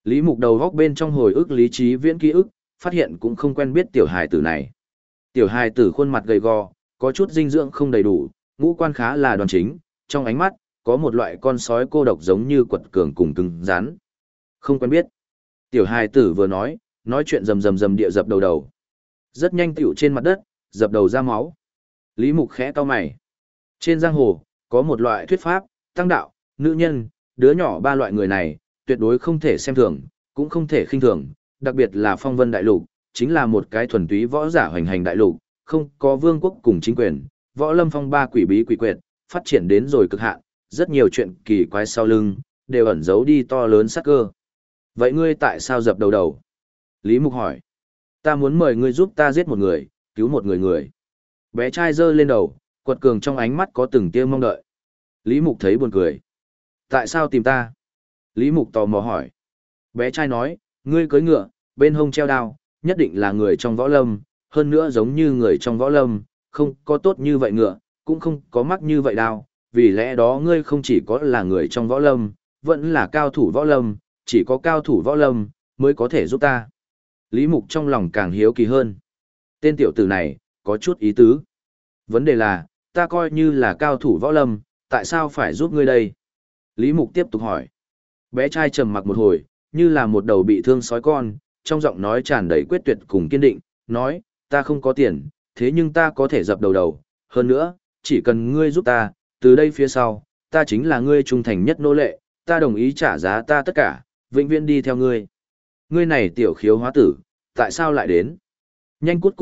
Lý Mục đầu góc bên trong hồi ức lý trí viễn ký ức, phát hiện cũng không quen biết tiểu hài tử này. Tiểu hài tử khuôn mặt gầy gò, có chút dinh dưỡng không đầy đủ, ngũ quan khá là đoan chính, trong ánh mắt, có một loại con sói cô độc giống như quật cường cùng cứng rắn. Không quen biết. Tiểu hài tử vừa nói chuyện rầm rầm rầm địa dập đầu đầu. Rất nhanh tiểu trên mặt đất, dập đầu ra máu. Lý Mục khẽ cau mày. Trên giang hồ, có một loại thuyết pháp, tăng đạo, nữ nhân, đứa nhỏ ba loại người này, tuyệt đối không thể xem thường, cũng không thể khinh thường, đặc biệt là phong vân đại lục, chính là một cái thuần túy võ giả hoành hành đại lục, không có vương quốc cùng chính quyền, võ lâm phong ba quỷ bí quỷ quyệt, phát triển đến rồi cực hạn, rất nhiều chuyện kỳ quái sau lưng, đều ẩn giấu đi to lớn sát cơ. Vậy ngươi tại sao dập đầu đầu? Lý Mục hỏi. Ta muốn mời ngươi giúp ta giết một người, cứu một người. Bé trai giơ lên đầu, quật cường trong ánh mắt có từng tia mong đợi. Lý Mục thấy buồn cười. Tại sao tìm ta? Lý Mục tò mò hỏi. Bé trai nói, ngươi cưỡi ngựa, bên hông treo đao, nhất định là người trong võ lâm, hơn nữa giống như người trong võ lâm, không có tốt như vậy ngựa, cũng không có mắc như vậy đao, vì lẽ đó ngươi không chỉ có là người trong võ lâm, vẫn là cao thủ võ lâm, chỉ có cao thủ võ lâm mới có thể giúp ta. Lý Mục trong lòng càng hiếu kỳ hơn. Tên tiểu tử này, có chút ý tứ. Vấn đề là, ta coi như là cao thủ võ lâm, tại sao phải giúp ngươi đây? Lý Mục tiếp tục hỏi. Bé trai trầm mặc một hồi, như là một đầu bị thương sói con, trong giọng nói tràn đầy quyết tuyệt cùng kiên định, nói, ta không có tiền, thế nhưng ta có thể dập đầu đầu, hơn nữa, chỉ cần ngươi giúp ta, từ đây phía sau, ta chính là ngươi trung thành nhất nô lệ, ta đồng ý trả giá ta tất cả, vĩnh viễn đi theo ngươi. Ngươi này tiểu khiếu hóa tử, tại sao lại đến? Nhanh cút.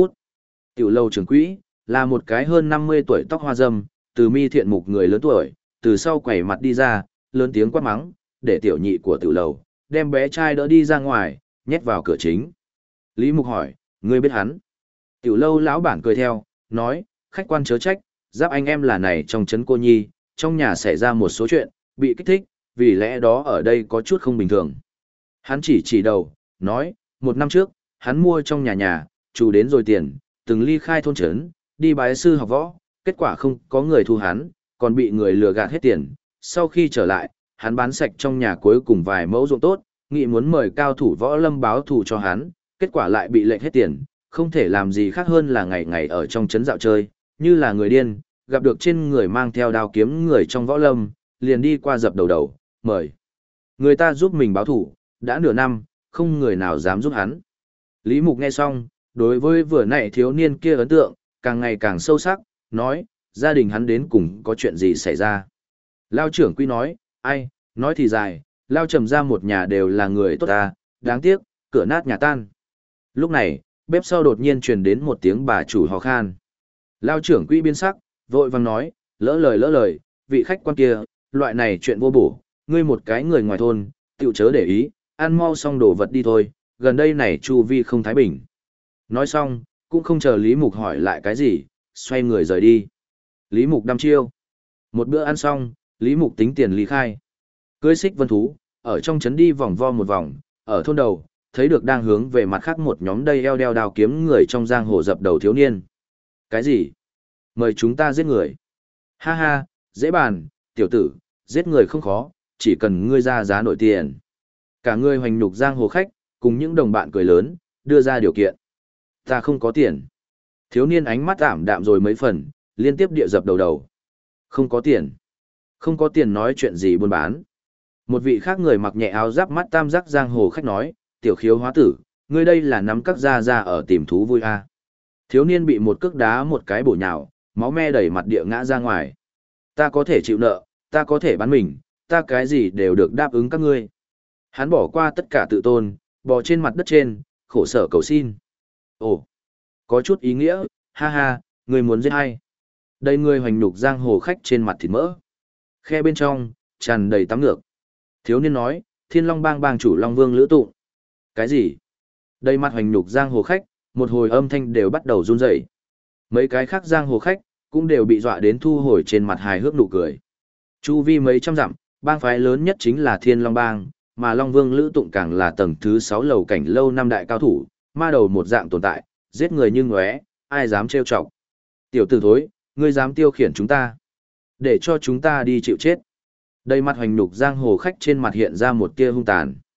Tiểu lâu trưởng quỹ, là một cái hơn 50 tuổi tóc hoa râm, từ mi thiện mục người lớn tuổi, từ sau quẩy mặt đi ra, lớn tiếng quát mắng, để tiểu nhị của tiểu lầu, đem bé trai đỡ đi ra ngoài, nhét vào cửa chính. Lý Mục hỏi, ngươi biết hắn? Tiểu lâu lão bản cười theo, nói, khách quan chớ trách, giáp anh em là này trong trấn cô nhi, trong nhà xảy ra một số chuyện, bị kích thích, vì lẽ đó ở đây có chút không bình thường. Hắn chỉ đầu, nói, 1 năm trước, hắn mua trong nhà, chủ đến rồi tiền, từng ly khai thôn trấn, đi bái sư học võ, kết quả không có người thu hắn, còn bị người lừa gạt hết tiền. Sau khi trở lại, hắn bán sạch trong nhà cuối cùng vài mẫu ruộng tốt, nghĩ muốn mời cao thủ võ lâm báo thù cho hắn, kết quả lại bị lệnh hết tiền, không thể làm gì khác hơn là ngày ngày ở trong trấn dạo chơi, như là người điên, gặp được trên người mang theo đao kiếm người trong võ lâm, liền đi qua dập đầu, mời người ta giúp mình báo thù, đã nửa năm, không người nào dám giúp hắn. Lý Mục nghe xong, đối với vừa nãy thiếu niên kia ấn tượng, càng ngày càng sâu sắc, nói, gia đình hắn đến cùng có chuyện gì xảy ra. Lao trưởng quy nói, ai, nói thì dài, Lao trầm ra một nhà đều là người tốt ta, đáng tiếc, cửa nát nhà tan. Lúc này, bếp sau đột nhiên truyền đến một tiếng bà chủ hò khan. Lao trưởng quy biến sắc, vội vàng nói, lỡ lời, vị khách quan kia, loại này chuyện vô bổ, ngươi một cái người ngoài thôn, tiểu chớ để ý, ăn mau xong đồ vật đi thôi, gần đây này chu vi không thái bình. Nói xong, cũng không chờ Lý Mục hỏi lại cái gì, xoay người rời đi. Lý Mục đăm chiêu. Một bữa ăn xong, Lý Mục tính tiền lý khai. Cưới xích vân thú, ở trong trấn đi vòng vo một vòng, ở thôn đầu, thấy được đang hướng về mặt khác một nhóm đầy eo đeo đao kiếm người trong giang hồ dập đầu thiếu niên. Cái gì? Mời chúng ta giết người. Ha ha, dễ bàn, tiểu tử, giết người không khó, chỉ cần ngươi ra giá nội tiền. Cả người hoành nhục giang hồ khách, cùng những đồng bạn cười lớn, đưa ra điều kiện. Ta không có tiền. Thiếu niên ánh mắt ảm đạm rồi mấy phần, liên tiếp địa dập đầu. Không có tiền. Không có tiền nói chuyện gì buôn bán. Một vị khác người mặc nhẹ áo giáp mắt tam giác giang hồ khách nói, tiểu khiếu hóa tử, ngươi đây là nắm các gia ra ở tìm thú vui à. Thiếu niên bị một cước đá một cái bổ nhào, máu me đầy mặt địa ngã ra ngoài. Ta có thể chịu nợ, ta có thể bán mình, ta cái gì đều được đáp ứng các ngươi. Hắn bỏ qua tất cả tự tôn, bò trên mặt đất trên, khổ sở cầu xin. Ồ, có chút ý nghĩa, ha ha, người muốn giết hay. Đây người hoành nhục giang hồ khách trên mặt thịt mỡ. Khe bên trong, tràn đầy tắm ngược. Thiếu niên nói, Thiên Long Bang bang chủ Long Vương Lữ Tụng. Cái gì? Đây mặt hoành nhục giang hồ khách, một hồi âm thanh đều bắt đầu run rẩy. Mấy cái khác giang hồ khách, cũng đều bị dọa đến thu hồi trên mặt hài hước nụ cười. Chu vi mấy trăm dặm, bang phái lớn nhất chính là Thiên Long Bang, mà Long Vương Lữ Tụng càng là tầng thứ 6 lầu cảnh lâu năm đại cao thủ, ma đầu một dạng tồn tại, giết người như ngóe, ai dám trêu chọc. Tiểu tử thối, ngươi dám tiêu khiển chúng ta, để cho chúng ta đi chịu chết. Đầy mặt hoành nhục giang hồ khách trên mặt hiện ra một tia hung tàn.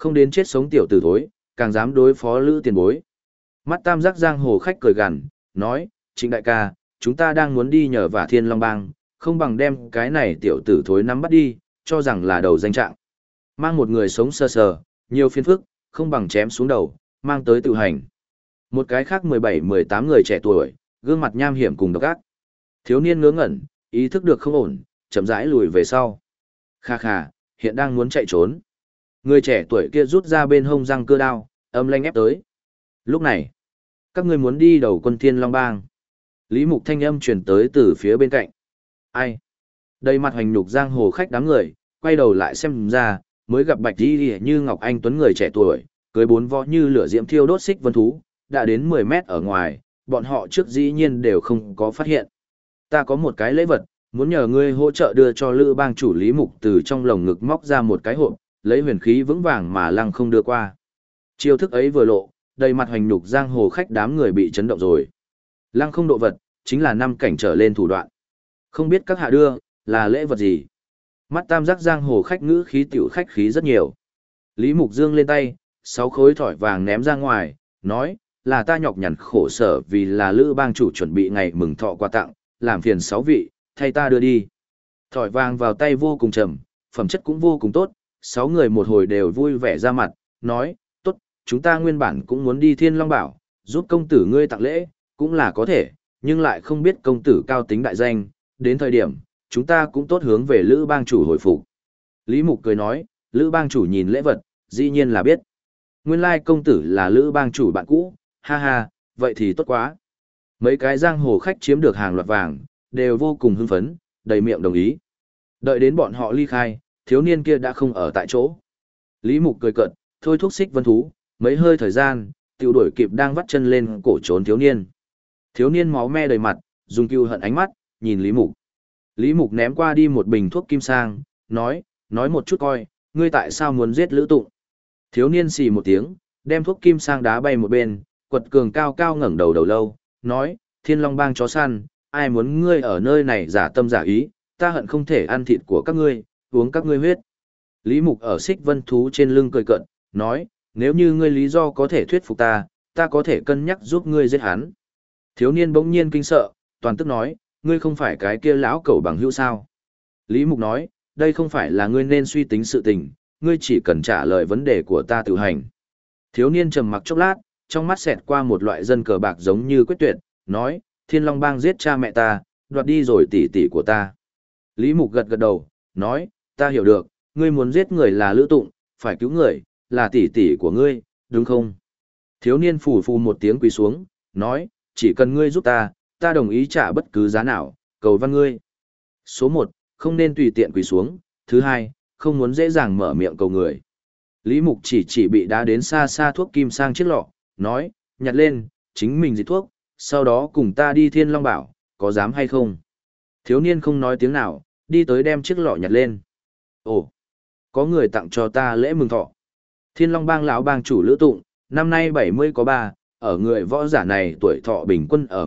Không đến chết sống tiểu tử thối, càng dám đối phó Lữ tiền bối. Mắt tam giác giang hồ khách cười gằn, nói, Trịnh đại ca, chúng ta đang muốn đi nhờ vả Thiên Long Bang, không bằng đem cái này tiểu tử thối nắm bắt đi, cho rằng là đầu danh trạng. Mang một người sống sơ sờ, nhiều phiền phức, không bằng chém xuống đầu, mang tới tự hành. Một cái khác 17-18 người trẻ tuổi, gương mặt nham hiểm cùng độc ác. Thiếu niên ngớ ngẩn, ý thức được không ổn, chậm rãi lùi về sau. Kha kha, hiện đang muốn chạy trốn. Người trẻ tuổi kia rút ra bên hông răng cưa đao, âm lanh ép tới. Lúc này, các ngươi muốn đi đầu quân Thiên Long Bang. Lý Mục thanh âm truyền tới từ phía bên cạnh. Ai? Đầy mặt hoành nhục giang hồ khách đám người, quay đầu lại xem ra, mới gặp bạch đi như Ngọc Anh Tuấn người trẻ tuổi, cưới bốn võ như lửa diễm thiêu đốt xích vân thú, đã đến 10 mét ở ngoài, bọn họ trước dĩ nhiên đều không có phát hiện. Ta có một cái lễ vật, muốn nhờ ngươi hỗ trợ đưa cho Lữ Bang chủ Lý Mục từ trong lồng ngực móc ra một cái hộp, lấy huyền khí vững vàng mà lăng không đưa qua. Chiêu thức ấy vừa lộ, đầy mặt hoành nhục giang hồ khách đám người bị chấn động rồi. Lăng không độ vật, chính là 5 cảnh trở lên thủ đoạn. Không biết các hạ đưa, là lễ vật gì? Mắt tam giác giang hồ khách ngữ khí tiểu khách khí rất nhiều. Lý Mục Dương lên tay, 6 khối thỏi vàng ném ra ngoài, nói, là ta nhọc nhằn khổ sở vì là Lữ Bang chủ chuẩn bị ngày mừng thọ quà tặng, làm phiền 6 vị, thay ta đưa đi. Thỏi vàng vào tay vô cùng trầm, phẩm chất cũng vô cùng tốt, 6 người một hồi đều vui vẻ ra mặt, nói, tốt, chúng ta nguyên bản cũng muốn đi Thiên Long Bảo, giúp công tử ngươi tặng lễ, cũng là có thể, nhưng lại không biết công tử cao tính đại danh, đến thời điểm, chúng ta cũng tốt hướng về Lữ Bang chủ hồi phục. Lý Mục cười nói, Lữ Bang chủ nhìn lễ vật, dĩ nhiên là biết. Nguyên lai công tử là Lữ Bang chủ bạn cũ, ha ha, vậy thì tốt quá. Mấy cái giang hồ khách chiếm được hàng loạt vàng, đều vô cùng hưng phấn, đầy miệng đồng ý. Đợi đến bọn họ ly khai, thiếu niên kia đã không ở tại chỗ. Lý Mục cười cợt, thôi thúc xích vân thú, mấy hơi thời gian, tiêu đuổi kịp đang vắt chân lên cổ trốn thiếu niên. Thiếu niên máu me đầy mặt, dùng cừu hận ánh mắt, nhìn Lý Mục. Lý Mục ném qua đi một bình thuốc kim sang, nói một chút coi, ngươi tại sao muốn giết Lữ Tụng. Thiếu niên xì một tiếng, đem thuốc kim sang đá bay một bên, quật cường cao cao ngẩng đầu đầu lâu, nói, Thiên Long Bang chó săn, ai muốn ngươi ở nơi này giả tâm giả ý, ta hận không thể ăn thịt của các ngươi, uống các ngươi huyết. Lý Mục ở xích vân thú trên lưng cười cợt, nói, nếu như ngươi lý do có thể thuyết phục ta, ta có thể cân nhắc giúp ngươi giết hắn. Thiếu niên bỗng nhiên kinh sợ, toàn tức nói, ngươi không phải cái kia lão cẩu bằng hữu sao. Lý Mục nói, đây không phải là ngươi nên suy tính sự tình, ngươi chỉ cần trả lời vấn đề của ta tự hành. Thiếu niên trầm mặc chốc lát, trong mắt xẹt qua một loại dân cờ bạc giống như quyết tuyệt, nói, Thiên Long Bang giết cha mẹ ta, đoạt đi rồi tỷ tỷ của ta. Lý Mục gật gật đầu, nói, ta hiểu được, ngươi muốn giết người là Lữ Tụng, phải cứu người, là tỷ tỷ của ngươi, đúng không? Thiếu niên phù phù một tiếng quỳ xuống, nói, chỉ cần ngươi giúp ta, ta đồng ý trả bất cứ giá nào, cầu văn ngươi. Số 1, không nên tùy tiện quỳ xuống, thứ 2, không muốn dễ dàng mở miệng cầu người. Lý Mục chỉ bị đá đến xa xa thuốc kim sang chiếc lọ, nói, nhặt lên, chính mình dịch thuốc, sau đó cùng ta đi Thiên Long Bảo, có dám hay không? Thiếu niên không nói tiếng nào, đi tới đem chiếc lọ nhặt lên. Ồ, có người tặng cho ta lễ mừng thọ. Thiên Long Bang lão bang chủ Lữ Tụng, năm nay 70 có 3, ở người võ giả này tuổi thọ bình quân ở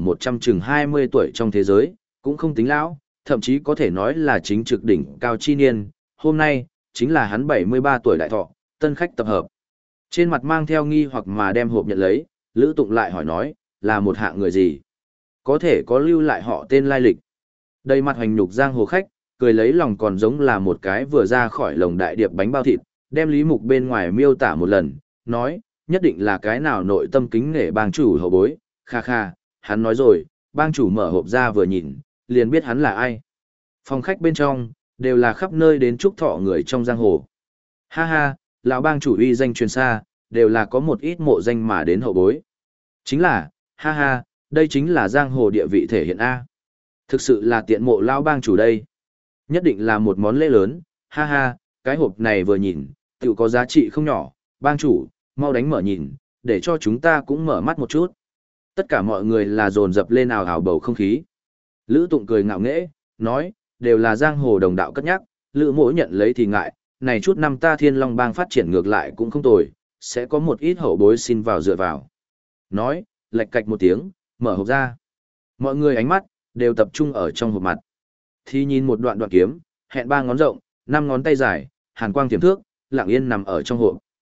120 tuổi trong thế giới, cũng không tính lão, thậm chí có thể nói là chính trực đỉnh cao chi niên, hôm nay, chính là hắn 73 tuổi đại thọ, tân khách tập hợp. Trên mặt mang theo nghi hoặc mà đem hộp nhận lấy, Lữ Tụng lại hỏi nói, là một hạng người gì? Có thể có lưu lại họ tên lai lịch. Đầy mặt hoành nhục giang hồ khách, cười lấy lòng còn giống là một cái vừa ra khỏi lồng đại điệp bánh bao thịt, đem Lý Mục bên ngoài miêu tả một lần, nói, nhất định là cái nào nội tâm kính nể bang chủ hậu bối, kha kha, hắn nói rồi, bang chủ mở hộp ra vừa nhìn, liền biết hắn là ai. Phòng khách bên trong, đều là khắp nơi đến chúc thọ người trong giang hồ. Ha ha, lão bang chủ uy danh truyền xa, đều là có một ít mộ danh mà đến hậu bối. Chính là, ha ha, đây chính là giang hồ địa vị thể hiện A. Thực sự là tiện mộ lão bang chủ đây. Nhất định là một món lễ lớn, ha ha, cái hộp này vừa nhìn, tự có giá trị không nhỏ, bang chủ, mau đánh mở nhìn, để cho chúng ta cũng mở mắt một chút. Tất cả mọi người là dồn dập lên ào ào bầu không khí. Lữ Tụng cười ngạo nghễ, nói, đều là giang hồ đồng đạo cất nhắc, Lữ mỗi nhận lấy thì ngại, này chút năm ta Thiên Long Bang phát triển ngược lại cũng không tồi, sẽ có một ít hậu bối xin vào dựa vào. Nói, lạch cạch một tiếng, mở hộp ra. Mọi người ánh mắt, đều tập trung ở trong hộp mặt. Thì nhìn một đoạn kiếm, hẹn 3 ngón rộng, 5 ngón tay dài, hàn quang tiềm thước, lặng yên nằm ở trong hộp.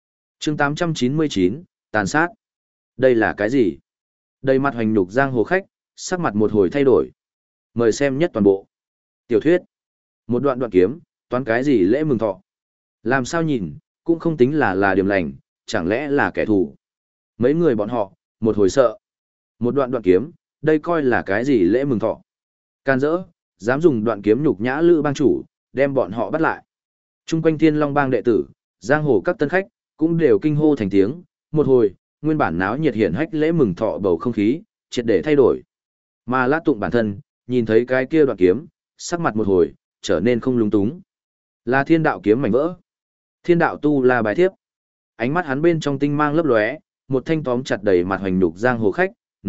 chương 899, tàn sát. Đây là cái gì? Đầy mặt hoành nhục giang hồ khách, sắc mặt một hồi thay đổi. Mời xem nhất toàn bộ. Tiểu thuyết. Một đoạn đoạn kiếm, toán cái gì lễ mừng thọ. Làm sao nhìn, cũng không tính là điểm lành, chẳng lẽ là kẻ thù. Mấy người bọn họ, một hồi sợ. Một đoạn đoạn kiếm, đây coi là cái gì lễ mừng thọ. Can dỡ, dám dùng đoạn kiếm nhục nhã Lữ bang chủ, đem bọn họ bắt lại. Trung quanh Thiên Long bang đệ tử, giang hồ các tân khách, cũng đều kinh hô thành tiếng, một hồi, nguyên bản náo nhiệt hiển hách lễ mừng thọ bầu không khí, triệt để thay đổi. Mà Lã Tụng bản thân, nhìn thấy cái kia đoạn kiếm, sắc mặt một hồi, trở nên không lung túng. Là thiên đạo kiếm mảnh vỡ. Thiên đạo tu là bài thiếp. Ánh mắt hắn bên trong tinh mang lấp lóe, một thanh tóm chặt đầy mặt hoành nhục giang hồ khách,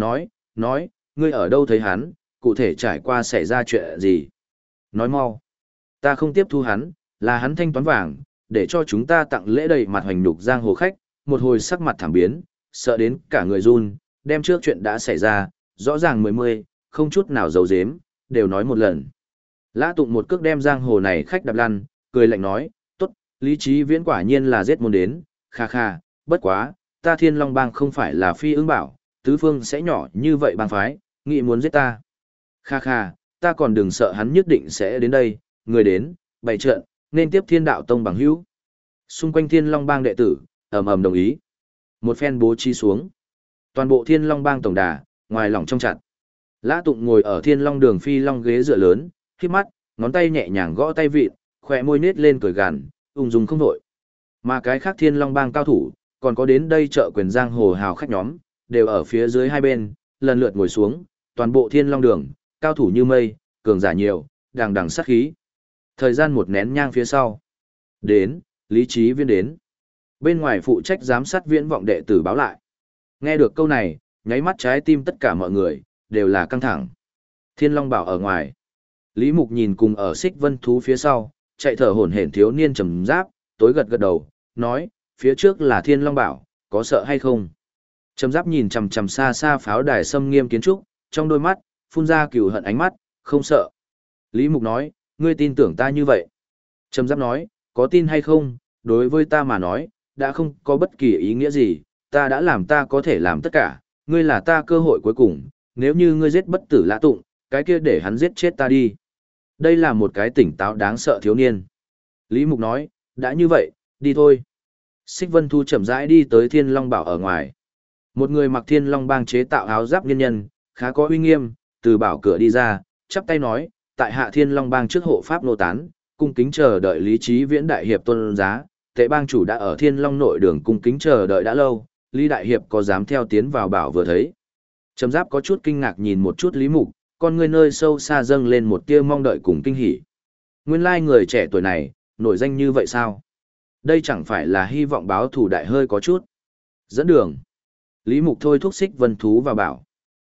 nói, ngươi ở đâu thấy hắn, cụ thể trải qua xảy ra chuyện gì. Nói mau. Ta không tiếp thu hắn, là hắn thanh toán vàng, để cho chúng ta tặng lễ đầy mặt hoành nhục giang hồ khách, một hồi sắc mặt thảm biến, sợ đến cả người run, đem trước chuyện đã xảy ra, rõ ràng mười, không chút nào giấu giếm, đều nói một lần. Lã Tụng một cước đem giang hồ này khách đạp lăn, cười lạnh nói, tốt, lý trí viễn quả nhiên là giết môn đến, kha, bất quá, ta Thiên Long bang không phải là phi ưng bảo, tứ phương sẽ nhỏ như vậy bang phái, nghĩ muốn giết ta. Kha, ta còn đừng sợ hắn nhất định sẽ đến đây, người đến, bày trận, nên tiếp Thiên Đạo Tông bằng hữu. Xung quanh Thiên Long bang đệ tử, ầm đồng ý. Một phen bố trí xuống. Toàn bộ Thiên Long bang tổng đà, ngoài lỏng trong chặt. Lã Tụng ngồi ở Thiên Long đường phi long ghế dựa lớn, khép mắt, ngón tay nhẹ nhàng gõ tay vịn, khỏe môi nết lên cười gằn, ung dung không đổi. Mà cái khác Thiên Long bang cao thủ, còn có đến đây trợ quyền giang hồ hào khách nhóm, đều ở phía dưới hai bên, lần lượt ngồi xuống, toàn bộ Thiên Long đường, cao thủ như mây, cường giả nhiều, đằng sát khí. Thời gian một nén nhang phía sau. Đến, Lý Chí Viễn đến. Bên ngoài phụ trách giám sát viễn vọng đệ tử báo lại. Nghe được câu này, nháy mắt trái tim tất cả mọi người, đều là căng thẳng. Thiên Long bảo ở ngoài. Lý Mục nhìn cùng ở Xích Vân thú phía sau, chạy thở hổn hển thiếu niên trầm giáp, tối gật đầu, nói, phía trước là Thiên Long bảo, có sợ hay không? Trầm giáp nhìn chằm chằm xa xa pháo đài xâm nghiêm kiến trúc, trong đôi mắt, phun ra cừu hận ánh mắt, không sợ. Lý Mục nói, ngươi tin tưởng ta như vậy. Trầm giáp nói, có tin hay không, đối với ta mà nói, đã không có bất kỳ ý nghĩa gì, ta đã làm ta có thể làm tất cả, ngươi là ta cơ hội cuối cùng, nếu như ngươi giết bất tử Lã Tụng, cái kia để hắn giết chết ta đi. Đây là một cái tỉnh táo đáng sợ thiếu niên. Lý Mục nói, đã như vậy, đi thôi. Xích Vân Thu chậm rãi đi tới Thiên Long bảo ở ngoài. Một người mặc Thiên Long bang chế tạo áo giáp nhân nhân, khá có uy nghiêm, từ bảo cửa đi ra, chắp tay nói, tại hạ Thiên Long bang trước hộ pháp nô tán, cung kính chờ đợi Lý Chí Viễn đại hiệp tuân giá, Tệ bang chủ đã ở Thiên Long nội đường cung kính chờ đợi đã lâu, Lý đại hiệp có dám theo tiến vào bảo vừa thấy. Trầm Giáp có chút kinh ngạc nhìn một chút Lý Mục, con người nơi sâu xa dâng lên một tia mong đợi cùng kinh hỉ. Nguyên lai người trẻ tuổi này, nổi danh như vậy sao? Đây chẳng phải là hy vọng báo thủ đại hơi có chút. Dẫn đường. Lý Mục thôi thúc Xích Vân thú vào bảo.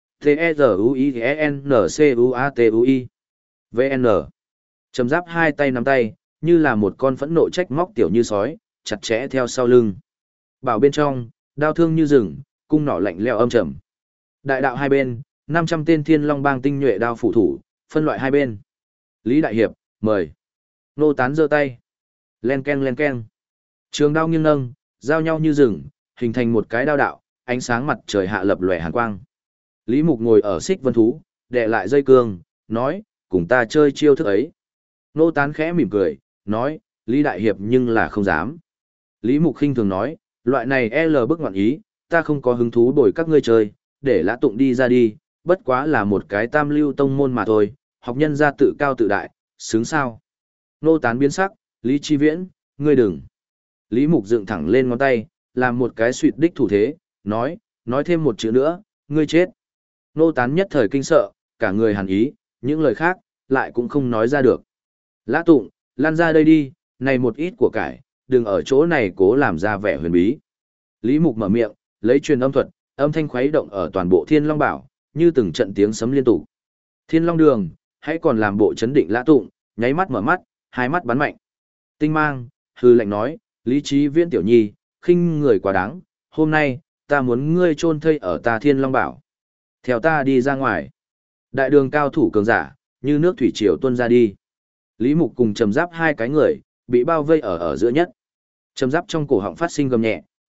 T-E-Z-U-I-N-C-U-A-T-U-I VN. Trầm Giáp hai tay nắm tay, như là một con phẫn nộ trách móc tiểu như sói, chặt chẽ theo sau lưng. Bảo bên trong, đao thương như rừng, cung nỏ lạnh lẽo âm trầm. Đại đạo hai bên, 500 tên Thiên Long bang tinh nhuệ đao phụ thủ, phân loại hai bên. Lý đại hiệp, mời. Nô tán giơ tay. Len ken. Trường đao nghiêng nâng, giao nhau như rừng, hình thành một cái đao đạo, ánh sáng mặt trời hạ lập lòe hàn quang. Lý Mục ngồi ở Xích Vân thú, đè lại dây cương, nói, cùng ta chơi chiêu thức ấy. Nô tán khẽ mỉm cười, nói, Lý đại hiệp nhưng là không dám. Lý Mục khinh thường nói, loại này L bức ngoạn ý, ta không có hứng thú bồi các ngươi chơi, để Lã Tụng đi ra đi, bất quá là một cái tam lưu tông môn mà thôi, học nhân ra tự cao tự đại, sướng sao. Nô tán biến sắc, Lý Chi Viễn, ngươi đừng. Lý Mục dựng thẳng lên ngón tay, làm một cái suyệt đích thủ thế, nói thêm một chữ nữa, ngươi chết. Nô tán nhất thời kinh sợ, cả người hàn ý, những lời khác, lại cũng không nói ra được. Lã Tụng, lan ra đây đi, này một ít của cải, đừng ở chỗ này cố làm ra vẻ huyền bí. Lý Mục mở miệng, lấy truyền âm thuật, âm thanh khuấy động ở toàn bộ Thiên Long bảo, như từng trận tiếng sấm liên tục. Thiên Long đường, hãy còn làm bộ chấn định Lã Tụng, nháy mắt mở mắt, hai mắt bắn mạnh. Tinh mang, hư lệnh nói, Lý Chí Viễn tiểu nhi, khinh người quá đáng, hôm nay, ta muốn ngươi chôn thây ở ta Thiên Long bảo. Theo ta đi ra ngoài. Đại đường cao thủ cường giả, như nước thủy triều tuôn ra đi. Lý Mục cùng Trầm Giáp hai cái người, bị bao vây ở giữa nhất. Trầm Giáp trong cổ họng phát sinh gầm nhẹ,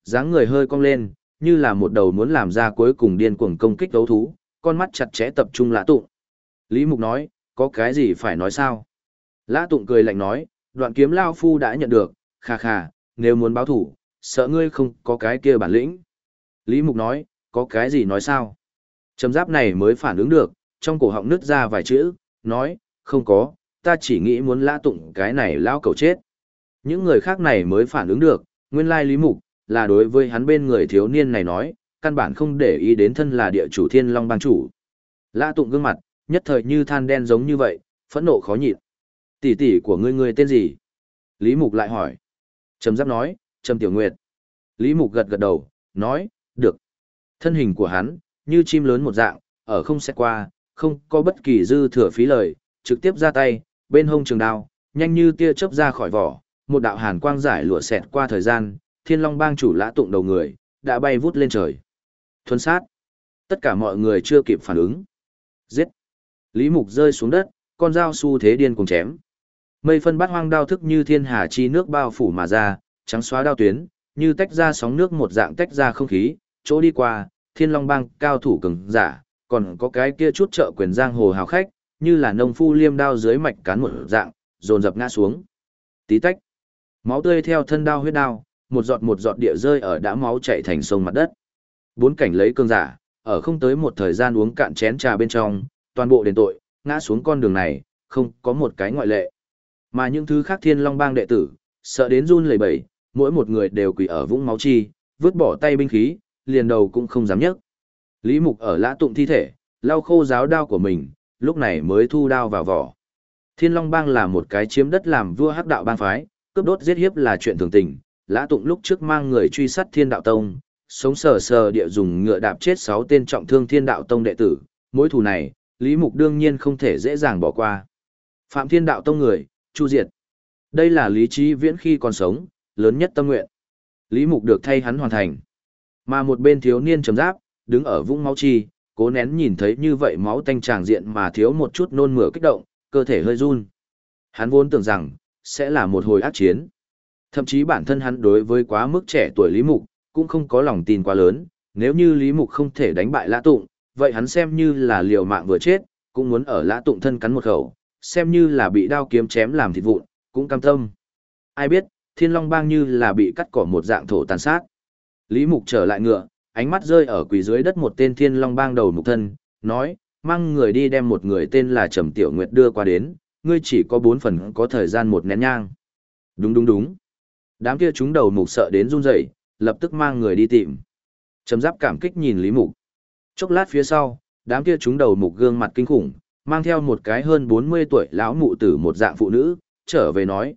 dáng người hơi cong lên, như là một đầu muốn làm ra cuối cùng điên cuồng công kích đấu thú, con mắt chặt chẽ tập trung Lã Tụng. Lý Mục nói, có cái gì phải nói sao? Lã Tụng cười lạnh nói, đoạn kiếm lao phu đã nhận được, khà khà, nếu muốn báo thủ, sợ ngươi không có cái kia bản lĩnh. Lý Mục nói, có cái gì nói sao? Trầm Giáp này mới phản ứng được, trong cổ họng nứt ra vài chữ, nói, không có, ta chỉ nghĩ muốn Lã Tụng cái này lao cầu chết. Những người khác này mới phản ứng được, nguyên lai Lý Mục, là đối với hắn bên người thiếu niên này nói, căn bản không để ý đến thân là địa chủ Thiên Long bang chủ. Lã Tụng gương mặt, nhất thời như than đen giống như vậy, phẫn nộ khó nhịn. Tỷ tỷ của ngươi tên gì? Lý Mục lại hỏi. Trầm Giáp nói, Trầm Tiểu Nguyệt. Lý Mục gật gật đầu, nói, được. Thân hình của hắn, như chim lớn một dạng, ở không xét qua, không có bất kỳ dư thừa phí lời, trực tiếp ra tay, bên hông trường đao, nhanh như tia chớp ra khỏi vỏ, một đạo hàn quang giải lụa xẹt qua thời gian, Thiên Long bang chủ Lã Tụng đầu người, đã bay vút lên trời. Thuần sát. Tất cả mọi người chưa kịp phản ứng. Giết. Lý Mục rơi xuống đất, con dao xu thế điên cùng chém. Mây phân bát hoang đao thức như thiên hà chi nước bao phủ mà ra, trắng xóa đao tuyến, như tách ra sóng nước một dạng tách ra không khí, chỗ đi qua, Thiên Long bang cao thủ cường giả, còn có cái kia chút trợ quyền giang hồ hào khách, như là nông phu liêm đao dưới mạch cán một dạng, dồn dập ngã xuống. Tí tách. Máu tươi theo thân đao huyết đao, một giọt địa rơi ở đã máu chảy thành sông mặt đất. Bốn cảnh lấy cường giả, ở không tới một thời gian uống cạn chén trà bên trong, toàn bộ đền tội, ngã xuống con đường này, không có một cái ngoại lệ. Mà những thứ khác Thiên Long bang đệ tử, sợ đến run lẩy bẩy, mỗi một người đều quỳ ở vũng máu chi, vứt bỏ tay binh khí, liền đầu cũng không dám nhấc. Lý Mục ở Lã Tụng thi thể, lau khô giáo đao của mình, lúc này mới thu đao vào vỏ. Thiên Long bang là một cái chiếm đất làm vua hắc đạo bang phái, cướp đốt giết hiếp là chuyện thường tình. Lã Tụng lúc trước mang người truy sát Thiên Đạo Tông, sống sờ sờ địa dùng ngựa đạp chết 6 tên trọng thương Thiên Đạo Tông đệ tử, mối thù này, Lý Mục đương nhiên không thể dễ dàng bỏ qua. Phạm Thiên Đạo Tông người, chu diệt. Đây là Lý Chí Viễn khi còn sống, lớn nhất tâm nguyện. Lý Mục được thay hắn hoàn thành. Mà một bên thiếu niên Trầm Giáp, đứng ở vũng máu chi, cố nén nhìn thấy như vậy máu tanh tràng diện mà thiếu một chút nôn mửa kích động, cơ thể hơi run. Hắn vốn tưởng rằng, sẽ là một hồi ác chiến. Thậm chí bản thân hắn đối với quá mức trẻ tuổi Lý Mục, cũng không có lòng tin quá lớn, nếu như Lý Mục không thể đánh bại Lã Tụng, vậy hắn xem như là liều mạng vừa chết, cũng muốn ở Lã Tụng thân cắn một khẩu, xem như là bị đao kiếm chém làm thịt vụn, cũng cam tâm. Ai biết, Thiên Long bang như là bị cắt cỏ một dạng thổ tàn sát. Lý Mục trở lại ngựa, ánh mắt rơi ở quỳ dưới đất một tên Thiên Long bang đầu mục thân, nói, mang người đi đem một người tên là Trầm Tiểu Nguyệt đưa qua đến, ngươi chỉ có 4 phần có thời gian một nén nhang. Đúng. Đám kia chúng đầu mục sợ đến run rẩy, lập tức mang người đi tìm. Trầm Giáp cảm kích nhìn Lý Mục. Chốc lát phía sau, đám kia chúng đầu mục gương mặt kinh khủng, mang theo một cái hơn 40 tuổi lão mụ tử một dạng phụ nữ, trở về nói,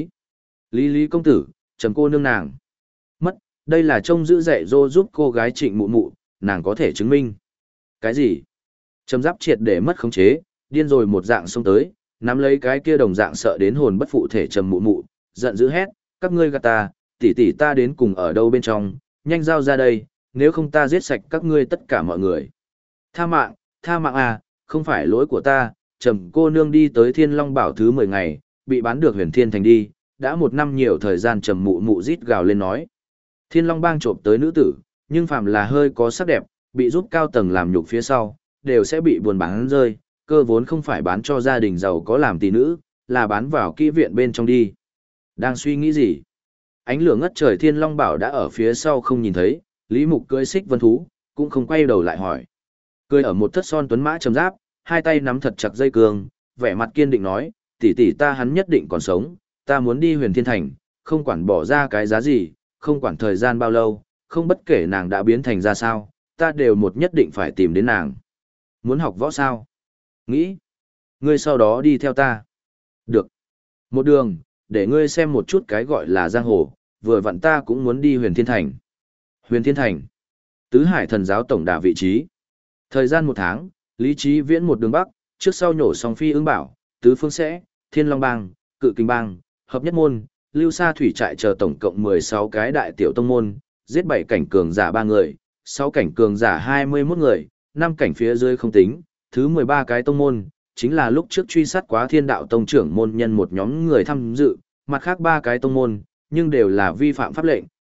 Lý công tử, Trầm cô nương nàng. Mất, đây là trông giữ dạy dỗ giúp cô gái Trịnh mụ mụ, nàng có thể chứng minh. Cái gì? Trầm Giáp triệt để mất khống chế, điên rồi một dạng xông tới, nắm lấy cái kia đồng dạng sợ đến hồn bất phụ thể Trầm mụ mụ, giận dữ hét, các ngươi gạt ta, tỷ tỷ ta đến cùng ở đâu bên trong, nhanh giao ra đây, nếu không ta giết sạch các ngươi tất cả mọi người. Tha mạng à, không phải lỗi của ta, Trầm cô nương đi tới Thiên Long Bảo thứ 10 ngày, bị bán được Huyền Thiên Thành đi, đã 1 năm nhiều thời gian. Trầm mụ mụ rít gào lên nói. Thiên Long bang trộm tới nữ tử, nhưng phàm là hơi có sắc đẹp, bị giúp cao tầng làm nhục phía sau, đều sẽ bị buồn bán rơi, cơ vốn không phải bán cho gia đình giàu có làm tỷ nữ, là bán vào kỹ viện bên trong đi. Đang suy nghĩ gì? Ánh lửa ngất trời Thiên Long Bảo đã ở phía sau không nhìn thấy, Lý Mục cưỡi xích vân thú, cũng không quay đầu lại hỏi. Cười ở một thất son tuấn mã Trầm Giáp, hai tay nắm thật chặt dây cương, vẻ mặt kiên định nói, tỷ tỷ ta hắn nhất định còn sống, ta muốn đi Huyền Thiên Thành, không quản bỏ ra cái giá gì, không quản thời gian bao lâu, không bất kể nàng đã biến thành ra sao, ta đều một nhất định phải tìm đến nàng. Muốn học võ sao? Nghĩ. Ngươi sau đó đi theo ta. Được. Một đường, để ngươi xem một chút cái gọi là giang hồ, vừa vặn ta cũng muốn đi Huyền Thiên Thành. Huyền Thiên Thành. Tứ Hải Thần giáo tổng đà vị trí. Thời gian 1 tháng, Lý Chí Viễn một đường bắc, trước sau nhổ xong Phi Ưng Bảo, Tứ Phương Sẽ, Thiên Long Bang, Cự Kình Bang, Hợp Nhất Môn, Lưu Sa Thủy Trại chờ tổng cộng 16 cái đại tiểu tông môn, giết 7 cảnh cường giả 3 người, 6 cảnh cường giả 21 người, 5 cảnh phía dưới không tính, thứ 13 cái tông môn, chính là lúc trước truy sát quá Thiên Đạo Tông trưởng môn nhân một nhóm người tham dự, mặt khác 3 cái tông môn, nhưng đều là vi phạm pháp lệnh,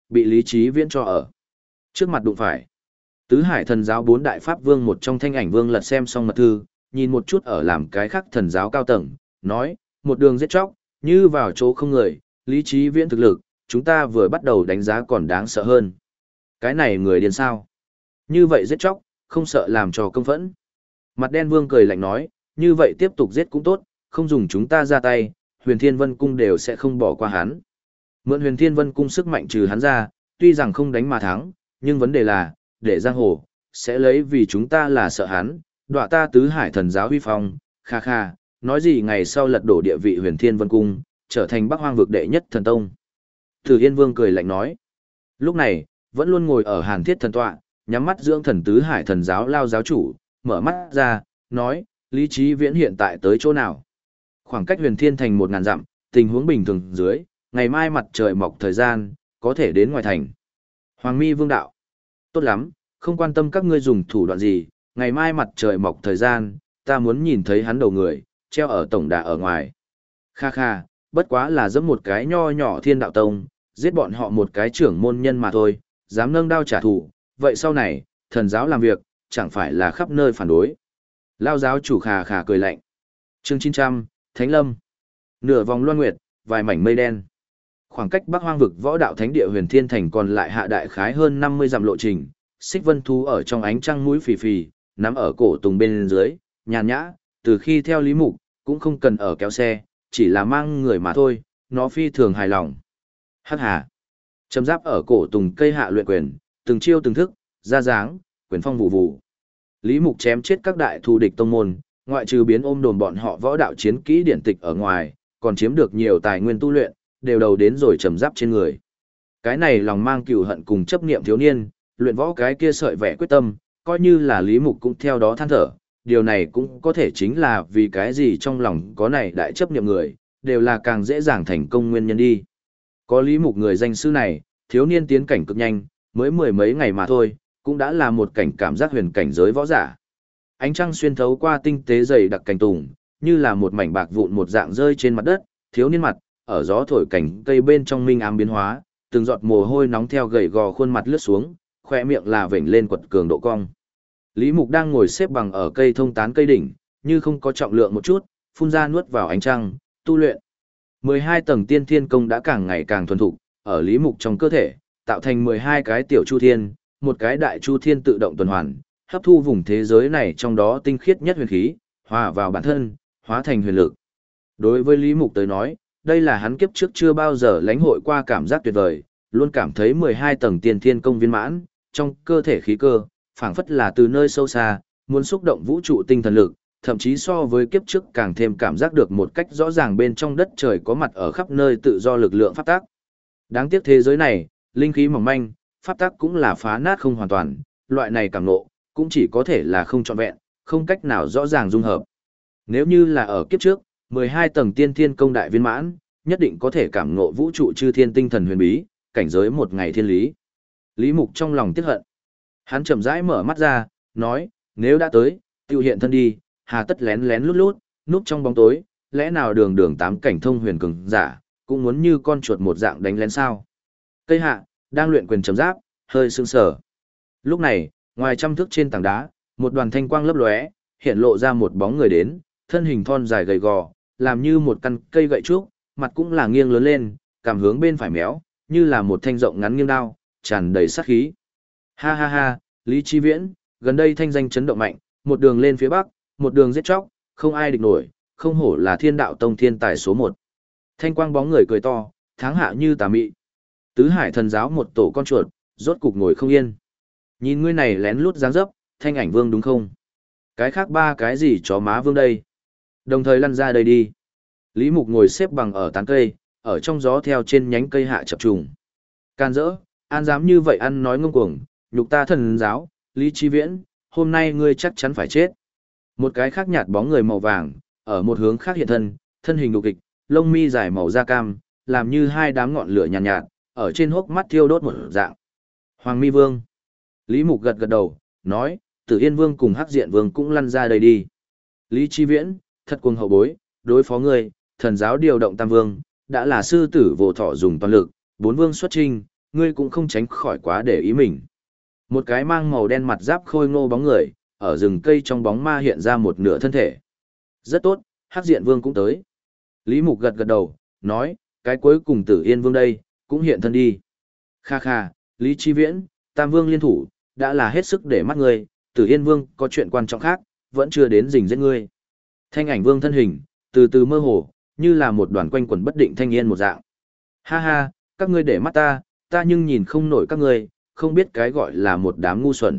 bị Lý Chí Viễn cho ở trước mặt đụng phải. Tứ Hải thần giáo 4 đại pháp vương một trong Thanh Ảnh Vương lật xem xong mật thư, nhìn một chút ở làm cái khác thần giáo cao tầng, nói, một đường giết chóc, như vào chỗ không người, Lý Chí Viễn thực lực, chúng ta vừa bắt đầu đánh giá còn đáng sợ hơn. Cái này người điên sao? Như vậy giết chóc, không sợ làm cho công phẫn. Mặt đen vương cười lạnh nói, như vậy tiếp tục giết cũng tốt, không dùng chúng ta ra tay, Huyền Thiên Vân Cung đều sẽ không bỏ qua hắn. Mượn Huyền Thiên Vân Cung sức mạnh trừ hắn ra, tuy rằng không đánh mà thắng, nhưng vấn đề là, để giang hồ, sẽ lấy vì chúng ta là sợ hắn, đọa ta tứ hải thần giáo huy phong, kha kha, nói gì ngày sau lật đổ địa vị Huyền Thiên Vân Cung, trở thành Bắc Hoang vực đệ nhất thần tông. Tử Yên Vương cười lạnh nói. Lúc này, vẫn luôn ngồi ở Hàn Thiết thần tọa, nhắm mắt dưỡng thần tứ hải thần giáo lao giáo chủ, mở mắt ra, nói, Lý Chí Viễn hiện tại tới chỗ nào? Khoảng cách Huyền Thiên thành 1000 dặm, tình huống bình thường dưới, ngày mai mặt trời mọc thời gian, có thể đến ngoài thành. Hoàng Mi Vương đạo. Tốt lắm, không quan tâm các ngươi dùng thủ đoạn gì, ngày mai mặt trời mọc thời gian, ta muốn nhìn thấy hắn đầu người, treo ở tổng đà ở ngoài. Kha kha, bất quá là giẫm một cái nho nhỏ Thiên Đạo Tông, giết bọn họ một cái trưởng môn nhân mà thôi, dám nâng đao trả thù, vậy sau này, thần giáo làm việc, chẳng phải là khắp nơi phản đối. Lao giáo chủ khà khà cười lạnh. Chương 900, Thánh Lâm. Nửa vòng loan nguyệt, vài mảnh mây đen. Khoảng cách Bắc Hoang vực võ đạo thánh địa Huyền Thiên thành còn lại hạ đại khái hơn 50 dặm lộ trình, Xích Vân thú ở trong ánh trăng mũi phì phì, nắm ở cổ tùng bên dưới, nhàn nhã, từ khi theo Lý Mục, cũng không cần ở kéo xe, chỉ là mang người mà thôi, nó phi thường hài lòng. Hắc hà. Châm giáp ở cổ tùng cây hạ luyện quyền, từng chiêu từng thức, ra dáng, quyền phong vụ vụ. Lý Mục chém chết các đại thù địch tông môn, ngoại trừ biến ôm đồn bọn họ võ đạo chiến kỹ điển tịch ở ngoài, còn chiếm được nhiều tài nguyên tu luyện, đều đầu đến rồi trầm giáp trên người. Cái này lòng mang cừu hận cùng chấp niệm thiếu niên, luyện võ cái kia sợi vẻ quyết tâm, coi như là Lý Mục cũng theo đó than thở, điều này cũng có thể chính là vì cái gì trong lòng có này đại chấp niệm người, đều là càng dễ dàng thành công nguyên nhân đi. Có Lý Mục người danh sư này, thiếu niên tiến cảnh cực nhanh, mới 10 mấy ngày mà thôi, cũng đã là một cảnh cảm giác huyền cảnh giới võ giả. Ánh trăng xuyên thấu qua tinh tế dày đặc cành tùng, như là một mảnh bạc vụn một dạng rơi trên mặt đất, thiếu niên mặt, ở gió thổi cảnh cây bên trong minh ám biến hóa, từng giọt mồ hôi nóng theo gầy gò khuôn mặt lướt xuống, khoe miệng là vểnh lên quật cường độ cong. Lý Mục đang ngồi xếp bằng ở cây thông tán cây đỉnh, như không có trọng lượng một chút, phun ra nuốt vào ánh trăng, tu luyện. 12 tầng tiên thiên công đã càng ngày càng thuần thục, ở Lý Mục trong cơ thể, tạo thành 12 cái tiểu chu thiên, một cái đại chu thiên tự động tuần hoàn, hấp thu vùng thế giới này trong đó tinh khiết nhất huyền khí, hòa vào bản thân, hóa thành huyền lực. Đối với Lý Mục tới nói, đây là hắn kiếp trước chưa bao giờ lãnh hội qua cảm giác tuyệt vời, luôn cảm thấy 12 tầng tiên thiên công viên mãn, trong cơ thể khí cơ, phảng phất là từ nơi sâu xa, muốn xúc động vũ trụ tinh thần lực, thậm chí so với kiếp trước càng thêm cảm giác được một cách rõ ràng bên trong đất trời có mặt ở khắp nơi tự do lực lượng pháp tác. Đáng tiếc thế giới này, linh khí mỏng manh, pháp tác cũng là phá nát không hoàn toàn, loại này cảm ngộ, cũng chỉ có thể là không trọn vẹn, không cách nào rõ ràng dung hợp. Nếu như là ở kiếp trước, 12 tầng tiên thiên công đại viên mãn, nhất định có thể cảm ngộ vũ trụ chư thiên tinh thần huyền bí, cảnh giới một ngày thiên lý. Lý Mục trong lòng tiếc hận. Hắn chậm rãi mở mắt ra, nói, nếu đã tới, tiêu hiện thân đi, hà tất lén lén lút lút, núp trong bóng tối, lẽ nào đường đường tám cảnh thông huyền cường giả, cũng muốn như con chuột một dạng đánh lén sao. Cây hạ, đang luyện quyền chấm giáp, hơi sưng sờ. Lúc này, ngoài trăm thước trên tảng đá, một đoàn thanh quang lấp lóe, hiện lộ ra một bóng người đến, thân hình thon dài gầy gò, làm như một căn cây gậy trúc, mặt cũng là nghiêng lớn lên, cảm hướng bên phải méo, như là một thanh rộng ngắn nghiêng đao, tràn đầy sát khí. Ha ha ha, Lý Chí Viễn, gần đây thanh danh chấn động mạnh, một đường lên phía bắc, một đường giết chóc, không ai địch nổi, không hổ là Thiên Đạo Tông thiên tài số 1. Thanh quang bóng người cười to, tháng hạ như tà mị. Tứ Hải thần giáo một tổ con chuột, rốt cục ngồi không yên. Nhìn ngươi này lén lút dáng dấp, Thanh Ảnh Vương đúng không? Cái khác ba cái gì chó má vương đây? Đồng thời lăn ra đây đi. Lý Mục ngồi xếp bằng ở tán cây, ở trong gió theo trên nhánh cây hạ chập trùng. Can dỡ, an dám như vậy ăn nói ngông cuồng, nhục ta thần giáo, Lý Chí Viễn, hôm nay ngươi chắc chắn phải chết. Một cái khác nhạt bóng người màu vàng, ở một hướng khác hiện thân, thân hình đục kịch, lông mi dài màu da cam, làm như hai đám ngọn lửa nhàn nhạt, ở trên hốc mắt thiêu đốt một dạng. Hoàng Mi Vương. Lý Mục gật gật đầu, nói, Tử Yên Vương cùng Hắc Diện Vương cũng lăn ra đây đi. Lý Chí Viễn, thật cuồng hậu bối, đối phó ngươi, thần giáo điều động Tam Vương, đã là sư tử vô thọ dùng toàn lực, 4 vương xuất chinh, ngươi cũng không tránh khỏi quá để ý mình. Một cái mang màu đen mặt giáp khôi ngô bóng người, ở rừng cây trong bóng ma hiện ra một nửa thân thể. Rất tốt, Hắc Diện Vương cũng tới. Lý Mục gật gật đầu, nói, cái cuối cùng Tử Yên Vương đây, cũng hiện thân đi. Kha kha, Lý Chi Viễn, Tam Vương liên thủ, đã là hết sức để mắt ngươi, Tử Yên Vương có chuyện quan trọng khác, vẫn chưa đến rình giết ngươi. Thanh ảnh Vương thân hình, từ từ mơ hồ, như là một đoàn quanh quẩn bất định thanh yên một dạng. Ha ha, các ngươi để mắt ta nhưng nhìn không nổi các ngươi, không biết cái gọi là một đám ngu xuẩn.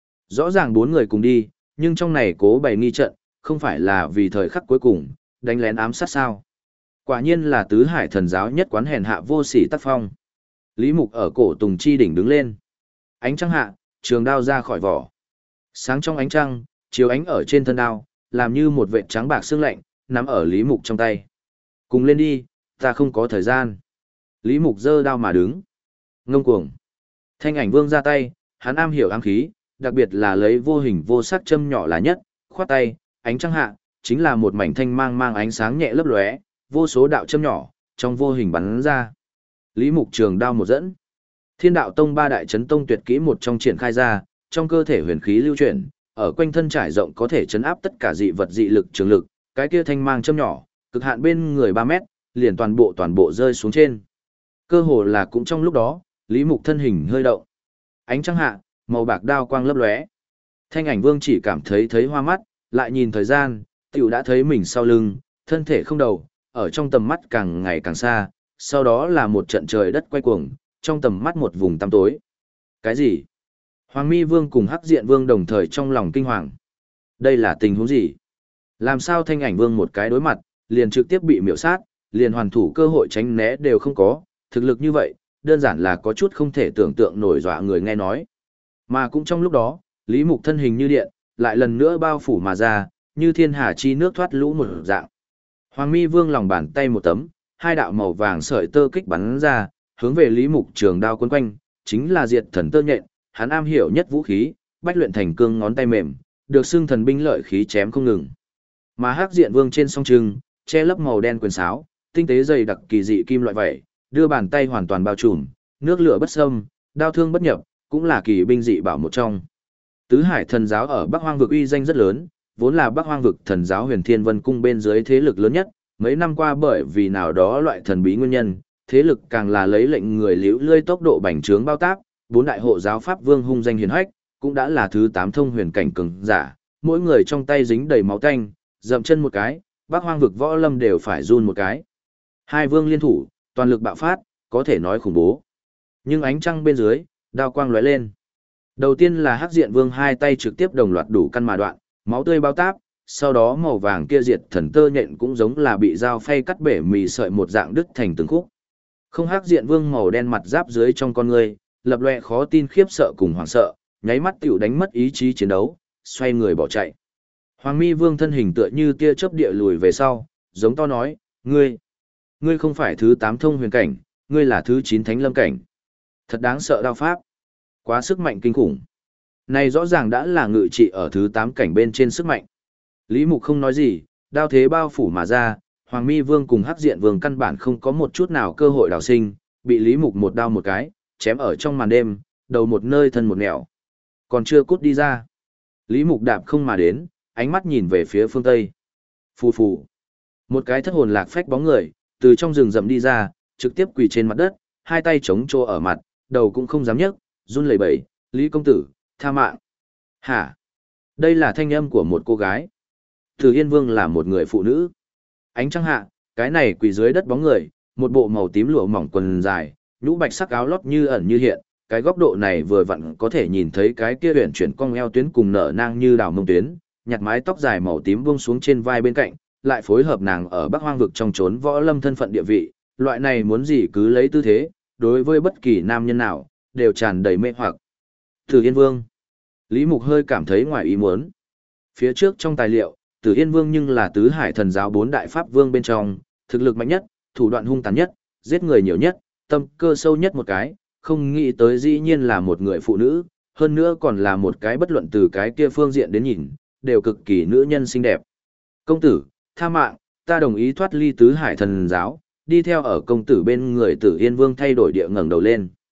Rõ ràng 4 người cùng đi, nhưng trong này cố bày nghi trận, không phải là vì thời khắc cuối cùng, đánh lén ám sát sao. Quả nhiên là tứ hải thần giáo nhất quán hèn hạ vô sỉ tác phong. Lý Mục ở cổ Tùng Chi đỉnh đứng lên. Ánh trăng hạ, trường đao ra khỏi vỏ. Sáng trong ánh trăng, chiếu ánh ở trên thân đao, làm như một vệt trắng bạc sương lạnh, nắm ở Lý Mục trong tay. Cùng lên đi, ta không có thời gian. Lý Mục giơ đao mà đứng. Ngông cuồng. Thanh ảnh Vương ra tay, hắn am hiểu ám khí, đặc biệt là lấy vô hình vô sắc châm nhỏ là nhất, khoát tay, ánh trăng hạ, chính là một mảnh thanh mang ánh sáng nhẹ lấp lóe, vô số đạo châm nhỏ, trong vô hình bắn ra. Lý Mục trường đao một dẫn. Thiên đạo tông 3 đại chấn tông tuyệt kỹ một trong triển khai ra, trong cơ thể huyền khí lưu chuyển, ở quanh thân trải rộng có thể chấn áp tất cả dị vật dị lực trường lực, cái kia thanh mang châm nhỏ, cực hạn bên người 3 mét, liền toàn bộ rơi xuống trên. Cơ hồ là cũng trong lúc đó, Lý Mục thân hình hơi động. Ánh trăng hạ, màu bạc đao quang lấp lóe. Thanh ảnh Vương chỉ cảm thấy hoa mắt, lại nhìn thời gian, tiểu đã thấy mình sau lưng, thân thể không đầu, ở trong tầm mắt càng ngày càng xa, sau đó là một trận trời đất quay cuồng, trong tầm mắt một vùng tăm tối. Cái gì? Hoàng Mi Vương cùng Hắc Diện Vương đồng thời trong lòng kinh hoàng. Đây là tình huống gì? Làm sao Thanh ảnh Vương một cái đối mặt, liền trực tiếp bị miểu sát, liền hoàn thủ cơ hội tránh né đều không có, thực lực như vậy, đơn giản là có chút không thể tưởng tượng nổi, dọa người nghe nói. Mà cũng trong lúc đó, Lý Mục thân hình như điện, lại lần nữa bao phủ mà ra, như thiên hà chi nước thoát lũ một dạng. Hoàng Mi Vương lòng bàn tay một tấm, 2 đạo màu vàng sợi tơ kích bắn ra, hướng về Lý Mục trường đao quấn quanh, chính là diệt thần tơ nhện, hắn am hiểu nhất vũ khí, bách luyện thành cương ngón tay mềm, được xưng thần binh lợi khí chém không ngừng. Mà Hắc Diện Vương trên song trưng, che lấp màu đen quyền sáo, tinh tế dày đặc kỳ dị kim loại vảy, đưa bàn tay hoàn toàn bao trùm, nước lửa bất xâm, đao thương bất nhập, cũng là kỳ binh dị bảo một trong. Tứ Hải thần giáo ở Bắc Hoang vực uy danh rất lớn, vốn là Bắc Hoang vực thần giáo Huyền Thiên Vân cung bên dưới thế lực lớn nhất, mấy năm qua bởi vì nào đó loại thần bí nguyên nhân, thế lực càng là lấy lệnh người liễu lươi tốc độ bành trướng bao tác, 4 đại hộ giáo pháp vương hung danh hiển hách, cũng đã là thứ 8 thông huyền cảnh cường giả, mỗi người trong tay dính đầy máu tanh, dậm chân một cái, Bắc Hoang vực võ lâm đều phải run một cái. 2 vương liên thủ, toàn lực bạo phát, có thể nói khủng bố. Nhưng ánh trăng bên dưới, đao quang lóe lên. Đầu tiên là Hắc Diện Vương 2 tay trực tiếp đồng loạt đủ căn mà đoạn, máu tươi bao táp, sau đó màu vàng kia diệt thần tơ nhện cũng giống là bị dao phay cắt bể mì sợi một dạng đứt thành từng khúc. Không Hắc Diện Vương màu đen mặt giáp dưới trong con người, lập loè khó tin khiếp sợ cùng hoảng sợ, nháy mắt tiểu đánh mất ý chí chiến đấu, xoay người bỏ chạy. Hoàng Mi Vương thân hình tựa như tia chớp địa lùi về sau, giống to nói, ngươi không phải thứ 8 thông huyền cảnh, ngươi là thứ 9 thánh lâm cảnh. Thật đáng sợ đao pháp. Quá sức mạnh kinh khủng. Này rõ ràng đã là ngự trị ở thứ 8 cảnh bên trên sức mạnh. Lý Mục không nói gì, đao thế bao phủ mà ra, Hoàng Mi Vương cùng Hắc Diện Vương căn bản không có một chút nào cơ hội đào sinh, bị Lý Mục một đao một cái, chém ở trong màn đêm, đầu một nơi thân một nẻo. Còn chưa cút đi ra. Lý Mục đạp không mà đến, ánh mắt nhìn về phía phương Tây. Phù phù. Một cái thất hồn lạc phách bóng người, từ trong rừng rậm đi ra, trực tiếp quỳ trên mặt đất, 2 tay chống trô ở mặt, đầu cũng không dám nhấc, run lẩy bẩy, Lý công tử, tha mạng. Hả? Đây là thanh âm của một cô gái. Từ Yên Vương là một người phụ nữ. Ánh trăng hạ, cái này quỳ dưới đất bóng người, một bộ màu tím lụa mỏng quần dài, nhũ bạch sắc áo lót như ẩn như hiện, cái góc độ này vừa vặn có thể nhìn thấy cái kia huyền chuyển cong eo tuyến cùng nở nang như đào mông tuyến, nhặt mái tóc dài màu tím buông xuống trên vai bên cạnh, lại phối hợp nàng ở Bắc Hoang vực trong trốn võ lâm thân phận địa vị, loại này muốn gì cứ lấy tư thế, đối với bất kỳ nam nhân nào, đều tràn đầy mê hoặc. Tử Yên Vương. Lý Mục hơi cảm thấy ngoài ý muốn. Phía trước trong tài liệu, Tử Yên Vương nhưng là tứ hải thần giáo 4 đại pháp vương bên trong, thực lực mạnh nhất, thủ đoạn hung tàn nhất, giết người nhiều nhất, tâm cơ sâu nhất một cái, không nghĩ tới dĩ nhiên là một người phụ nữ, hơn nữa còn là một cái bất luận từ cái kia phương diện đến nhìn, đều cực kỳ nữ nhân xinh đẹp. Công tử, tha mạng, ta đồng ý thoát ly tứ hải thần giáo, đi theo ở công tử bên người Tử Yên Vương thay đổi địa ngẩng đầu lên.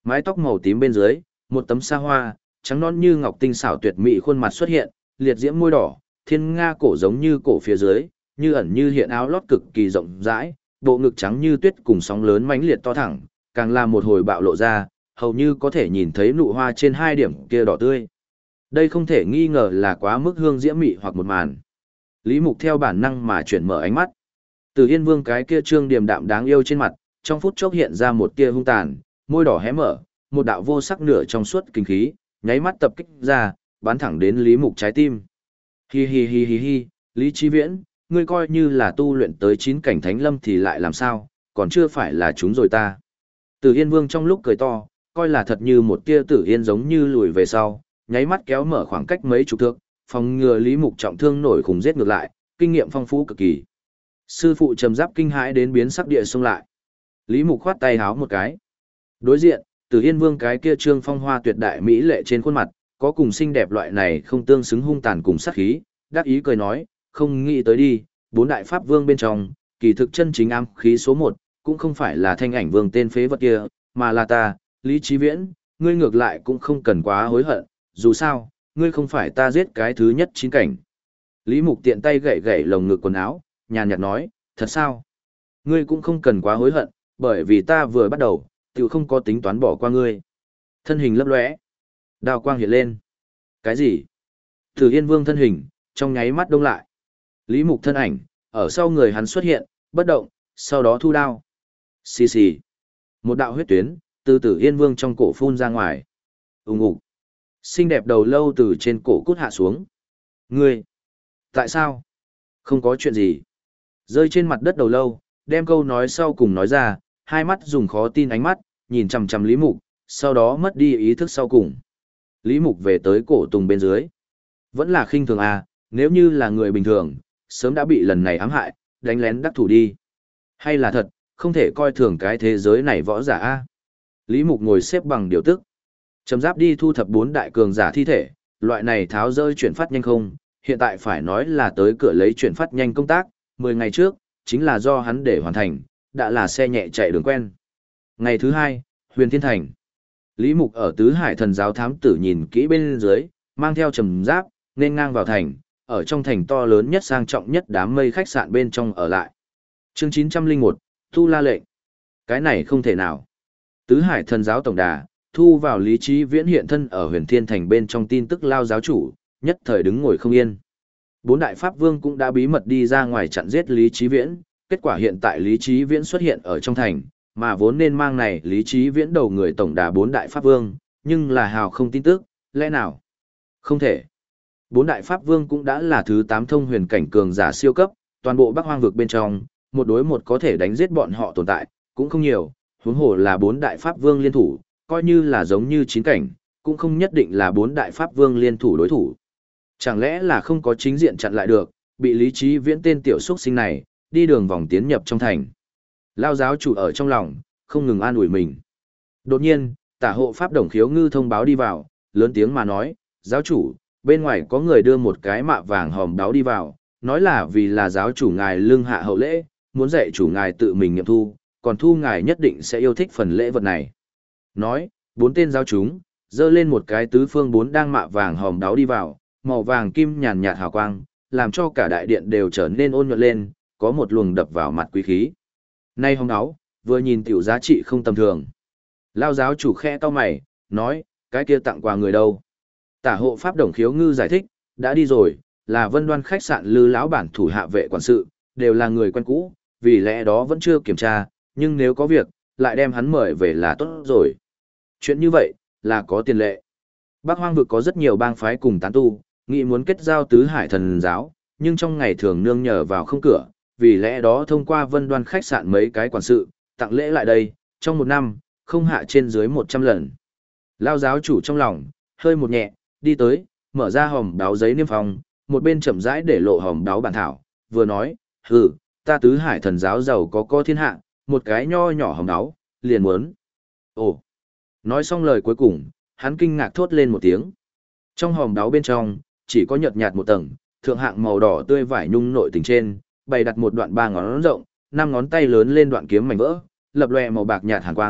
Mái tóc màu tím bên dưới, một tấm sa hoa, trắng non như ngọc tinh xảo tuyệt mỹ khuôn mặt xuất hiện, liệt diễm môi đỏ, thiên nga cổ giống như cổ phía dưới, như ẩn như hiện áo lót cực kỳ rộng rãi, bộ ngực trắng như tuyết cùng sóng lớn mãnh liệt to thẳng, càng là một hồi bạo lộ ra, hầu như có thể nhìn thấy nụ hoa trên hai điểm kia đỏ tươi. Đây không thể nghi ngờ là quá mức hương diễm mị hoặc một màn. Lý Mục theo bản năng mà chuyển mở ánh mắt. Từ Yên Vương cái kia trương điềm đạm đáng yêu trên mặt, trong phút chốc hiện ra một tia hung tàn, môi đỏ hé mở, một đạo vô sắc nửa trong suốt kinh khí, nháy mắt tập kích ra, bắn thẳng đến Lý Mục trái tim. Hi hi hi hi hi, Lý Chí Viễn, ngươi coi như là tu luyện tới 9 cảnh thánh lâm thì lại làm sao, còn chưa phải là chúng rồi ta. Từ Yên Vương trong lúc cười to, coi là thật như một tia tử yên giống như lùi về sau, nháy mắt kéo mở khoảng cách mấy chục thước, phòng ngừa Lý Mục trọng thương nổi khủng giết ngược lại, kinh nghiệm phong phú cực kỳ. Sư phụ trầm giáp kinh hãi đến biến sắc địa xông lại. Lý Mục khoát tay háo một cái. Đối diện, Từ Yên Vương cái kia trương phong hoa tuyệt đại mỹ lệ trên khuôn mặt, có cùng xinh đẹp loại này không tương xứng hung tàn cùng sát khí, đắc ý cười nói, không nghĩ tới đi, 4 đại pháp vương bên trong, kỳ thực chân chính ám khí số 1, cũng không phải là Thanh Ảnh Vương tên phế vật kia, mà là ta, Lý Chí Viễn, ngươi ngược lại cũng không cần quá hối hận, dù sao, ngươi không phải ta giết cái thứ nhất 9 cảnh. Lý Mục tiện tay gậy gậy lồng ngực quần áo, nhàn nhạt nói, thật sao? Ngươi cũng không cần quá hối hận, bởi vì ta vừa bắt đầu, tiểu không có tính toán bỏ qua ngươi. Thân hình lấp lóe, đao quang hiện lên. Cái gì? Từ Yên Vương thân hình, trong nháy mắt đông lại. Lý Mục thân ảnh, ở sau người hắn xuất hiện, bất động, sau đó thu đao. Xì xì. Một đạo huyết tuyến, từ Tử Yên Vương trong cổ phun ra ngoài. Ùng ục. Xinh đẹp đầu lâu từ trên cổ cút hạ xuống. Ngươi! Tại sao? Không có chuyện gì. Rơi trên mặt đất đầu lâu, đem câu nói sau cùng nói ra, hai mắt dùng khó tin ánh mắt, nhìn chằm chằm Lý Mục, sau đó mất đi ý thức sau cùng. Lý Mục về tới cổ tùng bên dưới. Vẫn là khinh thường à, nếu như là người bình thường, sớm đã bị lần này ám hại, đánh lén đắc thủ đi. Hay là thật, không thể coi thường cái thế giới này võ giả a. Lý Mục ngồi xếp bằng điều tức. Trầm Giáp đi thu thập 4 đại cường giả thi thể, loại này tháo rơi chuyển phát nhanh không, hiện tại phải nói là tới cửa lấy chuyển phát nhanh công tác, 10 ngày trước, chính là do hắn để hoàn thành, đã là xe nhẹ chạy đường quen. Ngày thứ 2, Huyền Thiên Thành. Lý Mục ở Tứ Hải Thần Giáo thám tử nhìn kỹ bên dưới, mang theo Trầm Giáp, nên ngang vào thành, ở trong thành to lớn nhất sang trọng nhất đám mây khách sạn bên trong ở lại. Chương 901, Tu La lệnh. Cái này không thể nào. Tứ Hải Thần Giáo tổng đà, thu vào Lý Chí Viễn hiện thân ở Huyền Thiên Thành bên trong tin tức lao giáo chủ, nhất thời đứng ngồi không yên. 4 đại pháp vương cũng đã bí mật đi ra ngoài chặn giết Lý Chí Viễn, kết quả hiện tại Lý Chí Viễn xuất hiện ở trong thành, mà vốn nên mang này Lý Chí Viễn đầu người tổng đà 4 đại pháp vương, nhưng là hào không tin tức, lẽ nào? Không thể. 4 đại pháp vương cũng đã là thứ 8 thông huyền cảnh cường giả siêu cấp, toàn bộ Bắc Hoang vực bên trong, một đối một có thể đánh giết bọn họ tồn tại, cũng không nhiều, huống hồ là 4 đại pháp vương liên thủ, coi như là giống như 9 cảnh, cũng không nhất định là 4 đại pháp vương liên thủ đối thủ. Chẳng lẽ là không có chính diện chặn lại được, bị Lý Chí Viễn tên tiểu xuất sinh này, đi đường vòng tiến nhập trong thành. Lao giáo chủ ở trong lòng, không ngừng an ủi mình. Đột nhiên, tả hộ pháp Đồng Khiếu Ngư thông báo đi vào, lớn tiếng mà nói, giáo chủ, bên ngoài có người đưa một cái mạ vàng hòm đáo đi vào, nói là vì là giáo chủ ngài lương hạ hậu lễ, muốn dạy chủ ngài tự mình nghiệm thu, còn thu ngài nhất định sẽ yêu thích phần lễ vật này. Nói, 4 tên giáo chúng, dơ lên một cái tứ phương 4 đang mạ vàng hòm đáo đi vào, màu vàng kim nhàn nhạt hào quang, làm cho cả đại điện đều trở nên ôn nhuận lên, có một luồng đập vào mặt quý khí. Nay hòm đáo, vừa nhìn tiểu giá trị không tầm thường. Lao giáo chủ khe to mày, nói, cái kia tặng quà người đâu? Tả hộ pháp Đồng Khiếu Ngư giải thích, đã đi rồi, là Vân Đoan khách sạn Lư lão bản thủ hạ vệ quản sự, đều là người quen cũ, vì lẽ đó vẫn chưa kiểm tra, nhưng nếu có việc, lại đem hắn mời về là tốt rồi. Chuyện như vậy, là có tiền lệ. Bắc Hoang vực có rất nhiều bang phái cùng tán tu, nghĩ muốn kết giao Tứ Hải Thần Giáo, nhưng trong ngày thường nương nhờ vào không cửa, vì lẽ đó thông qua Vân Đoan khách sạn mấy cái quản sự, tặng lễ lại đây, trong một năm, không hạ trên dưới 100 lần. Lao giáo chủ trong lòng, hơi một nhẹ, đi tới, mở ra hòm đáo giấy niêm phong, một bên chậm rãi để lộ hòm đáo bản thảo, vừa nói, hừ, ta Tứ Hải Thần Giáo giàu có thiên hạ, một cái nho nhỏ hòm đáo, liền muốn. Ồ, nói xong lời cuối cùng, hắn kinh ngạc thốt lên một tiếng. Trong hòm đáo bên trong, chỉ có nhợt nhạt một tầng, thượng hạng màu đỏ tươi vải nhung nội tình trên, bày đặt một đoạn 3 ngón rộng, 5 ngón tay lớn lên đoạn kiếm mảnh vỡ, lập lòe màu bạc nhạt hàn quang,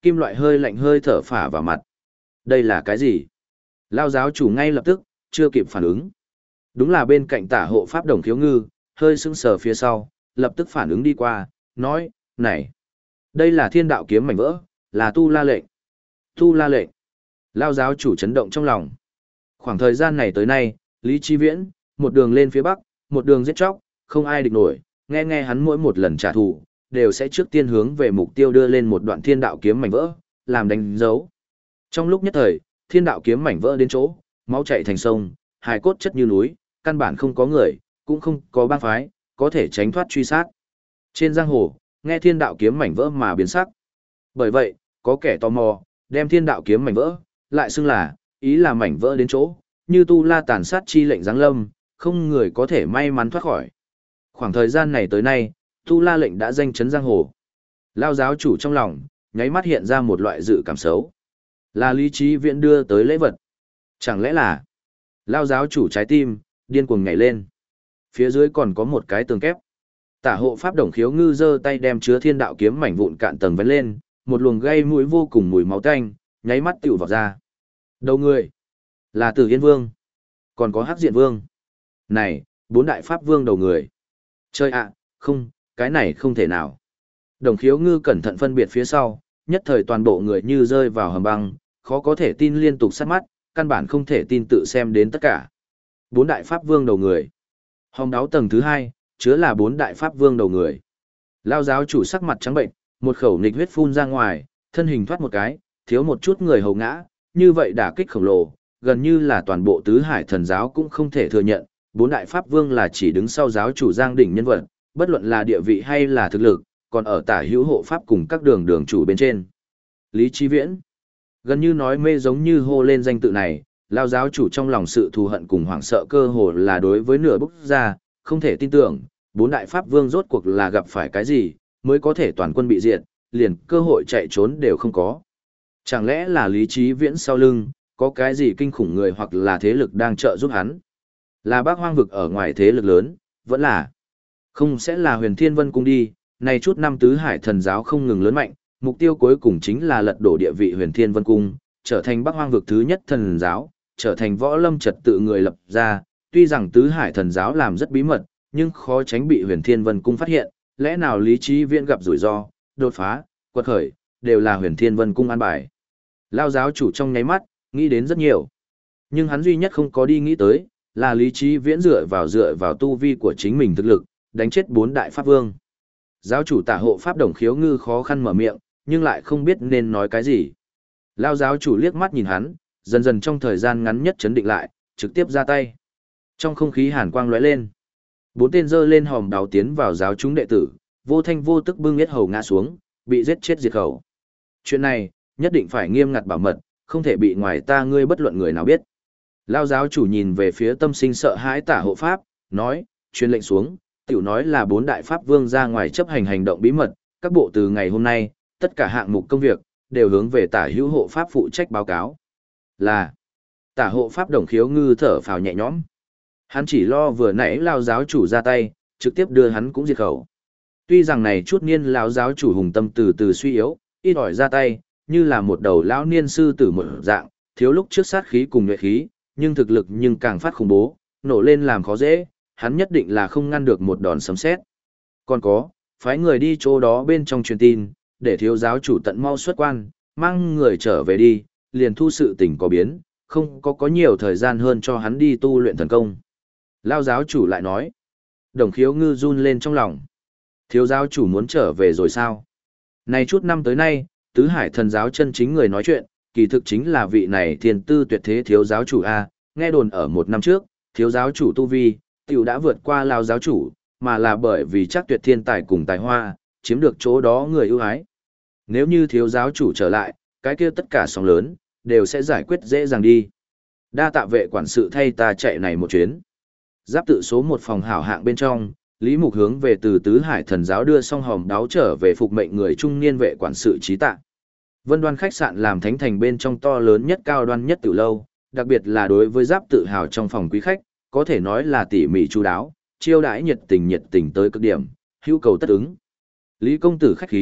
kim loại hơi lạnh hơi thở phả vào mặt. Đây là cái gì? Lao giáo chủ ngay lập tức, chưa kịp phản ứng. Đúng là bên cạnh tả hộ pháp Đồng Khiếu Ngư, hơi sững sờ phía sau, lập tức phản ứng đi qua, nói, này, đây là thiên đạo kiếm mảnh vỡ, là tu la lệnh. Tu la lệnh. Lao giáo chủ chấn động trong lòng. Khoảng thời gian này tới nay, Lý Chí Viễn, một đường lên phía bắc, một đường giết chóc, không ai địch nổi, nghe hắn mỗi một lần trả thù, đều sẽ trước tiên hướng về mục tiêu đưa lên một đoạn thiên đạo kiếm mảnh vỡ, làm đánh dấu. Trong lúc nhất thời, thiên đạo kiếm mảnh vỡ đến chỗ, máu chảy thành sông, hài cốt chất như núi, căn bản không có người, cũng không có bang phái, có thể tránh thoát truy sát. Trên giang hồ, nghe thiên đạo kiếm mảnh vỡ mà biến sắc. Bởi vậy, có kẻ tò mò, đem thiên đạo kiếm mảnh vỡ, lại xưng là, ý là mảnh vỡ đến chỗ, như tu la tàn sát chi lệnh giáng lâm, không người có thể may mắn thoát khỏi. Khoảng thời gian này tới nay, tu la lệnh đã danh chấn giang hồ. Lao giáo chủ trong lòng, nháy mắt hiện ra một loại dự cảm xấu. Là Lý Chí Viễn đưa tới lễ vật. Chẳng lẽ là Lao giáo chủ trái tim, điên cuồng nhảy lên. Phía dưới còn có một cái tường kép. Tả hộ pháp Đồng Khiếu Ngư giơ tay đem chứa thiên đạo kiếm mảnh vụn cạn tầng vén lên, một luồng gây mũi vô cùng mùi máu tanh, nháy mắt tựu vào ra. Đầu người là Tử Yên Vương, còn có Hắc Diện Vương. Này, 4 đại pháp vương đầu người. Chơi ạ, không, cái này không thể nào. Đồng Khiếu Ngư cẩn thận phân biệt phía sau, nhất thời toàn bộ người như rơi vào hầm băng, khó có thể tin liên tục sát mắt, căn bản không thể tin tự xem đến tất cả. 4 đại pháp vương đầu người. Hòm đáo tầng thứ 2, chứa là 4 đại pháp vương đầu người. Lao giáo chủ sắc mặt trắng bệnh, một khẩu nghịch huyết phun ra ngoài, thân hình thoát một cái, thiếu một chút người hầu ngã, như vậy đả kích khổng lồ, gần như là toàn bộ tứ hải thần giáo cũng không thể thừa nhận, 4 đại pháp vương là chỉ đứng sau giáo chủ Giang đỉnh nhân vật, bất luận là địa vị hay là thực lực, còn ở tả hữu hộ pháp cùng các đường chủ bên trên. Lý Chí Viễn, gần như nói mê giống như hô lên danh tự này, Lao giáo chủ trong lòng sự thù hận cùng hoảng sợ cơ hồ là đối với nửa bức ra, không thể tin tưởng, 4 đại pháp vương rốt cuộc là gặp phải cái gì, mới có thể toàn quân bị diệt, liền cơ hội chạy trốn đều không có. Chẳng lẽ là Lý Chí Viễn sau lưng, có cái gì kinh khủng người hoặc là thế lực đang trợ giúp hắn? Là Bác Hoang vực ở ngoài thế lực lớn, vẫn là không sẽ là Huyền Thiên Vân Cung đi, này chút năm tứ hải thần giáo không ngừng lớn mạnh, mục tiêu cuối cùng chính là lật đổ địa vị Huyền Thiên Vân Cung, trở thành Bác Hoang vực thứ nhất thần giáo, trở thành võ lâm trật tự người lập ra, tuy rằng tứ hải thần giáo làm rất bí mật, nhưng khó tránh bị Huyền Thiên Vân Cung phát hiện, lẽ nào Lý Chí Viễn gặp rủi ro, đột phá, quật khởi, đều là Huyền Thiên Vân Cung an bài. Lao giáo chủ trong nháy mắt, nghĩ đến rất nhiều. Nhưng hắn duy nhất không có đi nghĩ tới, là Lý Chí Viễn dựa vào tu vi của chính mình thực lực, đánh chết 4 đại pháp vương. Giáo chủ tả hộ pháp Đồng Khiếu Ngư khó khăn mở miệng, nhưng lại không biết nên nói cái gì. Lao giáo chủ liếc mắt nhìn hắn, dần dần trong thời gian ngắn nhất chấn định lại, trực tiếp ra tay. Trong không khí hàn quang lóe lên, 4 tên giơ lên hòm đáo tiến vào giáo chúng đệ tử, vô thanh vô tức bưng yết hầu ngã xuống, bị giết chết diệt khẩu. Chuyện này, nhất định phải nghiêm ngặt bảo mật, không thể bị ngoài ta ngươi bất luận người nào biết. Lao giáo chủ nhìn về phía tâm sinh sợ hãi tả hộ pháp, nói, truyền lệnh xuống, tiểu nói là 4 đại pháp vương ra ngoài chấp hành hành động bí mật, các bộ từ ngày hôm nay, tất cả hạng mục công việc, đều hướng về tả hữu hộ pháp phụ trách báo cáo. Là, tả hộ pháp Đồng Khiếu Ngư thở phào nhẹ nhõm. Hắn chỉ lo vừa nãy Lao giáo chủ ra tay, trực tiếp đưa hắn cũng diệt khẩu. Tuy rằng này chút niên lão giáo chủ hùng tâm từ từ suy yếu, ít ỏi ra tay, như là một đầu lão niên sư tử một dạng, thiếu lúc trước sát khí cùng nhuệ khí, nhưng thực lực nhưng càng phát khủng bố, nổ lên làm khó dễ, hắn nhất định là không ngăn được một đòn sấm sét. Còn có, phái người đi chỗ đó bên trong truyền tin, để thiếu giáo chủ tận mau xuất quan, mang người trở về đi, liền thu sự tình có biến, không có nhiều thời gian hơn cho hắn đi tu luyện thần công. Lao giáo chủ lại nói, Đồng Khiếu Ngư run lên trong lòng. Thiếu giáo chủ muốn trở về rồi sao? Này chút năm tới nay, tứ hải thần giáo chân chính người nói chuyện, kỳ thực chính là vị này thiên tư tuyệt thế thiếu giáo chủ A, nghe đồn ở 1 năm trước, thiếu giáo chủ tu vi, tiểu đã vượt qua Lao giáo chủ, mà là bởi vì chắc tuyệt thiên tài cùng tài hoa, chiếm được chỗ đó người ưu ái. Nếu như thiếu giáo chủ trở lại, cái kia tất cả sóng lớn, đều sẽ giải quyết dễ dàng đi. Đa tạ vệ quản sự thay ta chạy này một chuyến. Giáp tự số 1 phòng hảo hạng bên trong, Lý Mục hướng về từ tứ hải thần giáo đưa xong hòm đáo trở về phục mệnh người trung niên vệ quản sự trí tạ. Vân Đoan khách sạn làm thánh thành bên trong to lớn nhất cao đoan nhất từ lâu, đặc biệt là đối với Giáp tự hào trong phòng quý khách, có thể nói là tỉ mỉ chu đáo, chiêu đãi nhiệt tình tới cực điểm, hữu cầu tất ứng. Lý công tử khách khí,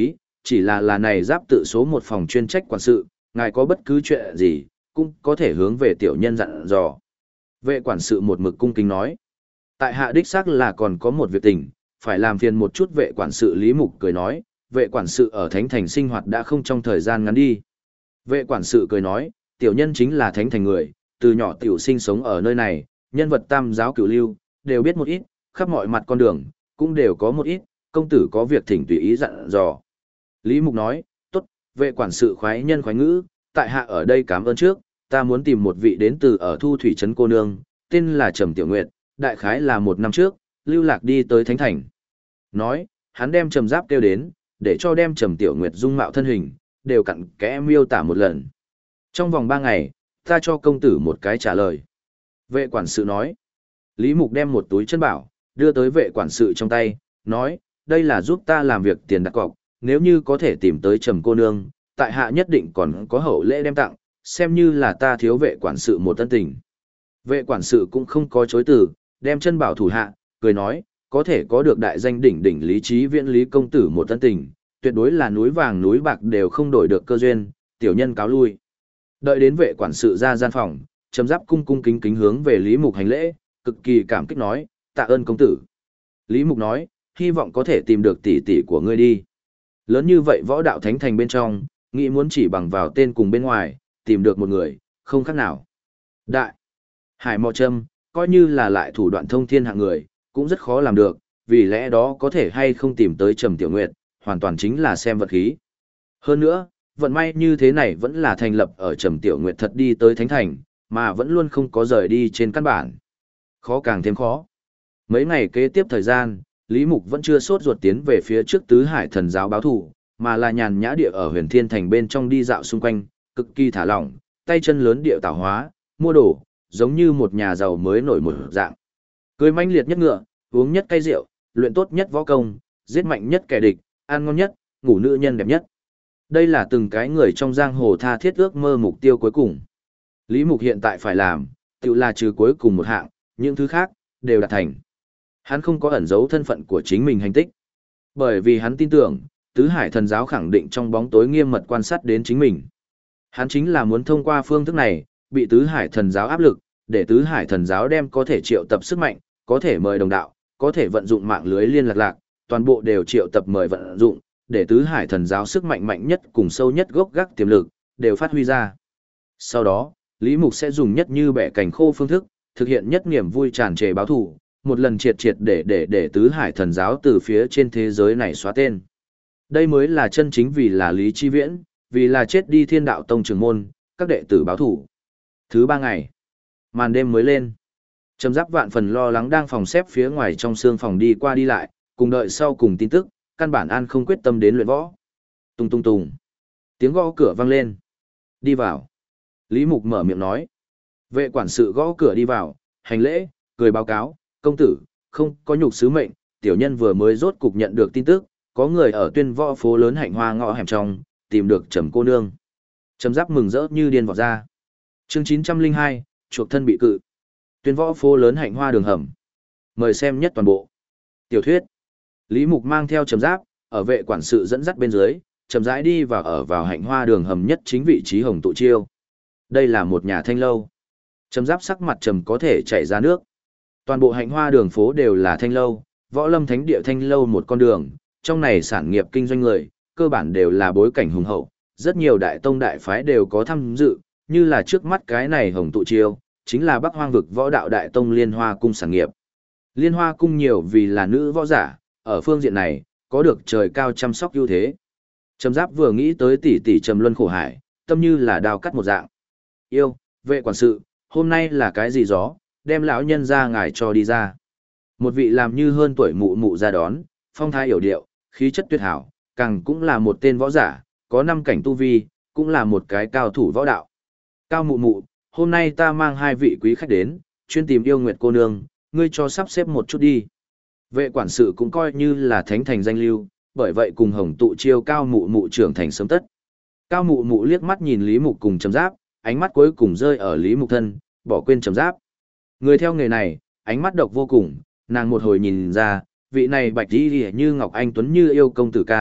chỉ là này giáp tự số một phòng chuyên trách quản sự, ngài có bất cứ chuyện gì, cũng có thể hướng về tiểu nhân dặn dò. Vệ quản sự một mực cung kính nói. Tại hạ đích xác là còn có một việc tình, phải làm phiền một chút. Vệ quản sự Lý Mục cười nói, vệ quản sự ở Thánh Thành sinh hoạt đã không trong thời gian ngắn đi. Vệ quản sự cười nói, tiểu nhân chính là Thánh Thành người, từ nhỏ tiểu sinh sống ở nơi này, nhân vật tam giáo cửu lưu, đều biết một ít, khắp mọi mặt con đường, cũng đều có một ít, công tử có việc thỉnh tùy ý dặn dò. Lý Mục nói, tốt, vệ quản sự khoái nhân khoái ngữ, tại hạ ở đây cảm ơn trước, ta muốn tìm một vị đến từ ở Thu Thủy Trấn cô nương, tên là Trầm Tiểu Nguyệt, đại khái là 1 năm trước, lưu lạc đi tới Thánh Thành. Nói, hắn đem Trầm Giáp kêu đến, để cho đem Trầm Tiểu Nguyệt dung mạo thân hình, đều cặn kẽ miêu tả một lần. Trong vòng 3 ngày, ta cho công tử một cái trả lời. Vệ quản sự nói, Lý Mục đem một túi chân bảo, đưa tới vệ quản sự trong tay, nói, đây là giúp ta làm việc tiền đặt cọc, nếu như có thể tìm tới Trầm cô nương, tại hạ nhất định còn có hậu lễ đem tặng, xem như là ta thiếu vệ quản sự một tân tình. Vệ quản sự cũng không có chối từ, đem chân bảo thủ hạ, cười nói, có thể có được đại danh đỉnh đỉnh Lý Chí Viễn Lý công tử một tân tình, tuyệt đối là núi vàng núi bạc đều không đổi được cơ duyên, tiểu nhân cáo lui. Đợi đến vệ quản sự ra gian phòng, Trầm Giáp cung cung kính kính hướng về Lý Mục hành lễ, cực kỳ cảm kích nói, tạ ơn công tử. Lý Mục nói, hy vọng có thể tìm được tỷ tỷ của ngươi đi. Lớn như vậy võ đạo thánh thành bên trong, nghĩ muốn chỉ bằng vào tên cùng bên ngoài, tìm được một người, không khác nào. Đại Hải Mộ Trâm, coi như là lại thủ đoạn thông thiên hạng người, cũng rất khó làm được, vì lẽ đó có thể hay không tìm tới Trầm Tiểu Nguyệt, hoàn toàn chính là xem vật khí. Hơn nữa, vận may như thế này vẫn là thành lập ở Trầm Tiểu Nguyệt thật đi tới Thánh Thành, mà vẫn luôn không có rời đi trên căn bản. Khó càng thêm khó. Mấy ngày kế tiếp thời gian, Lý Mục vẫn chưa sốt ruột tiến về phía trước Tứ Hải Thần giáo báo thù, mà là nhàn nhã địa ở Huyền Thiên Thành bên trong đi dạo xung quanh, cực kỳ thả lỏng, tay chân lớn địa tảo hóa, mua đồ, giống như một nhà giàu mới nổi một dạng. Cưới manh liệt nhất ngựa, uống nhất cay rượu, luyện tốt nhất võ công, giết mạnh nhất kẻ địch, ăn ngon nhất, ngủ nữ nhân đẹp nhất. Đây là từng cái người trong giang hồ tha thiết ước mơ mục tiêu cuối cùng. Lý Mục hiện tại phải làm, tự là trừ cuối cùng một hạng, những thứ khác, đều đạt thành. Hắn không có ẩn giấu thân phận của chính mình hành tích. Bởi vì hắn tin tưởng, Tứ Hải Thần giáo khẳng định trong bóng tối nghiêm mật quan sát đến chính mình. Hắn chính là muốn thông qua phương thức này, bị Tứ Hải Thần giáo áp lực, để Tứ Hải Thần giáo đem có thể triệu tập sức mạnh, có thể mời đồng đạo, có thể vận dụng mạng lưới liên lạc, toàn bộ đều triệu tập mời vận dụng, để Tứ Hải Thần giáo sức mạnh mạnh nhất cùng sâu nhất gốc gác tiềm lực, đều phát huy ra. Sau đó, Lý Mục sẽ dùng nhất như bẻ cành khô phương thức, thực hiện nhất niềm vui tràn trề báo thù, một lần triệt triệt để Tứ Hải Thần giáo từ phía trên thế giới này xóa tên. Đây mới là chân chính vì là Lý Chi Viễn, vì là chết đi Thiên Đạo Tông trưởng môn, các đệ tử báo thù. Thứ 3 ngày, màn đêm mới lên. Trầm Giáp vạn phần lo lắng đang phòng xếp phía ngoài trong sương phòng đi qua đi lại, cùng đợi sau cùng tin tức, căn bản an không quyết tâm đến luyện võ. Tung tung tung. Tiếng gõ cửa vang lên. Đi vào. Lý Mục mở miệng nói. Vệ quản sự gõ cửa đi vào, hành lễ, cười báo cáo, công tử, không có nhục sứ mệnh, tiểu nhân vừa mới rốt cục nhận được tin tức, có người ở Tuyên Võ phố lớn Hạnh Hoa ngõ hẻm trong, tìm được Trầm cô nương. Trầm Giáp mừng rỡ như điên vọt ra. Chương 902, chuộc thân bị cự. Tuyên Võ phố lớn Hạnh Hoa đường hầm. Mời xem nhất toàn bộ. Tiểu thuyết. Lý Mục mang theo Trầm Giáp, ở vệ quản sự dẫn dắt bên dưới, chậm rãi đi vào Hạnh Hoa đường hầm nhất chính vị trí Hồng Tụ Chiêu. Đây là một nhà thanh lâu. Trầm Giáp sắc mặt trầm có thể chảy ra nước. Toàn bộ Hạnh Hoa đường phố đều là thanh lâu, Võ Lâm Thánh địa thanh lâu một con đường, trong này sản nghiệp kinh doanh người, cơ bản đều là bối cảnh hùng hậu, rất nhiều đại tông đại phái đều có tham dự, như là trước mắt cái này Hồng Tụ Chiêu, chính là Bắc Hoang vực võ đạo đại tông Liên Hoa cung sản nghiệp. Liên Hoa cung nhiều vì là nữ võ giả, ở phương diện này, có được trời cao chăm sóc ưu thế. Trầm Giáp vừa nghĩ tới tỷ tỷ Trầm Luân khổ hải, tâm như là đao cắt một dạng. Yêu, vệ quản sự, hôm nay là cái gì gió, đem lão nhân ra ngài cho đi ra. Một vị làm như hơn tuổi mụ mụ ra đón, phong thái hiểu điệu, khí chất tuyệt hảo, càng cũng là một tên võ giả, có 5 cảnh tu vi, cũng là một cái cao thủ võ đạo. Cao mụ mụ, hôm nay ta mang 2 vị quý khách đến, chuyên tìm yêu nguyệt cô nương, ngươi cho sắp xếp một chút đi. Vệ quản sự cũng coi như là thánh thành danh lưu, bởi vậy cùng Hồng Tụ Chiêu cao mụ mụ trưởng thành sớm tất. Cao mụ mụ liếc mắt nhìn Lý Mục cùng Trầm Giáp, ánh mắt cuối cùng rơi ở Lý Mục thân, bỏ quên Trầm Giáp. Người theo nghề này, ánh mắt độc vô cùng, nàng một hồi nhìn ra, vị này bạch đi như Ngọc Anh Tuấn như yêu công tử ca,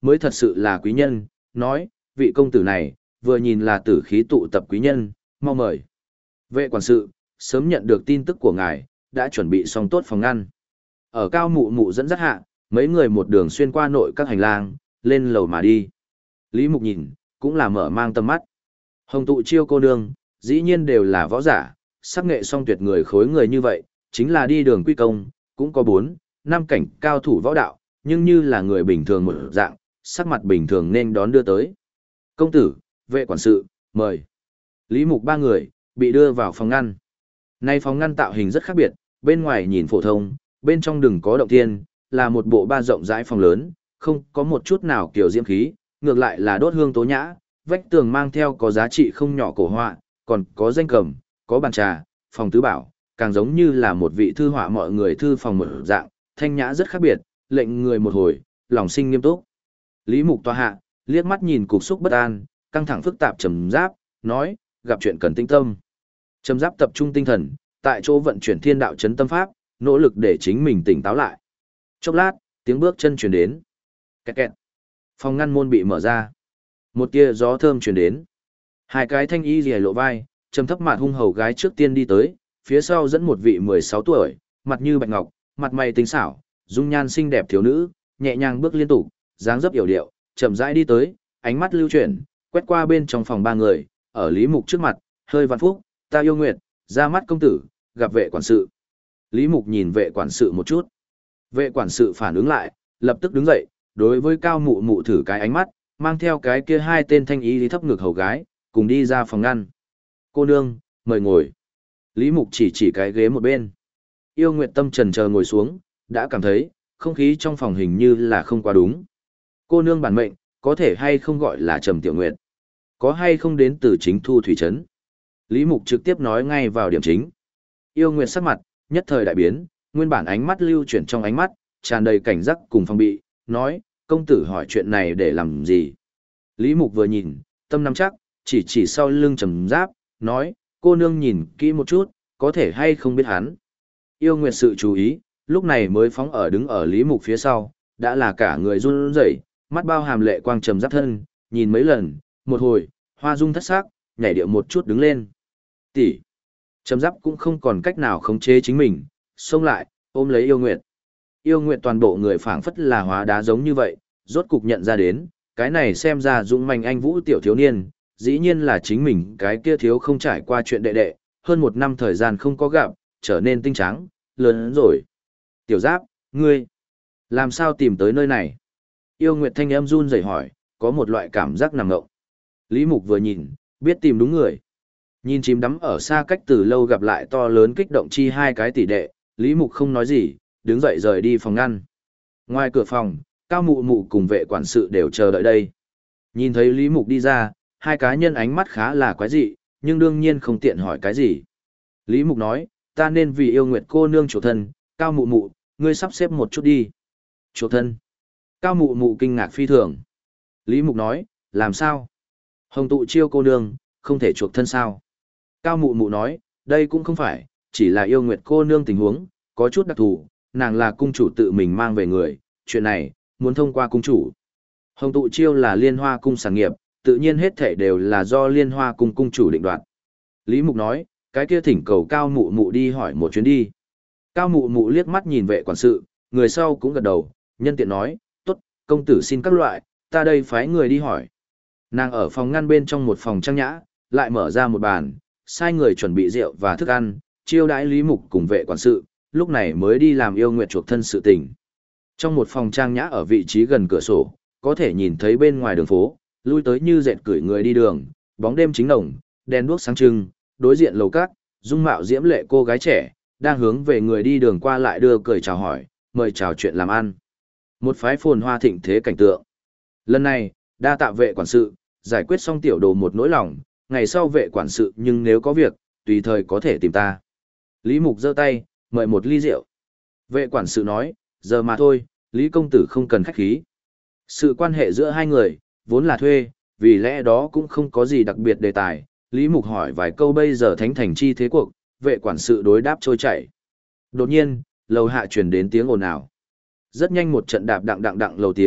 mới thật sự là quý nhân, nói, vị công tử này, vừa nhìn là tử khí tụ tập quý nhân, mau mời. Vệ quản sự, sớm nhận được tin tức của ngài, đã chuẩn bị xong tốt phòng ngăn. Ở cao mụ mụ dẫn dắt hạ, mấy người một đường xuyên qua nội các hành lang, lên lầu mà đi. Lý Mục nhìn, cũng là mở mang tầm mắt. Hồng tụ chiêu cô nương, dĩ nhiên đều là võ giả, sắc nghệ song tuyệt người khối người như vậy, chính là đi đường quy công, cũng có 4, 5 cảnh cao thủ võ đạo, nhưng như là người bình thường một dạng, sắc mặt bình thường nên đón đưa tới. Công tử, vệ quản sự, mời. Lý Mục 3 người, bị đưa vào phòng ngăn. Nay phòng ngăn tạo hình rất khác biệt, bên ngoài nhìn phổ thông, bên trong đừng có động thiên, là một bộ ba rộng rãi phòng lớn, không có một chút nào kiểu diễm khí, ngược lại là đốt hương tố nhã, vách tường mang theo có giá trị không nhỏ cổ họa, còn có danh cầm, có bàn trà, phòng tứ bảo, càng giống như là một vị thư họa mọi người thư phòng một dạng, thanh nhã rất khác biệt, lệnh người một hồi, lòng sinh nghiêm túc. Lý Mục tòa hạ, liếc mắt nhìn cục xúc bất an, căng thẳng phức tạp trầm giáp, nói, gặp chuyện cần tinh tâm. Trầm giáp tập trung tinh thần, tại chỗ vận chuyển thiên đạo chấn tâm pháp, nỗ lực để chính mình tỉnh táo lại. Chốc lát, tiếng bước chân truyền đến. Kẹt kẹt. Phòng ngăn môn bị mở ra. Một tia gió thơm truyền đến. Hai cái thanh y rìa lộ vai, trầm thấp mặt hung hầu gái trước tiên đi tới, phía sau dẫn một vị 16 tuổi, mặt như bạch ngọc, mặt mày tinh xảo, dung nhan xinh đẹp thiếu nữ, nhẹ nhàng bước liên tục, dáng dấp yểu điệu, chậm rãi đi tới, ánh mắt lưu chuyển, quét qua bên trong phòng 3 người, ở Lý Mục trước mặt, hơi văn phúc, ta yêu nguyệt, ra mắt công tử, gặp vệ quản sự. Lý Mục nhìn vệ quản sự một chút. Vệ quản sự phản ứng lại, lập tức đứng dậy, đối với cao mụ mụ thử cái ánh mắt, mang theo cái kia 2 tên thanh ý lý thấp ngực hầu gái, cùng đi ra phòng ngăn. Cô nương, mời ngồi. Lý Mục chỉ cái ghế một bên. Yêu Nguyệt tâm trần chờ ngồi xuống, đã cảm thấy, không khí trong phòng hình như là không quá đúng. Cô nương bản mệnh, có thể hay không gọi là Trầm Tiểu Nguyệt? Có hay không đến từ chính Thu Thủy Trấn? Lý Mục trực tiếp nói ngay vào điểm chính. Yêu Nguyệt sắc mặt, nhất thời đại biến, nguyên bản ánh mắt lưu chuyển trong ánh mắt, tràn đầy cảnh giác cùng phòng bị, nói, công tử hỏi chuyện này để làm gì? Lý Mục vừa nhìn, tâm nắm chắc, chỉ sau lưng Trầm Giáp, nói, cô nương nhìn kỹ một chút, có thể hay không biết hắn. Yêu Nguyệt sự chú ý, lúc này mới phóng ở đứng ở Lý Mục phía sau, đã là cả người run rẩy, mắt bao hàm lệ quang Trầm Giáp thân, nhìn mấy lần, một hồi, hoa dung thất sắc, nhảy điệu một chút đứng lên. Tỷ. Trầm Giáp cũng không còn cách nào khống chế chính mình, xông lại, ôm lấy Yêu Nguyệt. Yêu Nguyệt toàn bộ người phảng phất là hóa đá giống như vậy, rốt cục nhận ra đến, cái này xem ra dũng manh anh vũ tiểu thiếu niên, dĩ nhiên là chính mình cái kia thiếu không trải qua chuyện đệ đệ, hơn 1 năm thời gian không có gặp, trở nên tinh trắng, lớn rồi. Tiểu Giáp, ngươi, làm sao tìm tới nơi này? Yêu Nguyệt thanh âm run rẩy hỏi, có một loại cảm giác nằm ngộng. Lý Mục vừa nhìn, biết tìm đúng người. Nhìn chìm đắm ở xa cách từ lâu gặp lại to lớn kích động chi 2 cái tỷ đệ, Lý Mục không nói gì, đứng dậy rời đi phòng ngăn. Ngoài cửa phòng, Cao Mụ Mụ cùng vệ quản sự đều chờ đợi đây. Nhìn thấy Lý Mục đi ra, 2 cá nhân ánh mắt khá là quái dị, nhưng đương nhiên không tiện hỏi cái gì. Lý Mục nói, ta nên vì yêu Nguyệt cô nương chủ thân, Cao Mụ Mụ, ngươi sắp xếp một chút đi. Chủ thân. Cao Mụ Mụ kinh ngạc phi thường. Lý Mục nói, làm sao? Hồng tụ chiêu cô nương, không thể chuộc thân sao? Cao Mụ Mụ nói, đây cũng không phải, chỉ là yêu Nguyệt cô nương tình huống, có chút đặc thù, nàng là cung chủ tự mình mang về người, chuyện này, muốn thông qua cung chủ. Hồng tụ chiêu là liên hoa cung sản nghiệp, tự nhiên hết thể đều là do liên hoa cung cung chủ định đoạt. Lý Mục nói, cái kia thỉnh cầu Cao Mụ Mụ đi hỏi một chuyến đi. Cao Mụ Mụ liếc mắt nhìn vệ quản sự, người sau cũng gật đầu, nhân tiện nói, tốt, công tử xin các loại, ta đây phái người đi hỏi. Nàng ở phòng ngăn bên trong một phòng trang nhã, lại mở ra một bàn, sai người chuẩn bị rượu và thức ăn, chiêu đãi Lý Mục cùng vệ quản sự, lúc này mới đi làm yêu Nguyệt chuộc thân sự tình. Trong một phòng trang nhã ở vị trí gần cửa sổ, có thể nhìn thấy bên ngoài đường phố, lui tới như dệt cửi người đi đường, bóng đêm chính nồng, đèn đuốc sáng trưng, đối diện lầu cát, dung mạo diễm lệ cô gái trẻ, đang hướng về người đi đường qua lại đưa cười chào hỏi, mời chào chuyện làm ăn. Một phái phồn hoa thịnh thế cảnh tượng. Lần này, đa tạ vệ quản sự, giải quyết xong tiểu đồ một nỗi lòng, ngày sau vệ quản sự nhưng nếu có việc, tùy thời có thể tìm ta. Lý Mục giơ tay, mời một ly rượu. Vệ quản sự nói, giờ mà thôi, Lý công tử không cần khách khí. Sự quan hệ giữa 2 người, vốn là thuê, vì lẽ đó cũng không có gì đặc biệt đề tài. Lý Mục hỏi vài câu bây giờ thánh thành chi thế cuộc, vệ quản sự đối đáp trôi chảy. Đột nhiên, lầu hạ truyền đến tiếng ồn ào. Rất nhanh một trận đạp đặng lầu tiếng,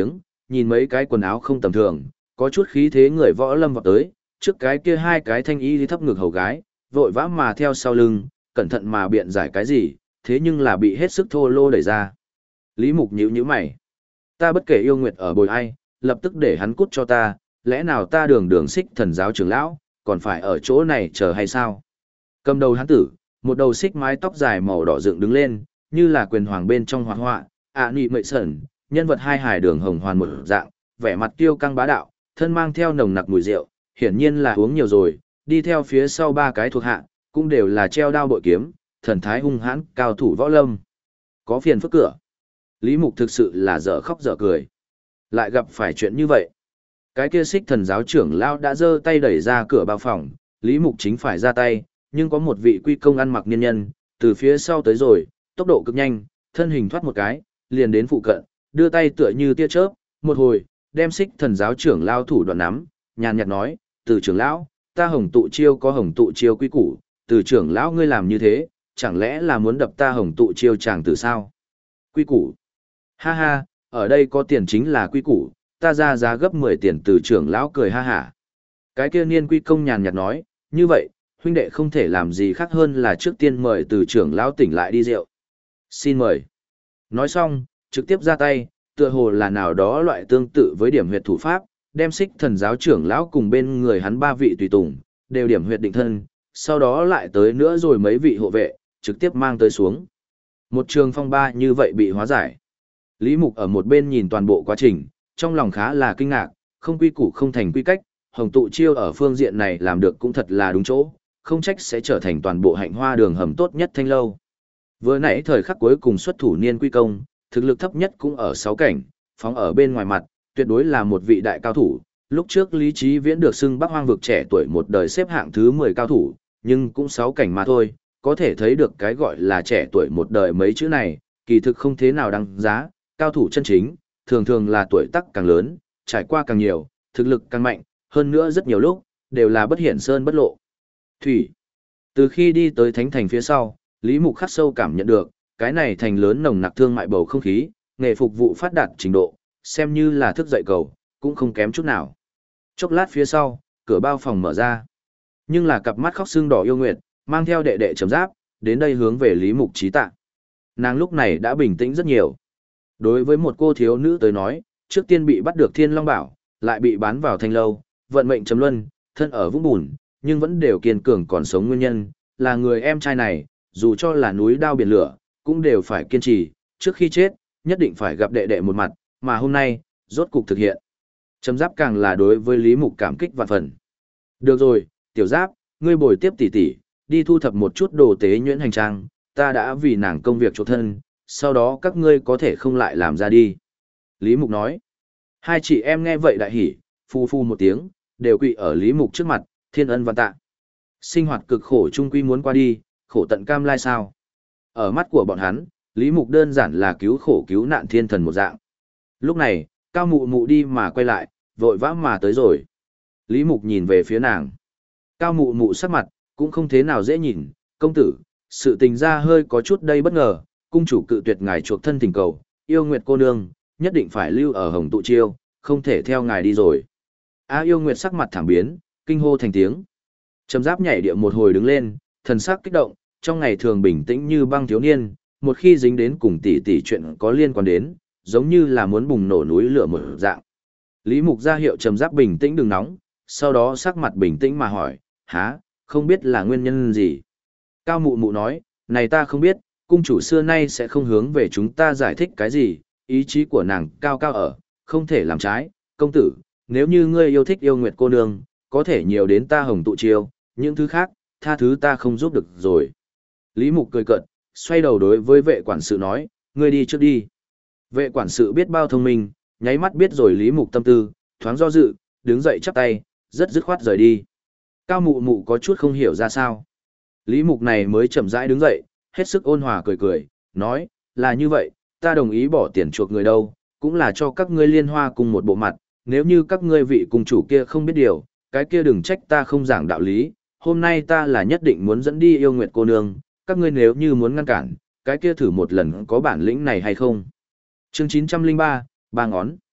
nhìn mấy cái quần áo không tầm thường, có chút khí thế người võ lâm vọt tới, trước cái kia hai cái thanh y thấp ngực hầu gái, vội vã mà theo sau lưng, cẩn thận mà biện giải cái gì, thế nhưng là bị hết sức thô lô đẩy ra. Lý Mục nhíu mày. Ta bất kể yêu nguyệt ở bồi ai, lập tức để hắn cút cho ta, lẽ nào ta đường đường xích thần giáo trưởng lão, còn phải ở chỗ này chờ hay sao? Cầm đầu hắn tử, một đầu xích mái tóc dài màu đỏ dựng đứng lên, như là quyền hoàng bên trong hoạt họa, nị mệ sẩn, nhân vật hai hài đường hồng hoàn một dạng, vẻ mặt kiêu căng bá đạo, thân mang theo nồng nặc mùi rượu, hiển nhiên là uống nhiều rồi, đi theo phía sau ba cái thuộc hạ, cũng đều là treo đao bội kiếm, thần thái hung hãn, cao thủ võ lâm. Có phiền phức cửa. Lý Mục thực sự là dở khóc dở cười. Lại gặp phải chuyện như vậy. Cái kia xích thần giáo trưởng lao đã giơ tay đẩy ra cửa bao phòng, Lý Mục chính phải ra tay, nhưng có một vị quy công ăn mặc niên nhân, từ phía sau tới rồi, tốc độ cực nhanh, thân hình thoát một cái, liền đến phụ cận, đưa tay tựa như tia chớp, một hồi, đem xích thần giáo trưởng lao thủ đoạn nắm, nhàn nhạt nói, từ trưởng lão, ta hồng tụ chiêu có hồng tụ chiêu quy củ, từ trưởng lão ngươi làm như thế, chẳng lẽ là muốn đập ta hồng tụ chiêu chàng từ sao? Quy củ. Ha ha, ở đây có tiền chính là quy củ, ta ra giá gấp 10 tiền, từ trưởng lão cười ha hả. Cái kia niên quy công nhàn nhạt nói, như vậy, huynh đệ không thể làm gì khác hơn là trước tiên mời từ trưởng lão tỉnh lại đi rượu. Xin mời. Nói xong, trực tiếp ra tay, tựa hồ là nào đó loại tương tự với điểm huyệt thủ pháp, đem xích thần giáo trưởng lão cùng bên người hắn ba vị tùy tùng, đều điểm huyệt định thân, sau đó lại tới nữa rồi mấy vị hộ vệ, trực tiếp mang tới xuống. Một trường phong ba như vậy bị hóa giải. Lý Mục ở một bên nhìn toàn bộ quá trình, trong lòng khá là kinh ngạc, không quy củ không thành quy cách, hồng tụ chiêu ở phương diện này làm được cũng thật là đúng chỗ, không trách sẽ trở thành toàn bộ hạnh hoa đường hầm tốt nhất thanh lâu. Vừa nãy thời khắc cuối cùng xuất thủ niên quy công, thực lực thấp nhất cũng ở 6 cảnh, phóng ở bên ngoài mặt, tuyệt đối là một vị đại cao thủ. Lúc trước Lý Chí Viễn được xưng Bắc Hoang vực trẻ tuổi một đời xếp hạng thứ 10 cao thủ, nhưng cũng 6 cảnh mà thôi, có thể thấy được cái gọi là trẻ tuổi một đời mấy chữ này, kỳ thực không thế nào đáng giá, cao thủ chân chính, thường thường là tuổi tác càng lớn, trải qua càng nhiều, thực lực càng mạnh, hơn nữa rất nhiều lúc, đều là bất hiển sơn bất lộ. Thủy. Từ khi đi tới Thánh Thành phía sau, Lý Mục khắc sâu cảm nhận được, cái này thành lớn nồng nặc thương mại bầu không khí, nghề phục vụ phát đạt trình độ, xem như là thức dậy cầu, cũng không kém chút nào. Chốc lát phía sau, cửa bao phòng mở ra. Nhưng là cặp mắt khóc sưng đỏ yêu nguyệt, mang theo đệ đệ Trầm Giáp, đến đây hướng về Lý Mục trí tạ. Nàng lúc này đã bình tĩnh rất nhiều. Đối với một cô thiếu nữ tới nói, trước tiên bị bắt được Thiên Long Bảo, lại bị bán vào thanh lâu, vận mệnh chấm luân, thân ở vũng bùn, nhưng vẫn đều kiên cường còn sống nguyên nhân, là người em trai này, dù cho là núi đao biển lửa, cũng đều phải kiên trì, trước khi chết, nhất định phải gặp đệ đệ một mặt, mà hôm nay, rốt cục thực hiện. Trầm Giáp càng là đối với Lý Mục cảm kích vạn phần. Được rồi, Tiểu Giáp, ngươi bồi tiếp tỷ tỷ, đi thu thập một chút đồ tế nhuyễn hành trang, ta đã vì nàng công việc chỗ thân, sau đó các ngươi có thể không lại làm ra đi. Lý Mục nói. Hai chị em nghe vậy đại hỉ, phu phu một tiếng, đều quỳ ở Lý Mục trước mặt, thiên ân và tạ. Sinh hoạt cực khổ chung quy muốn qua đi, khổ tận cam lai sao. Ở mắt của bọn hắn, Lý Mục đơn giản là cứu khổ cứu nạn thiên thần một dạng. Lúc này, Cao Mụ Mụ đi mà quay lại, vội vã mà tới rồi. Lý Mục nhìn về phía nàng. Cao Mụ Mụ sắc mặt, cũng không thế nào dễ nhìn, công tử, sự tình ra hơi có chút đây bất ngờ, cung chủ cự tuyệt ngài chuộc thân tình cầu, yêu nguyệt cô nương, nhất định phải lưu ở hồng tụ chiêu, không thể theo ngài đi rồi. Yêu nguyệt sắc mặt thảm biến, kinh hô thành tiếng. Trầm Giáp nhảy địa một hồi đứng lên, thần sắc kích động, trong ngày thường bình tĩnh như băng thiếu niên, một khi dính đến cùng tỷ tỷ chuyện có liên quan đến, giống như là muốn bùng nổ núi lửa một dạng. Lý Mục ra hiệu Trầm Giáp bình tĩnh đừng nóng, sau đó sắc mặt bình tĩnh mà hỏi, há, không biết là nguyên nhân gì. Cao Mụ Mụ nói, này ta không biết, cung chủ xưa nay sẽ không hướng về chúng ta giải thích cái gì, ý chí của nàng cao cao ở, không thể làm trái, công tử, nếu như ngươi yêu thích yêu nguyệt cô nương, có thể nhiều đến ta hồng tụ chiêu, những thứ khác, tha thứ ta không giúp được rồi. Lý Mục cười cợt, xoay đầu đối với vệ quản sự nói, ngươi đi trước đi. Vệ quản sự biết bao thông minh, nháy mắt biết rồi Lý Mục tâm tư, thoáng do dự, đứng dậy chắp tay, rất dứt khoát rời đi. Cao Mụ Mụ có chút không hiểu ra sao. Lý Mục này mới chậm rãi đứng dậy, hết sức ôn hòa cười cười, nói, là như vậy, ta đồng ý bỏ tiền chuộc người đâu, cũng là cho các ngươi liên hoa cùng một bộ mặt, nếu như các ngươi vị cùng chủ kia không biết điều, cái kia đừng trách ta không giảng đạo lý, hôm nay ta là nhất định muốn dẫn đi yêu nguyệt cô nương, các ngươi nếu như muốn ngăn cản, cái kia thử một lần có bản lĩnh này hay không. Chương 903, ba ngón.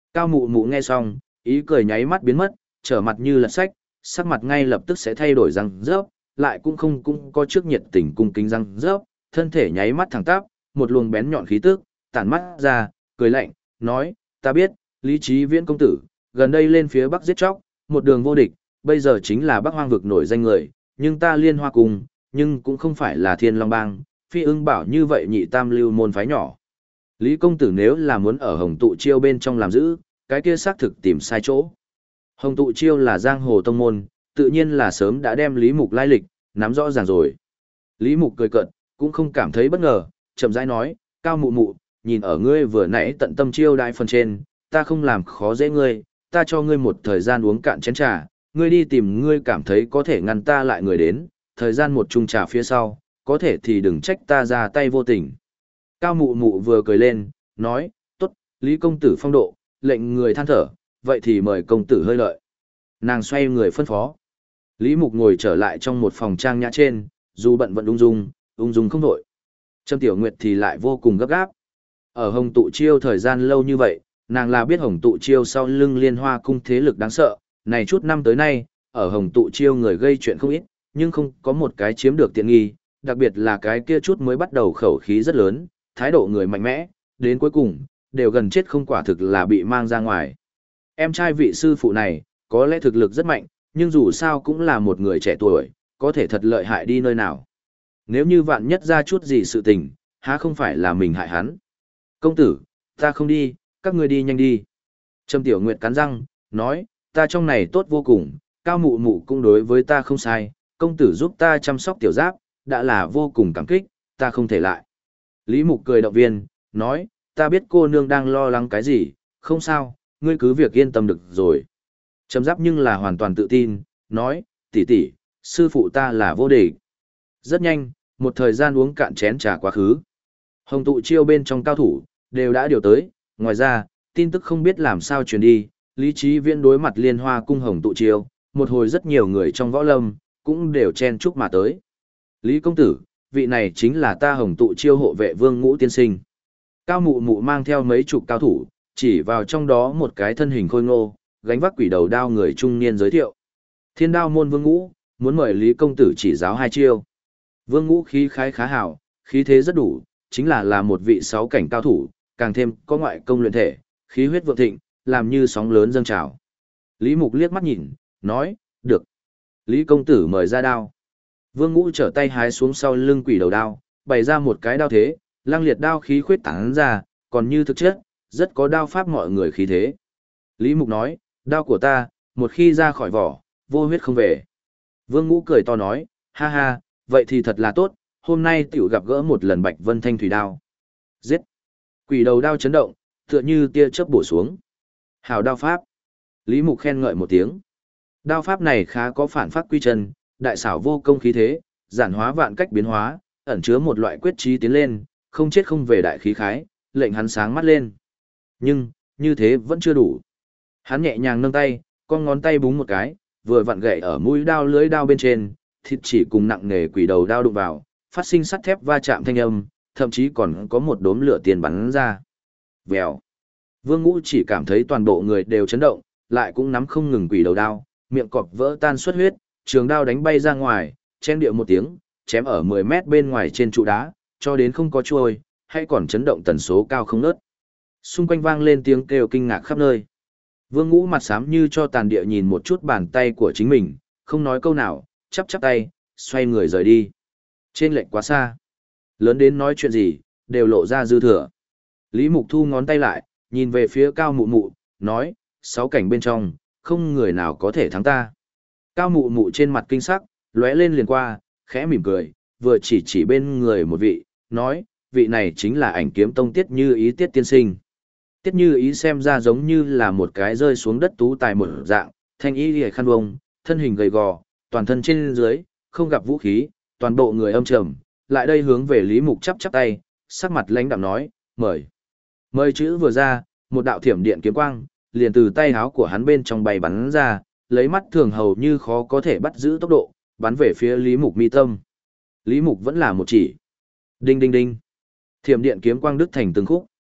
Cao mụ mụ nghe xong, ý cười nháy mắt biến mất, trở mặt như lật sách, sắc mặt ngay lập tức sẽ thay đổi răng rớp, lại cũng có trước nhiệt tình cung kính răng rớp, thân thể nháy mắt thẳng tắp, một luồng bén nhọn khí tức, tản mắt ra, cười lạnh, nói, ta biết, Lý Chí Viễn công tử, gần đây lên phía Bắc giết chóc, một đường vô địch, bây giờ chính là Bắc Hoang vực nổi danh người, nhưng ta Liên Hoa cùng, nhưng cũng không phải là Thiên Long Bang, Phi Ưng bảo như vậy nhị tam lưu môn phái nhỏ. Lý công tử nếu là muốn ở Hồng Tụ Chiêu bên trong làm giữ, cái kia xác thực tìm sai chỗ. Hồng Tụ Chiêu là giang hồ tông môn, tự nhiên là sớm đã đem Lý Mục lai lịch, nắm rõ ràng rồi. Lý Mục cười cợt, cũng không cảm thấy bất ngờ, chậm rãi nói, Cao mụ mụ, nhìn ở ngươi vừa nãy tận tâm chiêu đại phần trên, ta không làm khó dễ ngươi, ta cho ngươi một thời gian uống cạn chén trà, ngươi đi tìm ngươi cảm thấy có thể ngăn ta lại người đến, thời gian một chung trà phía sau, có thể thì đừng trách ta ra tay vô tình. Cao mụ mụ vừa cười lên, nói, tốt, Lý công tử phong độ, lệnh người than thở, vậy thì mời công tử hơi lợi. Nàng xoay người phân phó. Lý Mục ngồi trở lại trong một phòng trang nhã trên, dù bận vẫn ung dung không đổi. Trâm Tiểu Nguyệt thì lại vô cùng gấp gáp. Ở Hồng Tụ Chiêu thời gian lâu như vậy, nàng là biết Hồng Tụ Chiêu sau lưng Liên Hoa cung thế lực đáng sợ, này chút năm tới nay, ở Hồng Tụ Chiêu người gây chuyện không ít, nhưng không có một cái chiếm được tiện nghi, đặc biệt là cái kia chút mới bắt đầu khẩu khí rất lớn, thái độ người mạnh mẽ, đến cuối cùng, đều gần chết không quả thực là bị mang ra ngoài. Em trai vị sư phụ này, có lẽ thực lực rất mạnh, nhưng dù sao cũng là một người trẻ tuổi, có thể thật lợi hại đi nơi nào. Nếu như vạn nhất ra chút gì sự tình, há không phải là mình hại hắn. Công tử, ta không đi, các ngươi đi nhanh đi. Trâm Tiểu Nguyệt cắn răng, nói, ta trong này tốt vô cùng, Cao mụ mụ cũng đối với ta không sai, công tử giúp ta chăm sóc tiểu giáp, đã là vô cùng cảm kích, ta không thể lại. Lý Mục cười động viên, nói, ta biết cô nương đang lo lắng cái gì, không sao, ngươi cứ việc yên tâm được rồi. Trầm Giáp nhưng là hoàn toàn tự tin, nói, tỷ tỷ, sư phụ ta là vô địch. Rất nhanh, một thời gian uống cạn chén trà quá khứ. Hồng Tụ Chiêu bên trong cao thủ, đều đã điều tới, ngoài ra, tin tức không biết làm sao truyền đi, Lý Chí Viễn đối mặt Liên Hoa cung Hồng Tụ Chiêu, một hồi rất nhiều người trong võ lâm, cũng đều chen chúc mà tới. Lý công tử, vị này chính là ta Hồng Tụ Chiêu hộ vệ Vương Ngũ tiên sinh. Cao mụ mụ mang theo mấy chục cao thủ, chỉ vào trong đó một cái thân hình khôi ngô, gánh vác quỷ đầu đao người trung niên giới thiệu. Thiên đao môn Vương Ngũ, muốn mời Lý công tử chỉ giáo hai chiêu. Vương Ngũ khí khái khá hảo, khí thế rất đủ, chính là một vị sáu cảnh cao thủ, càng thêm có ngoại công luyện thể, khí huyết vượng thịnh, làm như sóng lớn dâng trào. Lý Mục liếc mắt nhìn, nói, được. Lý công tử mời ra đao. Vương Ngũ trở tay hái xuống sau lưng quỷ đầu đao, bày ra một cái đao thế, lăng liệt đao khí khuyết tán ra, còn như thực chất, rất có đao pháp mọi người khí thế. Lý Mục nói, đao của ta, một khi ra khỏi vỏ, vô huyết không về. Vương Ngũ cười to nói, ha ha, vậy thì thật là tốt, hôm nay tiểu gặp gỡ một lần Bạch Vân Thanh thủy đao. Giết! Quỷ đầu đao chấn động, tựa như tia chớp bổ xuống. Hảo đao pháp. Lý Mục khen ngợi một tiếng. Đao pháp này khá có phản phát quy chân, đại xảo vô công khí thế, giản hóa vạn cách biến hóa, ẩn chứa một loại quyết chí tiến lên, không chết không về đại khí khái, lệnh hắn sáng mắt lên. Nhưng, như thế vẫn chưa đủ. Hắn nhẹ nhàng nâng tay, con ngón tay búng một cái, vừa vặn gậy ở mũi đao lưới đao bên trên, thịt chỉ cùng nặng nề quỷ đầu đao đụng vào, phát sinh sắt thép va chạm thanh âm, thậm chí còn có một đốm lửa tiền bắn ra. Vèo. Vương Ngũ chỉ cảm thấy toàn bộ người đều chấn động, lại cũng nắm không ngừng quỷ đầu đao, miệng cọp vỡ tan xuất huyết, trường đao đánh bay ra ngoài, chen điệu một tiếng, chém ở 10 mét bên ngoài trên trụ đá, cho đến không có trôi, hay còn chấn động tần số cao không ngớt. Xung quanh vang lên tiếng kêu kinh ngạc khắp nơi. Vương Ngũ mặt xám như cho tàn địa nhìn một chút bàn tay của chính mình, không nói câu nào, chắp chắp tay, xoay người rời đi. Trên lệnh quá xa. Lớn đến nói chuyện gì, đều lộ ra dư thừa. Lý Mục thu ngón tay lại, nhìn về phía Cao mụ mụ, nói, 6 cảnh bên trong, không người nào có thể thắng ta. Cao mụ mụ trên mặt kinh sắc, lóe lên liền qua, khẽ mỉm cười, vừa chỉ bên người một vị, nói, vị này chính là Ảnh Kiếm Tông Tiết Như Ý Tiết tiên sinh. Tiết Như Ý xem ra giống như là một cái rơi xuống đất tú tài một dạng, thanh y liễu khăn vông, thân hình gầy gò, toàn thân trên dưới, không gặp vũ khí, toàn bộ người âm trầm, lại đây hướng về Lý Mục chắp chắp tay, sắc mặt lãnh đạm nói, mời. Mời chữ vừa ra, một đạo thiểm điện kiếm quang, liền từ tay háo của hắn bên trong bay bắn ra, lấy mắt thường hầu như khó có thể bắt giữ tốc độ, bắn về phía Lý Mục mi tâm. Lý Mục vẫn là một chỉ. Đinh đinh đinh. Thiểm điện kiếm quang đứt thành từng khúc.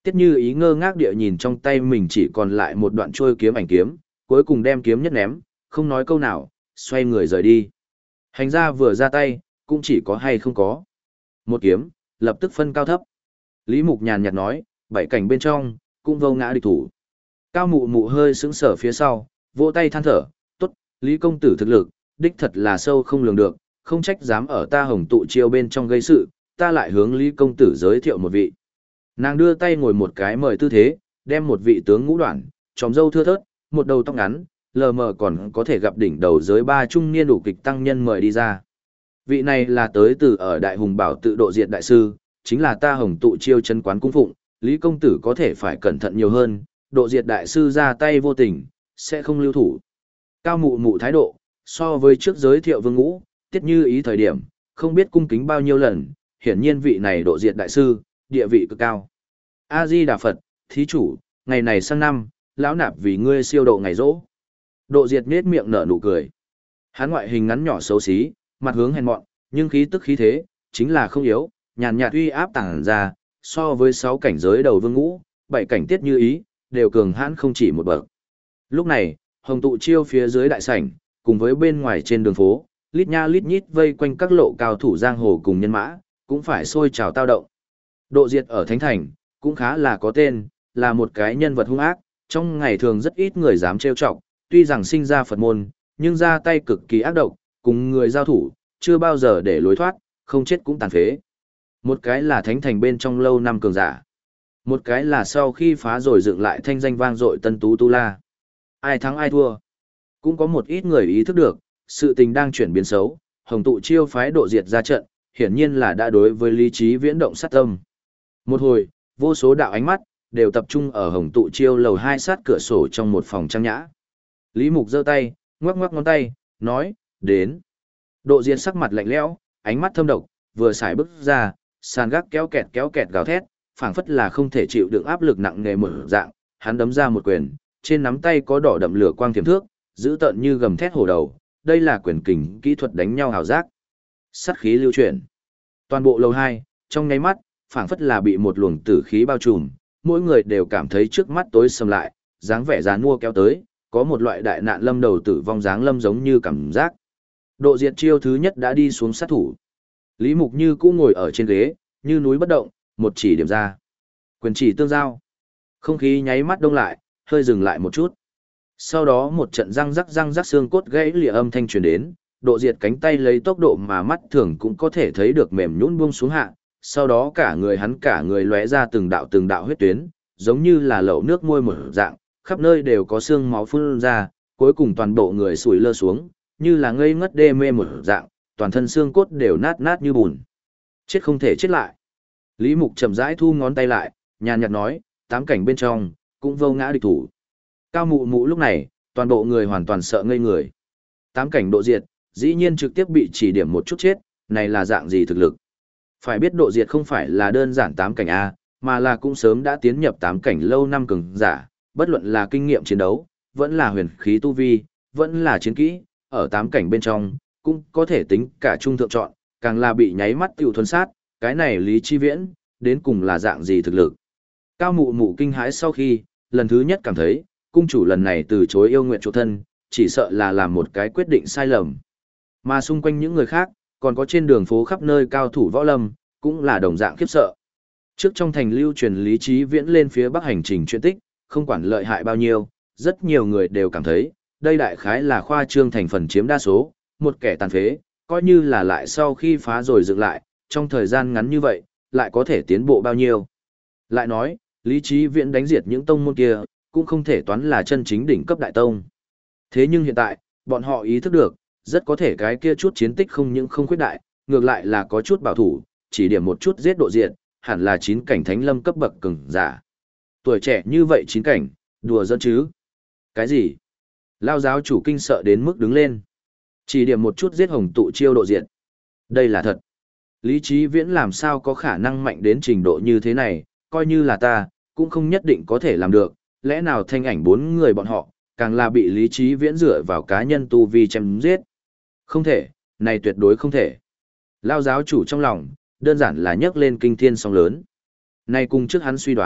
Tiết Như Ý ngơ ngác địa nhìn trong tay mình chỉ còn lại một đoạn trôi kiếm ảnh kiếm, cuối cùng đem kiếm nhất ném, không nói câu nào, xoay người rời đi. Hành gia vừa ra tay, cũng chỉ có hay không có. Một kiếm, lập tức phân cao thấp. Lý Mục nhàn nhạt nói, 7 cảnh bên trong, cũng vô ngã địch thủ. Cao Mụ Mụ hơi sững sờ phía sau, vỗ tay than thở, tốt, Lý công tử thực lực, đích thật là sâu không lường được, không trách dám ở ta Hồng tụ chiêu bên trong gây sự, ta lại hướng Lý công tử giới thiệu một vị. Nàng đưa tay ngồi một cái mời tư thế, đem một vị tướng ngũ đoạn, tròm râu thưa thớt, một đầu tóc ngắn, lờ mờ còn có thể gặp đỉnh đầu giới 3 trung niên đủ kịch tăng nhân mời đi ra. Vị này là tới từ ở Đại Hùng Bảo tự độ diệt đại sư, chính là ta Hồng tụ chiêu chân quán cung phụng, Lý công tử có thể phải cẩn thận nhiều hơn, độ diệt đại sư ra tay vô tình, sẽ không lưu thủ. Cao Mụ Mụ thái độ, so với trước giới thiệu Vương Ngũ, Tiết Như Ý thời điểm, không biết cung kính bao nhiêu lần, hiển nhiên vị này độ diệt đại sư, địa vị cực cao. A-di Đà Phật, thí chủ, ngày này sang năm, lão nạp vì ngươi siêu độ ngày rỗ. Độ diệt nết miệng nở nụ cười. Hắn ngoại hình ngắn nhỏ xấu xí, mặt hướng hèn mọn, nhưng khí tức khí thế, chính là không yếu, nhàn nhạt uy áp tàng ra, so với 6 cảnh giới đầu Vương Ngũ, 7 cảnh Tiết Như Ý, đều cường hãn không chỉ một bậc. Lúc này, Hồng tụ chiêu phía dưới đại sảnh, cùng với bên ngoài trên đường phố, lít nha lít nhít vây quanh các lộ cao thủ giang hồ cùng nhân mã, cũng phải sôi trào tao động. Độ diệt ở Thánh Thành, cũng khá là có tên, là một cái nhân vật hung ác, trong ngày thường rất ít người dám trêu chọc, tuy rằng sinh ra Phật môn, nhưng ra tay cực kỳ ác độc, cùng người giao thủ, chưa bao giờ để lối thoát, không chết cũng tàn phế. Một cái là Thánh Thành bên trong lâu năm cường giả, một cái là sau khi phá rồi dựng lại thanh danh vang dội Tân Tú Tu La. Ai thắng ai thua, cũng có một ít người ý thức được, sự tình đang chuyển biến xấu, Hồng tụ chiêu phái độ diệt ra trận, hiển nhiên là đã đối với lý trí viễn động sát tâm. Một hồi, vô số đạo ánh mắt, đều tập trung ở Hồng tụ chiêu lầu 2 sát cửa sổ trong một phòng trang nhã. Lý Mục giơ tay, ngoắc ngoắc ngón tay, nói, đến. Độ diệt sắc mặt lạnh lẽo, ánh mắt thâm độc, vừa xài bước ra, sàn gác kéo kẹt gào thét, phảng phất là không thể chịu đựng áp lực nặng nề mở dạng, hắn đấm ra một quyền, trên nắm tay có đỏ đậm lửa quang thiểm thước, giữ tợn như gầm thét hổ đầu, đây là quyền kình kỹ thuật đánh nhau hào giác. Sát khí lưu chuyển. Toàn bộ lầu 2, trong nháy mắt, phảng phất là bị một luồng tử khí bao trùm, mỗi người đều cảm thấy trước mắt tối sầm lại, dáng vẻ giàn mua kéo tới, có một loại đại nạn lâm đầu tử vong dáng lâm giống như cảm giác. Độ diệt chiêu thứ nhất đã đi xuống sát thủ. Lý Mục như cũ ngồi ở trên ghế, như núi bất động, một chỉ điểm ra. Quyền chỉ tương giao. Không khí nháy mắt đông lại, hơi dừng lại một chút. Sau đó một trận răng rắc xương cốt gãy lìa âm thanh truyền đến, độ diệt cánh tay lấy tốc độ mà mắt thường cũng có thể thấy được mềm nhũn buông xuống hạ, sau đó cả người lóe ra từng đạo huyết tuyến, giống như là lẩu nước môi mở dạng, khắp nơi đều có xương máu phun ra, cuối cùng toàn bộ người sủi lơ xuống, như là ngây ngất đê mê một dạng, toàn thân xương cốt đều nát như bùn. Chết không thể chết lại. Lý Mục chậm rãi thu ngón tay lại, nhàn nhạt nói, 8 cảnh bên trong, cũng vô ngã địch thủ. Cao Mụ Mụ lúc này, toàn bộ người hoàn toàn sợ ngây người. 8 cảnh độ diệt, dĩ nhiên trực tiếp bị chỉ điểm một chút chết, này là dạng gì thực lực? Phải biết độ diệt không phải là đơn giản 8 cảnh A, mà là cũng sớm đã tiến nhập 8 cảnh lâu năm cường giả, bất luận là kinh nghiệm chiến đấu, vẫn là huyền khí tu vi, vẫn là chiến kỹ, ở 8 cảnh bên trong, cũng có thể tính cả trung thượng chọn, càng là bị nháy mắt tiêu thuần sát, cái này Lý Chi Viễn, đến cùng là dạng gì thực lực. Cao Mụ Mụ kinh hãi sau khi, lần thứ nhất cảm thấy, cung chủ lần này từ chối yêu nguyện chỗ thân, chỉ sợ là làm một cái quyết định sai lầm. Mà xung quanh những người khác, còn có trên đường phố khắp nơi cao thủ võ lâm, cũng là đồng dạng khiếp sợ. Trước trong thành lưu truyền Lý Chí Viễn lên phía bắc hành trình chuyện tích, không quản lợi hại bao nhiêu, rất nhiều người đều cảm thấy, đây đại khái là khoa trương thành phần chiếm đa số, một kẻ tàn phế, coi như là lại sau khi phá rồi dựng lại, trong thời gian ngắn như vậy, lại có thể tiến bộ bao nhiêu. Lại nói, Lý Chí Viễn đánh diệt những tông môn kia, cũng không thể toán là chân chính đỉnh cấp đại tông. Thế nhưng hiện tại, bọn họ ý thức được, rất có thể cái kia chút chiến tích không những không khuyết đại, ngược lại là có chút bảo thủ, chỉ điểm một chút giết độ diệt, hẳn là 9 cảnh thánh lâm cấp bậc cường giả. Tuổi trẻ như vậy 9 cảnh, đùa giỡn chứ? Cái gì? Lao giáo chủ kinh sợ đến mức đứng lên. Chỉ điểm một chút giết Hồng tụ chiêu độ diệt. Đây là thật. Lý Chí Viễn làm sao có khả năng mạnh đến trình độ như thế này, coi như là ta, cũng không nhất định có thể làm được, lẽ nào thanh ảnh 4 người bọn họ, càng là bị Lý Chí Viễn dựa vào cá nhân tu vi chém giết. Không thể, này tuyệt đối không thể. Lao giáo chủ trong lòng, đơn giản là nhấc lên kinh thiên sóng lớn. Này cùng trước hắn suy đoán,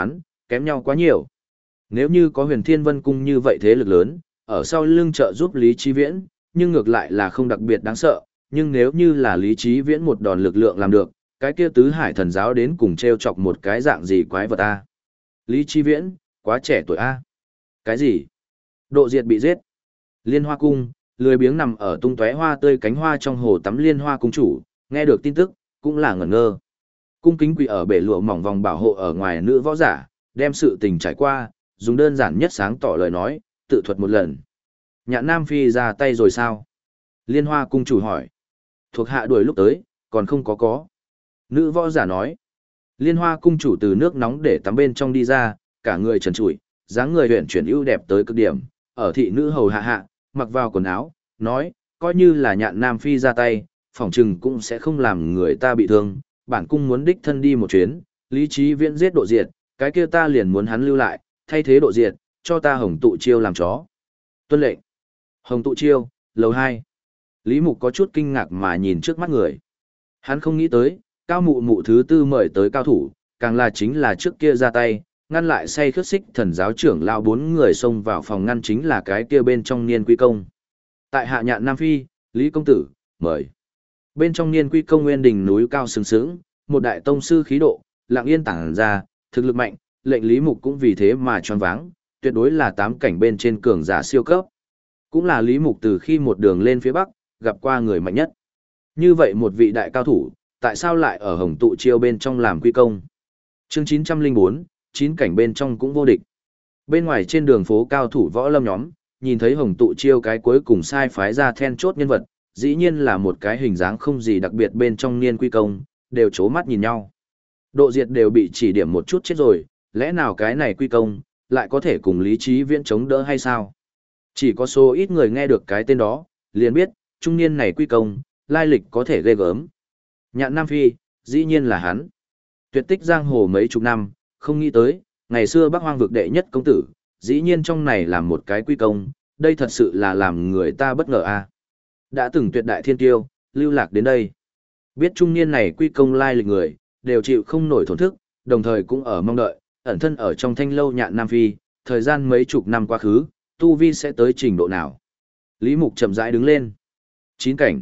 kém nhau quá nhiều. Nếu như có Huyền Thiên Vân Cung như vậy thế lực lớn, ở sau lưng trợ giúp Lý Chí Viễn, nhưng ngược lại là không đặc biệt đáng sợ, nhưng nếu như là Lý Chí Viễn một đòn lực lượng làm được, cái kia tứ hải thần giáo đến cùng treo chọc một cái dạng gì quái vật a. Lý Chí Viễn, quá trẻ tuổi a. Cái gì? Độ Diệt bị giết. Liên Hoa Cung, lười biếng nằm ở tung tóe hoa tươi cánh hoa trong hồ tắm Liên Hoa Cung chủ, nghe được tin tức, cũng là ngẩn ngơ. Cung kính quỳ ở bể lụa mỏng vòng bảo hộ ở ngoài nữ võ giả, đem sự tình trải qua, dùng đơn giản nhất sáng tỏ lời nói, tự thuật một lần. Nhạn Nam Phi ra tay rồi sao? Liên Hoa Cung chủ hỏi. Thuộc hạ đuổi lúc tới, còn không có. Nữ võ giả nói. Liên Hoa Cung chủ từ nước nóng để tắm bên trong đi ra, cả người trần trụi, dáng người huyện chuyển ưu đẹp tới cực điểm, ở thị nữ hầu hạ, mặc vào quần áo, nói, coi như là Nhạn Nam Phi ra tay, phỏng chừng cũng sẽ không làm người ta bị thương, bản cung muốn đích thân đi một chuyến, Lý Chí Viễn giết Độ Diệt, cái kia ta liền muốn hắn lưu lại, thay thế Độ Diệt, cho ta Hồng Tụ Chiêu làm chó. Tuân lệnh. Hồng Tụ Chiêu, lầu 2. Lý Mục có chút kinh ngạc mà nhìn trước mắt người. Hắn không nghĩ tới, cao mụ mụ thứ tư mời tới cao thủ, càng là chính là trước kia ra tay, ngăn lại say khướt xích thần giáo trưởng lão 4 người xông vào phòng ngăn chính là cái kia bên trong Niên Quy Công. Tại hạ Nhạn Nam Phi, Lý công tử, mời. Bên trong Niên Quy Công nguyên đỉnh núi cao sừng sững, một đại tông sư khí độ, lặng yên tản ra, thực lực mạnh, lệnh Lý Mục cũng vì thế mà choáng váng, tuyệt đối là 8 cảnh bên trên cường giả siêu cấp. Cũng là Lý Mục từ khi một đường lên phía bắc, gặp qua người mạnh nhất. Như vậy một vị đại cao thủ, tại sao lại ở Hồng Tụ Chiêu bên trong làm quy công? Chương 904, 9 cảnh bên trong cũng vô địch. Bên ngoài trên đường phố cao thủ võ lâm nhóm, nhìn thấy Hồng Tụ Chiêu cái cuối cùng sai phái ra then chốt nhân vật, dĩ nhiên là một cái hình dáng không gì đặc biệt bên trong Niên Quy Công, đều chố mắt nhìn nhau. Độ Diệt đều bị chỉ điểm một chút chết rồi, lẽ nào cái này Quy Công, lại có thể cùng Lý Chí Viễn chống đỡ hay sao? Chỉ có số ít người nghe được cái tên đó, liền biết, trung niên này Quy Công, lai lịch có thể ghê gớm. Nhạn Nam Phi, dĩ nhiên là hắn. Tuyệt tích giang hồ mấy chục năm, không nghĩ tới, ngày xưa Bắc Hoang vực đệ nhất công tử, dĩ nhiên trong này làm một cái Quy Công, đây thật sự là làm người ta bất ngờ a. Đã từng tuyệt đại thiên tiêu, lưu lạc đến đây. Biết trung niên này Quy Công lai lịch người, đều chịu không nổi thổn thức, đồng thời cũng ở mong đợi, ẩn thân ở trong thanh lâu Nhạn Nam Phi, thời gian mấy chục năm quá khứ, tu vi sẽ tới trình độ nào. Lý Mục chậm rãi đứng lên. 9 cảnh.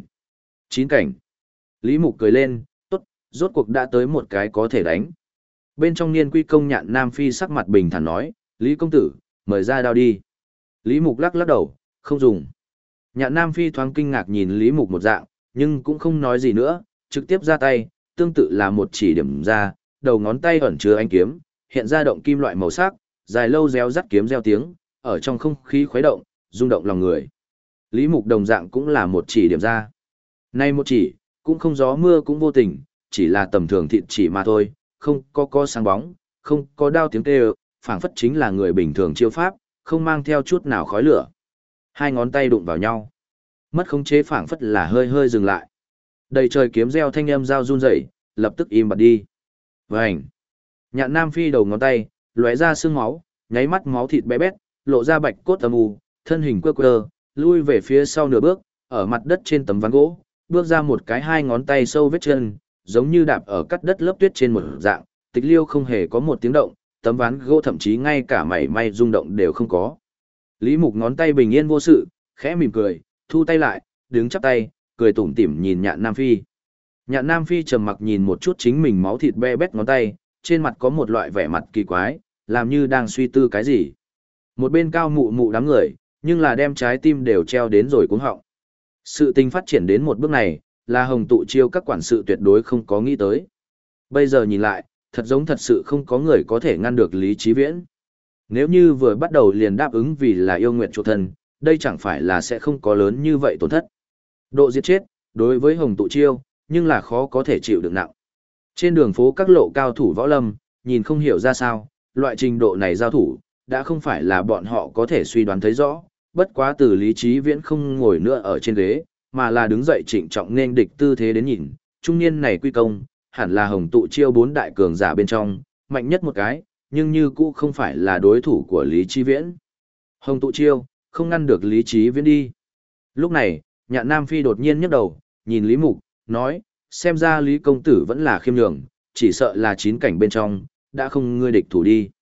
9 cảnh. Lý Mục cười lên, tốt, rốt cuộc đã tới một cái có thể đánh. Bên trong Niên Quy Công Nhạn Nam Phi sắc mặt bình thản nói, Lý công tử, mời ra đao đi. Lý Mục lắc lắc đầu, không dùng. Nhạn Nam Phi thoáng kinh ngạc nhìn Lý Mục một dạng, nhưng cũng không nói gì nữa, trực tiếp ra tay, tương tự là một chỉ điểm ra, đầu ngón tay ẩn chứa ánh kiếm, hiện ra động kim loại màu sắc, dài lâu réo rắt kiếm reo tiếng, ở trong không khí khuấy động, rung động lòng người. Lý Mục đồng dạng cũng là một chỉ điểm ra. Nay một chỉ, cũng không gió mưa cũng vô tình, chỉ là tầm thường thịt chỉ mà thôi, không có sáng bóng, không có đao tiếng kêu, phảng phất chính là người bình thường chiêu pháp, không mang theo chút nào khói lửa. Hai ngón tay đụng vào nhau. Mất khống chế phảng phất là hơi hơi dừng lại. Đầy trời kiếm reo thanh âm dao run rẩy, lập tức im bặt đi. Vành. Nhạn Nam Phi đầu ngón tay, lóe ra sương máu, nháy mắt máu thịt bé bét, lộ ra bạch cốt âm u, thân hình quơ quơ, lui về phía sau nửa bước, ở mặt đất trên tấm ván gỗ, bước ra một cái hai ngón tay sâu vết chân, giống như đạp ở cắt đất lớp tuyết trên một dạng, tịch liêu không hề có một tiếng động, tấm ván gỗ thậm chí ngay cả mảy may rung động đều không có. Lý Mục ngón tay bình yên vô sự, khẽ mỉm cười, thu tay lại, đứng chắp tay, cười tủm tỉm nhìn Nhạn Nam Phi. Nhạn Nam Phi trầm mặc nhìn một chút chính mình máu thịt be bét ngón tay, trên mặt có một loại vẻ mặt kỳ quái, làm như đang suy tư cái gì. Một bên cao mụ mụ đám người, nhưng là đem trái tim đều treo đến rồi cuống họng. Sự tình phát triển đến một bước này, là Hồng Tụ Chiêu các quản sự tuyệt đối không có nghĩ tới. Bây giờ nhìn lại, thật giống thật sự không có người có thể ngăn được Lý Chí Viễn. Nếu như vừa bắt đầu liền đáp ứng vì là yêu nguyện chủ thân, đây chẳng phải là sẽ không có lớn như vậy tổn thất. Độ giết chết, đối với Hồng Tụ Chiêu, nhưng là khó có thể chịu được nặng. Trên đường phố các lộ cao thủ võ lâm, nhìn không hiểu ra sao, loại trình độ này giao thủ, đã không phải là bọn họ có thể suy đoán thấy rõ, bất quá từ Lý Chí Viễn không ngồi nữa ở trên ghế, mà là đứng dậy trịnh trọng nên địch tư thế đến nhìn, trung niên này Quy Công, hẳn là Hồng Tụ Chiêu 4 đại cường giả bên trong, mạnh nhất một cái, nhưng như cũ không phải là đối thủ của Lý Chí Viễn. Hồng Tụ Chiêu, không ngăn được Lý Chí Viễn đi. Lúc này, Nhạn Nam Phi đột nhiên nhấc đầu, nhìn Lý Mục, nói, xem ra Lý công tử vẫn là khiêm nhường, chỉ sợ là 9 cảnh bên trong, đã không ngươi địch thủ đi.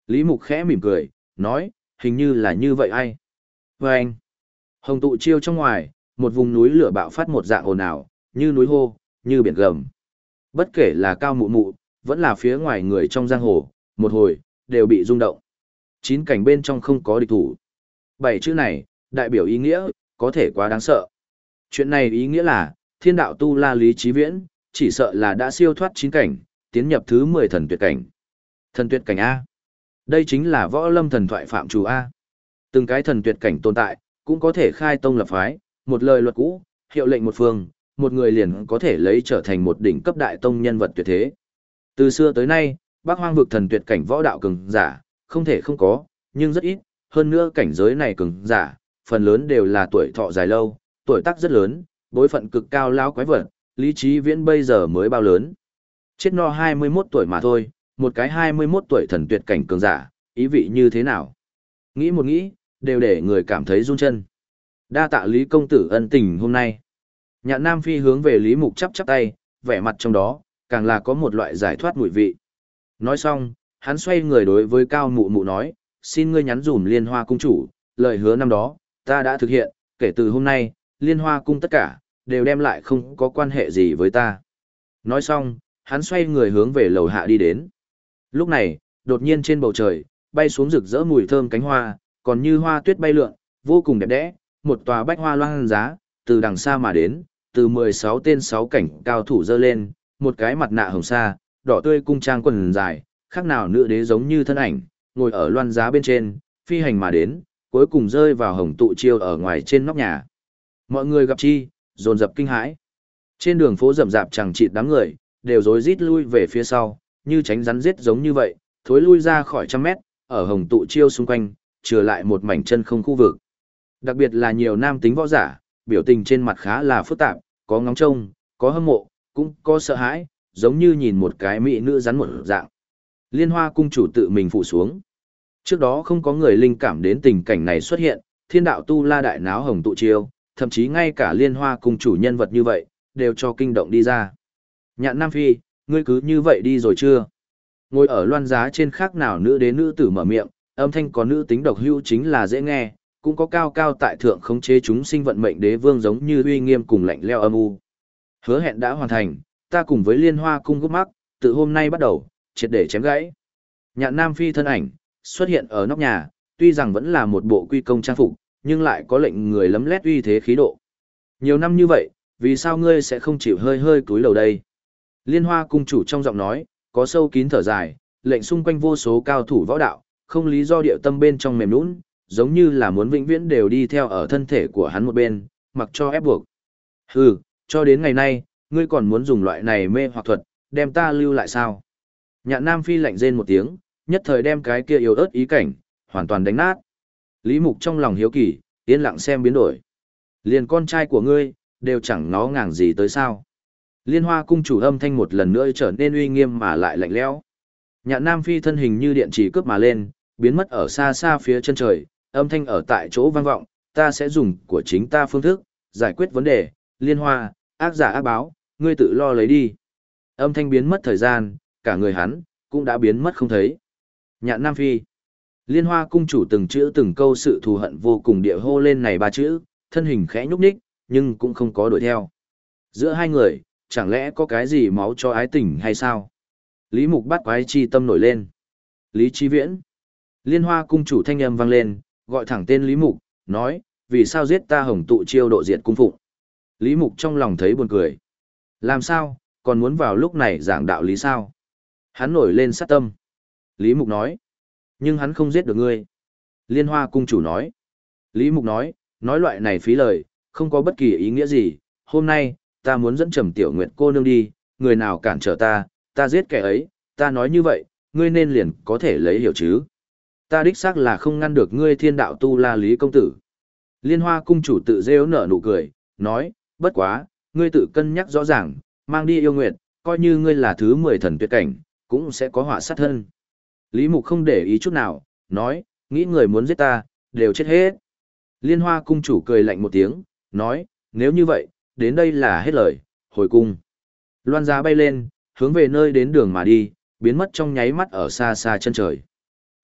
Lý Mục khẽ mỉm cười, nói, hình như là như vậy ai. Và anh, hồng tụ chiêu trong ngoài, một vùng núi lửa bạo phát một dạng ồn ào, như núi hô, như biển gầm. Bất kể là cao mụ mụ, vẫn là phía ngoài người trong giang hồ, một hồi, đều bị rung động. 9 cảnh bên trong không có địch thủ. 7 chữ này, đại biểu ý nghĩa, có thể quá đáng sợ. Chuyện này ý nghĩa là, thiên đạo tu la Lý Chí Viễn, chỉ sợ là đã siêu thoát 9 cảnh, tiến nhập thứ 10 thần tuyệt cảnh. Thần tuyệt cảnh A. Đây chính là võ lâm thần thoại phạm chủ A. Từng cái thần tuyệt cảnh tồn tại, cũng có thể khai tông lập phái, một lời luật cũ, hiệu lệnh một phương, một người liền có thể lấy trở thành một đỉnh cấp đại tông nhân vật tuyệt thế. Từ xưa tới nay, Bắc Hoang vực thần tuyệt cảnh võ đạo cường giả, không thể không có, nhưng rất ít, hơn nữa cảnh giới này cường giả, phần lớn đều là tuổi thọ dài lâu, tuổi tác rất lớn, bối phận cực cao lao quái vật, Lý Chí Viễn bây giờ mới bao lớn. Chết no 21 tuổi mà thôi, một cái 21 tuổi thần tuyệt cảnh cường giả, ý vị như thế nào? Nghĩ một nghĩ, đều để người cảm thấy run chân. Đa tạ Lý công tử ân tình hôm nay. Nhạn Nam Phi hướng về Lý Mục chắp chắp tay, vẻ mặt trong đó, càng là có một loại giải thoát mùi vị. Nói xong, hắn xoay người đối với Cao Mụ Mụ nói, xin ngươi nhắn dùm Liên Hoa Cung chủ, lời hứa năm đó, ta đã thực hiện, kể từ hôm nay, Liên Hoa Cung tất cả, đều đem lại không có quan hệ gì với ta. Nói xong, hắn xoay người hướng về lầu hạ đi đến. Lúc này, đột nhiên trên bầu trời, bay xuống rực rỡ mùi thơm cánh hoa, còn như hoa tuyết bay lượn, vô cùng đẹp đẽ, một tòa bách hoa loang giá, từ đằng xa mà đến, từ 16 tên 6 cảnh cao thủ dơ lên, một cái mặt nạ hồng sa, đỏ tươi cung trang quần dài, khác nào nữ đế giống như thân ảnh, ngồi ở loan giá bên trên, phi hành mà đến, cuối cùng rơi vào hồng tụ chiêu ở ngoài trên nóc nhà. Mọi người gặp chi, dồn dập kinh hãi. Trên đường phố rậm rạp chẳng chịt đám người, đều rối rít lui về phía sau, như tránh rắn giết giống như vậy, thối lui ra khỏi trăm mét, ở hồng tụ chiêu xung quanh, trừ lại một mảnh chân không khu vực. Đặc biệt là nhiều nam tính võ giả, biểu tình trên mặt khá là phức tạp, có ngóng trông, có hâm mộ, cũng có sợ hãi, giống như nhìn một cái mỹ nữ rắn một dạng. Liên Hoa cung chủ tự mình phụ xuống. Trước đó không có người linh cảm đến tình cảnh này xuất hiện, thiên đạo tu la đại náo hồng tụ chiêu, thậm chí ngay cả Liên Hoa cung chủ nhân vật như vậy, đều cho kinh động đi ra. Nhạn Nam Phi, ngươi cứ như vậy đi rồi chưa? Ngồi ở loan giá trên khác nào nữ đế nữ tử mở miệng, âm thanh có nữ tính độc hữu chính là dễ nghe, cũng có cao cao tại thượng khống chế chúng sinh vận mệnh đế vương giống như uy nghiêm cùng lạnh leo âm u. Hứa hẹn đã hoàn thành, ta cùng với Liên Hoa cung gấp mắc, từ hôm nay bắt đầu, triệt để chém gãy. Nhạn Nam Phi thân ảnh xuất hiện ở nóc nhà, tuy rằng vẫn là một bộ quy công trang phục, nhưng lại có lệnh người lấm lét uy thế khí độ. Nhiều năm như vậy, vì sao ngươi sẽ không chịu hơi hơi cúi đầu đây? Liên Hoa cung chủ trong giọng nói, có sâu kín thở dài, lệnh xung quanh vô số cao thủ võ đạo, không lý do điệu tâm bên trong mềm nũng, giống như là muốn vĩnh viễn đều đi theo ở thân thể của hắn một bên, mặc cho ép buộc. Hừ, cho đến ngày nay, ngươi còn muốn dùng loại này mê hoặc thuật, đem ta lưu lại sao? Nhạn Nam Phi lạnh rên một tiếng, nhất thời đem cái kia yếu ớt ý cảnh, hoàn toàn đánh nát. Lý Mục trong lòng hiếu kỳ, yên lặng xem biến đổi. Liền con trai của ngươi, đều chẳng ngó ngàng gì tới sao. Liên Hoa cung chủ âm thanh một lần nữa trở nên uy nghiêm mà lại lạnh lẽo. Nhạn Nam Phi thân hình như điện chỉ cướp mà lên, biến mất ở xa xa phía chân trời, âm thanh ở tại chỗ vang vọng, ta sẽ dùng của chính ta phương thức, giải quyết vấn đề, Liên Hoa, ác giả ác báo, ngươi tự lo lấy đi. Âm thanh biến mất thời gian, cả người hắn, cũng đã biến mất không thấy. Nhạn Nam Phi. Liên Hoa cung chủ từng chữ từng câu sự thù hận vô cùng địa hô lên này ba chữ, thân hình khẽ nhúc nhích, nhưng cũng không có đuổi theo. Giữa hai người, chẳng lẽ có cái gì máu cho ái tình hay sao? Lý Mục bắt quái chi tâm nổi lên. Lý Chí Viễn. Liên Hoa cung chủ thanh âm vang lên, gọi thẳng tên Lý Mục, nói, vì sao giết ta hồng tụ chiêu độ diệt cung phụng? Lý Mục trong lòng thấy buồn cười. Làm sao, còn muốn vào lúc này giảng đạo lý sao? Hắn nổi lên sát tâm. Lý Mục nói, nhưng hắn không giết được ngươi. Liên Hoa cung chủ nói. Lý Mục nói loại này phí lời, không có bất kỳ ý nghĩa gì. Hôm nay, ta muốn dẫn Trầm Tiểu Nguyệt cô nương đi, người nào cản trở ta, ta giết kẻ ấy, ta nói như vậy, ngươi nên liền có thể lấy hiểu chứ. Ta đích xác là không ngăn được ngươi thiên đạo tu la Lý công tử. Liên Hoa cung chủ tự rêu nở nụ cười, nói, bất quá, ngươi tự cân nhắc rõ ràng, mang đi yêu nguyệt, coi như ngươi là thứ 10 thần tuyệt cảnh, cũng sẽ có họa sát thân. Lý Mục không để ý chút nào, nói, nghĩ người muốn giết ta, đều chết hết. Liên Hoa cung chủ cười lạnh một tiếng, nói, nếu như vậy, đến đây là hết lời, hồi cung. Loan giá bay lên, hướng về nơi đến đường mà đi, biến mất trong nháy mắt ở xa xa chân trời.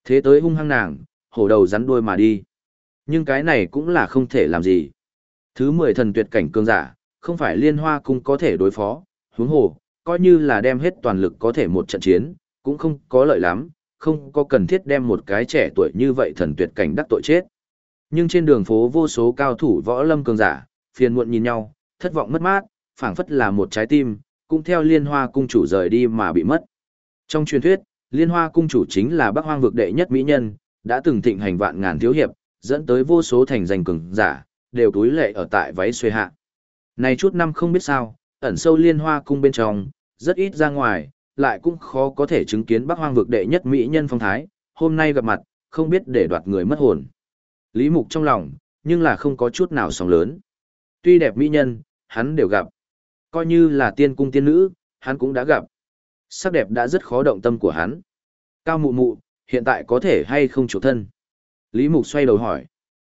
Thế tới hung hăng nàng, hổ đầu rắn đuôi mà đi. Nhưng cái này cũng là không thể làm gì. Thứ 10 thần tuyệt cảnh cường giả, không phải Liên Hoa Cung có thể đối phó, huống hồ, coi như là đem hết toàn lực có thể một trận chiến, cũng không có lợi lắm, không có cần thiết đem một cái trẻ tuổi như vậy thần tuyệt cảnh đắc tội chết. Nhưng trên đường phố vô số cao thủ võ lâm cường giả, phiền muộn nhìn nhau, thất vọng mất mát, phảng phất là một trái tim, cũng theo Liên Hoa Cung chủ rời đi mà bị mất. Trong truyền thuyết, Liên Hoa Cung chủ chính là Bắc Hoang vực đệ nhất mỹ nhân, đã từng thịnh hành vạn ngàn thiếu hiệp, dẫn tới vô số thành danh cường giả, đều túi lệ ở tại váy xuê hạ. Này chút năm không biết sao, ẩn sâu Liên Hoa Cung bên trong, rất ít ra ngoài, lại cũng khó có thể chứng kiến Bắc Hoang vực đệ nhất mỹ nhân phong thái, hôm nay gặp mặt, không biết để đoạt người mất hồn. Lý Mục trong lòng, nhưng là không có chút nào sóng lớn. Tuy đẹp mỹ nhân, hắn đều gặp. Coi như là tiên cung tiên nữ, hắn cũng đã gặp. Sắc đẹp đã rất khó động tâm của hắn. Cao mụ mụ, hiện tại có thể hay không chủ thân? Lý Mục xoay đầu hỏi.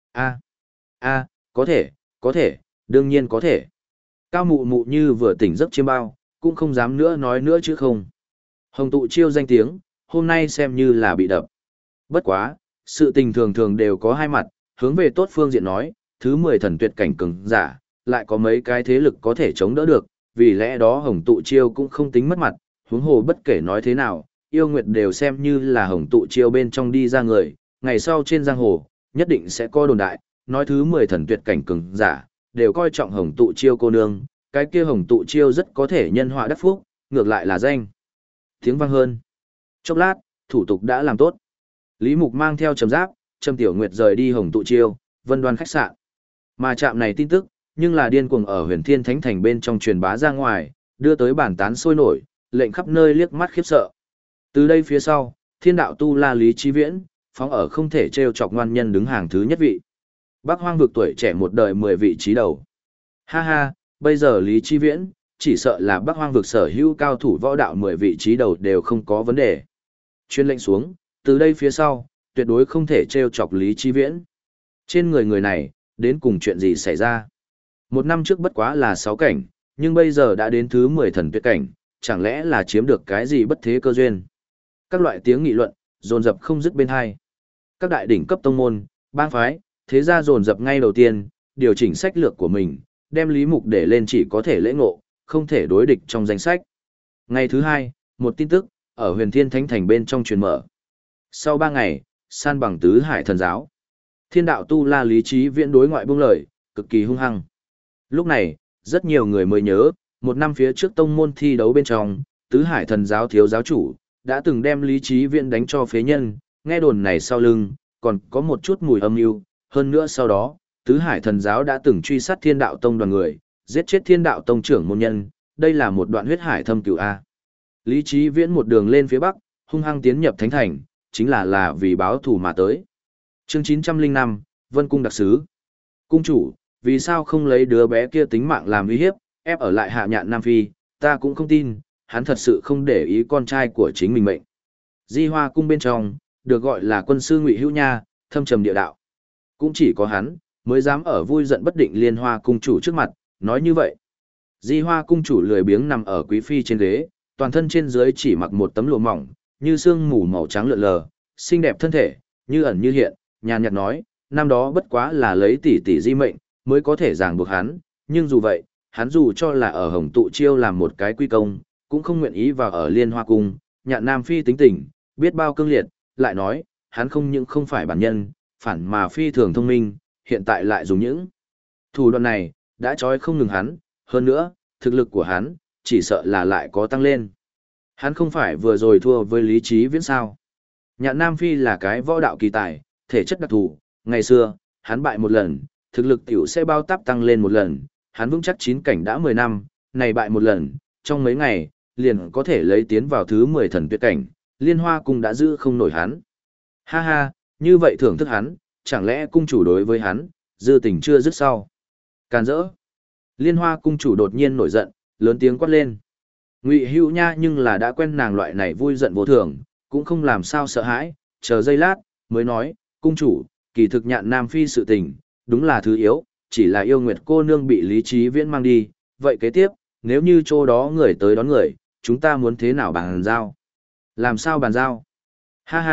Có thể, đương nhiên có thể. Cao mụ mụ như vừa tỉnh giấc chiêm bao, cũng không dám nữa nói nữa chứ không. Hồng tụ chiêu danh tiếng, hôm nay xem như là bị đập. Bất quá, sự tình thường thường đều có hai mặt, hướng về tốt phương diện nói, thứ 10 thần tuyệt cảnh cường giả, lại có mấy cái thế lực có thể chống đỡ được, vì lẽ đó hồng tụ chiêu cũng không tính mất mặt, huống hồ bất kể nói thế nào, yêu nguyệt đều xem như là hồng tụ chiêu bên trong đi ra người, ngày sau trên giang hồ, nhất định sẽ có đồn đại, nói thứ 10 thần tuyệt cảnh cường giả, đều coi trọng hồng tụ chiêu cô nương, cái kia hồng tụ chiêu rất có thể nhân họa đắc phúc, ngược lại là danh. Tiếng vang hơn. Chốc lát, thủ tục đã làm tốt. Lý Mục mang theo Trầm Giáp, Trầm Tiểu Nguyệt rời đi hồng tụ chiêu, Vân Đoan khách sạn. Mà trạm này tin tức, nhưng là điên cuồng ở Huyền Thiên Thánh Thành bên trong truyền bá ra ngoài, đưa tới bản tán sôi nổi, lệnh khắp nơi liếc mắt khiếp sợ. Từ đây phía sau, Thiên đạo tu la Lý Chí Viễn, phóng ở không thể trêu chọc ngoan nhân đứng hàng thứ nhất vị. Bắc Hoang vực tuổi trẻ một đời 10 vị trí đầu. Ha ha, bây giờ Lý Chí Viễn, chỉ sợ là Bắc Hoang vực sở hữu cao thủ võ đạo 10 vị trí đầu đều không có vấn đề. Chuyên lệnh xuống, từ đây phía sau, tuyệt đối không thể trêu chọc Lý Chí Viễn. Trên người này, đến cùng chuyện gì xảy ra? Một năm trước bất quá là 6 cảnh, nhưng bây giờ đã đến thứ 10 thần tuyệt cảnh, chẳng lẽ là chiếm được cái gì bất thế cơ duyên? Các loại tiếng nghị luận, dồn dập không dứt bên hai. Các đại đỉnh cấp tông môn, bang phái, thế gia dồn dập ngay đầu tiên, điều chỉnh sách lược của mình, đem Lý Mục để lên chỉ có thể lễ ngộ, không thể đối địch trong danh sách. Ngày thứ hai, một tin tức, ở Huyền Thiên Thánh Thành bên trong truyền mở. Sau 3 ngày, san bằng tứ hải thần giáo. Thiên đạo tu la Lý Chí Viễn đối ngoại buông lời, cực kỳ hung hăng. Lúc này, rất nhiều người mới nhớ, một năm phía trước tông môn thi đấu bên trong, tứ hải thần giáo thiếu giáo chủ, đã từng đem Lý Chí Viễn đánh cho phế nhân, nghe đồn này sau lưng, còn có một chút mùi âm mưu. Hơn nữa sau đó, tứ hải thần giáo đã từng truy sát thiên đạo tông đoàn người, giết chết thiên đạo tông trưởng môn nhân, đây là một đoạn huyết hải thâm cửu A. Lý Chí Viễn một đường lên phía bắc, hung hăng tiến nhập thánh thành, chính là vì báo thù mà tới. Chương 905, Vân Cung đặc sứ. Cung chủ, vì sao không lấy đứa bé kia tính mạng làm uy hiếp, ép ở lại Hạ Nhạn Nam Phi, ta cũng không tin, hắn thật sự không để ý con trai của chính mình mệnh. Di Hoa cung bên trong, được gọi là quân sư Ngụy Hữu Nha, thâm trầm địa đạo. Cũng chỉ có hắn, mới dám ở vui giận bất định Liên Hoa cung chủ trước mặt, nói như vậy. Di Hoa cung chủ lười biếng nằm ở quý phi trên ghế, toàn thân trên dưới chỉ mặc một tấm lụa mỏng, như sương mù màu trắng lượn lờ, xinh đẹp thân thể, như ẩn như hiện, nhàn nhạt nói, năm đó bất quá là lấy tỷ tỷ di mệnh, mới có thể ràng buộc hắn, nhưng dù vậy, hắn dù cho là ở Hồng Tụ Chiêu làm một cái quy công, cũng không nguyện ý vào ở Liên Hoa cung, Nhạn Nam Phi tính tình, biết bao cương liệt, lại nói, hắn không những không phải bản nhân, phản mà phi thường thông minh, hiện tại lại dùng những thủ đoạn này, đã trói không ngừng hắn, hơn nữa, thực lực của hắn, chỉ sợ là lại có tăng lên. Hắn không phải vừa rồi thua với Lý Chí Viễn sao. Nhạn Nam Phi là cái võ đạo kỳ tài, thể chất đặc thù, ngày xưa, hắn bại một lần, thực lực tiểu sẽ bao táp tăng lên một lần, hắn vững chắc 9 cảnh đã 10 năm, này bại một lần, trong mấy ngày, liền có thể lấy tiến vào thứ 10 thần tuyệt cảnh, Liên Hoa cung đã giữ không nổi hắn. Ha ha, như vậy thưởng thức hắn, chẳng lẽ cung chủ đối với hắn, dư tình chưa dứt sau. Càn rỡ. Liên Hoa cung chủ đột nhiên nổi giận, lớn tiếng quát lên. Ngụy Hữu Nha nhưng là đã quen nàng loại này vui giận vô thường, cũng không làm sao sợ hãi, chờ giây lát, mới nói, cung chủ, kỳ thực Nhạn Nam Phi sự tình, đúng là thứ yếu, chỉ là yêu nguyệt cô nương bị Lý Chí Viễn mang đi, vậy kế tiếp, nếu như chỗ đó người tới đón người, chúng ta muốn thế nào bàn giao? Làm sao bàn giao? Ha ha,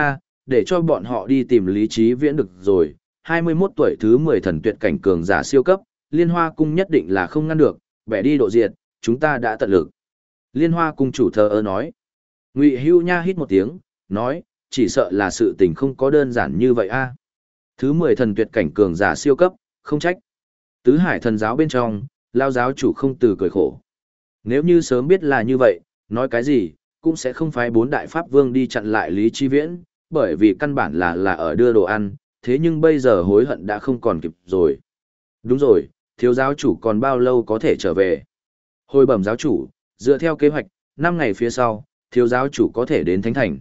để cho bọn họ đi tìm Lý Chí Viễn được rồi, 21 tuổi thứ 10 thần tuyệt cảnh cường giả siêu cấp, Liên Hoa cung nhất định là không ngăn được, bẻ đi độ diệt, chúng ta đã tận lực. Liên Hoa cung chủ thờ ơ nói. Ngụy Hưu Nha hít một tiếng, nói, chỉ sợ là sự tình không có đơn giản như vậy a. Thứ 10 thần tuyệt cảnh cường giả siêu cấp, không trách. Tứ Hải thần giáo bên trong, Lao giáo chủ không từ cười khổ. Nếu như sớm biết là như vậy, nói cái gì, cũng sẽ không phái 4 đại pháp vương đi chặn lại Lý Chí Viễn, bởi vì căn bản là ở đưa đồ ăn, thế nhưng bây giờ hối hận đã không còn kịp rồi. Đúng rồi, thiếu giáo chủ còn bao lâu có thể trở về? Hồi bẩm giáo chủ, dựa theo kế hoạch, 5 ngày phía sau, thiếu giáo chủ có thể đến Thánh Thành.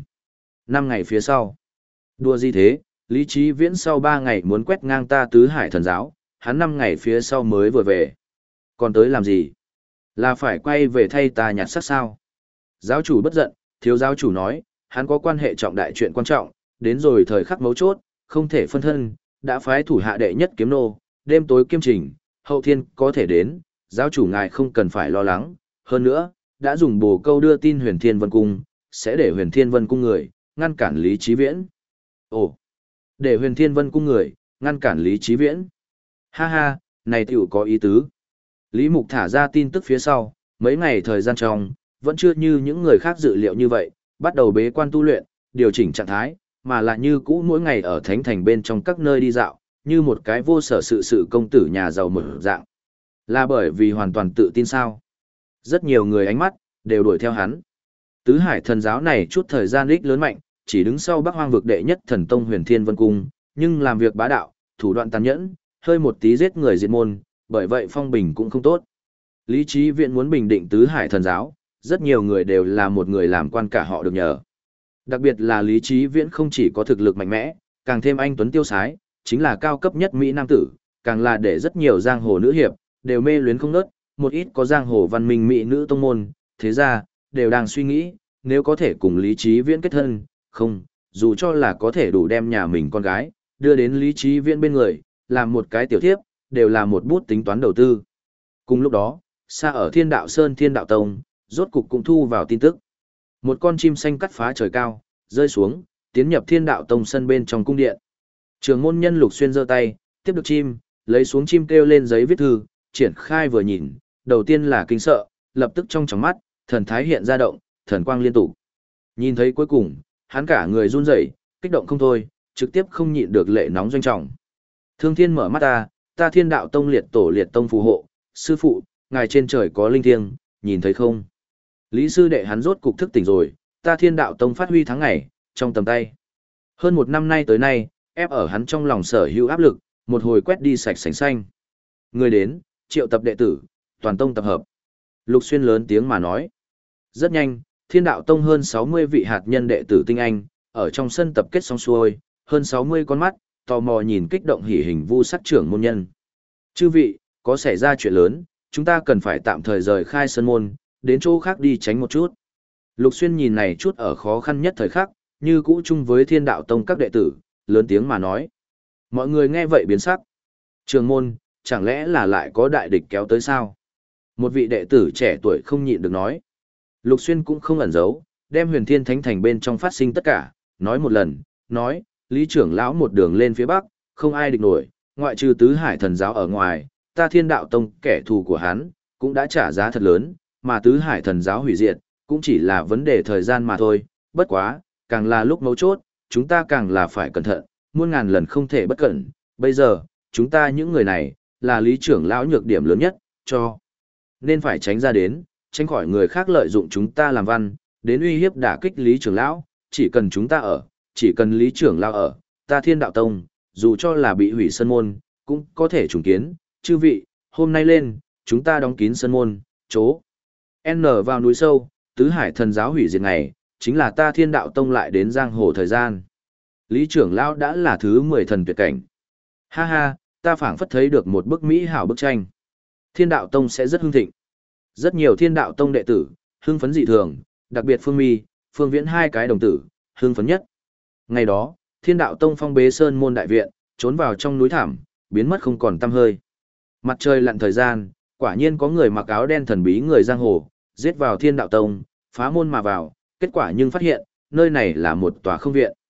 5 ngày phía sau. Đùa gì thế, Lý Chí Viễn sau 3 ngày muốn quét ngang ta Tứ Hải thần giáo, hắn 5 ngày phía sau mới vừa về. Còn tới làm gì? Là phải quay về thay ta nhặt xác sao? Giáo chủ bất giận, thiếu giáo chủ nói, hắn có quan hệ trọng đại chuyện quan trọng, đến rồi thời khắc mấu chốt, không thể phân thân, đã phái thủ hạ đệ nhất kiếm nô, đêm tối kiêm trình, hậu thiên có thể đến, giáo chủ ngài không cần phải lo lắng, hơn nữa, đã dùng bồ câu đưa tin Huyền Thiên Vân Cung, sẽ để Huyền Thiên Vân Cung người, ngăn cản Lý Chí Viễn. Ồ, để Huyền Thiên Vân Cung người, ngăn cản Lý Chí Viễn. Ha ha, này tiểu có ý tứ. Lý Mục thả ra tin tức phía sau, mấy ngày thời gian trong, vẫn chưa như những người khác dự liệu như vậy, bắt đầu bế quan tu luyện, điều chỉnh trạng thái, mà là như cũ mỗi ngày ở thánh thành bên trong các nơi đi dạo, như một cái vô sở sự công tử nhà giàu mở dạng. Là bởi vì hoàn toàn tự tin sao? Rất nhiều người ánh mắt, đều đuổi theo hắn. Tứ Hải thần giáo này chút thời gian ích lớn mạnh, chỉ đứng sau Bắc Hoang vực đệ nhất thần tông Huyền Thiên Vân Cung, nhưng làm việc bá đạo, thủ đoạn tàn nhẫn, hơi một tí giết người diệt môn, bởi vậy phong bình cũng không tốt. Lý Chí Viễn muốn bình định Tứ Hải thần giáo, rất nhiều người đều là một người làm quan cả họ được nhờ. Đặc biệt là Lý Chí Viễn không chỉ có thực lực mạnh mẽ, càng thêm anh tuấn tiêu sái, chính là cao cấp nhất Mỹ Nam tử, càng là để rất nhiều giang hồ nữ hiệp, đều mê luyến không ngớt, một ít có giang hồ văn minh Mỹ nữ tông môn, thế ra, đều đang suy nghĩ, nếu có thể cùng Lý Chí Viễn kết thân, không, dù cho là có thể đủ đem nhà mình con gái, đưa đến Lý Chí Viễn bên người, làm một cái tiểu thiếp, đều là một bút tính toán đầu tư. Cùng lúc đó, xa ở Thiên Đạo Sơn Thiên Đạo Tông, rốt cục cũng thu vào tin tức. Một con chim xanh cắt phá trời cao, rơi xuống, tiến nhập Thiên Đạo Tông sân bên trong cung điện. Trường môn nhân Lục Xuyên giơ tay, tiếp được chim, lấy xuống chim kêu lên giấy viết thư, triển khai vừa nhìn, đầu tiên là kinh sợ, lập tức trong tròng mắt, thần thái hiện ra động, thần quang liên tục. Nhìn thấy cuối cùng, hắn cả người run rẩy, kích động không thôi, trực tiếp không nhịn được lệ nóng doanh trọng. Thương Thiên mở mắt ta Thiên Đạo Tông liệt tổ liệt tông phù hộ, sư phụ, ngài trên trời có linh thiêng, nhìn thấy không? Lý sư đệ hắn rốt cục thức tỉnh rồi, ta Thiên Đạo Tông phát huy tháng ngày, trong tầm tay. Hơn một năm nay tới nay, ép ở hắn trong lòng sở hữu áp lực, một hồi quét đi sạch sành xanh. Người đến, triệu tập đệ tử, toàn tông tập hợp. Lục Xuyên lớn tiếng mà nói. Rất nhanh, Thiên Đạo Tông hơn 60 vị hạt nhân đệ tử tinh anh, ở trong sân tập kết xong xuôi, hơn 60 con mắt, tò mò nhìn kích động hỉ hình vu sắc trưởng môn nhân. Chư vị, có xảy ra chuyện lớn, chúng ta cần phải tạm thời rời khai sân môn, đến chỗ khác đi tránh một chút. Lục Xuyên nhìn này chút ở khó khăn nhất thời khắc, như cũ chung với Thiên Đạo Tông các đệ tử, lớn tiếng mà nói. Mọi người nghe vậy biến sắc. Trường môn, chẳng lẽ là lại có đại địch kéo tới sao? Một vị đệ tử trẻ tuổi không nhịn được nói. Lục Xuyên cũng không ẩn giấu, đem Huyền Thiên Thánh Thành bên trong phát sinh tất cả, nói một lần, nói, Lý trưởng lão một đường lên phía bắc, không ai địch nổi, ngoại trừ Tứ Hải thần giáo ở ngoài, ta Thiên Đạo Tông kẻ thù của hắn, cũng đã trả giá thật lớn, mà Tứ Hải thần giáo hủy diệt, cũng chỉ là vấn đề thời gian mà thôi, bất quá, càng là lúc mấu chốt, chúng ta càng là phải cẩn thận, muôn ngàn lần không thể bất cẩn, bây giờ, chúng ta những người này, là Lý trưởng lão nhược điểm lớn nhất, cho nên phải tránh ra đến, tránh khỏi người khác lợi dụng chúng ta làm văn, đến uy hiếp đả kích Lý trưởng lão, chỉ cần chúng ta ở, chỉ cần Lý trưởng lão ở, ta Thiên Đạo Tông, dù cho là bị hủy sân môn, cũng có thể trùng kiến, chư vị, hôm nay lên, chúng ta đóng kín sân môn, chố. N vào núi sâu, Tứ Hải thần giáo hủy diệt ngày, chính là ta Thiên Đạo Tông lại đến giang hồ thời gian. Lý trưởng lão đã là thứ 10 thần tuyệt cảnh. Ha ha, ta phảng phất thấy được một bức mỹ hảo bức tranh. Thiên Đạo Tông sẽ rất hưng thịnh. Rất nhiều Thiên Đạo Tông đệ tử, hưng phấn dị thường, đặc biệt Phương Mi, Phương Viễn hai cái đồng tử, hưng phấn nhất. Ngày đó, Thiên Đạo Tông phong bế sơn môn đại viện, trốn vào trong núi thảm, biến mất không còn tăm hơi. Mặt trời lặn thời gian, quả nhiên có người mặc áo đen thần bí người giang hồ, giết vào Thiên Đạo Tông, phá môn mà vào, kết quả nhưng phát hiện, nơi này là một tòa không viện.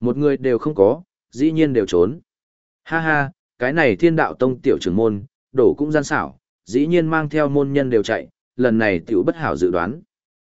Một người đều không có, dĩ nhiên đều trốn. Ha ha, cái này Thiên Đạo Tông tiểu trưởng môn, đổ cũng gian xảo, dĩ nhiên mang theo môn nhân đều chạy, lần này tiểu bất hảo dự đoán.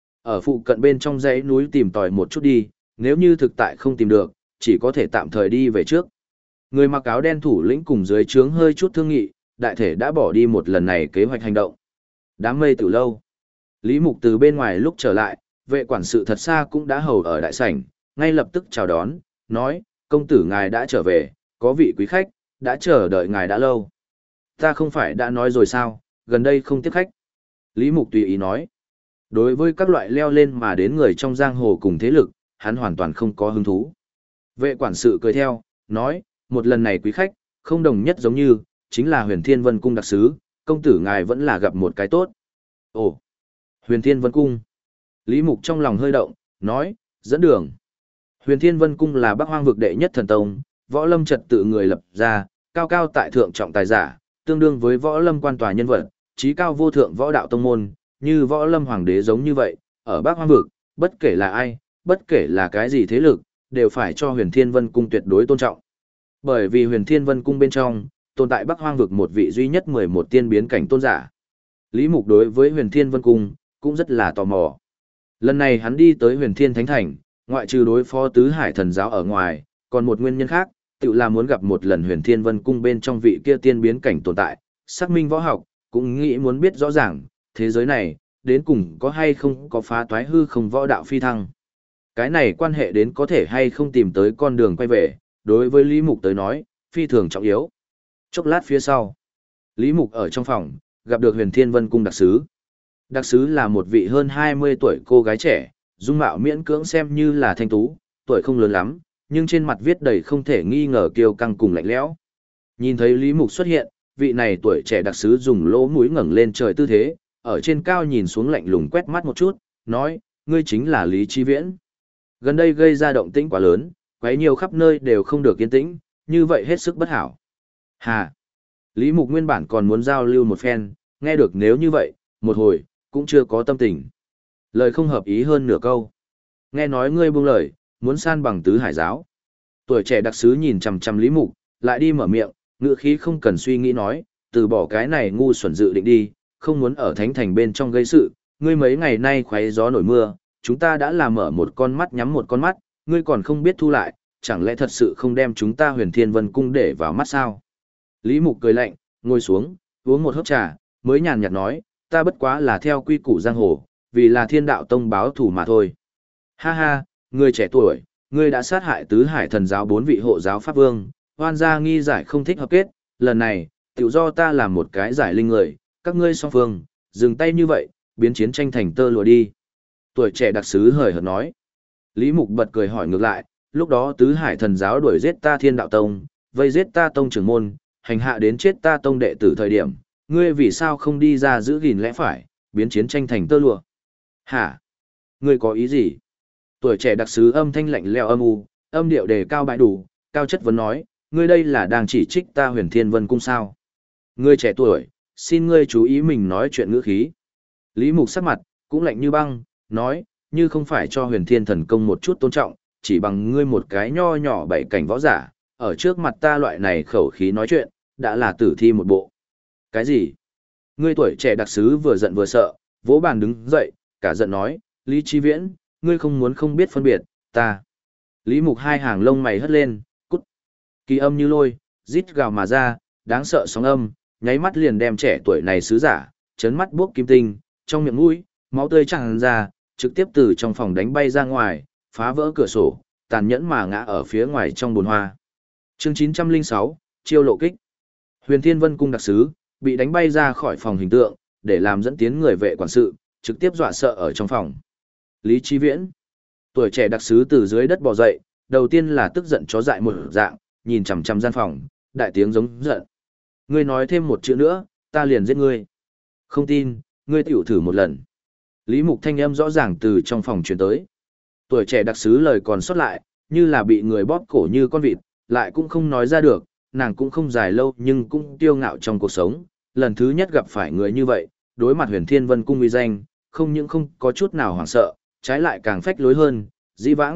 Ở phụ cận bên trong dãy núi tìm tòi một chút đi, nếu như thực tại không tìm được, chỉ có thể tạm thời đi về trước. Người mặc áo đen thủ lĩnh cùng dưới trướng hơi chút thương nghị, đại thể đã bỏ đi một lần này kế hoạch hành động. Đám mây từ lâu. Lý Mục từ bên ngoài lúc trở lại, vệ quản sự thật xa cũng đã hầu ở đại sảnh, ngay lập tức chào đón, nói, công tử ngài đã trở về, có vị quý khách, đã chờ đợi ngài đã lâu. Ta không phải đã nói rồi sao, gần đây không tiếp khách. Lý Mục tùy ý nói. Đối với các loại leo lên mà đến người trong giang hồ cùng thế lực, hắn hoàn toàn không có hứng thú. Vệ quản sự cười theo, nói, một lần này quý khách, không đồng nhất giống như, chính là Huyền Thiên Vân Cung đặc sứ, công tử ngài vẫn là gặp một cái tốt. Ồ, Huyền Thiên Vân Cung. Lý Mục trong lòng hơi động, nói, dẫn đường. Huyền Thiên Vân Cung là Bắc Hoang vực đệ nhất thần tông, võ lâm trật tự người lập ra, cao cao tại thượng trọng tài giả, tương đương với võ lâm quan tòa nhân vật, trí cao vô thượng võ đạo tông môn, như võ lâm hoàng đế giống như vậy, ở Bắc Hoang vực, bất kể là ai, bất kể là cái gì thế lực, đều phải cho Huyền Thiên Vân Cung tuyệt đối tôn trọng. Bởi vì Huyền Thiên Vân Cung bên trong, tồn tại Bắc Hoang vực một vị duy nhất 11 tiên biến cảnh tôn giả. Lý Mục đối với Huyền Thiên Vân Cung cũng rất là tò mò. Lần này hắn đi tới Huyền Thiên Thánh Thành, ngoại trừ đối phó tứ hải thần giáo ở ngoài, còn một nguyên nhân khác, tự là muốn gặp một lần Huyền Thiên Vân Cung bên trong vị kia tiên biến cảnh tồn tại, xác minh võ học, cũng nghĩ muốn biết rõ ràng, thế giới này, đến cùng có hay không có phá toái hư không võ đạo phi thăng. Cái này quan hệ đến có thể hay không tìm tới con đường quay về, đối với Lý Mục tới nói, phi thường trọng yếu. Chốc lát phía sau, Lý Mục ở trong phòng, gặp được Huyền Thiên Vân Cung đặc sứ. Đặc sứ là một vị hơn 20 tuổi cô gái trẻ, dung mạo miễn cưỡng xem như là thanh tú, tuổi không lớn lắm, nhưng trên mặt viết đầy không thể nghi ngờ kiêu căng cùng lạnh lẽo. Nhìn thấy Lý Mục xuất hiện, vị này tuổi trẻ đặc sứ dùng lỗ mũi ngẩng lên trời tư thế, ở trên cao nhìn xuống lạnh lùng quét mắt một chút, nói, ngươi chính là Lý Chi Viễn. Gần đây gây ra động tĩnh quá lớn, quấy nhiều khắp nơi đều không được yên tĩnh, như vậy hết sức bất hảo. Hà! Lý Mục nguyên bản còn muốn giao lưu một phen, nghe được nếu như vậy, một hồi, cũng chưa có tâm tình. Lời không hợp ý hơn nửa câu. Nghe nói ngươi buông lời, muốn san bằng tứ hải giáo. Tuổi trẻ đặc sứ nhìn chằm chằm Lý Mục, lại đi mở miệng, ngựa khí không cần suy nghĩ nói, từ bỏ cái này ngu xuẩn dự định đi, không muốn ở thánh thành bên trong gây sự, ngươi mấy ngày nay khoáy gió nổi mưa, chúng ta đã làm mở một con mắt nhắm một con mắt, ngươi còn không biết thu lại, chẳng lẽ thật sự không đem chúng ta Huyền Thiên Vân Cung để vào mắt sao? Lý Mục cười lạnh, ngồi xuống, uống một hớp trà, mới nhàn nhạt nói, ta bất quá là theo quy củ giang hồ, vì là Thiên Đạo Tông báo thù mà thôi. Ha ha, ngươi trẻ tuổi, ngươi đã sát hại tứ hải thần giáo 4 vị hộ giáo pháp vương, hoan gia nghi giải không thích hợp kết, lần này, tiểu do ta làm một cái giải linh người, các ngươi song phương, dừng tay như vậy, biến chiến tranh thành tơ lụa đi. Tuổi trẻ đặc sứ hời hợt nói. Lý Mục bật cười hỏi ngược lại, lúc đó tứ hải thần giáo đuổi giết ta Thiên Đạo Tông, vây giết ta tông trưởng môn, hành hạ đến chết ta tông đệ tử thời điểm, ngươi vì sao không đi ra giữ gìn lẽ phải, biến chiến tranh thành tơ lụa? Hả? Ngươi có ý gì? Tuổi trẻ đặc sứ âm thanh lạnh lẽo âm u, âm điệu đề cao bãi đủ, cao chất vấn nói, ngươi đây là đang chỉ trích ta Huyền Thiên Vân Cung sao? Ngươi trẻ tuổi, xin ngươi chú ý mình nói chuyện ngữ khí. Lý Mục sắc mặt, cũng lạnh như băng, nói, như không phải cho Huyền Thiên Thần Công một chút tôn trọng, chỉ bằng ngươi một cái nho nhỏ bảy cảnh võ giả, ở trước mặt ta loại này khẩu khí nói chuyện, đã là tử thi một bộ. Cái gì? Ngươi tuổi trẻ đặc sứ vừa giận vừa sợ, vỗ bàn đứng dậy, cả giận nói, Lý Chi Viễn, ngươi không muốn không biết phân biệt, ta. Lý Mục hai hàng lông mày hất lên, cút. Kỳ âm như lôi, rít gào mà ra, đáng sợ sóng âm, nháy mắt liền đem trẻ tuổi này sứ giả, chấn mắt buốc kim tinh, trong miệng mũi, máu tươi tràn ra, trực tiếp từ trong phòng đánh bay ra ngoài, phá vỡ cửa sổ, tàn nhẫn mà ngã ở phía ngoài trong bồn hoa. Chương 906, chiêu lộ kích. Huyền Thiên Vân Cung đặc sứ, bị đánh bay ra khỏi phòng hình tượng, để làm dẫn tiến người vệ quản sự, trực tiếp dọa sợ ở trong phòng. Lý Chi Viễn, tuổi trẻ đặc sứ từ dưới đất bò dậy, đầu tiên là tức giận chó dại một dạng, nhìn chằm chằm gian phòng, đại tiếng giống giận. Ngươi nói thêm một chữ nữa, ta liền giết ngươi. Không tin, ngươi tiểu thử một lần. Lý Mục thanh âm rõ ràng từ trong phòng truyền tới. Tuổi trẻ đặc sứ lời còn sót lại, như là bị người bóp cổ như con vịt, lại cũng không nói ra được, nàng cũng không dài lâu nhưng cũng tiêu ngạo trong cuộc sống. Lần thứ nhất gặp phải người như vậy, đối mặt Huyền Thiên Vân Cung uy danh, không những không có chút nào hoảng sợ, trái lại càng phách lối hơn, dĩ vãng,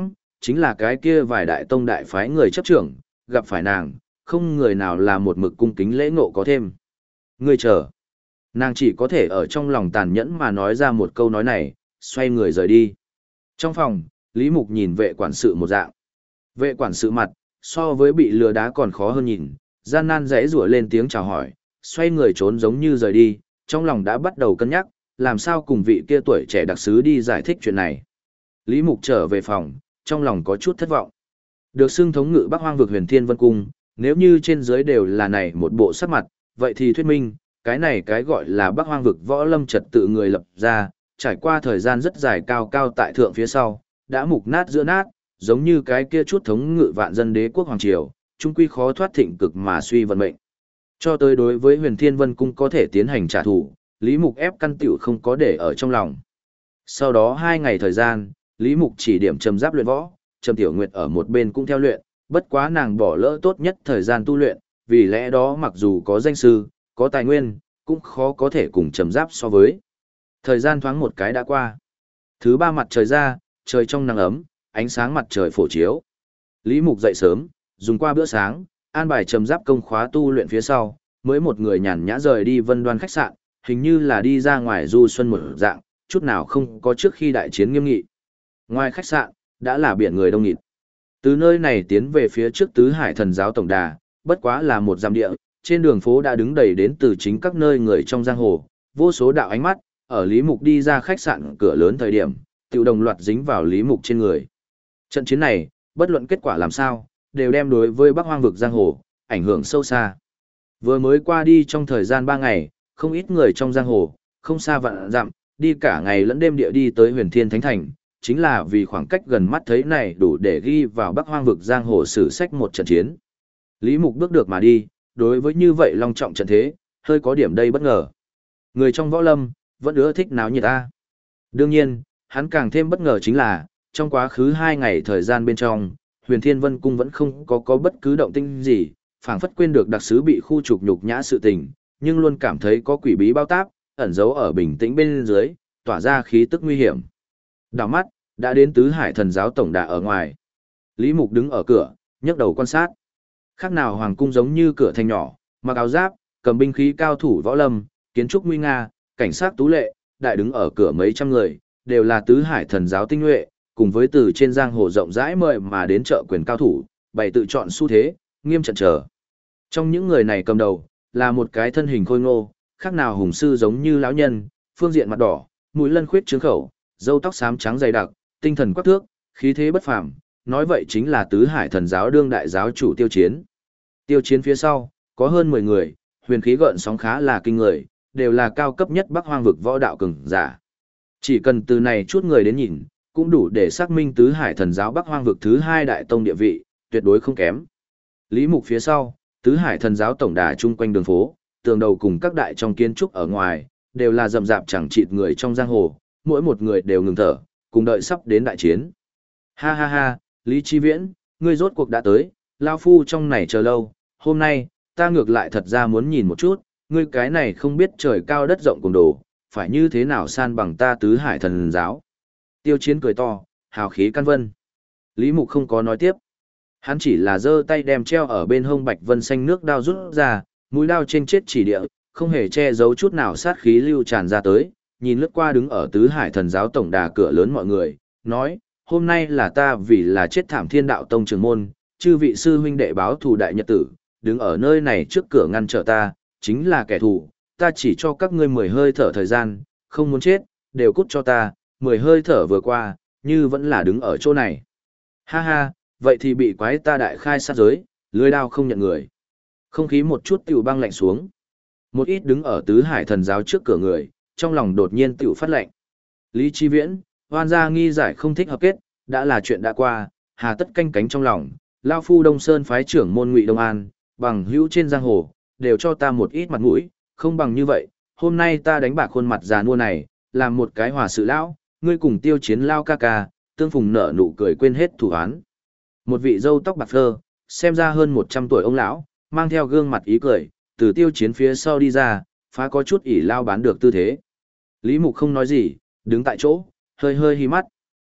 chính là cái kia vài đại tông đại phái người chấp trưởng, gặp phải nàng, không người nào là một mực cung kính lễ ngộ có thêm. Ngươi chờ. Nàng chỉ có thể ở trong lòng tàn nhẫn mà nói ra một câu nói này, xoay người rời đi. Trong phòng, Lý Mục nhìn vệ quản sự một dạng. Vệ quản sự mặt, so với bị lừa đá còn khó hơn nhìn, gian nan rẽ rủa lên tiếng chào hỏi, xoay người trốn giống như rời đi, trong lòng đã bắt đầu cân nhắc, làm sao cùng vị kia tuổi trẻ đặc sứ đi giải thích chuyện này. Lý Mục trở về phòng, trong lòng có chút thất vọng. Được xưng thống ngự Bắc Hoang vực Huyền Thiên Vân Cung, nếu như trên dưới đều là này một bộ sắc mặt, vậy thì thuyết minh, cái này cái gọi là Bắc Hoang vực võ lâm trật tự người lập ra, trải qua thời gian rất dài cao cao tại thượng phía sau, đã mục nát giữa nát, giống như cái kia chút thống ngự vạn dân đế quốc hoàng triều, trung quy khó thoát thịnh cực mà suy vận mệnh. Cho tới đối với Huyền Thiên Vân Cung có thể tiến hành trả thù, Lý Mục ép căn tiểu không có để ở trong lòng. Sau đó 2 ngày thời gian, Lý Mục chỉ điểm Trầm Giáp luyện võ, Trầm Tiểu Nguyệt ở một bên cũng theo luyện, bất quá nàng bỏ lỡ tốt nhất thời gian tu luyện, vì lẽ đó mặc dù có danh sư, có tài nguyên, cũng khó có thể cùng Trầm Giáp so với. Thời gian thoáng một cái đã qua. Thứ 3 mặt trời ra, trời trong nắng ấm, ánh sáng mặt trời phổ chiếu. Lý Mục dậy sớm, dùng qua bữa sáng, an bài Trầm Giáp công khóa tu luyện phía sau, mới một người nhàn nhã rời đi Vân Đoan khách sạn, hình như là đi ra ngoài du xuân một dạng, chút nào không có trước khi đại chiến nghiêm nghị. Ngoài khách sạn, đã là biển người đông nghịt. Từ nơi này tiến về phía trước Tứ Hải Thần giáo tổng đà, bất quá là một dặm địa, trên đường phố đã đứng đầy đến từ chính các nơi người trong giang hồ, vô số đạo ánh mắt, ở Lý Mục đi ra khách sạn cửa lớn thời điểm, tự đồng loạt dính vào Lý Mục trên người. Trận chiến này, bất luận kết quả làm sao, đều đem đối với Bắc Hoang vực giang hồ, ảnh hưởng sâu xa. Vừa mới qua đi trong thời gian 3 ngày, không ít người trong giang hồ, không xa vạn dặm, đi cả ngày lẫn đêm địa đi tới Huyền Thiên Thánh Thành, chính là vì khoảng cách gần mắt thấy này đủ để ghi vào Bắc Hoang vực giang hồ sử sách một trận chiến. Lý Mục bước được mà đi, đối với như vậy long trọng trận thế, hơi có điểm đây bất ngờ. Người trong võ lâm, vẫn ưa thích náo nhiệt ta. Đương nhiên, hắn càng thêm bất ngờ chính là, trong quá khứ 2 ngày thời gian bên trong, Huyền Thiên Vân Cung vẫn không có bất cứ động tĩnh gì, phảng phất quên được đặc sứ bị khu trục nhục nhã sự tình, nhưng luôn cảm thấy có quỷ bí bao táp, ẩn giấu ở bình tĩnh bên dưới, tỏa ra khí tức nguy hiểm. Đảo mắt, đã đến Tứ Hải Thần giáo tổng đà ở ngoài. Lý Mục đứng ở cửa, nhấc đầu quan sát. Khác nào hoàng cung giống như cửa thành nhỏ, mặc áo giáp, cầm binh khí cao thủ võ lâm, kiến trúc nguy nga, cảnh sát tú lệ, đại đứng ở cửa mấy trăm người, đều là Tứ Hải Thần giáo tinh nhuệ, cùng với từ trên giang hồ rộng rãi mời mà đến chợ quyền cao thủ, bày tự chọn xu thế, nghiêm trận chờ. Trong những người này cầm đầu, là một cái thân hình khôi ngô, khác nào hùng sư giống như lão nhân, phương diện mặt đỏ, mũi lân khuyết trướng khẩu, râu tóc xám trắng dày đặc, tinh thần quắc thước, khí thế bất phàm, nói vậy chính là Tứ Hải Thần giáo đương đại giáo chủ Tiêu Chiến. Tiêu Chiến phía sau, có hơn 10 người, huyền khí gợn sóng khá là kinh người, đều là cao cấp nhất Bắc Hoang vực võ đạo cường giả. Chỉ cần từ này chút người đến nhìn, cũng đủ để xác minh Tứ Hải Thần giáo Bắc Hoang vực thứ 2 đại tông địa vị, tuyệt đối không kém. Lý Mục phía sau, Tứ Hải Thần giáo tổng đà chung quanh đường phố, tường đầu cùng các đại trong kiến trúc ở ngoài, đều là rậm rạp chẳng chịt người trong giang hồ, mỗi một người đều ngừng thở, cùng đợi sắp đến đại chiến. Ha ha ha, Lý Chi Viễn, ngươi rốt cuộc đã tới, lao phu trong này chờ lâu, hôm nay, ta ngược lại thật ra muốn nhìn một chút, ngươi cái này không biết trời cao đất rộng cùng đồ, phải như thế nào san bằng ta Tứ Hải Thần giáo. Tiêu Chiến cười to, hào khí căn vân. Lý Mục không có nói tiếp. Hắn chỉ là giơ tay đem treo ở bên hông bạch vân xanh nước đao rút ra, mũi đao trên chết chỉ địa, không hề che giấu chút nào sát khí lưu tràn ra tới, nhìn lướt qua đứng ở Tứ Hải Thần giáo tổng đà cửa lớn mọi người, nói, hôm nay là ta vì là chết thảm Thiên Đạo Tông trưởng môn, chư vị sư huynh đệ báo thù đại nhật tử, đứng ở nơi này trước cửa ngăn trở ta, chính là kẻ thù, ta chỉ cho các ngươi 10 hơi thở thời gian, không muốn chết, đều cút cho ta, 10 hơi thở vừa qua, như vẫn là đứng ở chỗ này. Ha ha, vậy thì bị quái ta đại khai sát giới, lưỡi đao không nhận người. Không khí một chút tiểu băng lạnh xuống. Một ít đứng ở Tứ Hải Thần giáo trước cửa người, trong lòng đột nhiên tiểu phát lạnh. Lý Chi Viễn, hoan gia nghi giải không thích hợp kết, đã là chuyện đã qua, hà tất canh cánh trong lòng, lao phu Đông Sơn phái trưởng môn Ngụy Đông An, bằng hữu trên giang hồ, đều cho ta một ít mặt mũi, không bằng như vậy, hôm nay ta đánh bạc khuôn mặt già nua này, làm một cái hòa sự lão, ngươi cùng Tiêu Chiến lao ca ca, tương phùng nở nụ cười quên hết thù oán. Một vị râu tóc bạc phơ, xem ra hơn 100 tuổi ông lão, mang theo gương mặt ý cười, từ Tiêu Chiến phía sau đi ra, phá có chút ỉ lao bán được tư thế. Lý Mục không nói gì, đứng tại chỗ, hơi hơi hí mắt.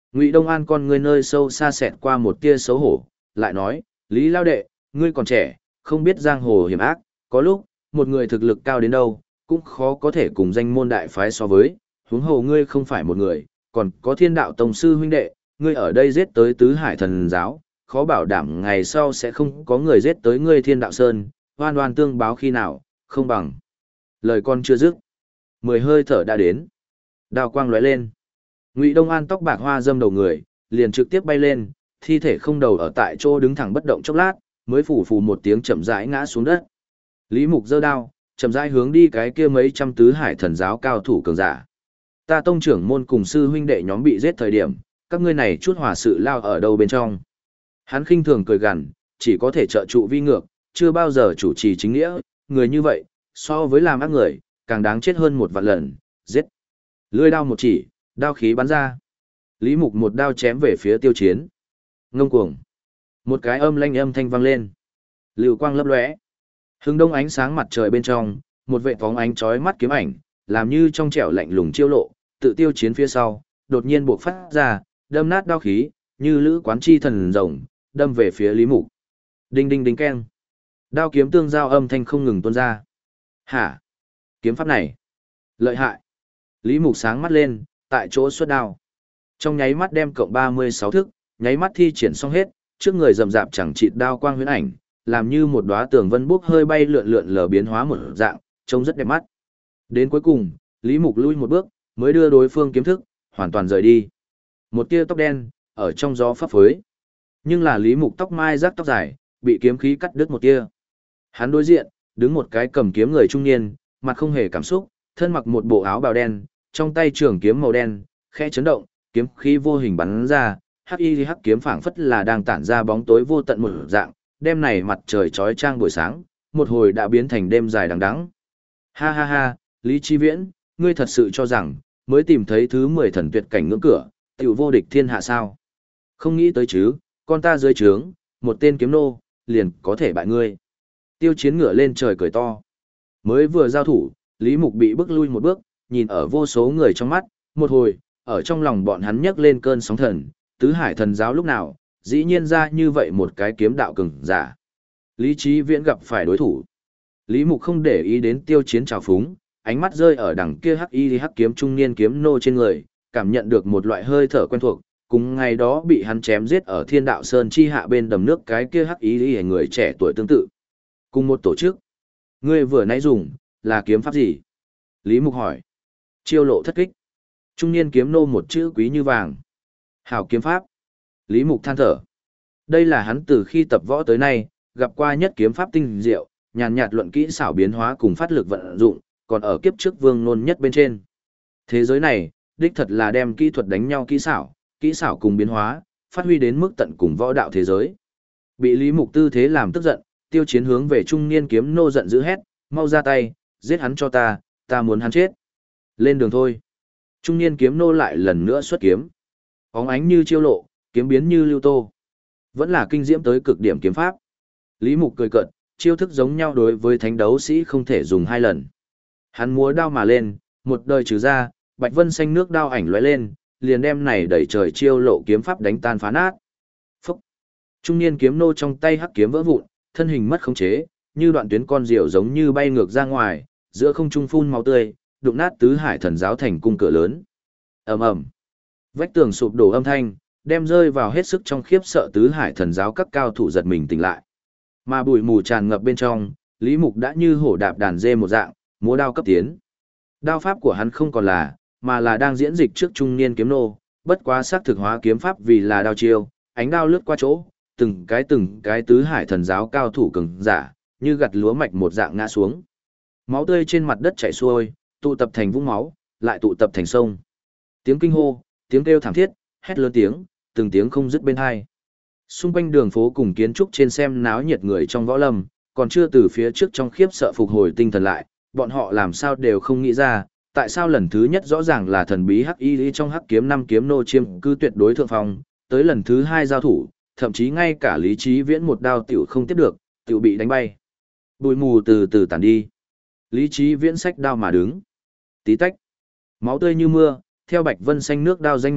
Ngụy Đông An con ngươi nơi sâu xa xẹt qua một tia xấu hổ, lại nói, Lý Lao Đệ, ngươi còn trẻ, không biết giang hồ hiểm ác, có lúc, một người thực lực cao đến đâu, cũng khó có thể cùng danh môn đại phái so với, huống hồ ngươi không phải một người, còn có Thiên Đạo Tông sư huynh đệ, ngươi ở đây giết tới Tứ Hải Thần giáo, khó bảo đảm ngày sau sẽ không có người giết tới ngươi Thiên Đạo Sơn, oan oan tương báo khi nào, không bằng. Lời con chưa dứt, 10 hơi thở đã đến. Đao quang lóe lên. Ngụy Đông An tóc bạc hoa dâm đầu người, liền trực tiếp bay lên, thi thể không đầu ở tại chỗ đứng thẳng bất động chốc lát, mới phủ phù một tiếng chậm rãi ngã xuống đất. Lý Mục giơ đao, chậm rãi hướng đi cái kia mấy trăm Tứ Hải Thần giáo cao thủ cường giả. Ta tông trưởng môn cùng sư huynh đệ nhóm bị giết thời điểm, các ngươi này chút hòa sự lao ở đâu bên trong. Hắn khinh thường cười gằn, chỉ có thể trợ trụ vi ngược, chưa bao giờ chủ trì chính nghĩa, người như vậy, so với làm ác người, càng đáng chết hơn một vạn lần, giết. Lưỡi đao một chỉ, đao khí bắn ra. Lý Mục một đao chém về phía Tiêu Chiến. Ngông cuồng. Một cái âm lanh âm thanh vang lên. Lưu quang lấp lóe. Hưng đông ánh sáng mặt trời bên trong, một vệ phóng ánh chói mắt kiếm ảnh, làm như trong trẻo lạnh lùng chiêu lộ, tự Tiêu Chiến phía sau, đột nhiên bộc phát ra, đâm nát đao khí, như lữ quán chi thần rồng, đâm về phía Lý Mục. Đinh đinh đinh keng. Đao kiếm tương giao âm thanh không ngừng tuôn ra. Hả? Kiếm pháp này. Lợi hại. Lý Mục sáng mắt lên, tại chỗ xuất đao. Trong nháy mắt đem cộng 36 thức, nháy mắt thi triển xong hết, trước người rầm rạp chẳng chịt đao quang huyễn ảnh, làm như một đóa tường vân bốc hơi bay lượn lượn lờ biến hóa một dạng, trông rất đẹp mắt. Đến cuối cùng, Lý Mục lui một bước, mới đưa đối phương kiếm thức, hoàn toàn rời đi. Một tia tóc đen, ở trong gió phấp phới. Nhưng là Lý Mục tóc mai rác tóc dài, bị kiếm khí cắt đứt một tia. Hắn đối diện, đứng một cái cầm kiếm người trung niên, mặt không hề cảm xúc, thân mặc một bộ áo bào đen, trong tay trường kiếm màu đen, khẽ chấn động, kiếm khí vô hình bắn ra, hắc y hắc kiếm phảng phất là đang tản ra bóng tối vô tận một dạng, đêm này mặt trời chói chang buổi sáng, một hồi đã biến thành đêm dài đằng đẵng. Ha ha ha, Lý Chi Viễn, ngươi thật sự cho rằng mới tìm thấy thứ 10 thần tuyệt cảnh ngưỡng cửa, tiểu vô địch thiên hạ sao? Không nghĩ tới chứ, con ta dưới trướng, một tên kiếm nô, liền có thể bại ngươi. Tiêu Chiến ngửa lên trời cười to. Mới vừa giao thủ, Lý Mục bị bước lui một bước, nhìn ở vô số người trong mắt, một hồi, ở trong lòng bọn hắn nhấc lên cơn sóng thần, Tứ Hải Thần giáo lúc nào, dĩ nhiên ra như vậy một cái kiếm đạo cường giả. Lý Chí Viễn gặp phải đối thủ. Lý Mục không để ý đến Tiêu Chiến trào phúng, ánh mắt rơi ở đằng kia hắc y hắc kiếm trung niên kiếm nô trên người, cảm nhận được một loại hơi thở quen thuộc, cùng ngày đó bị hắn chém giết ở Thiên Đạo Sơn chi hạ bên đầm nước cái kia hắc y người trẻ tuổi tương tự. Cùng một tổ chức. Ngươi vừa nãy dùng, là kiếm pháp gì? Lý Mục hỏi. Chiêu lộ thất kích. Trung niên kiếm nô một chữ quý như vàng. Hảo kiếm pháp. Lý Mục than thở. Đây là hắn từ khi tập võ tới nay, gặp qua nhất kiếm pháp tinh diệu, nhàn nhạt luận kỹ xảo biến hóa cùng phát lực vận dụng, còn ở kiếp trước vương nôn nhất bên trên. Thế giới này, đích thật là đem kỹ thuật đánh nhau kỹ xảo cùng biến hóa, phát huy đến mức tận cùng võ đạo thế giới. Bị Lý Mục tư thế làm tức giận, Tiêu Chiến hướng về trung niên kiếm nô giận dữ hét, mau ra tay, giết hắn cho ta muốn hắn chết. Lên đường thôi. Trung niên kiếm nô lại lần nữa xuất kiếm. Óng ánh như chiêu lộ, kiếm biến như lưu tô. Vẫn là kinh diễm tới cực điểm kiếm pháp. Lý Mục cười cợt, chiêu thức giống nhau đối với thánh đấu sĩ không thể dùng hai lần. Hắn múa đao mà lên, một đời trừ ra, bạch vân xanh nước đao ảnh lóe lên, liền đem này đẩy trời chiêu lộ kiếm pháp đánh tan phá nát. Phúc! Trung niên kiếm nô trong tay hắc kiếm vỡ vụn, thân hình mất khống chế, như đoạn tuyến con diều giống như bay ngược ra ngoài, giữa không trung phun máu tươi, đụng nát Tứ Hải Thần giáo thành cung cửa lớn. Ầm ầm. Vách tường sụp đổ âm thanh, đem rơi vào hết sức trong khiếp sợ Tứ Hải Thần giáo các cao thủ giật mình tỉnh lại. Mà bụi mù tràn ngập bên trong, Lý Mục đã như hổ đạp đàn dê một dạng, múa đao cấp tiến. Đao pháp của hắn không còn là, mà là đang diễn dịch trước trung niên kiếm nô, bất quá xác thực hóa kiếm pháp vì là đao chiêu, ánh đao lướt qua chỗ, từng cái Tứ Hải Thần giáo cao thủ cường giả, như gặt lúa mạch một dạng ngã xuống. Máu tươi trên mặt đất chảy xuôi, tụ tập thành vũng máu, lại tụ tập thành sông. Tiếng kinh hô, tiếng kêu thảm thiết, hét lớn tiếng, từng tiếng không dứt bên hai. Xung quanh đường phố cùng kiến trúc trên xem náo nhiệt người trong võ lâm, còn chưa từ phía trước trong khiếp sợ phục hồi tinh thần lại, bọn họ làm sao đều không nghĩ ra, tại sao lần thứ nhất rõ ràng là thần bí hắc y trong hắc kiếm năm kiếm nô chiêm cư tuyệt đối thượng phong, tới lần thứ hai giao thủ, thậm chí ngay cả Lý Chí Viễn một đao tiểu không tiếp được, tiểu bị đánh bay. Bụi mù từ từ tản đi. Lý Chí Viễn xách đao mà đứng. Tí tách. Máu tươi như mưa, theo bạch vân xanh nước đao danh máu,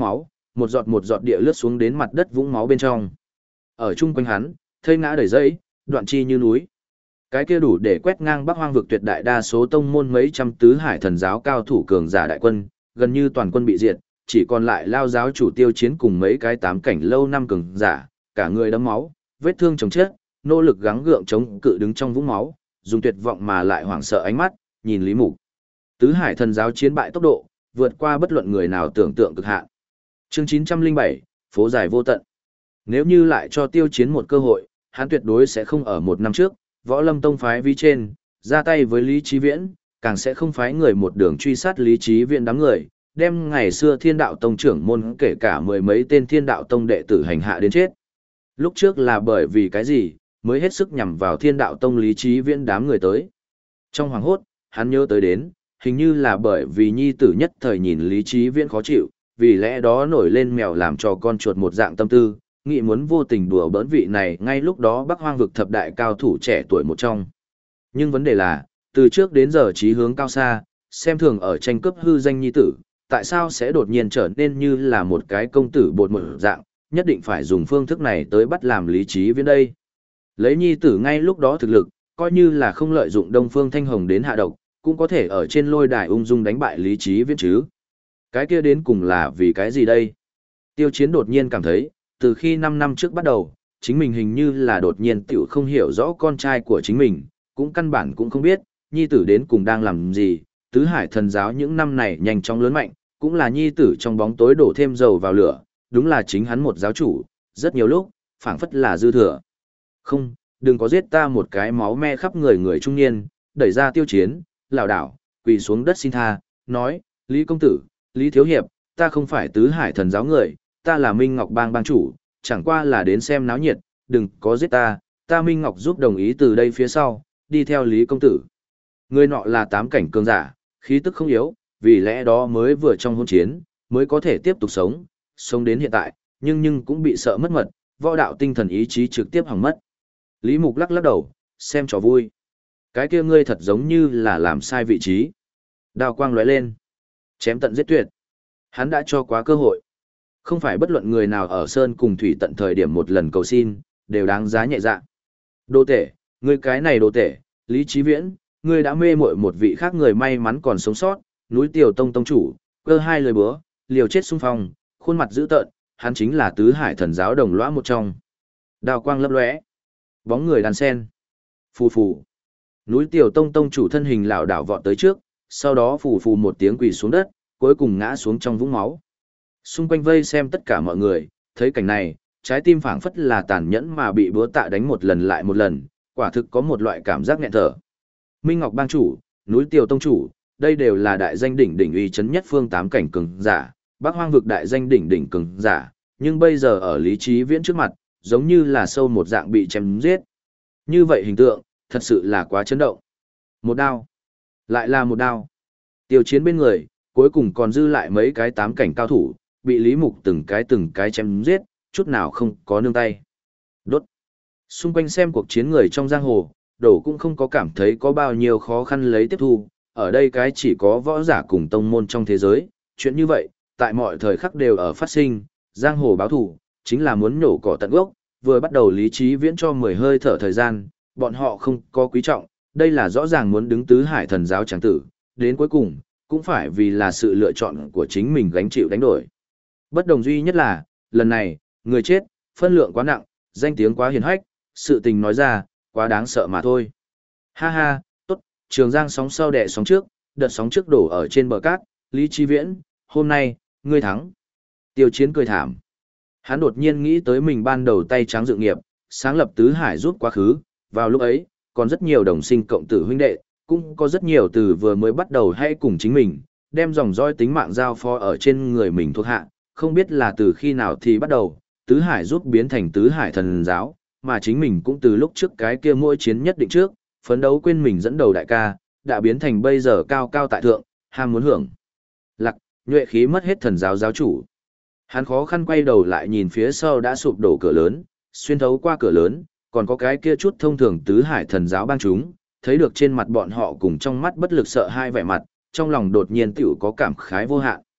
một giọt địa lướt xuống đến mặt đất vũng máu bên trong. Ở chung quanh hắn, thây ngã đầy dẫy, đoạn chi như núi. Cái kia đủ để quét ngang Bắc Hoang vực tuyệt đại đa số tông môn mấy trăm tứ hải thần giáo cao thủ cường giả đại quân, gần như toàn quân bị diệt, chỉ còn lại Lao giáo chủ Tiêu Chiến cùng mấy cái tám cảnh lâu năm cường giả, cả người đẫm máu, vết thương chồng chết, nỗ lực gắng gượng chống cự đứng trong vũng máu, dùng tuyệt vọng mà lại hoảng sợ ánh mắt, nhìn Lý Mục. Tứ hải thần giáo chiến bại tốc độ, vượt qua bất luận người nào tưởng tượng cực hạn. Chương 907, phố dài vô tận. Nếu như lại cho Tiêu Chiến một cơ hội, hắn tuyệt đối sẽ không ở một năm trước, Võ Lâm Tông phái vi trên, ra tay với Lý Chí Viễn, càng sẽ không phái người một đường truy sát Lý Chí Viễn đám người, đem ngày xưa Thiên Đạo Tông trưởng môn kể cả mười mấy tên Thiên Đạo Tông đệ tử hành hạ đến chết. Lúc trước là bởi vì cái gì, mới hết sức nhằm vào Thiên Đạo Tông Lý Chí Viễn đám người tới. Trong hoàng hốt, hắn nhớ tới đến, hình như là bởi vì nhi tử nhất thời nhìn Lý Chí Viễn khó chịu, vì lẽ đó nổi lên mèo làm cho con chuột một dạng tâm tư, nghĩ muốn vô tình đùa bỡn vị này ngay lúc đó Bắc Hoang vực thập đại cao thủ trẻ tuổi một trong. Nhưng vấn đề là, từ trước đến giờ chí hướng cao xa, xem thường ở tranh cướp hư danh nhi tử, tại sao sẽ đột nhiên trở nên như là một cái công tử bột một dạng, nhất định phải dùng phương thức này tới bắt làm Lý Chí Viễn đây. Lấy nhi tử ngay lúc đó thực lực, coi như là không lợi dụng Đông Phương Thanh Hồng đến hạ độc, cũng có thể ở trên lôi đài ung dung đánh bại Lý Chí Viễn chứ. Cái kia đến cùng là vì cái gì đây? Tiêu Chiến đột nhiên cảm thấy, từ khi 5 năm trước bắt đầu, chính mình hình như là đột nhiên tiểu không hiểu rõ con trai của chính mình, cũng căn bản cũng không biết, nhi tử đến cùng đang làm gì, tứ hải thần giáo những năm này nhanh chóng lớn mạnh, cũng là nhi tử trong bóng tối đổ thêm dầu vào lửa, đúng là chính hắn một giáo chủ, rất nhiều lúc, phảng phất là dư thừa. Không, đừng có giết ta một cái máu me khắp người người trung niên, đẩy ra Tiêu Chiến, lảo đảo, quỳ xuống đất xin tha, nói, Lý công tử, Lý thiếu hiệp, ta không phải tứ hải thần giáo người, ta là Minh Ngọc bang bang chủ, chẳng qua là đến xem náo nhiệt, đừng có giết ta, ta Minh Ngọc giúp đồng ý từ đây phía sau, đi theo Lý công tử. Người nọ là tám cảnh cường giả, khí tức không yếu, vì lẽ đó mới vừa trong hôn chiến, mới có thể tiếp tục sống, sống đến hiện tại, nhưng cũng bị sợ mất mật, võ đạo tinh thần ý chí trực tiếp hỏng mất. Lý Mục lắc lắc đầu, xem trò vui. Cái kia ngươi thật giống như là làm sai vị trí. Đao quang lóe lên, chém tận giết tuyệt. Hắn đã cho quá cơ hội. Không phải bất luận người nào ở sơn cùng thủy tận thời điểm một lần cầu xin, đều đáng giá nhẹ dạ. Đồ tể, ngươi cái này đồ tể, Lý Chí Viễn, ngươi đã mê muội một vị khác người may mắn còn sống sót, núi Tiểu Tông tông chủ, cơ hai lời búa, liều chết xung phong, khuôn mặt dữ tợn, hắn chính là tứ hải thần giáo đồng lõa một trong. Đao quang lấp lóe, bóng người đàn sen. Phù phù. Núi Tiểu Tông tông chủ thân hình lảo đảo vọt tới trước, sau đó phù phù một tiếng quỳ xuống đất, cuối cùng ngã xuống trong vũng máu. Xung quanh vây xem tất cả mọi người, thấy cảnh này, trái tim phảng phất là tàn nhẫn mà bị búa tạ đánh một lần lại một lần, quả thực có một loại cảm giác nghẹn thở. Minh Ngọc bang chủ, núi Tiểu Tông chủ, đây đều là đại danh đỉnh đỉnh uy chấn nhất phương tám cảnh cường giả, Bắc Hoang vực đại danh đỉnh đỉnh cường giả, nhưng bây giờ ở Lý Chí Viễn trước mặt, giống như là sâu một dạng bị chém giết. Như vậy hình tượng, thật sự là quá chấn động. Một đao, lại là một đao. Tiêu Chiến bên người, cuối cùng còn dư lại mấy cái tám cảnh cao thủ, bị Lý Mục từng cái chém giết, chút nào không có nương tay. Đốt. Xung quanh xem cuộc chiến người trong giang hồ, đổ cũng không có cảm thấy có bao nhiêu khó khăn lấy tiếp thu, ở đây cái chỉ có võ giả cùng tông môn trong thế giới, chuyện như vậy, tại mọi thời khắc đều ở phát sinh, giang hồ báo thủ, chính là muốn nhổ cỏ tận gốc, vừa bắt đầu Lý Chí Viễn cho 10 hơi thở thời gian, bọn họ không có quý trọng, đây là rõ ràng muốn đứng tứ hải thần giáo tràng tử, đến cuối cùng, cũng phải vì là sự lựa chọn của chính mình gánh chịu đánh đổi. Bất đồng duy nhất là, lần này, người chết, phân lượng quá nặng, danh tiếng quá hiền hách, sự tình nói ra, quá đáng sợ mà thôi. Ha ha, tốt, Trường Giang sóng sau đẻ sóng trước, đợt sóng trước đổ ở trên bờ cát, Lý Chí Viễn, hôm nay, ngươi thắng. Tiêu Chiến cười thảm. Hắn đột nhiên nghĩ tới mình ban đầu tay trắng dự nghiệp, sáng lập tứ hải giúp quá khứ, vào lúc ấy, còn rất nhiều đồng sinh cộng tử huynh đệ, cũng có rất nhiều từ vừa mới bắt đầu hay cùng chính mình, đem dòng dõi tính mạng giao phó ở trên người mình thuộc hạ, không biết là từ khi nào thì bắt đầu, tứ hải giúp biến thành tứ hải thần giáo, mà chính mình cũng từ lúc trước cái kia mỗi chiến nhất định trước, phấn đấu quên mình dẫn đầu đại ca, đã biến thành bây giờ cao cao tại thượng, ham muốn hưởng lạc, nhuệ khí mất hết thần giáo giáo chủ. Hắn khó khăn quay đầu lại nhìn phía sau đã sụp đổ cửa lớn, xuyên thấu qua cửa lớn, còn có cái kia chút thông thường tứ hải thần giáo bang chúng, thấy được trên mặt bọn họ cùng trong mắt bất lực sợ hai vẻ mặt, trong lòng đột nhiên tiểu có cảm khái vô hạn.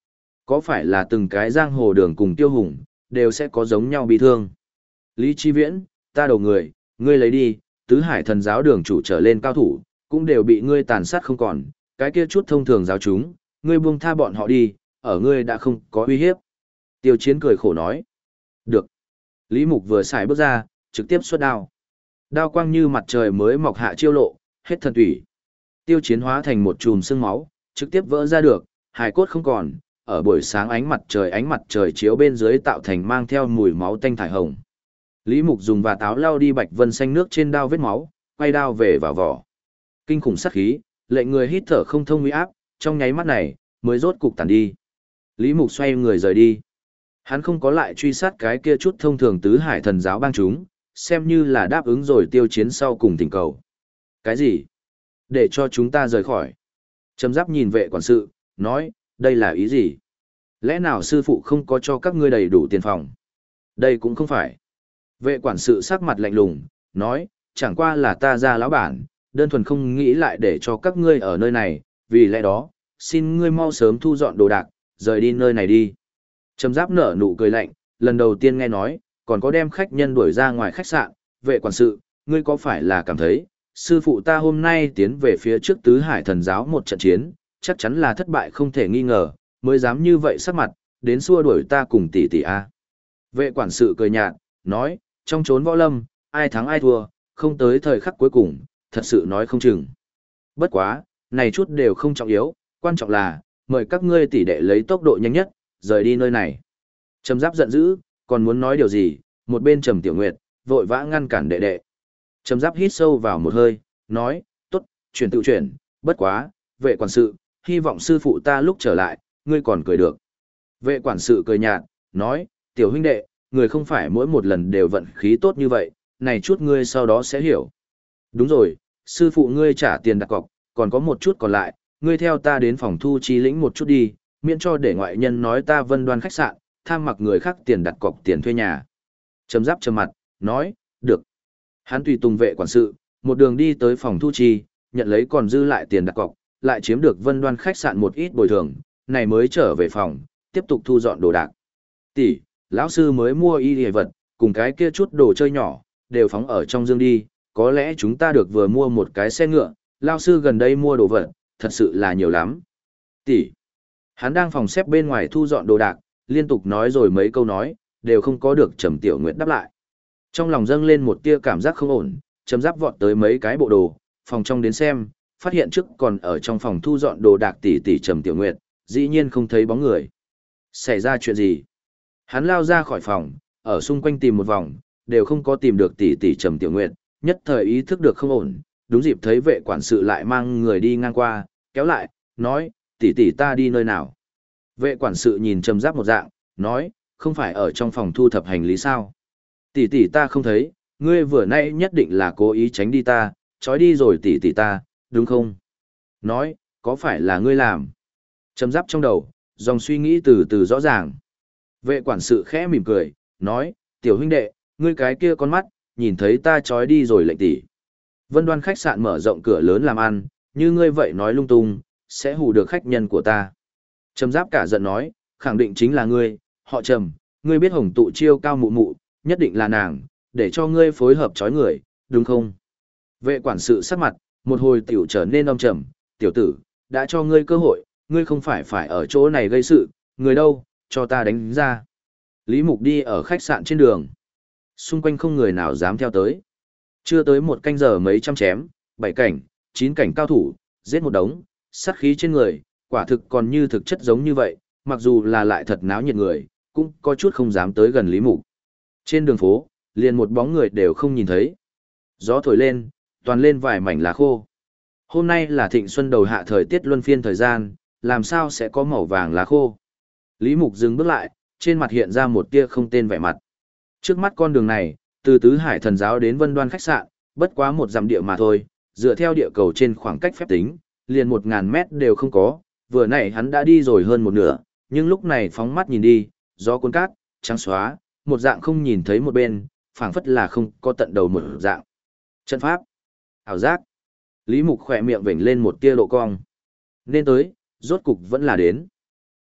có phải là từng cái giang hồ đường cùng Tiêu Hùng, đều sẽ có giống nhau bị thương. Lý Chi Viễn, ta đầu người, ngươi lấy đi, tứ hải thần giáo đường chủ trở lên cao thủ, cũng đều bị ngươi tàn sát không còn, cái kia chút thông thường giáo chúng, ngươi buông tha bọn họ đi, ở ngươi đã không có uy hiếp. Tiêu Chiến cười khổ nói. Được. Lý Mục vừa xài bước ra, trực tiếp xuất đao. Đao quang như mặt trời mới mọc hạ chiêu lộ, hết thần thủy. Tiêu Chiến hóa thành một chùm sương máu, trực tiếp vỡ ra được, hài cốt không còn, ở buổi sáng ánh mặt trời chiếu bên dưới tạo thành mang theo mùi máu tanh thải hồng. Lý Mục dùng và táo lau đi bạch vân xanh nước trên đao vết máu, quay đao về vào vỏ. Kinh khủng sát khí, lệnh người hít thở không thông uy áp, trong nháy mắt này, mới rốt cục tàn đi. Lý Mục xoay người rời đi. Hắn không có lại truy sát cái kia chút thông thường tứ hải thần giáo bang chúng, xem như là đáp ứng rồi Tiêu Chiến sau cùng thỉnh cầu. Cái gì? Để cho chúng ta rời khỏi. Trầm Giáp nhìn vệ quản sự, nói, đây là ý gì? Lẽ nào sư phụ không có cho các ngươi đầy đủ tiền phòng? Đây cũng không phải. Vệ quản sự sắc mặt lạnh lùng, nói, chẳng qua là ta ra lão bản, đơn thuần không nghĩ lại để cho các ngươi ở nơi này, vì lẽ đó, xin ngươi mau sớm thu dọn đồ đạc, rời đi nơi này đi. Trầm Giáp nở nụ cười lạnh, lần đầu tiên nghe nói, còn có đem khách nhân đuổi ra ngoài khách sạn, vệ quản sự, ngươi có phải là cảm thấy, sư phụ ta hôm nay tiến về phía trước tứ hải thần giáo một trận chiến, chắc chắn là thất bại không thể nghi ngờ, mới dám như vậy sắc mặt, đến xua đuổi ta cùng tỷ tỷ a. Vệ quản sự cười nhạt, nói, trong chốn võ lâm, ai thắng ai thua, không tới thời khắc cuối cùng, thật sự nói không chừng. Bất quá, này chút đều không trọng yếu, quan trọng là, mời các ngươi tỷ đệ lấy tốc độ nhanh nhất, rời đi nơi này. Trầm Giáp giận dữ, còn muốn nói điều gì, một bên Trầm Tiểu Nguyệt, vội vã ngăn cản đệ đệ. Trầm Giáp hít sâu vào một hơi, nói, tốt, chuyển tự chuyển, bất quá, vệ quản sự, hy vọng sư phụ ta lúc trở lại, ngươi còn cười được. Vệ quản sự cười nhạt, nói, tiểu huynh đệ, người không phải mỗi một lần đều vận khí tốt như vậy, này chút ngươi sau đó sẽ hiểu. Đúng rồi, sư phụ ngươi trả tiền đặt cọc, còn có một chút còn lại, ngươi theo ta đến phòng thu chi lĩnh một chút đi, miễn cho để ngoại nhân nói ta Vân Đoan khách sạn, tham mặc người khác tiền đặt cọc tiền thuê nhà. Trầm Giáp trầm mặt, nói, được. Hắn tùy tùng vệ quản sự, một đường đi tới phòng thu chi, nhận lấy còn dư lại tiền đặt cọc, lại chiếm được Vân Đoan khách sạn một ít bồi thường, này mới trở về phòng, tiếp tục thu dọn đồ đạc. Tỷ, lão sư mới mua y hề vật, cùng cái kia chút đồ chơi nhỏ, đều phóng ở trong dương đi, có lẽ chúng ta được vừa mua một cái xe ngựa, lão sư gần đây mua đồ vật, thật sự là nhiều lắm. Tỷ, hắn đang phòng xếp bên ngoài thu dọn đồ đạc, liên tục nói rồi mấy câu nói, đều không có được Trầm Tiểu Nguyệt đáp lại. Trong lòng dâng lên một tia cảm giác không ổn, Trầm Giáp vọt tới mấy cái bộ đồ, phòng trong đến xem, phát hiện trước còn ở trong phòng thu dọn đồ đạc tỷ Trầm Tiểu Nguyệt, dĩ nhiên không thấy bóng người. Xảy ra chuyện gì? Hắn lao ra khỏi phòng, ở xung quanh tìm một vòng, đều không có tìm được tỷ Trầm Tiểu Nguyệt, nhất thời ý thức được không ổn, đúng dịp thấy vệ quản sự lại mang người đi ngang qua, kéo lại, nói, tỷ ta đi nơi nào? Vệ quản sự nhìn Trầm Giáp một dạng, nói, không phải ở trong phòng thu thập hành lý sao? Tỷ ta không thấy, ngươi vừa nãy nhất định là cố ý tránh đi ta, trói đi rồi tỷ ta, đúng không? Nói, có phải là ngươi làm? Trầm Giáp trong đầu, dòng suy nghĩ từ từ rõ ràng. Vệ quản sự khẽ mỉm cười, nói, tiểu huynh đệ, ngươi cái kia con mắt, nhìn thấy ta trói đi rồi lệnh tỷ. Vân Đoan khách sạn mở rộng cửa lớn làm ăn, như ngươi vậy nói lung tung, sẽ hù được khách nhân của ta. Trầm Giáp cả giận nói, khẳng định chính là ngươi, họ Trầm, ngươi biết hồng tụ chiêu cao mụ mụ, nhất định là nàng, để cho ngươi phối hợp trói người, đúng không? Vệ quản sự sắc mặt, một hồi tiểu trở nên âm trầm, tiểu tử, đã cho ngươi cơ hội, ngươi không phải ở chỗ này gây sự, người đâu, cho ta đánh ra. Lý Mục đi ở khách sạn trên đường. Xung quanh không người nào dám theo tới. Chưa tới một canh giờ mấy trăm chém, 7 cảnh, 9 cảnh cao thủ, giết một đống, sát khí trên người, quả thực còn như thực chất giống như vậy, mặc dù là lại thật náo nhiệt người, cũng có chút không dám tới gần Lý Mục. Trên đường phố, liền một bóng người đều không nhìn thấy. Gió thổi lên, toàn lên vài mảnh lá khô. Hôm nay là thịnh xuân đầu hạ thời tiết luân phiên thời gian, làm sao sẽ có màu vàng lá khô. Lý Mục dừng bước lại, trên mặt hiện ra một tia không tên vẻ mặt. Trước mắt con đường này, từ Tứ Hải Thần Giáo đến Vân Đoan khách sạn, bất quá một dặm địa mà thôi, dựa theo địa cầu trên khoảng cách phép tính, liền 1000 mét đều không có, vừa nãy hắn đã đi rồi hơn một nửa, nhưng lúc này phóng mắt nhìn đi, gió cuốn cát, trắng xóa, một dạng không nhìn thấy một bên, phảng phất là không có tận đầu một dạng. Trận pháp, ảo giác. Lý Mục khỏe miệng vểnh lên một tia độ cong. Nên tới, rốt cục vẫn là đến.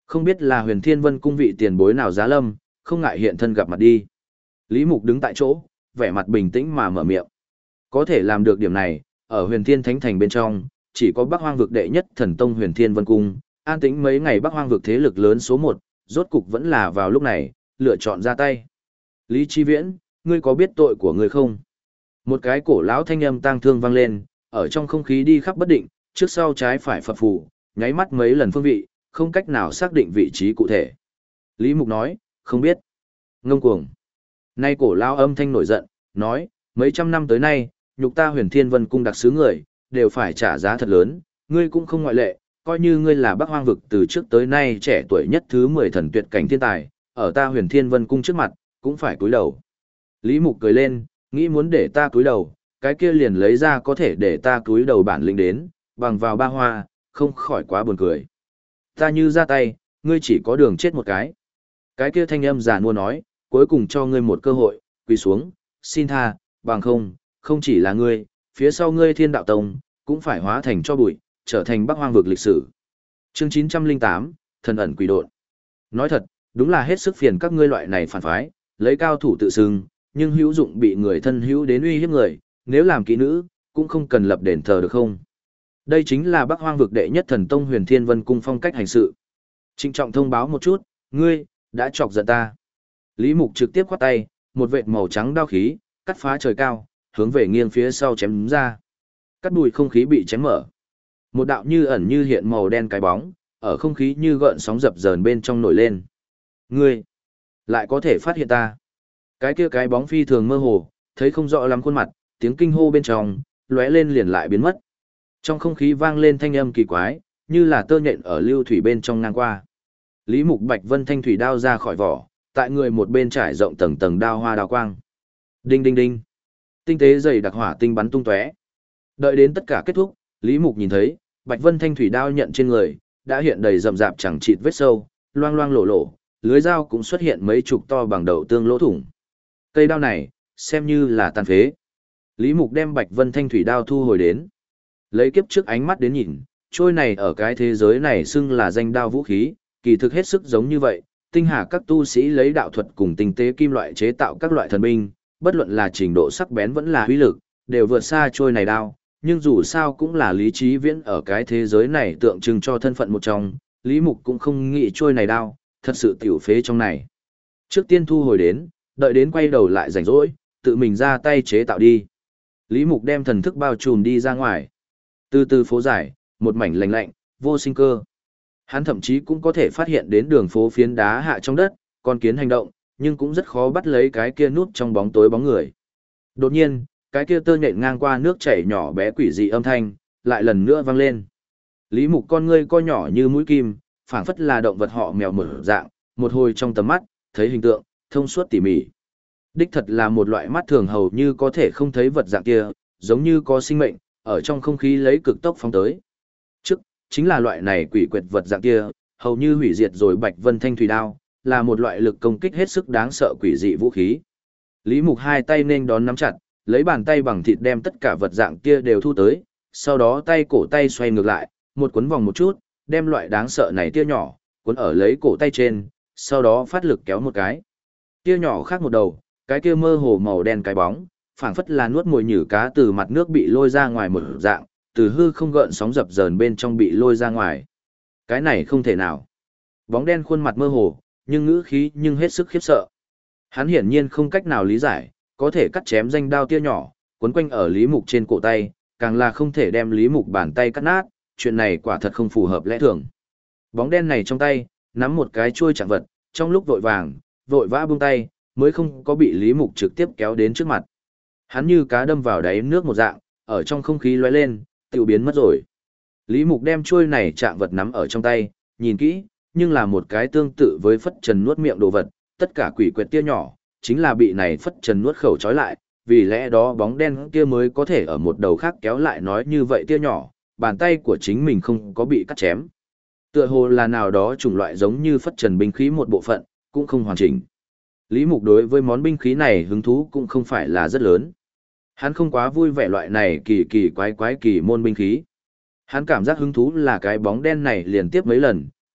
Không biết là Huyền Thiên Vân cung vị tiền bối nào giá lâm, không ngại hiện thân gặp mặt đi. Lý Mục đứng tại chỗ, vẻ mặt bình tĩnh mà mở miệng. Có thể làm được điểm này, ở Huyền Thiên Thánh Thành bên trong, chỉ có Bắc Hoang vực đệ nhất thần tông Huyền Thiên Vân cung, an tĩnh mấy ngày Bắc Hoang vực thế lực lớn số 1, rốt cục vẫn là vào lúc này, lựa chọn ra tay. Lý Chi Viễn, ngươi có biết tội của ngươi không? Một cái cổ lão thanh âm tang thương vang lên, ở trong không khí đi khắp bất định, trước sau trái phải phập phù, nháy mắt mấy lần phương vị, không cách nào xác định vị trí cụ thể. Lý Mục nói, không biết. Ngông cuồng. Nay cổ lão âm thanh nổi giận, nói, mấy trăm năm tới nay, nhục ta Huyền Thiên Vân cung đặc sứ người, đều phải trả giá thật lớn, ngươi cũng không ngoại lệ, coi như ngươi là Bắc Hoang vực từ trước tới nay trẻ tuổi nhất thứ 10 thần tuyệt cảnh thiên tài, ở ta Huyền Thiên Vân cung trước mặt, cũng phải cúi đầu. Lý Mục cười lên, nghĩ muốn để ta cúi đầu, cái kia liền lấy ra có thể để ta cúi đầu bản lĩnh đến, bằng vào ba hoa, không khỏi quá buồn cười. Ta như ra tay, ngươi chỉ có đường chết một cái. Cái kia thanh âm giàn mua nói, cuối cùng cho ngươi một cơ hội, quỳ xuống, xin tha, bằng không, không chỉ là ngươi, phía sau ngươi Thiên Đạo Tông, cũng phải hóa thành cho bụi, trở thành Bắc Hoang vực lịch sử. Chương 908, Thần ẩn quỷ độn. Nói thật, đúng là hết sức phiền các ngươi loại này phản phái, lấy cao thủ tự xưng, nhưng hữu dụng bị người thân hữu đến uy hiếp người, nếu làm kỹ nữ, cũng không cần lập đền thờ được không? Đây chính là Bắc Hoang vực đệ nhất thần tông Huyền Thiên Vân cung phong cách hành sự. Trịnh trọng thông báo một chút, ngươi đã chọc giận ta. Lý Mục trực tiếp quát tay, một vệt màu trắng đao khí, cắt phá trời cao, hướng về nghiêng phía sau chém ra. Cắt đùi không khí bị chém mở. Một đạo như ẩn như hiện màu đen cái bóng, ở không khí như gợn sóng dập dờn bên trong nổi lên. Ngươi lại có thể phát hiện ta. Cái kia cái bóng phi thường mơ hồ, thấy không rõ lắm khuôn mặt, tiếng kinh hô bên trong, lóe lên liền lại biến mất. Trong không khí vang lên thanh âm kỳ quái, như là tơ nhện ở lưu thủy bên trong ngang qua. Lý Mục Bạch Vân thanh thủy đao ra khỏi vỏ, tại người một bên trải rộng tầng tầng đao hoa đao quang. Đinh đinh đinh. Tinh tế dày đặc hỏa tinh bắn tung tóe. Đợi đến tất cả kết thúc, Lý Mục nhìn thấy, Bạch Vân thanh thủy đao nhận trên người, đã hiện đầy rậm rạp chẳng chịt vết sâu, loang loang lổ lổ, lưới dao cũng xuất hiện mấy chục to bằng đầu tương lỗ thủng. Cây đao này, xem như là tàn phế. Lý Mục đem Bạch Vân thanh thủy đao thu hồi đến. Lấy kiếp trước ánh mắt đến nhìn, trôi này ở cái thế giới này xưng là danh đao vũ khí, kỳ thực hết sức giống như vậy. Tinh hà các tu sĩ lấy đạo thuật cùng tinh tế kim loại chế tạo các loại thần binh, bất luận là trình độ sắc bén vẫn là uy lực, đều vượt xa trôi này đao. Nhưng dù sao cũng là Lý Chí Viễn ở cái thế giới này tượng trưng cho thân phận một trong, Lý Mục cũng không nghĩ trôi này đao, thật sự tiểu phế trong này. Trước tiên thu hồi đến, đợi đến quay đầu lại rảnh rỗi, tự mình ra tay chế tạo đi. Lý Mục đem thần thức bao trùm đi ra ngoài. Từ từ phố dài, một mảnh lạnh lạnh, vô sinh cơ. Hắn thậm chí cũng có thể phát hiện đến đường phố phiến đá hạ trong đất, con kiến hành động, nhưng cũng rất khó bắt lấy cái kia núp trong bóng tối bóng người. Đột nhiên, cái kia tơ nhện ngang qua nước chảy nhỏ bé quỷ dị âm thanh, lại lần nữa vang lên. Lý Mục con ngươi co nhỏ như mũi kim, phảng phất là động vật họ mèo mở dạng, một hồi trong tầm mắt, thấy hình tượng, thông suốt tỉ mỉ. Đích thật là một loại mắt thường hầu như có thể không thấy vật dạng kia, giống như có sinh mệnh, ở trong không khí lấy cực tốc phóng tới. Trước, chính là loại này quỷ quyệt vật dạng kia, hầu như hủy diệt rồi Bạch Vân thanh thủy đao, là một loại lực công kích hết sức đáng sợ quỷ dị vũ khí. Lý Mục hai tay nên đón nắm chặt, lấy bàn tay bằng thịt đem tất cả vật dạng kia đều thu tới, sau đó tay cổ tay xoay ngược lại, một cuốn vòng một chút, đem loại đáng sợ này tia nhỏ, cuốn ở lấy cổ tay trên, sau đó phát lực kéo một cái. Tia nhỏ khác một đầu, cái kia mơ hồ màu đen cái bóng, phảng phất là nuốt mồi nhử cá từ mặt nước bị lôi ra ngoài một dạng, từ hư không gợn sóng dập dờn bên trong bị lôi ra ngoài. Cái này không thể nào. Bóng đen khuôn mặt mơ hồ, nhưng ngữ khí nhưng hết sức khiếp sợ. Hắn hiển nhiên không cách nào lý giải, có thể cắt chém danh đao tia nhỏ, quấn quanh ở Lý Mục trên cổ tay, càng là không thể đem Lý Mục bàn tay cắt nát, chuyện này quả thật không phù hợp lẽ thường. Bóng đen này trong tay, nắm một cái chuôi chạm vật, trong lúc vội vàng, vội vã buông tay, mới không có bị Lý Mục trực tiếp kéo đến trước mặt. Hắn như cá đâm vào đáy nước một dạng, ở trong không khí lóe lên, tiêu biến mất rồi. Lý Mục đem chuôi này chạm vật nắm ở trong tay, nhìn kỹ, nhưng là một cái tương tự với phất trần nuốt miệng đồ vật, tất cả quỷ quyệt tia nhỏ, chính là bị này phất trần nuốt khẩu trói lại, vì lẽ đó bóng đen kia mới có thể ở một đầu khác kéo lại nói như vậy tia nhỏ, bàn tay của chính mình không có bị cắt chém. Tựa hồ là nào đó chủng loại giống như phất trần binh khí một bộ phận, cũng không hoàn chỉnh. Lý Mục đối với món binh khí này hứng thú cũng không phải là rất lớn. Hắn không quá vui vẻ loại này kỳ kỳ quái quái kỳ môn binh khí. Hắn cảm giác hứng thú là cái bóng đen này liên tiếp mấy lần,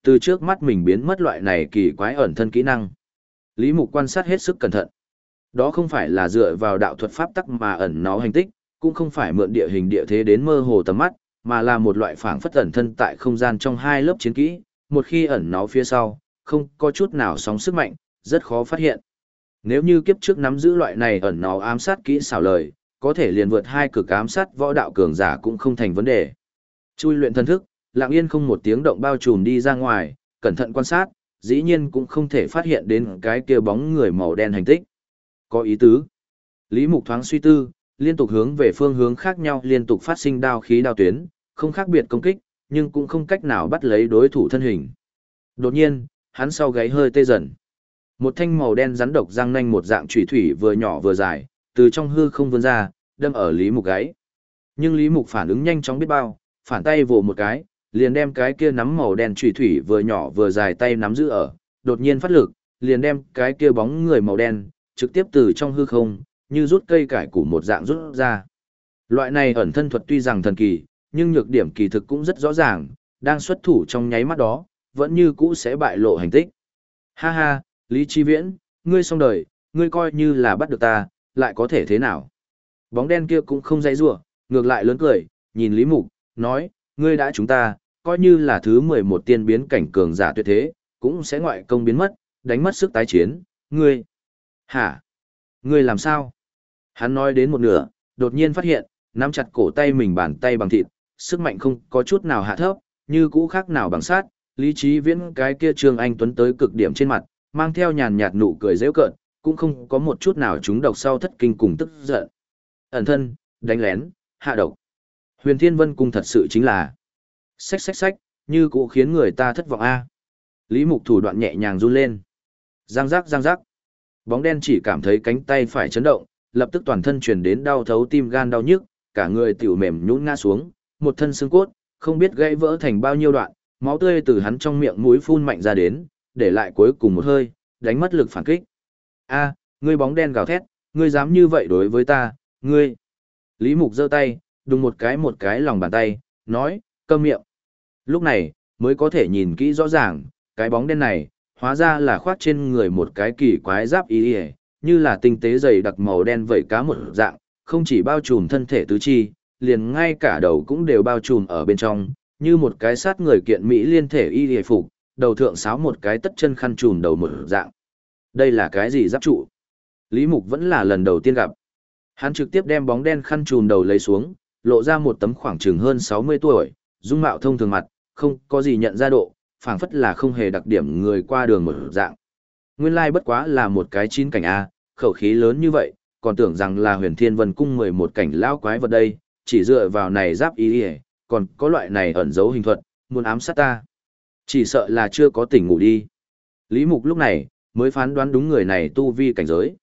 từ trước mắt mình biến mất loại này kỳ quái ẩn thân kỹ năng. Lý Mục quan sát hết sức cẩn thận. Đó không phải là dựa vào đạo thuật pháp tắc mà ẩn nó hành tích, cũng không phải mượn địa hình địa thế đến mơ hồ tầm mắt, mà là một loại phảng phất ẩn thân tại không gian trong hai lớp chiến kỹ, một khi ẩn nó phía sau, không có chút nào sóng sức mạnh, rất khó phát hiện. Nếu như kiếp trước nắm giữ loại này ẩn nó ám sát kỹ xảo lời, có thể liền vượt hai cực ám sát võ đạo cường giả cũng không thành vấn đề. Chui luyện thân thức, lặng yên không một tiếng động bao trùm đi ra ngoài, cẩn thận quan sát, dĩ nhiên cũng không thể phát hiện đến cái kia bóng người màu đen hành tích. Có ý tứ. Lý Mục thoáng suy tư, liên tục hướng về phương hướng khác nhau liên tục phát sinh đao khí đao tuyến, không khác biệt công kích, nhưng cũng không cách nào bắt lấy đối thủ thân hình. Đột nhiên, hắn sau gáy hơi tê dần. Một thanh màu đen rắn độc răng nanh một dạng chủy thủy vừa nhỏ vừa dài, từ trong hư không vươn ra, đâm ở Lý Mục gáy. Nhưng Lý Mục phản ứng nhanh chóng biết bao, phản tay vồ một cái, liền đem cái kia nắm màu đen chủy thủy vừa nhỏ vừa dài tay nắm giữ ở, đột nhiên phát lực, liền đem cái kia bóng người màu đen trực tiếp từ trong hư không, như rút cây cải củ một dạng rút ra. Loại này ẩn thân thuật tuy rằng thần kỳ, nhưng nhược điểm kỳ thực cũng rất rõ ràng, đang xuất thủ trong nháy mắt đó, vẫn như cũ sẽ bại lộ hành tích. Ha ha, Lý Chi Viễn, ngươi xong đời, ngươi coi như là bắt được ta, lại có thể thế nào? Bóng đen kia cũng không dãy rủa, ngược lại lớn cười, nhìn Lý Mục, nói, ngươi đã chúng ta, coi như là thứ 11 tiên biến cảnh cường giả tuyệt thế, cũng sẽ ngoại công biến mất, đánh mất sức tái chiến, ngươi. Hả? Ngươi làm sao? Hắn nói đến một nửa, đột nhiên phát hiện, nắm chặt cổ tay mình bàn tay bằng thịt, sức mạnh không có chút nào hạ thấp, như cũ khác nào bằng sát, Lý Chí Viễn cái kia Trương Anh Tuấn tới cực điểm trên mặt, mang theo nhàn nhạt nụ cười giễu cợt, cũng không có một chút nào trúng độc sau thất kinh cùng tức giận. Ẩn thân, đánh lén, hạ độc. Huyền Thiên Vân Cung thật sự chính là xách, như cũ khiến người ta thất vọng a. Lý Mục thủ đoạn nhẹ nhàng run lên. Giang giác. Bóng đen chỉ cảm thấy cánh tay phải chấn động, lập tức toàn thân truyền đến đau thấu tim gan đau nhức, cả người tiểu mềm nhũn ngã xuống, một thân xương cốt, không biết gãy vỡ thành bao nhiêu đoạn, máu tươi từ hắn trong miệng mũi phun mạnh ra đến, để lại cuối cùng một hơi, đánh mất lực phản kích. A, ngươi bóng đen gào thét, ngươi dám như vậy đối với ta, ngươi. Lý Mục giơ tay, đùng một cái lòng bàn tay, nói, câm miệng. Lúc này, mới có thể nhìn kỹ rõ ràng, cái bóng đen này, hóa ra là khoác trên người một cái kỳ quái giáp y, như là tinh tế dày đặc màu đen vẩy cá một dạng, không chỉ bao trùm thân thể tứ chi, liền ngay cả đầu cũng đều bao trùm ở bên trong, như một cái sát người kiện mỹ liên thể y phục, đầu thượng sáo một cái tất chân khăn trùm đầu một dạng. Đây là cái gì giáp trụ? Lý Mục vẫn là lần đầu tiên gặp. Hắn trực tiếp đem bóng đen khăn trùm đầu lấy xuống, lộ ra một tấm khoảng chừng hơn 60 tuổi, dung mạo thông thường mặt, không có gì nhận ra độ, phảng phất là không hề đặc điểm người qua đường một dạng. Nguyên lai bất quá là một cái chín cảnh A, khẩu khí lớn như vậy, còn tưởng rằng là Huyền Thiên Vân Cung 11 cảnh lao quái vật đây, chỉ dựa vào này giáp ý, còn có loại này ẩn giấu hình thuật, muốn ám sát ta. Chỉ sợ là chưa có tỉnh ngủ đi. Lý Mục lúc này, mới phán đoán đúng người này tu vi cảnh giới.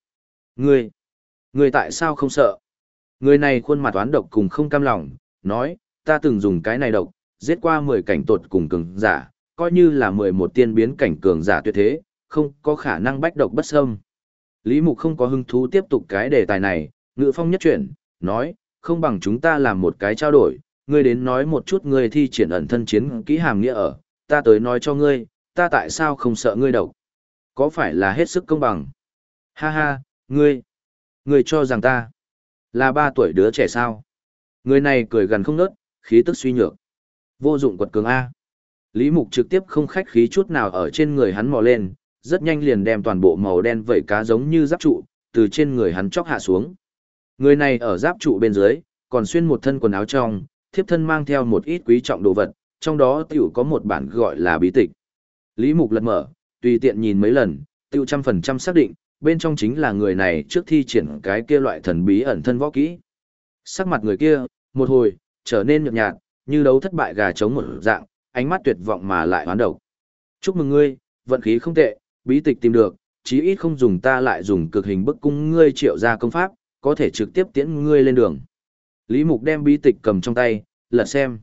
Ngươi tại sao không sợ? Người này khuôn mặt oán độc cùng không cam lòng, nói, ta từng dùng cái này độc, giết qua 10 cảnh tột cùng cường giả, coi như là 11 tiên biến cảnh cường giả tuyệt thế, không có khả năng bách độc bất xâm. Lý Mục không có hứng thú tiếp tục cái đề tài này, ngữ phong nhất chuyển, nói, không bằng chúng ta làm một cái trao đổi, ngươi đến nói một chút ngươi thi triển ẩn thân chiến kỹ hàm nghĩa ở, ta tới nói cho ngươi, ta tại sao không sợ ngươi độc. Có phải là hết sức công bằng? Ha ha, ngươi cho rằng ta là 3 tuổi đứa trẻ sao? Người này cười gần không nớt, khí tức suy nhược. Vô dụng quật cường A. Lý Mục trực tiếp không khách khí chút nào ở trên người hắn mò lên, rất nhanh liền đem toàn bộ màu đen vẩy cá giống như giáp trụ, từ trên người hắn chóc hạ xuống. Người này ở giáp trụ bên dưới, còn xuyên một thân quần áo trong, thiếp thân mang theo một ít quý trọng đồ vật, trong đó tiểu có một bản gọi là bí tịch. Lý Mục lật mở, tùy tiện nhìn mấy lần, tiêu 100% xác định, bên trong chính là người này trước thi triển cái kia loại thần bí ẩn thân võ kỹ. Sắc mặt người kia, một hồi, trở nên nhợt nhạt, như đấu thất bại gà trống một dạng, ánh mắt tuyệt vọng mà lại hoán độc. Chúc mừng ngươi, vận khí không tệ, bí tịch tìm được, chí ít không dùng ta lại dùng cực hình bức cung ngươi triệu ra công pháp, có thể trực tiếp tiễn ngươi lên đường. Lý Mục đem bí tịch cầm trong tay, lật xem.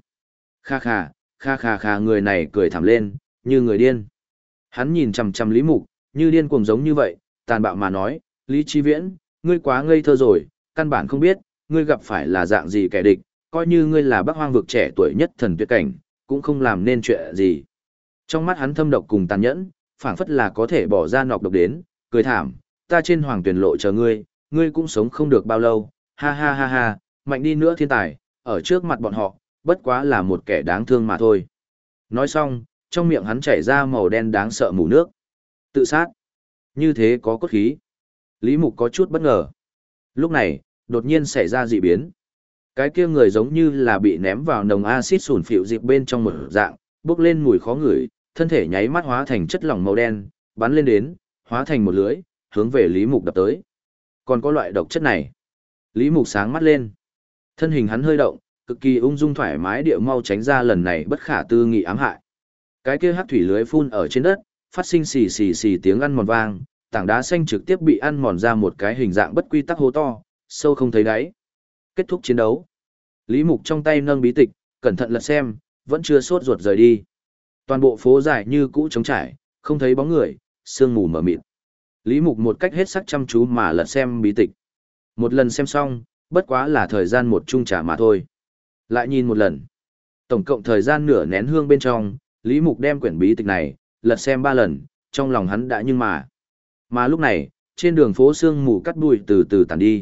Kha khà người này cười thảm lên, như người điên. Hắn nhìn chằm chằm Lý Mục, như điên cuồng giống như vậy, tàn bạo mà nói, Lý Chi Viễn, ngươi quá ngây thơ rồi, căn bản không biết, ngươi gặp phải là dạng gì kẻ địch, coi như ngươi là Bắc Hoang vực trẻ tuổi nhất thần tuyệt cảnh, cũng không làm nên chuyện gì. Trong mắt hắn thâm độc cùng tàn nhẫn, phảng phất là có thể bỏ ra nọc độc đến, cười thảm, ta trên hoàng tuyển lộ chờ ngươi, ngươi cũng sống không được bao lâu, ha ha ha ha, mạnh đi nữa thiên tài, ở trước mặt bọn họ, bất quá là một kẻ đáng thương mà thôi. Nói xong, trong miệng hắn chảy ra màu đen đáng sợ mù nước. Tự sát. Như thế có cốt khí. Lý Mục có chút bất ngờ. Lúc này, đột nhiên xảy ra dị biến. Cái kia người giống như là bị ném vào nồng axit sủn phịu dịp bên trong một dạng, bốc lên mùi khó ngửi, thân thể nháy mắt hóa thành chất lỏng màu đen, bắn lên đến, hóa thành một lưới, hướng về Lý Mục đập tới. Còn có loại độc chất này. Lý Mục sáng mắt lên. Thân hình hắn hơi động, cực kỳ ung dung thoải mái địa mau tránh ra lần này bất khả tư nghị ám hại. Cái kia hắc thủy lưới phun ở trên đất, phát sinh xì xì xì tiếng ăn mòn vang, tảng đá xanh trực tiếp bị ăn mòn ra một cái hình dạng bất quy tắc hố to, sâu không thấy đáy. Kết thúc chiến đấu. Lý Mục trong tay nâng bí tịch, cẩn thận lật xem, vẫn chưa sốt ruột rời đi. Toàn bộ phố dài như cũ trống trải, không thấy bóng người, sương mù mờ mịt. Lý Mục một cách hết sắc chăm chú mà lật xem bí tịch. Một lần xem xong, bất quá là thời gian một chung trả mà thôi. Lại nhìn một lần. Tổng cộng thời gian nửa nén hương bên trong, Lý Mục đem quyển bí tịch này, lật xem 3 lần, trong lòng hắn đã nhưng mà. Mà lúc này, trên đường phố sương mù cắt bụi từ từ tàn đi.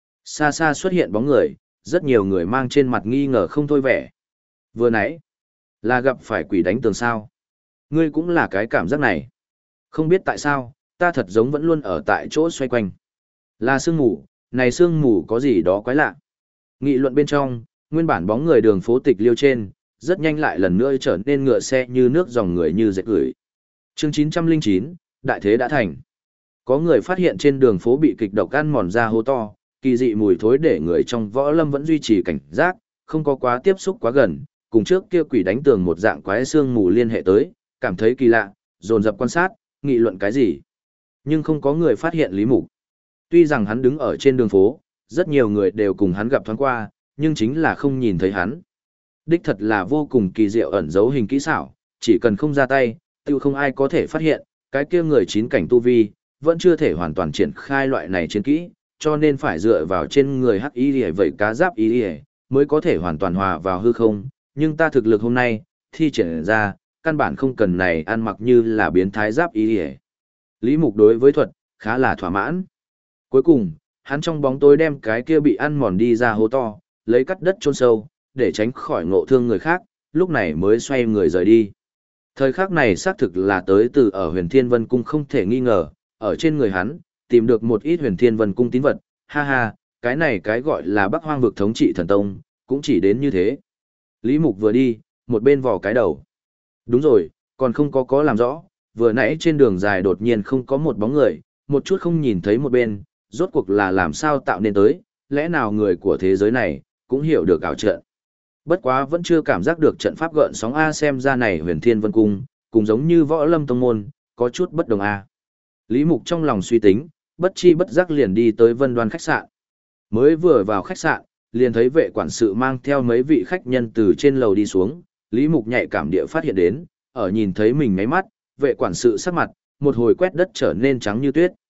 Xa xa xuất hiện bóng người, rất nhiều người mang trên mặt nghi ngờ không thôi vẻ. Vừa nãy, là gặp phải quỷ đánh tường sao. Ngươi cũng là cái cảm giác này. Không biết tại sao, ta thật giống vẫn luôn ở tại chỗ xoay quanh. Là sương mù, này sương mù có gì đó quái lạ. Nghị luận bên trong, nguyên bản bóng người đường phố tịch liêu trên, rất nhanh lại lần nữa trở nên ngựa xe như nước dòng người như dệt gửi. Chương 909, Đại thế đã thành. Có người phát hiện trên đường phố bị kịch độc ăn mòn ra hố to, kỳ dị mùi thối để người trong võ lâm vẫn duy trì cảnh giác, không có quá tiếp xúc quá gần, cùng trước kia quỷ đánh tường một dạng quái xương mù liên hệ tới, cảm thấy kỳ lạ, dồn dập quan sát, nghị luận cái gì. Nhưng không có người phát hiện Lý Mục. Tuy rằng hắn đứng ở trên đường phố, rất nhiều người đều cùng hắn gặp thoáng qua, nhưng chính là không nhìn thấy hắn. Đích thật là vô cùng kỳ diệu ẩn giấu hình kỹ xảo, chỉ cần không ra tay, tiêu không ai có thể phát hiện, cái kia người chín cảnh tu vi, vẫn chưa thể hoàn toàn triển khai loại này chiến kỹ, cho nên phải dựa vào trên người hắc y lìa vậy cá giáp y lìa mới có thể hoàn toàn hòa vào hư không, nhưng ta thực lực hôm nay, thi triển ra, căn bản không cần này ăn mặc như là biến thái giáp y lìa. Lý Mục đối với thuật, khá là thỏa mãn. Cuối cùng, hắn trong bóng tối đem cái kia bị ăn mòn đi ra hố to, lấy cắt đất chôn sâu, để tránh khỏi ngộ thương người khác, lúc này mới xoay người rời đi. Thời khắc này xác thực là tới từ ở Huyền Thiên Vân Cung không thể nghi ngờ, ở trên người hắn, tìm được một ít Huyền Thiên Vân Cung tín vật, ha ha, cái này cái gọi là Bắc Hoang vực thống trị thần tông, cũng chỉ đến như thế. Lý Mục vừa đi, một bên vò cái đầu. Đúng rồi, còn không có làm rõ, vừa nãy trên đường dài đột nhiên không có một bóng người, một chút không nhìn thấy một bên, rốt cuộc là làm sao tạo nên tới, lẽ nào người của thế giới này, cũng hiểu được ảo trận. Bất quá vẫn chưa cảm giác được trận pháp gợn sóng A, xem ra này Huyền Thiên Vân Cung, cũng giống như Võ Lâm Tông Môn, có chút bất đồng A. Lý Mục trong lòng suy tính, bất chi bất giác liền đi tới Vân Đoan khách sạn. Mới vừa vào khách sạn, liền thấy vệ quản sự mang theo mấy vị khách nhân từ trên lầu đi xuống, Lý Mục nhạy cảm địa phát hiện đến, ở nhìn thấy mình ngáy mắt, vệ quản sự sắc mặt, một hồi quét đất trở nên trắng như tuyết.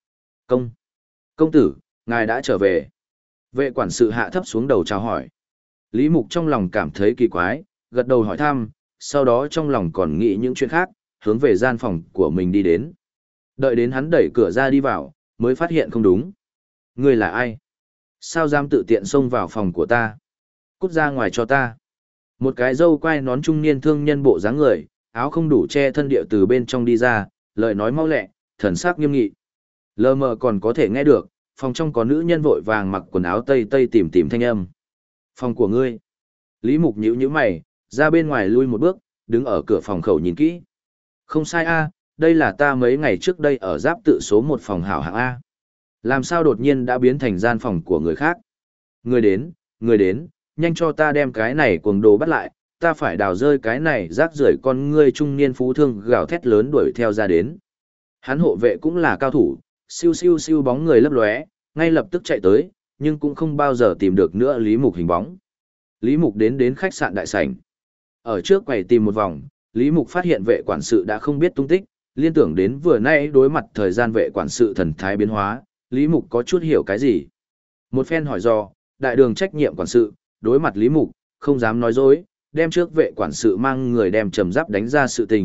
Công tử, ngài đã trở về. Vệ quản sự hạ thấp xuống đầu chào hỏi. Lý Mục trong lòng cảm thấy kỳ quái, gật đầu hỏi thăm, sau đó trong lòng còn nghĩ những chuyện khác, hướng về gian phòng của mình đi đến. Đợi đến hắn đẩy cửa ra đi vào, mới phát hiện không đúng. Ngươi là ai? Sao dám tự tiện xông vào phòng của ta? Cút ra ngoài cho ta. Một cái râu quai nón trung niên thương nhân bộ dáng người, áo không đủ che thân địa từ bên trong đi ra, lời nói mau lẹ, thần sắc nghiêm nghị. Lờ mờ còn có thể nghe được, phòng trong có nữ nhân vội vàng mặc quần áo tây tây tìm thanh âm. Phòng của ngươi. Lý Mục nhíu nhíu mày, ra bên ngoài lui một bước, đứng ở cửa phòng khẩu nhìn kỹ. Không sai a, đây là ta mấy ngày trước đây ở giáp tự số 1 phòng hảo hạng A. Làm sao đột nhiên đã biến thành gian phòng của người khác? Người đến, nhanh cho ta đem cái này cuồng đồ bắt lại, ta phải đào rơi cái này rác rưởi con ngươi trung niên phú thương gào thét lớn đuổi theo ra đến. Hắn hộ vệ cũng là cao thủ, siêu siêu siêu bóng người lấp lóe, ngay lập tức chạy tới, nhưng cũng không bao giờ tìm được nữa Lý Mục hình bóng. Lý Mục đến khách sạn đại sảnh. Ở trước quầy tìm một vòng, Lý Mục phát hiện vệ quản sự đã không biết tung tích, liên tưởng đến vừa nãy đối mặt thời gian vệ quản sự thần thái biến hóa, Lý Mục có chút hiểu cái gì. Một phen hỏi do, đại đường trách nhiệm quản sự, đối mặt Lý Mục, không dám nói dối, đem trước vệ quản sự mang người đem trầm giáp đánh ra sự tình,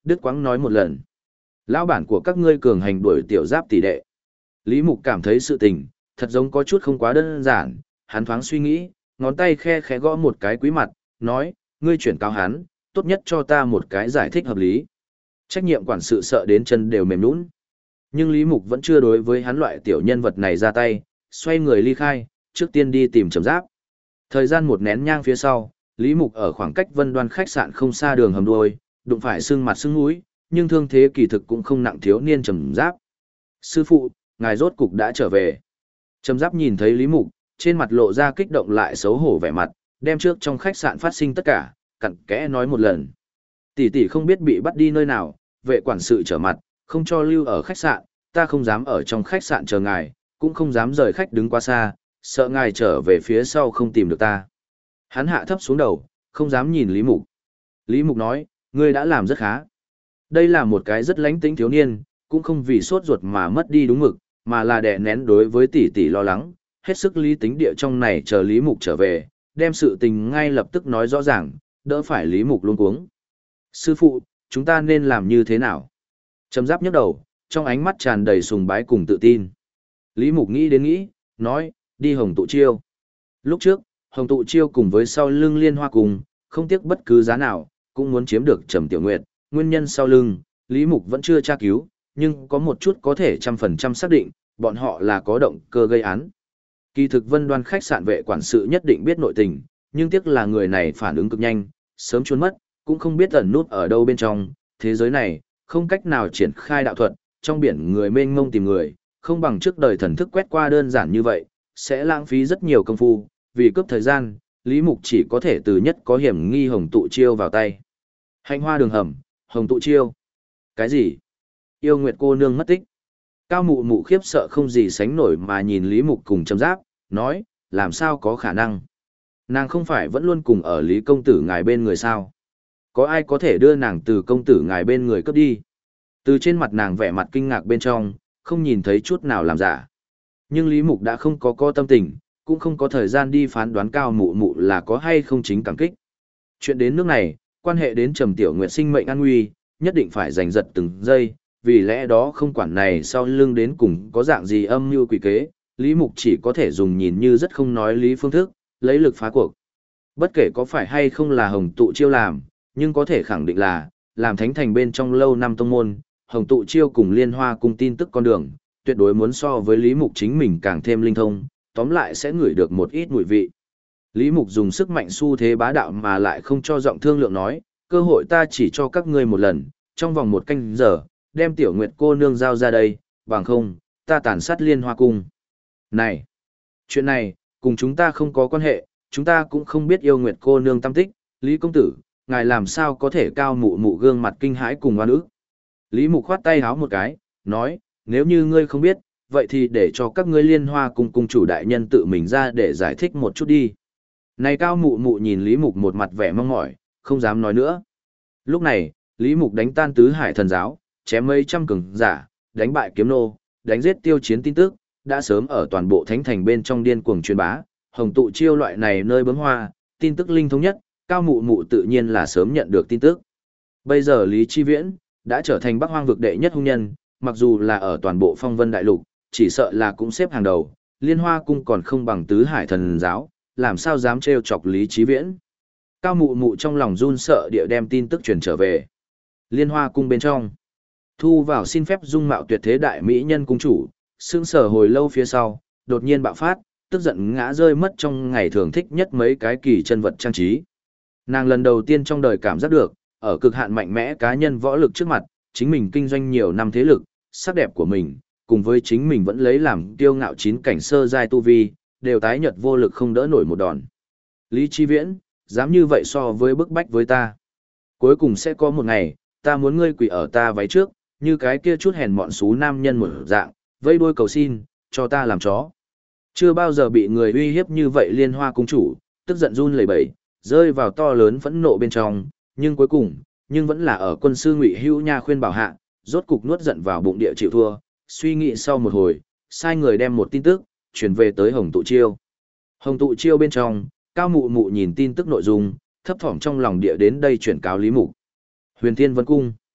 Đức Quãng nói một lần. Lão bản của các ngươi cường hành đuổi tiểu giáp tỷ đệ. Lý Mục cảm thấy sự tình, thật giống có chút không quá đơn giản, hắn thoáng suy nghĩ, ngón tay khe khẽ gõ một cái quý mặt, nói, ngươi chuyển cáo hắn, tốt nhất cho ta một cái giải thích hợp lý. Trách nhiệm quản sự sợ đến chân đều mềm nhũn. Nhưng Lý Mục vẫn chưa đối với hắn loại tiểu nhân vật này ra tay, xoay người ly khai, trước tiên đi tìm Trầm Giáp. Thời gian một nén nhang phía sau, Lý Mục ở khoảng cách Vân Đoan khách sạn không xa đường hầm đuôi, đụng phải sưng mặt sưng mũi, nhưng thương thế kỳ thực cũng không nặng thiếu niên Trầm Giáp. Sư phụ, ngài rốt cục đã trở về. Trầm Giáp nhìn thấy Lý Mục, trên mặt lộ ra kích động lại xấu hổ vẻ mặt, đem trước trong khách sạn phát sinh tất cả, cặn kẽ nói một lần. Tỷ tỷ không biết bị bắt đi nơi nào, vệ quản sự trở mặt, không cho lưu ở khách sạn, ta không dám ở trong khách sạn chờ ngài, cũng không dám rời khách đứng quá xa, sợ ngài trở về phía sau không tìm được ta. Hắn hạ thấp xuống đầu, không dám nhìn Lý Mục. Lý Mục nói, ngươi đã làm rất khá. Đây là một cái rất lánh tính thiếu niên, cũng không vì sốt ruột mà mất đi đúng mực, mà là đè nén đối với tỷ tỷ lo lắng, hết sức lý tính địa trong này chờ Lý Mục trở về, đem sự tình ngay lập tức nói rõ ràng, đỡ phải Lý Mục luống cuống. Sư phụ, chúng ta nên làm như thế nào? Trầm Giáp nhấc đầu, trong ánh mắt tràn đầy sùng bái cùng tự tin. Lý Mục nghĩ đến nghĩ, nói, đi Hồng Tụ Chiêu. Lúc trước, Hồng Tụ Chiêu cùng với sau lưng Liên Hoa cùng, không tiếc bất cứ giá nào, cũng muốn chiếm được Trầm Tiểu Nguyệt. Nguyên nhân sau lưng, Lý Mục vẫn chưa tra cứu, nhưng có một chút có thể 100% xác định, bọn họ là có động cơ gây án. Kỳ thực Vân Đoan khách sạn vệ quản sự nhất định biết nội tình, nhưng tiếc là người này phản ứng cực nhanh, sớm trốn mất, cũng không biết ẩn nút ở đâu bên trong, thế giới này, không cách nào triển khai đạo thuật, trong biển người mênh mông tìm người, không bằng trước đời thần thức quét qua đơn giản như vậy, sẽ lãng phí rất nhiều công phu, vì cướp thời gian, Lý Mục chỉ có thể từ nhất có hiểm nghi Hồng Tụ Chiêu vào tay. Hành hoa đường hầm, Hồng Tụ Chiêu. Cái gì? Yêu Nguyệt cô nương mất tích. Cao mụ mụ khiếp sợ không gì sánh nổi mà nhìn Lý Mục cùng Trầm Giáp, nói, làm sao có khả năng? Nàng không phải vẫn luôn cùng ở Lý công tử ngài bên người sao? Có ai có thể đưa nàng từ công tử ngài bên người cướp đi? Từ trên mặt nàng vẻ mặt kinh ngạc bên trong, không nhìn thấy chút nào làm giả. Nhưng Lý Mục đã không có tâm tình, cũng không có thời gian đi phán đoán cao mụ mụ là có hay không chính cảm kích. Chuyện đến nước này, quan hệ đến Trầm Tiểu Nguyệt sinh mệnh an nguy, nhất định phải giành giật từng giây, vì lẽ đó không quản này sau lưng đến cùng có dạng gì âm mưu quỷ kế, Lý Mục chỉ có thể dùng nhìn như rất không nói lý phương thức, lấy lực phá cuộc. Bất kể có phải hay không là Hồng Tụ Chiêu làm, nhưng có thể khẳng định là, làm thánh thành bên trong lâu năm tông môn, Hồng Tụ Chiêu cùng Liên Hoa cùng tin tức con đường, tuyệt đối muốn so với Lý Mục chính mình càng thêm linh thông, tóm lại sẽ ngửi được một ít mùi vị. Lý Mục dùng sức mạnh xu thế bá đạo mà lại không cho giọng thương lượng nói, cơ hội ta chỉ cho các ngươi một lần, trong vòng 1 canh giờ, đem Tiểu Nguyệt cô nương giao ra đây, bằng không, ta tàn sát Liên Hoa cung. Này, chuyện này, cùng chúng ta không có quan hệ, chúng ta cũng không biết yêu Nguyệt cô nương tâm tích, Lý công tử, ngài làm sao có thể cao mụ mụ gương mặt kinh hãi cùng oan ức. Lý Mục khoát tay háo một cái, nói, nếu như ngươi không biết, vậy thì để cho các ngươi Liên Hoa cung cung chủ đại nhân tự mình ra để giải thích một chút đi. Này cao mụ mụ nhìn Lý Mục một mặt vẻ mong mỏi, không dám nói nữa. Lúc này, Lý Mục đánh tan tứ hải thần giáo, chém mấy trăm cường giả, đánh bại kiếm nô, đánh giết tiêu chiến tin tức, đã sớm ở toàn bộ thánh thành bên trong điên cuồng truyền bá, Hồng Tụ Chiêu loại này nơi bướm hoa, tin tức linh thống nhất, cao mụ mụ tự nhiên là sớm nhận được tin tức. Bây giờ Lý Chi Viễn đã trở thành Bắc Hoang vực đệ nhất hung nhân, mặc dù là ở toàn bộ Phong Vân đại lục, chỉ sợ là cũng xếp hàng đầu, Liên Hoa cung còn không bằng tứ hải thần giáo, làm sao dám trêu chọc Lý Chi Viễn. Cao mụ mụ trong lòng run sợ địa đem tin tức truyền trở về. Liên Hoa cung bên trong, thu vào xin phép dung mạo tuyệt thế đại mỹ nhân cung chủ, sững sờ hồi lâu phía sau, đột nhiên bạo phát, tức giận ngã rơi mất trong ngày thường thích nhất mấy cái kỳ chân vật trang trí. Nàng lần đầu tiên trong đời cảm giác được, ở cực hạn mạnh mẽ cá nhân võ lực trước mặt, chính mình kinh doanh nhiều năm thế lực, sắc đẹp của mình, cùng với chính mình vẫn lấy làm kiêu ngạo 9 cảnh sơ giai tu vi, đều tái nhợt vô lực không đỡ nổi một đòn. Lý Chi Viễn, dám như vậy so với bức bách với ta. Cuối cùng sẽ có một ngày, ta muốn ngươi quỳ ở ta váy trước, như cái kia chút hèn mọn xú nam nhân một dạng, vây đuôi cầu xin, cho ta làm chó. Chưa bao giờ bị người uy hiếp như vậy Liên Hoa cung chủ, tức giận run lẩy bẩy, rơi vào to lớn phẫn nộ bên trong, nhưng cuối cùng, nhưng vẫn là ở quân sư Ngụy Hữu Nha khuyên bảo hạ, rốt cục nuốt giận vào bụng địa chịu thua, suy nghĩ sau một hồi, sai người đem một tin tức truyền về tới Hồng Tụ Chiêu. Hồng Tụ Chiêu bên trong, cao mụ mụ nhìn tin tức nội dung, thấp thỏm trong lòng địa đến đây chuyển cáo Lý Mục. Huyền Thiên Vân Cung.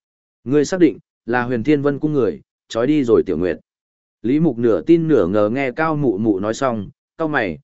Ngươi xác định, là Huyền Thiên Vân cung người, trói đi rồi Tiểu Nguyệt. Lý Mục nửa tin nửa ngờ nghe Cao Mụ Mụ nói xong, cau mày,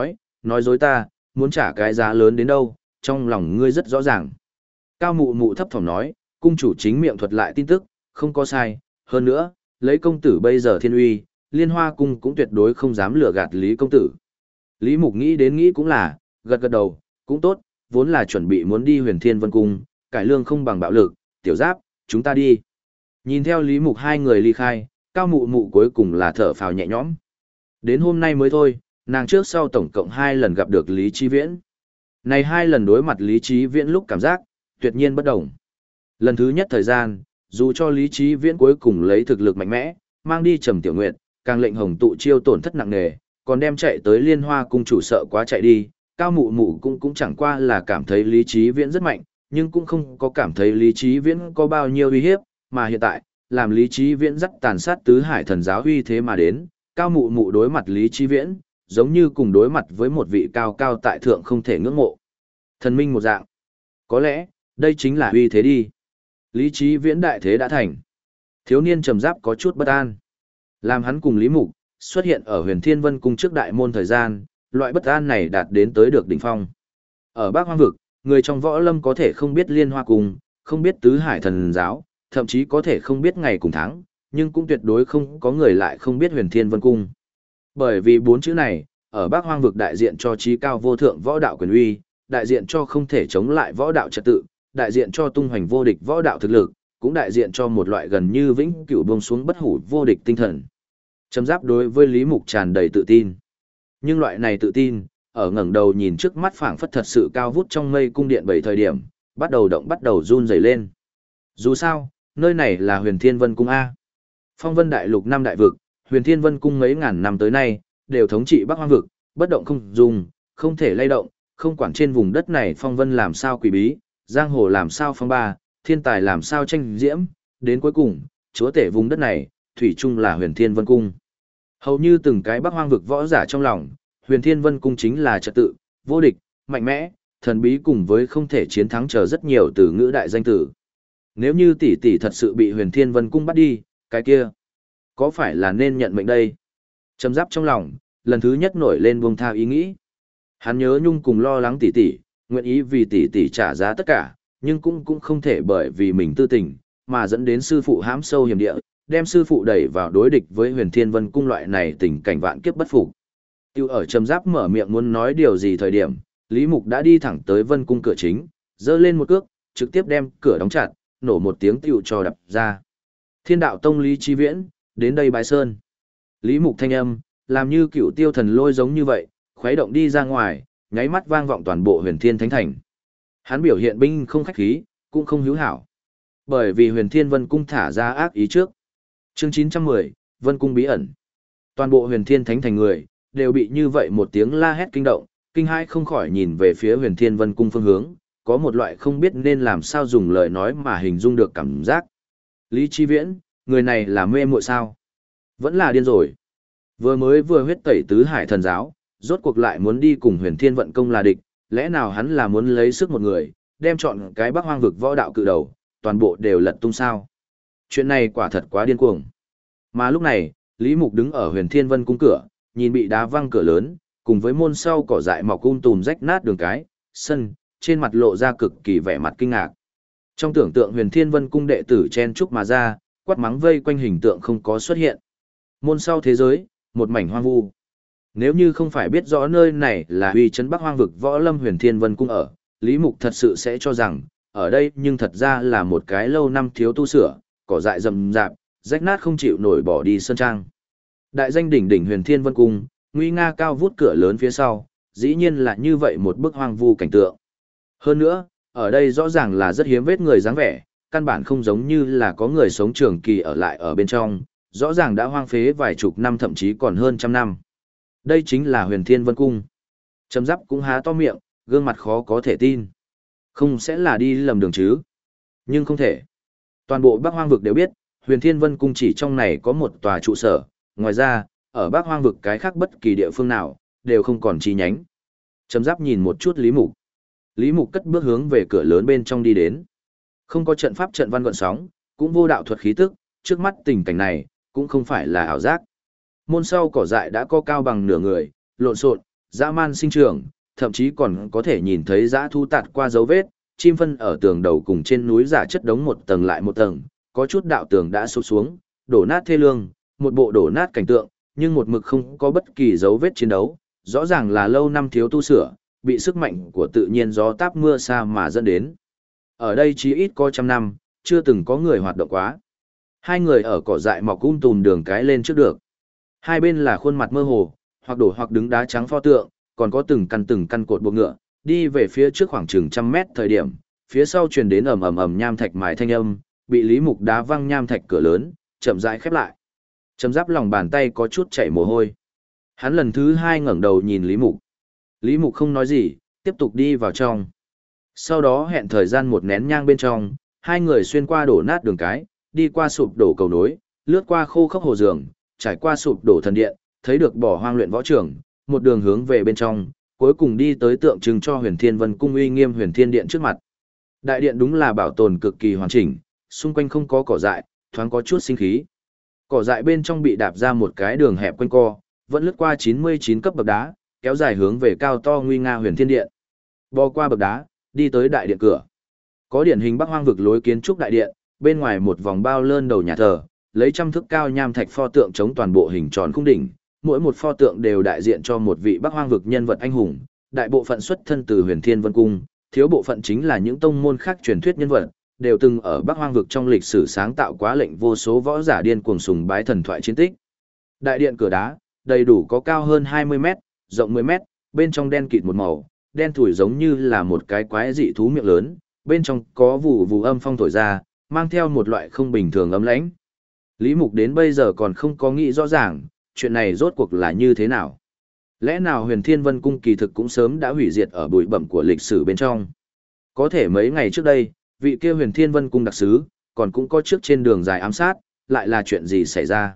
nói dối ta, muốn trả cái giá lớn đến đâu, trong lòng ngươi rất rõ ràng. Cao Mụ Mụ thấp thỏm nói, cung chủ chính miệng thuật lại tin tức, không có sai, hơn nữa, lấy công tử bây giờ thiên uy, Liên Hoa cung cũng tuyệt đối không dám lừa gạt Lý công tử. Lý Mục nghĩ đến nghĩ cũng là, gật gật đầu, cũng tốt, vốn là chuẩn bị muốn đi Huyền Thiên Vân cung, cải lương không bằng bạo lực, Tiểu Giáp, chúng ta đi. Nhìn theo Lý Mục hai người ly khai, Cao Mụ Mụ cuối cùng là thở phào nhẹ nhõm. Đến hôm nay mới thôi, nàng trước sau tổng cộng 2 lần gặp được Lý Chí Viễn. Này 2 lần đối mặt Lý Chí Viễn lúc cảm giác, tuyệt nhiên bất đồng. Lần thứ nhất thời gian, dù cho Lý Chí Viễn cuối cùng lấy thực lực mạnh mẽ, mang đi Trầm Tiểu Nguyệt, càng lệnh Hồng Tụ chiêu tổn thất nặng nề, còn đem chạy tới Liên Hoa cung chủ sợ quá chạy đi, Cao Mụ Mụ cũng chẳng qua là cảm thấy Lý Chí Viễn rất mạnh, nhưng cũng không có cảm thấy Lý Chí Viễn có bao nhiêu uy hiếp, mà hiện tại, làm Lý Chí Viễn dắt tàn sát tứ hải thần giáo uy thế mà đến, Cao Mụ Mụ đối mặt Lý Chí Viễn, giống như cùng đối mặt với một vị cao cao tại thượng không thể ngưỡng mộ. Thần minh một dạng. Có lẽ, đây chính là uy thế đi. Lý Chí Viễn đại thế đã thành. Thiếu niên trầm giáp có chút bất an. Làm hắn cùng Lý Mục xuất hiện ở Huyền Thiên Vân cung trước đại môn thời gian, loại bất an này đạt đến tới được đỉnh phong. Ở Bắc Hoang vực, người trong võ lâm có thể không biết Liên Hoa cung, không biết tứ hải thần giáo, thậm chí có thể không biết ngày cùng tháng, nhưng cũng tuyệt đối không có người lại không biết Huyền Thiên Vân cung. Bởi vì 4 chữ này, ở Bắc Hoang vực đại diện cho trí cao vô thượng võ đạo quyền uy, đại diện cho không thể chống lại võ đạo trật tự, đại diện cho tung hoành vô địch võ đạo thực lực, cũng đại diện cho một loại gần như vĩnh cửu buông xuống bất hủ vô địch tinh thần. Trầm Giáp đối với Lý Mục tràn đầy tự tin. Nhưng loại này tự tin, ở ngẩng đầu nhìn trước mắt phảng phất thật sự cao vút trong mây cung điện 7 thời điểm, bắt đầu run rẩy lên. Dù sao, nơi này là Huyền Thiên Vân cung a. Phong Vân đại lục 5 đại vực, Huyền Thiên Vân cung mấy ngàn năm tới nay đều thống trị Bắc Hoang vực, bất động không dùng, không thể lay động, không quản trên vùng đất này phong vân làm sao quỷ bí, giang hồ làm sao phong ba, thiên tài làm sao tranh diễm, đến cuối cùng, chúa tể vùng đất này, thủy chung là Huyền Thiên Vân cung. Hầu như từng cái Bắc Hoang vực võ giả trong lòng, Huyền Thiên Vân cung chính là trật tự, vô địch, mạnh mẽ, thần bí cùng với không thể chiến thắng chờ rất nhiều từ ngữ đại danh tử. Nếu như tỷ tỷ thật sự bị Huyền Thiên Vân cung bắt đi, cái kia có phải là nên nhận mệnh đây? Trầm Giáp trong lòng, lần thứ nhất nổi lên buông tha ý nghĩ. Hắn nhớ nhung cùng lo lắng tỷ tỷ, nguyện ý vì tỷ tỷ trả giá tất cả, nhưng cũng không thể bởi vì mình tư tình, mà dẫn đến sư phụ hãm sâu hiểm địa, đem sư phụ đẩy vào đối địch với Huyền Thiên Vân cung loại này tình cảnh vạn kiếp bất phục. Tiêu ở Trầm Giáp mở miệng muốn nói điều gì thời điểm, Lý Mục đã đi thẳng tới Vân cung cửa chính, giơ lên một cước, trực tiếp đem cửa đóng chặt, nổ một tiếng tiêu cho đập ra. Thiên đạo tông Lý Chí Viễn, đến đây bái sơn. Lý Mục thanh âm, làm như cựu tiêu thần lôi giống như vậy, khuấy động đi ra ngoài, nháy mắt vang vọng toàn bộ Huyền Thiên Thánh Thành. Hắn biểu hiện binh không khách khí, cũng không hữu hảo. Bởi vì Huyền Thiên Vân cung thả ra ác ý trước. Chương 910, Vân cung bí ẩn. Toàn bộ Huyền Thiên Thánh Thành người đều bị như vậy một tiếng la hét kinh động, kinh hãi không khỏi nhìn về phía Huyền Thiên Vân cung phương hướng, có một loại không biết nên làm sao dùng lời nói mà hình dung được cảm giác. Lý Chí Viễn, người này là mê muội sao? Vẫn là điên rồi. Vừa huyết tẩy tứ hải thần giáo, rốt cuộc lại muốn đi cùng Huyền Thiên Vận công là địch, lẽ nào hắn là muốn lấy sức một người, đem chọn cái Bắc Hoang vực võ đạo cự đầu, toàn bộ đều lật tung sao? Chuyện này quả thật quá điên cuồng. Mà lúc này, Lý Mục đứng ở Huyền Thiên Vân cung cửa, nhìn bị đá văng cửa lớn, cùng với môn sau cỏ dại mọc tùm rách nát đường cái, sân, trên mặt lộ ra cực kỳ vẻ mặt kinh ngạc. Trong tưởng tượng Huyền Thiên Vân cung đệ tử chen chúc mà ra, quát mắng vây quanh hình tượng không có xuất hiện. Môn sau thế giới, một mảnh hoang vu. Nếu như không phải biết rõ nơi này là uy trấn Bắc Hoang vực võ lâm Huyền Thiên Vân cung ở, Lý Mục thật sự sẽ cho rằng, ở đây nhưng thật ra là một cái lâu năm thiếu tu sửa, cỏ dại rậm rạp, rách nát không chịu nổi bỏ đi sơn trang. Đại danh đỉnh đỉnh Huyền Thiên Vân cung, nguy nga cao vút cửa lớn phía sau, dĩ nhiên là như vậy một bức hoang vu cảnh tượng. Hơn nữa, ở đây rõ ràng là rất hiếm vết người dáng vẻ, căn bản không giống như là có người sống trường kỳ ở lại ở bên trong, rõ ràng đã hoang phế vài chục năm thậm chí còn hơn trăm năm. Đây chính là Huyền Thiên Vân cung. Trầm Giáp cũng há to miệng, gương mặt khó có thể tin. Không sẽ là đi lầm đường chứ? Nhưng không thể. Toàn bộ Bắc Hoang vực đều biết, Huyền Thiên Vân cung chỉ trong này có một tòa trụ sở, ngoài ra, ở Bắc Hoang vực cái khác bất kỳ địa phương nào, đều không còn chi nhánh. Trầm Giáp nhìn một chút Lý Mục. Lý Mục cất bước hướng về cửa lớn bên trong đi đến. Không có trận pháp trận văn gợn sóng, cũng vô đạo thuật khí tức, trước mắt tình cảnh này, cũng không phải là ảo giác. Môn sau cỏ dại đã có cao bằng nửa người, lộn xộn, dã man sinh trưởng, thậm chí còn có thể nhìn thấy dã thu tạt qua dấu vết, chim phân ở tường đầu cùng trên núi giả chất đống một tầng lại một tầng, có chút đạo tường đã sụp xuống, đổ nát thê lương, một bộ đổ nát cảnh tượng, nhưng một mực không có bất kỳ dấu vết chiến đấu, rõ ràng là lâu năm thiếu tu sửa, bị sức mạnh của tự nhiên gió táp mưa sa mà dẫn đến. Ở đây chí ít có trăm năm, chưa từng có người hoạt động quá. Hai người ở cỏ dại mọc tùm đường cái lên trước được. Hai bên là khuôn mặt mơ hồ, hoặc đổ hoặc đứng đá trắng pho tượng, còn có từng căn cột buộc ngựa, đi về phía trước khoảng chừng trăm mét thời điểm, phía sau truyền đến ầm ầm ầm nham thạch mài thanh âm, bị Lý Mục đá văng nham thạch cửa lớn, chậm rãi khép lại. Trầm Giáp lòng bàn tay có chút chảy mồ hôi. Hắn lần thứ hai ngẩng đầu nhìn Lý Mục. Lý Mục không nói gì, tiếp tục đi vào trong. Sau đó hẹn thời gian một nén nhang bên trong, hai người xuyên qua đổ nát đường cái, đi qua sụp đổ cầu nối, lướt qua khô khốc hồ giường, trải qua sụp đổ thần điện, thấy được bỏ hoang luyện võ trường, một đường hướng về bên trong, cuối cùng đi tới tượng trưng cho Huyền Thiên Vân Cung uy nghiêm Huyền Thiên Điện trước mặt. Đại điện đúng là bảo tồn cực kỳ hoàn chỉnh, xung quanh không có cỏ dại, thoáng có chút sinh khí. Cỏ dại bên trong bị đạp ra một cái đường hẹp quanh co, vẫn lướt qua 99 cấp bậc đá, kéo dài hướng về cao to nguy nga Huyền Thiên Điện. Bò qua bậc đá, đi tới đại điện cửa. Có điển hình Bắc Hoang vực lối kiến trúc đại điện, bên ngoài một vòng bao lơn đầu nhà thờ, lấy trăm thước cao nham thạch pho tượng chống toàn bộ hình tròn khung đỉnh, mỗi một pho tượng đều đại diện cho một vị Bắc Hoang vực nhân vật anh hùng, đại bộ phận xuất thân từ Huyền Thiên Vân Cung, thiếu bộ phận chính là những tông môn khác truyền thuyết nhân vật, đều từng ở Bắc Hoang vực trong lịch sử sáng tạo quá lệnh vô số võ giả điên cuồng sùng bái thần thoại chiến tích. Đại điện cửa đá, đầy đủ có cao hơn 20 mét, rộng 10 mét, bên trong đen kịt một màu, đen thủi giống như là một cái quái dị thú miệng lớn, bên trong có vụ vụ âm phong thổi ra, mang theo một loại không bình thường ấm lãnh. Lý Mục đến bây giờ còn không có nghĩ rõ ràng, chuyện này rốt cuộc là như thế nào. Lẽ nào Huyền Thiên Vân Cung kỳ thực cũng sớm đã hủy diệt ở bụi bặm của lịch sử bên trong. Có thể mấy ngày trước đây, vị kia Huyền Thiên Vân Cung đặc sứ, còn cũng có trước trên đường dài ám sát, lại là chuyện gì xảy ra.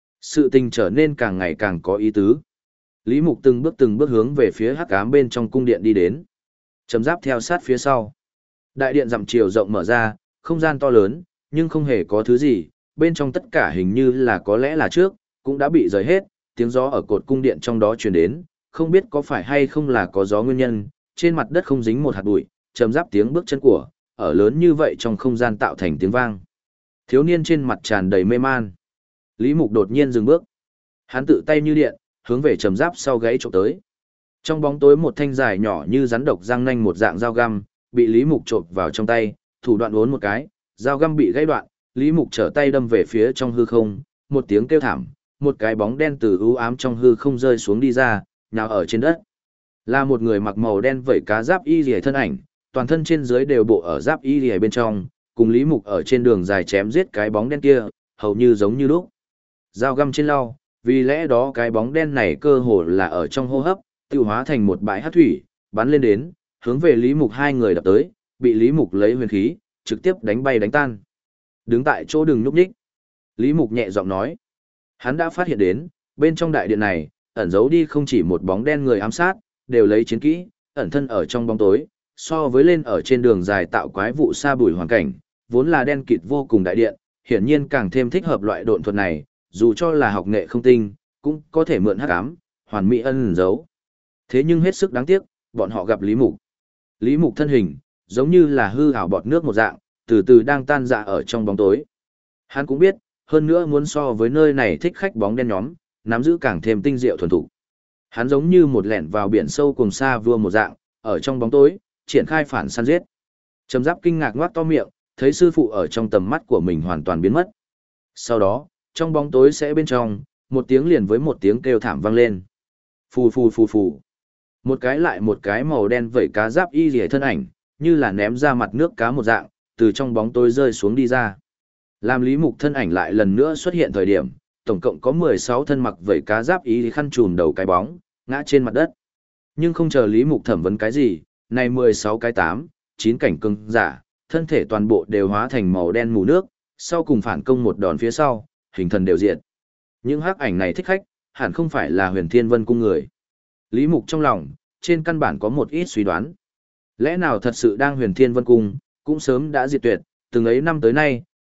Sự tình trở nên càng ngày càng có ý tứ. Lý Mục từng bước hướng về phía hắc ám bên trong cung điện đi đến. Trầm Giáp theo sát phía sau. Đại điện dặm chiều rộng mở ra, không gian to lớn, nhưng không hề có thứ gì, bên trong tất cả hình như là có lẽ là trước, cũng đã bị rời hết, tiếng gió ở cột cung điện trong đó truyền đến, không biết có phải hay không là có gió nguyên nhân, trên mặt đất không dính một hạt bụi, Trầm Giáp tiếng bước chân của, ở lớn như vậy trong không gian tạo thành tiếng vang. Thiếu niên trên mặt tràn đầy mê man. Lý Mục đột nhiên dừng bước. Hắn tự tay như điện, hướng về Trầm Giáp sau gáy chộp tới. Trong bóng tối một thanh dài nhỏ như rắn độc răng nanh một dạng dao găm, bị Lý Mục chộp vào trong tay, thủ đoạn uốn một cái, dao găm bị gãy đoạn, Lý Mục trở tay đâm về phía trong hư không, một tiếng kêu thảm, một cái bóng đen từ u ám trong hư không rơi xuống đi ra, nhào ở trên đất. Là một người mặc màu đen vẩy cá giáp y liễu thân ảnh, toàn thân trên dưới đều bộ ở giáp y liễu bên trong, cùng Lý Mục ở trên đường dài chém giết cái bóng đen kia, hầu như giống như lúc. Dao găm trên lau, vì lẽ đó cái bóng đen này cơ hồ là ở trong hô hấp, tiêu hóa thành một bãi hắc thủy, bắn lên đến, hướng về Lý Mục hai người đập tới, bị Lý Mục lấy huyền khí, trực tiếp đánh bay đánh tan. Đứng tại chỗ đừng nhúc nhích. Lý Mục nhẹ giọng nói. Hắn đã phát hiện đến, bên trong đại điện này, ẩn giấu đi không chỉ một bóng đen người ám sát, đều lấy chiến kỹ, ẩn thân ở trong bóng tối, so với lên ở trên đường dài tạo quái vụ xa bùi hoàn cảnh, vốn là đen kịt vô cùng đại điện, hiển nhiên càng thêm thích hợp loại độn thuật này, dù cho là học nghệ không tinh, cũng có thể mượn hắc ám, hoàn mỹ ẩn giấu. Thế nhưng hết sức đáng tiếc, bọn họ gặp Lý Mục. Lý Mục thân hình, giống như là hư ảo bọt nước một dạng, từ từ đang tan rã ở trong bóng tối. Hắn cũng biết, hơn nữa muốn so với nơi này thích khách bóng đen nhóm, nắm giữ càng thêm tinh diệu thuần thủ. Hắn giống như một lẻn vào biển sâu cùng xa vua một dạng, ở trong bóng tối, triển khai phản săn giết. Trầm Giáp kinh ngạc ngoác to miệng, thấy sư phụ ở trong tầm mắt của mình hoàn toàn biến mất. Sau đó, trong bóng tối sẽ bên trong, một tiếng liền với một tiếng kêu thảm vang lên. Phù phù phù phù. Một cái lại một cái màu đen vẩy cá giáp y liễu thân ảnh, như là ném ra mặt nước cá một dạng, từ trong bóng tối rơi xuống đi ra. Làm Lý Mục thân ảnh lại lần nữa xuất hiện thời điểm, tổng cộng có 16 thân mặc vẩy cá giáp y khăn trùm đầu cái bóng, ngã trên mặt đất. Nhưng không chờ Lý Mục thẩm vấn cái gì, này 16 cái 9 cảnh cưng giả, thân thể toàn bộ đều hóa thành màu đen mù nước, sau cùng phản công một đòn phía sau, hình thần đều diệt. Những hắc ảnh này thích khách, hẳn không phải là Huyền Thiên Vân Cung người. Lý Mục trong lòng, trên căn bản có một ít suy đoán. Lẽ nào thật sự đang Huyền Thiên Vân Cung, cũng sớm đã diệt tuyệt, từng ấy năm tới nay,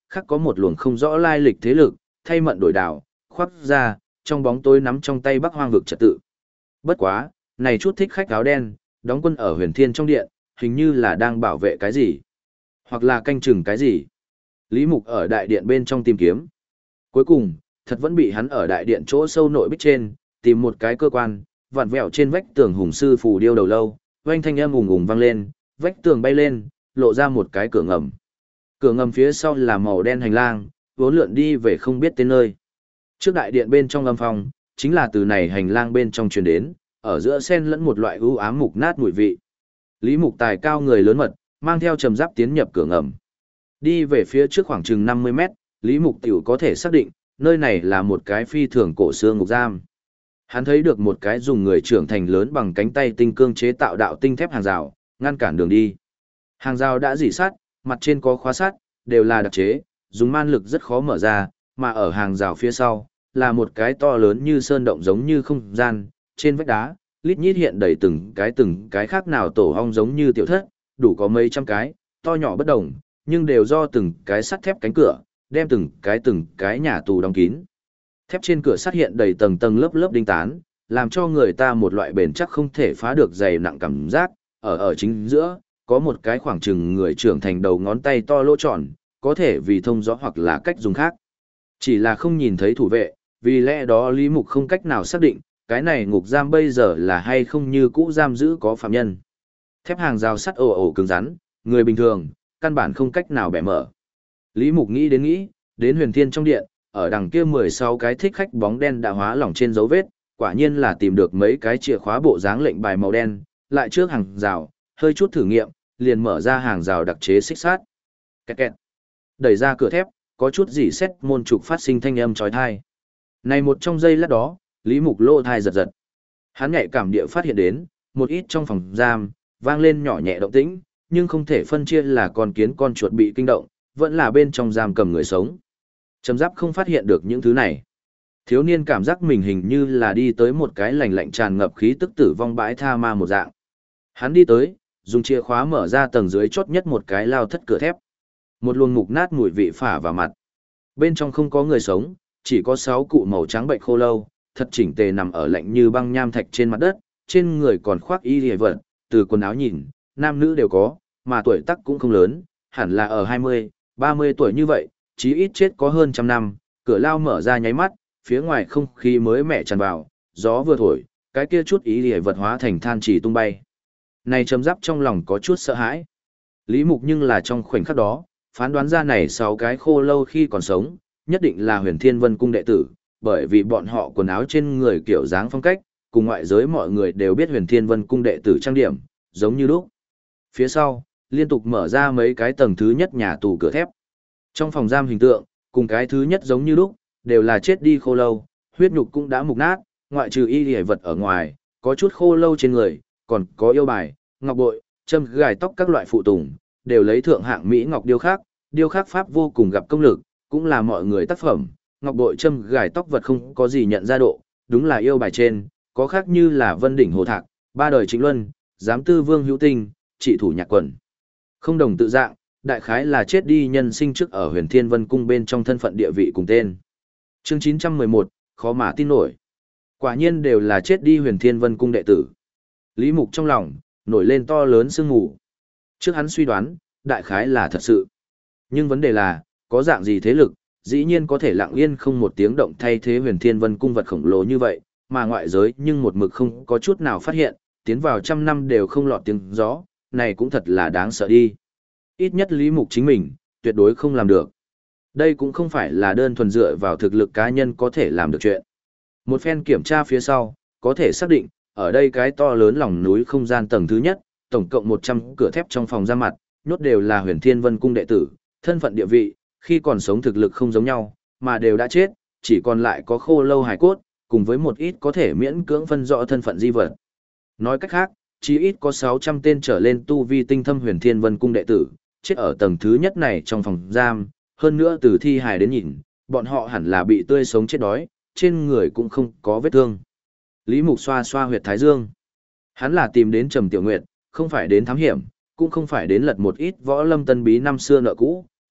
khác có một luồng không rõ lai lịch thế lực, thay mận đổi đảo, khoác ra, trong bóng tối nắm trong tay Bắc Hoang vực trật tự. Bất quá, này chút thích khách áo đen, đóng quân ở Huyền Thiên trong điện, hình như là đang bảo vệ cái gì, hoặc là canh chừng cái gì. Lý Mục ở đại điện bên trong tìm kiếm. Cuối cùng, thật vẫn bị hắn ở đại điện chỗ sâu nội bích trên, tìm một cái cơ quan, vặn vẹo trên vách tường hùng sư phù điêu đầu lâu, oanh thanh âm ùng ùng vang lên, vách tường bay lên, lộ ra một cái cửa ngầm. Cửa ngầm phía sau là màu đen hành lang, vốn lượn đi về không biết tên nơi. Trước đại điện bên trong âm phòng, chính là từ này hành lang bên trong truyền đến, ở giữa xen lẫn một loại u ám mục nát mùi vị. Lý Mục Tài cao người lớn mật, mang theo trầm giáp tiến nhập cửa ngầm. Đi về phía trước khoảng chừng 50 mét, Lý Mục tiểu có thể xác định, nơi này là một cái phi thường cổ xưa ngục giam. Hắn thấy được một cái dùng người trưởng thành lớn bằng cánh tay tinh cương chế tạo đạo tinh thép hàng rào, ngăn cản đường đi. Hàng rào đã rỉ sắt, mặt trên có khóa sắt, đều là đặc chế, dùng man lực rất khó mở ra, mà ở hàng rào phía sau, là một cái to lớn như sơn động giống như không gian, trên vách đá, lít nhít hiện đầy từng cái khác nào tổ ong giống như tiểu thất, đủ có mấy trăm cái, to nhỏ bất đồng, nhưng đều do từng cái sắt thép cánh cửa, đem từng cái nhà tù đóng kín. Thép trên cửa sắt hiện đầy tầng tầng lớp lớp đinh tán, làm cho người ta một loại bền chắc không thể phá được dày nặng cảm giác, ở chính giữa, có một cái khoảng chừng người trưởng thành đầu ngón tay to lỗ tròn, có thể vì thông rõ hoặc là cách dùng khác. Chỉ là không nhìn thấy thủ vệ, vì lẽ đó Lý Mục không cách nào xác định, cái này ngục giam bây giờ là hay không như cũ giam giữ có phạm nhân. Thép hàng rào sắt ồ ồ cứng rắn, người bình thường, căn bản không cách nào bẻ mở. Lý Mục nghĩ, đến Huyền Thiên trong điện, ở đằng kia 16 cái thích khách bóng đen đã hóa lỏng trên dấu vết, quả nhiên là tìm được mấy cái chìa khóa bộ dáng lệnh bài màu đen, lại trước hàng rào, hơi chút thử nghiệm, liền mở ra hàng rào đặc chế xích sắt. Kẹt kẹt. Đẩy ra cửa thép, có chút rỉ sét môn trục phát sinh thanh âm chói tai. Này một trong giây lát đó, Lý Mục lỗ tai giật giật. Hắn nhạy cảm địa phát hiện đến, một ít trong phòng giam, vang lên nhỏ nhẹ động tĩnh, nhưng không thể phân chia là con kiến con chuột bị kinh động, vẫn là bên trong giam cầm người sống. Trầm Giáp không phát hiện được những thứ này. Thiếu niên cảm giác mình hình như là đi tới một cái lạnh lạnh tràn ngập khí tức tử vong bãi tha ma một dạng. Hắn đi tới, dùng chìa khóa mở ra tầng dưới chốt nhất một cái lao thất cửa thép. Một luồng mục nát mùi vị phả vào mặt. Bên trong không có người sống, chỉ có 6 cụ màu trắng bệnh khô lâu, thật chỉnh tề nằm ở lạnh như băng nham thạch trên mặt đất, trên người còn khoác y liề vật, từ quần áo nhìn, nam nữ đều có, mà tuổi tác cũng không lớn, hẳn là ở 20, 30 tuổi như vậy, chí ít chết có hơn trăm năm, cửa lao mở ra nháy mắt, phía ngoài không khí mới mẻ tràn vào, gió vừa thổi, cái kia chút y liề vật hóa thành than chỉ tung bay. Này Trầm Giáp trong lòng có chút sợ hãi. Lý Mục nhưng là trong khoảnh khắc đó, phán đoán ra này 6 cái khô lâu khi còn sống, nhất định là Huyền Thiên Vân Cung đệ tử, bởi vì bọn họ quần áo trên người kiểu dáng phong cách, cùng ngoại giới mọi người đều biết Huyền Thiên Vân Cung đệ tử trang điểm, giống như lúc. Phía sau, liên tục mở ra mấy cái tầng thứ nhất nhà tù cửa thép. Trong phòng giam hình tượng, cùng cái thứ nhất giống như lúc, đều là chết đi khô lâu, huyết nhục cũng đã mục nát, ngoại trừ y liễu vật ở ngoài, có chút khô lâu trên người, còn có yêu bài, ngọc bội, châm gài tóc các loại phụ tùng, đều lấy thượng hạng mỹ ngọc điêu khắc pháp vô cùng gặp công lực, cũng là mọi người tác phẩm. Ngọc bội châm gài tóc vật không có gì nhận ra độ, đúng là yêu bài trên, có khác như là Vân đỉnh Hồ Thạc, Ba đời Trịnh Luân, Giám tư Vương Hữu Tinh, trị thủ Nhạc Quần. Không đồng tự dạng, đại khái là chết đi nhân sinh trước ở Huyền Thiên Vân Cung bên trong thân phận địa vị cùng tên. Chương 911, khó mà tin nổi. Quả nhiên đều là chết đi Huyền Thiên Vân Cung đệ tử. Lý Mục trong lòng nổi lên to lớn sương mù. Trước hắn suy đoán, đại khái là thật sự. Nhưng vấn đề là, có dạng gì thế lực, dĩ nhiên có thể lặng yên không một tiếng động thay thế Huyền Thiên Vân Cung vật khổng lồ như vậy, mà ngoại giới nhưng một mực không có chút nào phát hiện, tiến vào trăm năm đều không lọt tiếng gió, này cũng thật là đáng sợ đi. Ít nhất Lý Mục chính mình, tuyệt đối không làm được. Đây cũng không phải là đơn thuần dựa vào thực lực cá nhân có thể làm được chuyện. Một phen kiểm tra phía sau, có thể xác định, ở đây cái to lớn lòng núi không gian tầng thứ nhất, tổng cộng 100 cửa thép trong phòng ra mặt, nhốt đều là Huyền Thiên Vân Cung đệ tử, thân phận địa vị, khi còn sống thực lực không giống nhau, mà đều đã chết, chỉ còn lại có khô lâu hài cốt, cùng với một ít có thể miễn cưỡng phân rõ thân phận di vật. Nói cách khác, chỉ ít có 600 tên trở lên tu vi tinh thâm Huyền Thiên Vân Cung đệ tử, chết ở tầng thứ nhất này trong phòng giam, hơn nữa từ thi hài đến nhìn, bọn họ hẳn là bị tươi sống chết đói, trên người cũng không có vết thương. Lý Mục xoa xoa huyệt thái dương. Hắn là tìm đến Trầm Tiểu Nguyệt, không phải đến thám hiểm, cũng không phải đến lật một ít võ lâm tân bí năm xưa nợ cũ,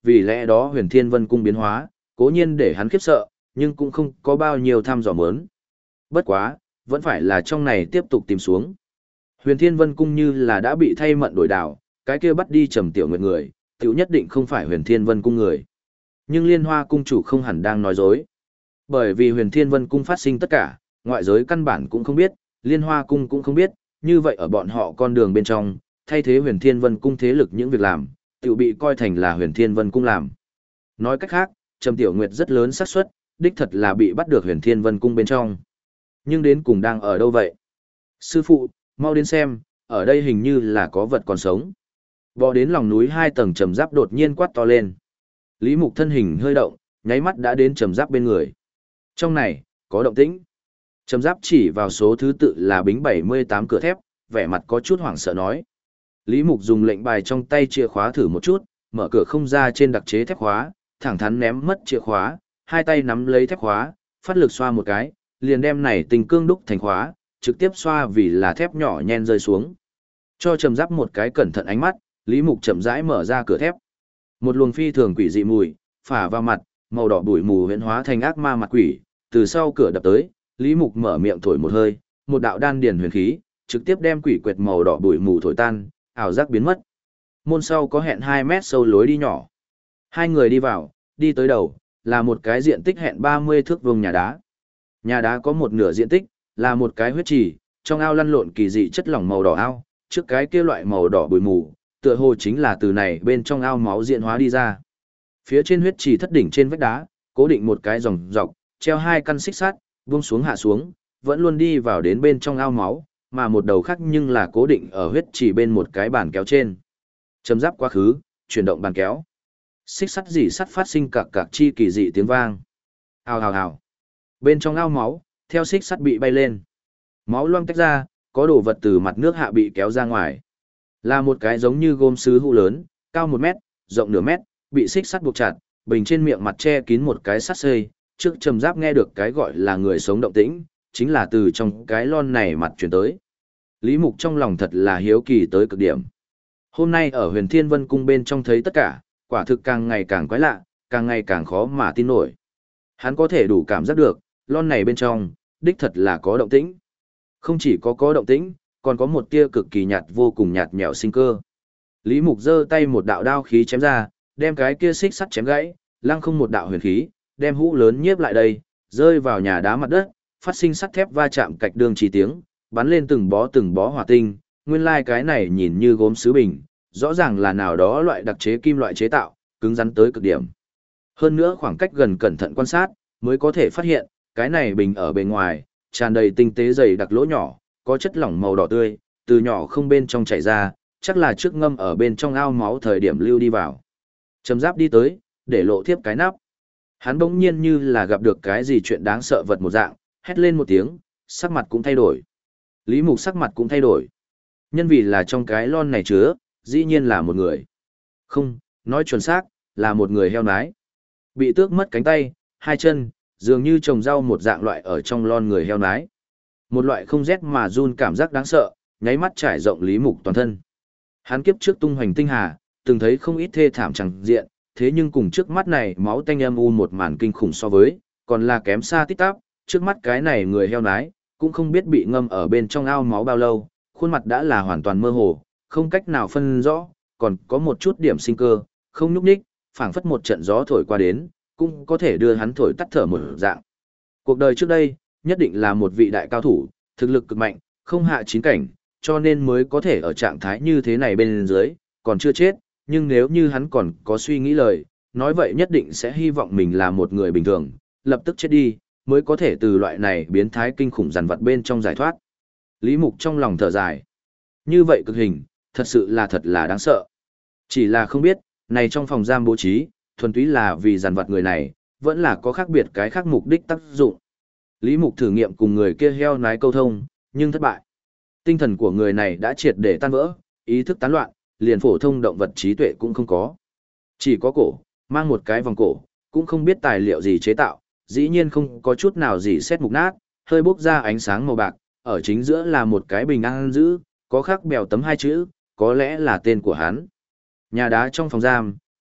vì lẽ đó Huyền Thiên Vân Cung biến hóa, cố nhiên để hắn khiếp sợ, nhưng cũng không có bao nhiêu tham dò mớn. Bất quá, vẫn phải là trong này tiếp tục tìm xuống. Huyền Thiên Vân Cung như là đã bị thay mận đổi đảo, cái kia bắt đi Trầm Tiểu Nguyệt người, tiểu nhất định không phải Huyền Thiên Vân Cung người. Nhưng Liên Hoa Cung chủ không hẳn đang nói dối. Bởi vì Huyền Thiên Vân Cung phát sinh tất cả, ngoại giới căn bản cũng không biết, Liên Hoa Cung cũng không biết, như vậy ở bọn họ con đường bên trong, thay thế Huyền Thiên Vân Cung thế lực những việc làm, tiểu bị coi thành là Huyền Thiên Vân Cung làm. Nói cách khác, Trầm Tiểu Nguyệt rất lớn xác suất, đích thật là bị bắt được Huyền Thiên Vân Cung bên trong. Nhưng đến cùng đang ở đâu vậy? Sư phụ, mau đến xem, ở đây hình như là có vật còn sống. Bò đến lòng núi 2 tầng Trầm Giáp đột nhiên quát to lên. Lý Mục thân hình hơi động, nháy mắt đã đến Trầm Giáp bên người. Trong này, có động tĩnh. Trầm Giáp chỉ vào số thứ tự là bính 78 cửa thép, vẻ mặt có chút hoảng sợ nói. Lý Mục dùng lệnh bài trong tay chìa khóa thử một chút, mở cửa không ra trên đặc chế thép khóa, thẳng thắn ném mất chìa khóa, hai tay nắm lấy thép khóa, phát lực xoa một cái, liền đem này tình cương đúc thành khóa, trực tiếp xoa vì là thép nhỏ nhen rơi xuống. Cho Trầm Giáp một cái cẩn thận ánh mắt, Lý Mục chậm rãi mở ra cửa thép. Một luồng phi thường quỷ dị mùi phả vào mặt, màu đỏ bụi mù huyễn hóa thành ác ma mặt quỷ, từ sau cửa đập tới, Lý Mục mở miệng thổi một hơi, một đạo đan điền huyền khí, trực tiếp đem quỷ quệt màu đỏ bụi mù thổi tan, ảo giác biến mất. Môn sau có hẹn 2 mét sâu lối đi nhỏ. Hai người đi vào, đi tới đầu, là một cái diện tích hẹn 30 thước vuông nhà đá. Nhà đá có một nửa diện tích, là một cái huyết trì, trong ao lăn lộn kỳ dị chất lỏng màu đỏ ao, trước cái kia loại màu đỏ bụi mù, tựa hồ chính là từ này bên trong ao máu diễn hóa đi ra. Phía trên huyết trì thất đỉnh trên vách đá, cố định một cái dòng dọc, treo 2 căn xích sắt, buông xuống hạ xuống, vẫn luôn đi vào đến bên trong ao máu, mà một đầu khác nhưng là cố định ở huyết trì bên một cái bàn kéo trên. Chấm giáp quá khứ, chuyển động bàn kéo. Xích sắt dỉ sắt phát sinh cạc cạc chi kỳ dị tiếng vang. Hào hào hào. Bên trong ao máu, theo xích sắt bị bay lên. Máu loang tách ra, có đồ vật từ mặt nước hạ bị kéo ra ngoài. Là một cái giống như gôm sứ hũ lớn, cao 1 mét, rộng nửa mét, bị xích sắt buộc chặt, bình trên miệng mặt che kín một cái sắt xơi. Trước Trầm Giáp nghe được cái gọi là người sống động tĩnh, chính là từ trong cái lon này mặt chuyển tới. Lý Mục trong lòng thật là hiếu kỳ tới cực điểm. Hôm nay ở Huyền Thiên Vân Cung bên trong thấy tất cả, quả thực càng ngày càng quái lạ, càng ngày càng khó mà tin nổi. Hắn có thể đủ cảm giác được, lon này bên trong, đích thật là có động tĩnh. Không chỉ có động tĩnh, còn có một tia cực kỳ nhạt vô cùng nhạt nhẽo sinh cơ. Lý Mục giơ tay một đạo đao khí chém ra, đem cái kia xích sắt chém gãy, lăng không một đạo huyền khí, đem hũ lớn nhiếp lại đây, rơi vào nhà đá mặt đất, phát sinh sắt thép va chạm cạch đường chỉ tiếng, bắn lên từng bó hỏa tinh, nguyên lai cái này nhìn như gốm sứ bình, rõ ràng là nào đó loại đặc chế kim loại chế tạo, cứng rắn tới cực điểm. Hơn nữa khoảng cách gần cẩn thận quan sát, mới có thể phát hiện, cái này bình ở bên ngoài, tràn đầy tinh tế dày đặc lỗ nhỏ, có chất lỏng màu đỏ tươi, từ nhỏ không bên trong chảy ra, chắc là trước ngâm ở bên trong ao máu thời điểm lưu đi vào. Trầm Giáp đi tới, để lộ tiếp cái nắp. Hắn bỗng nhiên như là gặp được cái gì chuyện đáng sợ vật một dạng, hét lên một tiếng, sắc mặt cũng thay đổi. Lý Mục sắc mặt cũng thay đổi. Nhân vì là trong cái lon này chứa, dĩ nhiên là một người. Không, nói chuẩn xác, là một người heo nái. Bị tước mất cánh tay, 2 chân, dường như trồng rau một dạng loại ở trong lon người heo nái. Một loại không rét mà run cảm giác đáng sợ, nháy mắt trải rộng Lý Mục toàn thân. Hắn kiếp trước tung hoành tinh hà, từng thấy không ít thê thảm chẳng diện, thế nhưng cùng trước mắt này máu tanh âm u một màn kinh khủng so với, còn là kém xa tít tắp, trước mắt cái này người heo nái, cũng không biết bị ngâm ở bên trong ao máu bao lâu, khuôn mặt đã là hoàn toàn mơ hồ, không cách nào phân rõ, còn có một chút điểm sinh cơ, không nhúc nhích, phảng phất một trận gió thổi qua đến, cũng có thể đưa hắn thổi tắt thở một dạng. Cuộc đời trước đây, nhất định là một vị đại cao thủ, thực lực cực mạnh, không hạ 9 cảnh, cho nên mới có thể ở trạng thái như thế này bên dưới, còn chưa chết, nhưng nếu như hắn còn có suy nghĩ lời, nói vậy nhất định sẽ hy vọng mình là một người bình thường, lập tức chết đi, mới có thể từ loại này biến thái kinh khủng dằn vặt bên trong giải thoát. Lý Mục trong lòng thở dài. Như vậy cực hình, thật là đáng sợ. Chỉ là không biết, này trong phòng giam bố trí, thuần túy là vì dằn vặt người này, vẫn là có khác biệt cái khác mục đích tác dụng. Lý Mục thử nghiệm cùng người kia heo nái câu thông, nhưng thất bại. Tinh thần của người này đã triệt để tan vỡ, ý thức tán loạn, liền phổ thông động vật trí tuệ cũng không có. Chỉ có cổ, mang một cái vòng cổ, cũng không biết tài liệu gì chế tạo, dĩ nhiên không có chút nào gì xét mục nát, hơi bốc ra ánh sáng màu bạc, ở chính giữa là một cái bình an giữ, có khắc bèo tấm 2 chữ, có lẽ là tên của hắn. Nhà đá trong phòng giam,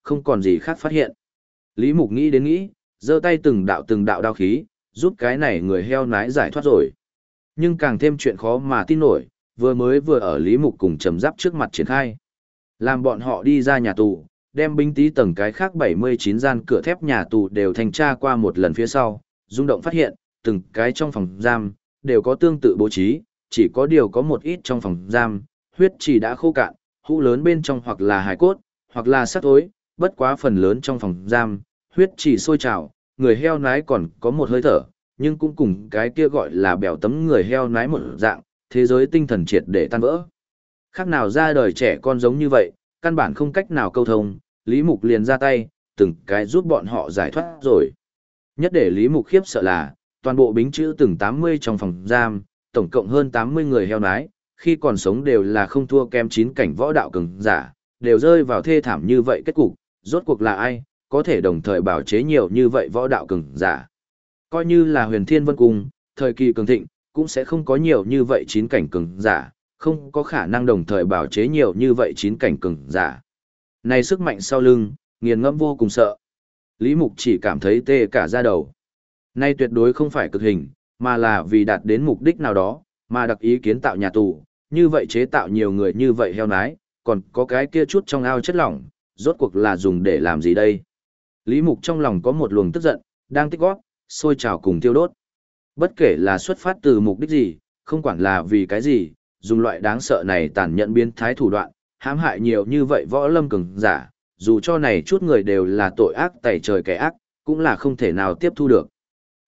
không còn gì khác phát hiện. Lý Mục nghĩ đến nghĩ, giơ tay từng đạo đao khí, giúp cái này người heo nái giải thoát rồi. Nhưng càng thêm chuyện khó mà tin nổi, vừa ở Lý Mục cùng Trầm Giáp trước mặt triển khai. Làm bọn họ đi ra nhà tù, đem binh tí tầng cái khác 79 gian cửa thép nhà tù đều thanh tra qua một lần phía sau, rung động phát hiện, từng cái trong phòng giam, đều có tương tự bố trí, chỉ có điều có một ít trong phòng giam, huyết chỉ đã khô cạn, hũ lớn bên trong hoặc là hài cốt, hoặc là xác thối, bất quá phần lớn trong phòng giam, huyết chỉ sôi trào, người heo nái còn có một hơi thở, nhưng cũng cùng cái kia gọi là bèo tấm người heo nái một dạng, thế giới tinh thần triệt để tan vỡ. Khác nào ra đời trẻ con giống như vậy, căn bản không cách nào câu thông, Lý Mục liền ra tay, từng cái giúp bọn họ giải thoát rồi. Nhất để Lý Mục khiếp sợ là, toàn bộ bính chữ từng 80 trong phòng giam, tổng cộng hơn 80 người heo nái, khi còn sống đều là không thua kém 9 cảnh võ đạo cường giả, đều rơi vào thê thảm như vậy kết cục, rốt cuộc là ai, có thể đồng thời bảo chế nhiều như vậy võ đạo cường giả. Coi như là Huyền Thiên Vân Cung, thời kỳ cường thịnh, cũng sẽ không có nhiều như vậy 9 cảnh cường giả, không có khả năng đồng thời bảo chế nhiều như vậy 9 cảnh cường giả. Này sức mạnh sau lưng, nghiền ngẫm vô cùng sợ. Lý Mục chỉ cảm thấy tê cả da đầu. Nay tuyệt đối không phải cực hình, mà là vì đạt đến mục đích nào đó, mà đặc ý kiến tạo nhà tù, như vậy chế tạo nhiều người như vậy heo nái, còn có cái kia chút trong ao chất lỏng, rốt cuộc là dùng để làm gì đây? Lý Mục trong lòng có một luồng tức giận, đang tích góp, sôi trào cùng tiêu đốt. Bất kể là xuất phát từ mục đích gì, không quản là vì cái gì, dùng loại đáng sợ này tàn nhẫn biến thái thủ đoạn, hãm hại nhiều như vậy võ lâm cường giả, dù cho này chút người đều là tội ác tày trời kẻ ác, cũng là không thể nào tiếp thu được.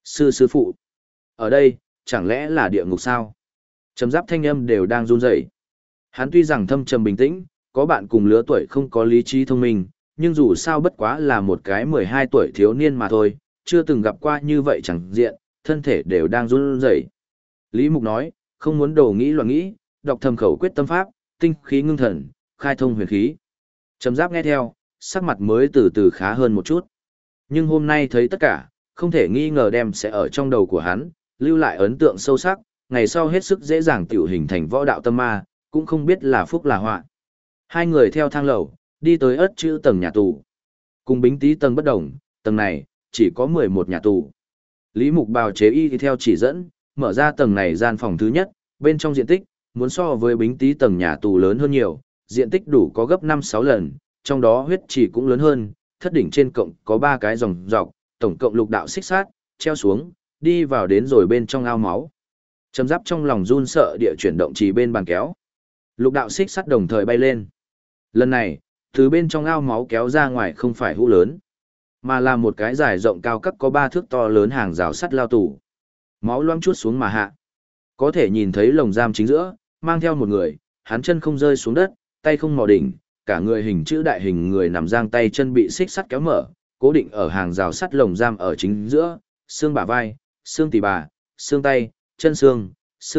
Sư phụ, ở đây, chẳng lẽ là địa ngục sao? Trầm Giáp thanh âm đều đang run rẩy. Hắn tuy rằng thâm trầm bình tĩnh, có bạn cùng lứa tuổi không có lý trí thông minh, nhưng dù sao bất quá là một cái 12 tuổi thiếu niên mà thôi, chưa từng gặp qua như vậy chẳng diện, thân thể đều đang run rẩy. Lý Mục nói, không muốn đồ nghĩ loạn nghĩ, đọc thầm khẩu quyết tâm pháp, tinh khí ngưng thần, khai thông huyền khí. Trầm Giáp nghe theo, sắc mặt mới từ từ khá hơn một chút. Nhưng hôm nay thấy tất cả, không thể nghi ngờ đem sẽ ở trong đầu của hắn, lưu lại ấn tượng sâu sắc, ngày sau hết sức dễ dàng tiểu hình thành võ đạo tâm ma, cũng không biết là phúc là họa. Hai người theo thang lầu, đi tới ất chữ tầng nhà tù. Cùng bính tí tầng bất đồng, tầng này, chỉ có 11 nhà tù. Lý Mục bào chế y theo chỉ dẫn, mở ra tầng này gian phòng thứ nhất, bên trong diện tích, muốn so với bính tí tầng nhà tù lớn hơn nhiều, diện tích đủ có gấp 5-6 lần, trong đó huyết chỉ cũng lớn hơn, thất đỉnh trên cộng có 3 cái dòng dọc, tổng cộng lục đạo xích sát, treo xuống, đi vào đến rồi bên trong ao máu. Trầm Giáp trong lòng run sợ địa chuyển động chỉ bên bàn kéo. Lục đạo xích sắt đồng thời bay lên. Lần này, từ bên trong ao máu kéo ra ngoài không phải hũ lớn, mà là một cái dài rộng cao cấp có 3 thước to lớn hàng rào sắt lao tủ. Máu loang chuốt xuống mà hạ. Có thể nhìn thấy lồng giam chính giữa, mang theo một người, hắn chân không rơi xuống đất, tay không mò đỉnh, cả người hình chữ đại hình người nằm giang tay chân bị xích sắt kéo mở, cố định ở hàng rào sắt lồng giam ở chính giữa, xương bả vai, xương tỉ bà, xương tay, chân xương,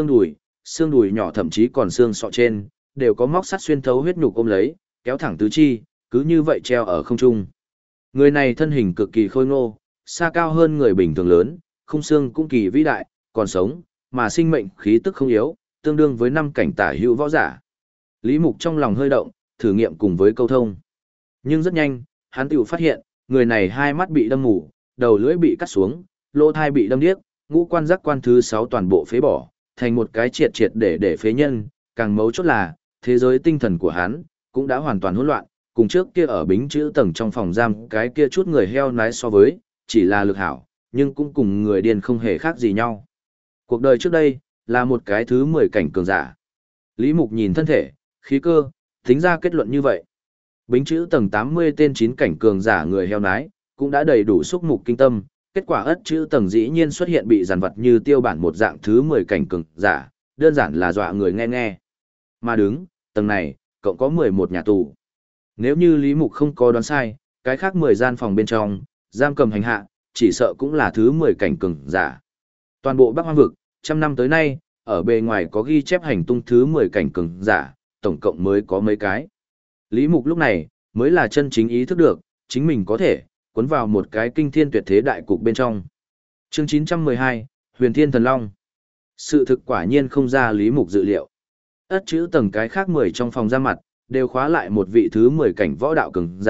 xương đùi nhỏ thậm chí còn xương sọ trên, đều có móc sắt xuyên thấu huyết nhục ôm lấy, kéo thẳng tứ chi, cứ như vậy treo ở không trung. Người này thân hình cực kỳ khôi ngô, xa cao hơn người bình thường lớn, khung xương cũng kỳ vĩ đại, còn sống, mà sinh mệnh khí tức không yếu, tương đương với 5 cảnh tả hữu võ giả. Lý Mục trong lòng hơi động, thử nghiệm cùng với câu thông. Nhưng rất nhanh, hắn tự phát hiện, người này hai mắt bị đâm mù, đầu lưỡi bị cắt xuống, lỗ thai bị đâm điếc, ngũ quan giác quan thứ 6 toàn bộ phế bỏ, thành một cái triệt để phế nhân, càng mấu chốt là, thế giới tinh thần của hắn cũng đã hoàn toàn hỗn loạn, cùng trước kia ở bính chữ tầng trong phòng giam cái kia chút người heo nái so với, chỉ là lực hảo, nhưng cũng cùng người điên không hề khác gì nhau. Cuộc đời trước đây, là một cái thứ 10 cảnh cường giả. Lý Mục nhìn thân thể, khí cơ, tính ra kết luận như vậy. Bính chữ tầng 80 tên 9 cảnh cường giả người heo nái, cũng đã đầy đủ xúc mục kinh tâm, kết quả ất chữ tầng dĩ nhiên xuất hiện bị giàn vật như tiêu bản một dạng thứ 10 cảnh cường giả, đơn giản là dọa người nghe nghe. Mà đứng, tầng này, cộng có 11 nhà tù. Nếu như Lý Mục không có đoán sai, cái khác 10 gian phòng bên trong, giam cầm hành hạ, chỉ sợ cũng là thứ 10 cảnh cường giả. Toàn bộ Bắc Hoang vực, trăm năm tới nay, ở bề ngoài có ghi chép hành tung thứ 10 cảnh cường giả, tổng cộng mới có mấy cái. Lý Mục lúc này, mới là chân chính ý thức được, chính mình có thể, cuốn vào một cái kinh thiên tuyệt thế đại cục bên trong. Chương 912, Huyền Thiên Thần Long. Sự thực quả nhiên không ra Lý Mục dự liệu. Ất chữ tầng cái khác 10 trong phòng ra mặt, đều khóa lại một vị thứ 10 cảnh võ đạo cường giả,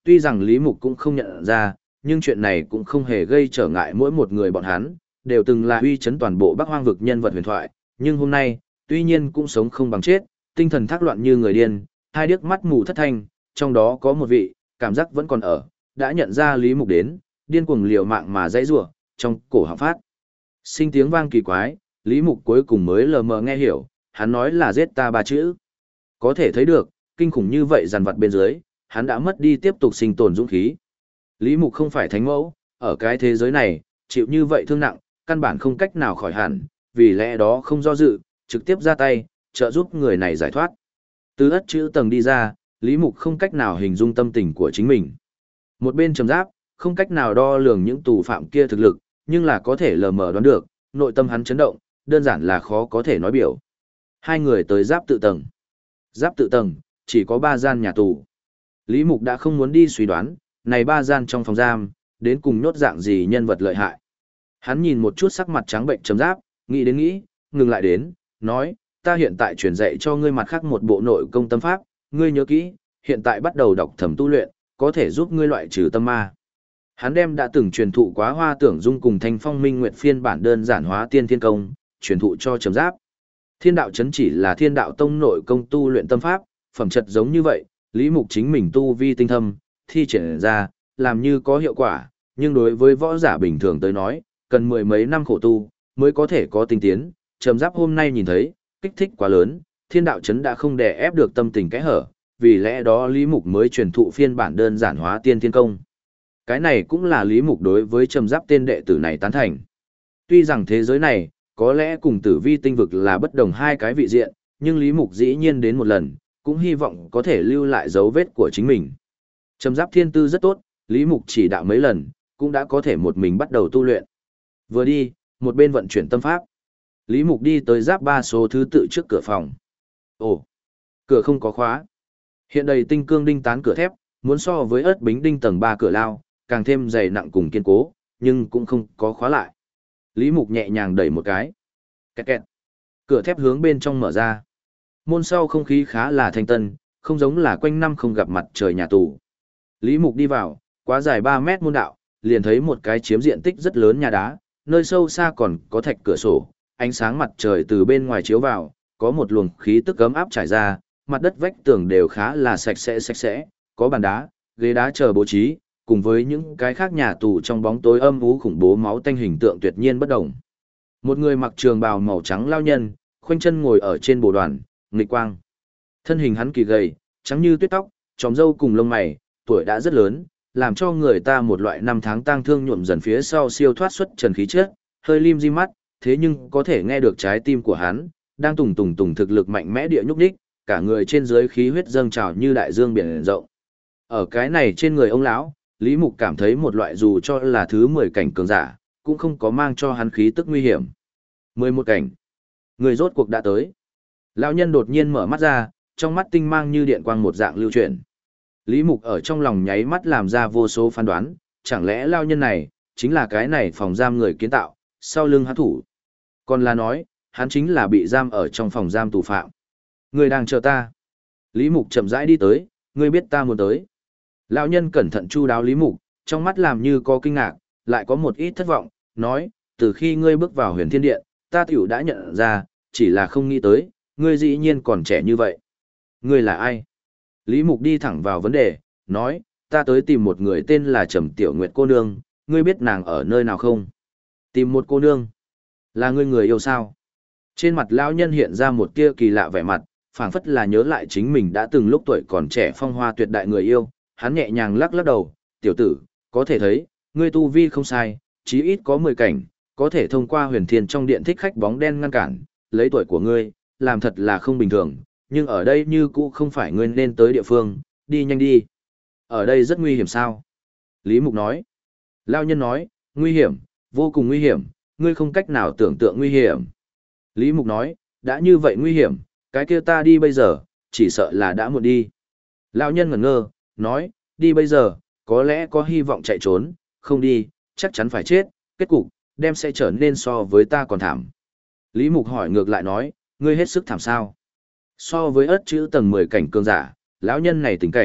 tuy rằng Lý Mục cũng không nhận ra, nhưng chuyện này cũng không hề gây trở ngại mỗi một người bọn hắn, đều từng là uy chấn toàn bộ Bắc Hoang vực nhân vật huyền thoại, nhưng hôm nay, tuy nhiên cũng sống không bằng chết, tinh thần thác loạn như người điên, hai điếc mắt mù thất thanh, trong đó có một vị, cảm giác vẫn còn ở, đã nhận ra Lý Mục đến, điên cuồng liều mạng mà dãy rủa, trong cổ họng phát. Sinh tiếng vang kỳ quái, Lý Mục cuối cùng mới lờ mờ nghe hiểu, hắn nói là giết ta ba chữ. Có thể thấy được, kinh khủng như vậy dằn vặt bên dưới, hắn đã mất đi tiếp tục sinh tồn dũng khí. Lý Mục không phải thánh mẫu, ở cái thế giới này, chịu như vậy thương nặng, căn bản không cách nào khỏi hẳn, vì lẽ đó không do dự, trực tiếp ra tay, trợ giúp người này giải thoát. Từ ất chữ tầng đi ra, Lý Mục không cách nào hình dung tâm tình của chính mình. Một bên trầm giáp, không cách nào đo lường những tù phạm kia thực lực, nhưng là có thể lờ mờ đoán được, nội tâm hắn chấn động, đơn giản là khó có thể nói biểu. Hai người tới giáp tự tầng. Giáp tự tầng, chỉ có 3 gian nhà tù. Lý Mục đã không muốn đi suy đoán, này 3 gian trong phòng giam, đến cùng nhốt dạng gì nhân vật lợi hại. Hắn nhìn một chút sắc mặt trắng bệnh trầm giáp, nghĩ đến nghĩ, ngừng lại đến, nói, ta hiện tại truyền dạy cho ngươi mặt khác một bộ nội công tâm pháp, ngươi nhớ kỹ, hiện tại bắt đầu đọc thẩm tu luyện, có thể giúp ngươi loại trừ tâm ma. Hắn đem đã từng truyền thụ quá Hoa Tưởng Dung cùng Thanh Phong Minh Nguyệt phiên bản đơn giản hóa tiên thiên công, truyền thụ cho trầm giáp. Thiên đạo chấn chỉ là thiên đạo tông nội công tu luyện tâm pháp, phẩm chất giống như vậy, Lý Mục chính mình tu vi tinh thâm, thi triển ra, làm như có hiệu quả, nhưng đối với võ giả bình thường tới nói, cần mười mấy năm khổ tu, mới có thể có tinh tiến, trầm giáp hôm nay nhìn thấy, kích thích quá lớn, thiên đạo chấn đã không đè ép được tâm tình kẽ hở, vì lẽ đó Lý Mục mới truyền thụ phiên bản đơn giản hóa tiên thiên công. Cái này cũng là Lý Mục đối với trầm giáp tên đệ tử này tán thành. Tuy rằng thế giới này, có lẽ cùng tử vi tinh vực là bất đồng hai cái vị diện, nhưng Lý Mục dĩ nhiên đến một lần, cũng hy vọng có thể lưu lại dấu vết của chính mình. Trầm giáp thiên tư rất tốt, Lý Mục chỉ đạo mấy lần, cũng đã có thể một mình bắt đầu tu luyện. Vừa đi, một bên vận chuyển tâm pháp. Lý Mục đi tới giáp 3 số thứ tự trước cửa phòng. Ồ, cửa không có khóa. Hiện đầy tinh cương đinh tán cửa thép, muốn so với ớt bính đinh tầng 3 cửa lao, càng thêm dày nặng cùng kiên cố, nhưng cũng không có khóa lại. Lý Mục nhẹ nhàng đẩy một cái. Kẹt kẹt. Cửa thép hướng bên trong mở ra. Môn sau không khí khá là thanh tân, không giống là quanh năm không gặp mặt trời nhà tù. Lý Mục đi vào, quá dài 3 mét môn đạo, liền thấy một cái chiếm diện tích rất lớn nhà đá, nơi sâu xa còn có thạch cửa sổ, ánh sáng mặt trời từ bên ngoài chiếu vào, có một luồng khí tức ấm áp trải ra, mặt đất vách tường đều khá là sạch sẽ, có bàn đá, ghế đá chờ bố trí, cùng với những cái khác nhà tù trong bóng tối âm u khủng bố máu tanh hình tượng tuyệt nhiên bất động. Một người mặc trường bào màu trắng lao nhân, khoanh chân ngồi ở trên bồ đoàn, nghịch quang. Thân hình hắn kỳ gầy, trắng như tuyết tóc, tròm râu cùng lông mày, tuổi đã rất lớn, làm cho người ta một loại năm tháng tang thương nhuộm dần phía sau siêu thoát xuất trần khí chất, hơi lim di mắt, thế nhưng có thể nghe được trái tim của hắn đang tùng tùng tùng thực lực mạnh mẽ địa nhúc nhích, cả người trên dưới khí huyết dâng trào như đại dương biển rộng. Ở cái này trên người ông lão, Lý Mục cảm thấy một loại dù cho là thứ 10 cảnh cường giả, cũng không có mang cho hắn khí tức nguy hiểm. 11 cảnh. Người rốt cuộc đã tới. Lão nhân đột nhiên mở mắt ra, trong mắt tinh mang như điện quang một dạng lưu chuyển. Lý Mục ở trong lòng nháy mắt làm ra vô số phán đoán, chẳng lẽ lão nhân này chính là cái này phòng giam người kiến tạo, sau lưng hắn thủ. Còn là nói, hắn chính là bị giam ở trong phòng giam tù phạm. Người đang chờ ta. Lý Mục chậm rãi đi tới, ngươi biết ta muốn tới. Lão nhân cẩn thận chu đáo Lý Mục, trong mắt làm như có kinh ngạc, lại có một ít thất vọng, nói, từ khi ngươi bước vào Huyền Thiên Điện, ta tiểu đã nhận ra, chỉ là không nghĩ tới, ngươi dĩ nhiên còn trẻ như vậy. Ngươi là ai? Lý Mục đi thẳng vào vấn đề, nói, ta tới tìm một người tên là Trầm Tiểu Nguyệt cô nương, ngươi biết nàng ở nơi nào không? Tìm một cô nương? Là ngươi người yêu sao? Trên mặt lão nhân hiện ra một tia kỳ lạ vẻ mặt, phảng phất là nhớ lại chính mình đã từng lúc tuổi còn trẻ phong hoa tuyệt đại người yêu, hắn nhẹ nhàng lắc lắc đầu, tiểu tử, có thể thấy, ngươi tu vi không sai, chí ít có 10 cảnh, có thể thông qua Huyền Thiên trong điện thích khách bóng đen ngăn cản, lấy tuổi của ngươi, làm thật là không bình thường, nhưng ở đây như cũ không phải ngươi nên tới địa phương, đi nhanh đi. Ở đây rất nguy hiểm sao? Lý Mục nói. Lão nhân nói, nguy hiểm, vô cùng nguy hiểm, ngươi không cách nào tưởng tượng nguy hiểm. Lý Mục nói, đã như vậy nguy hiểm, cái kia ta đi bây giờ, chỉ sợ là đã muộn đi. Lão nhân ngẩn ngơ, nói, đi bây giờ, có lẽ có hy vọng chạy trốn, không đi, chắc chắn phải chết, kết cục, đem sẽ trở nên so với ta còn thảm. Lý Mục hỏi ngược lại nói, ngươi hết sức thảm sao? So với ớt chữ tầng 10 cảnh cường giả, lão nhân này tình cảnh,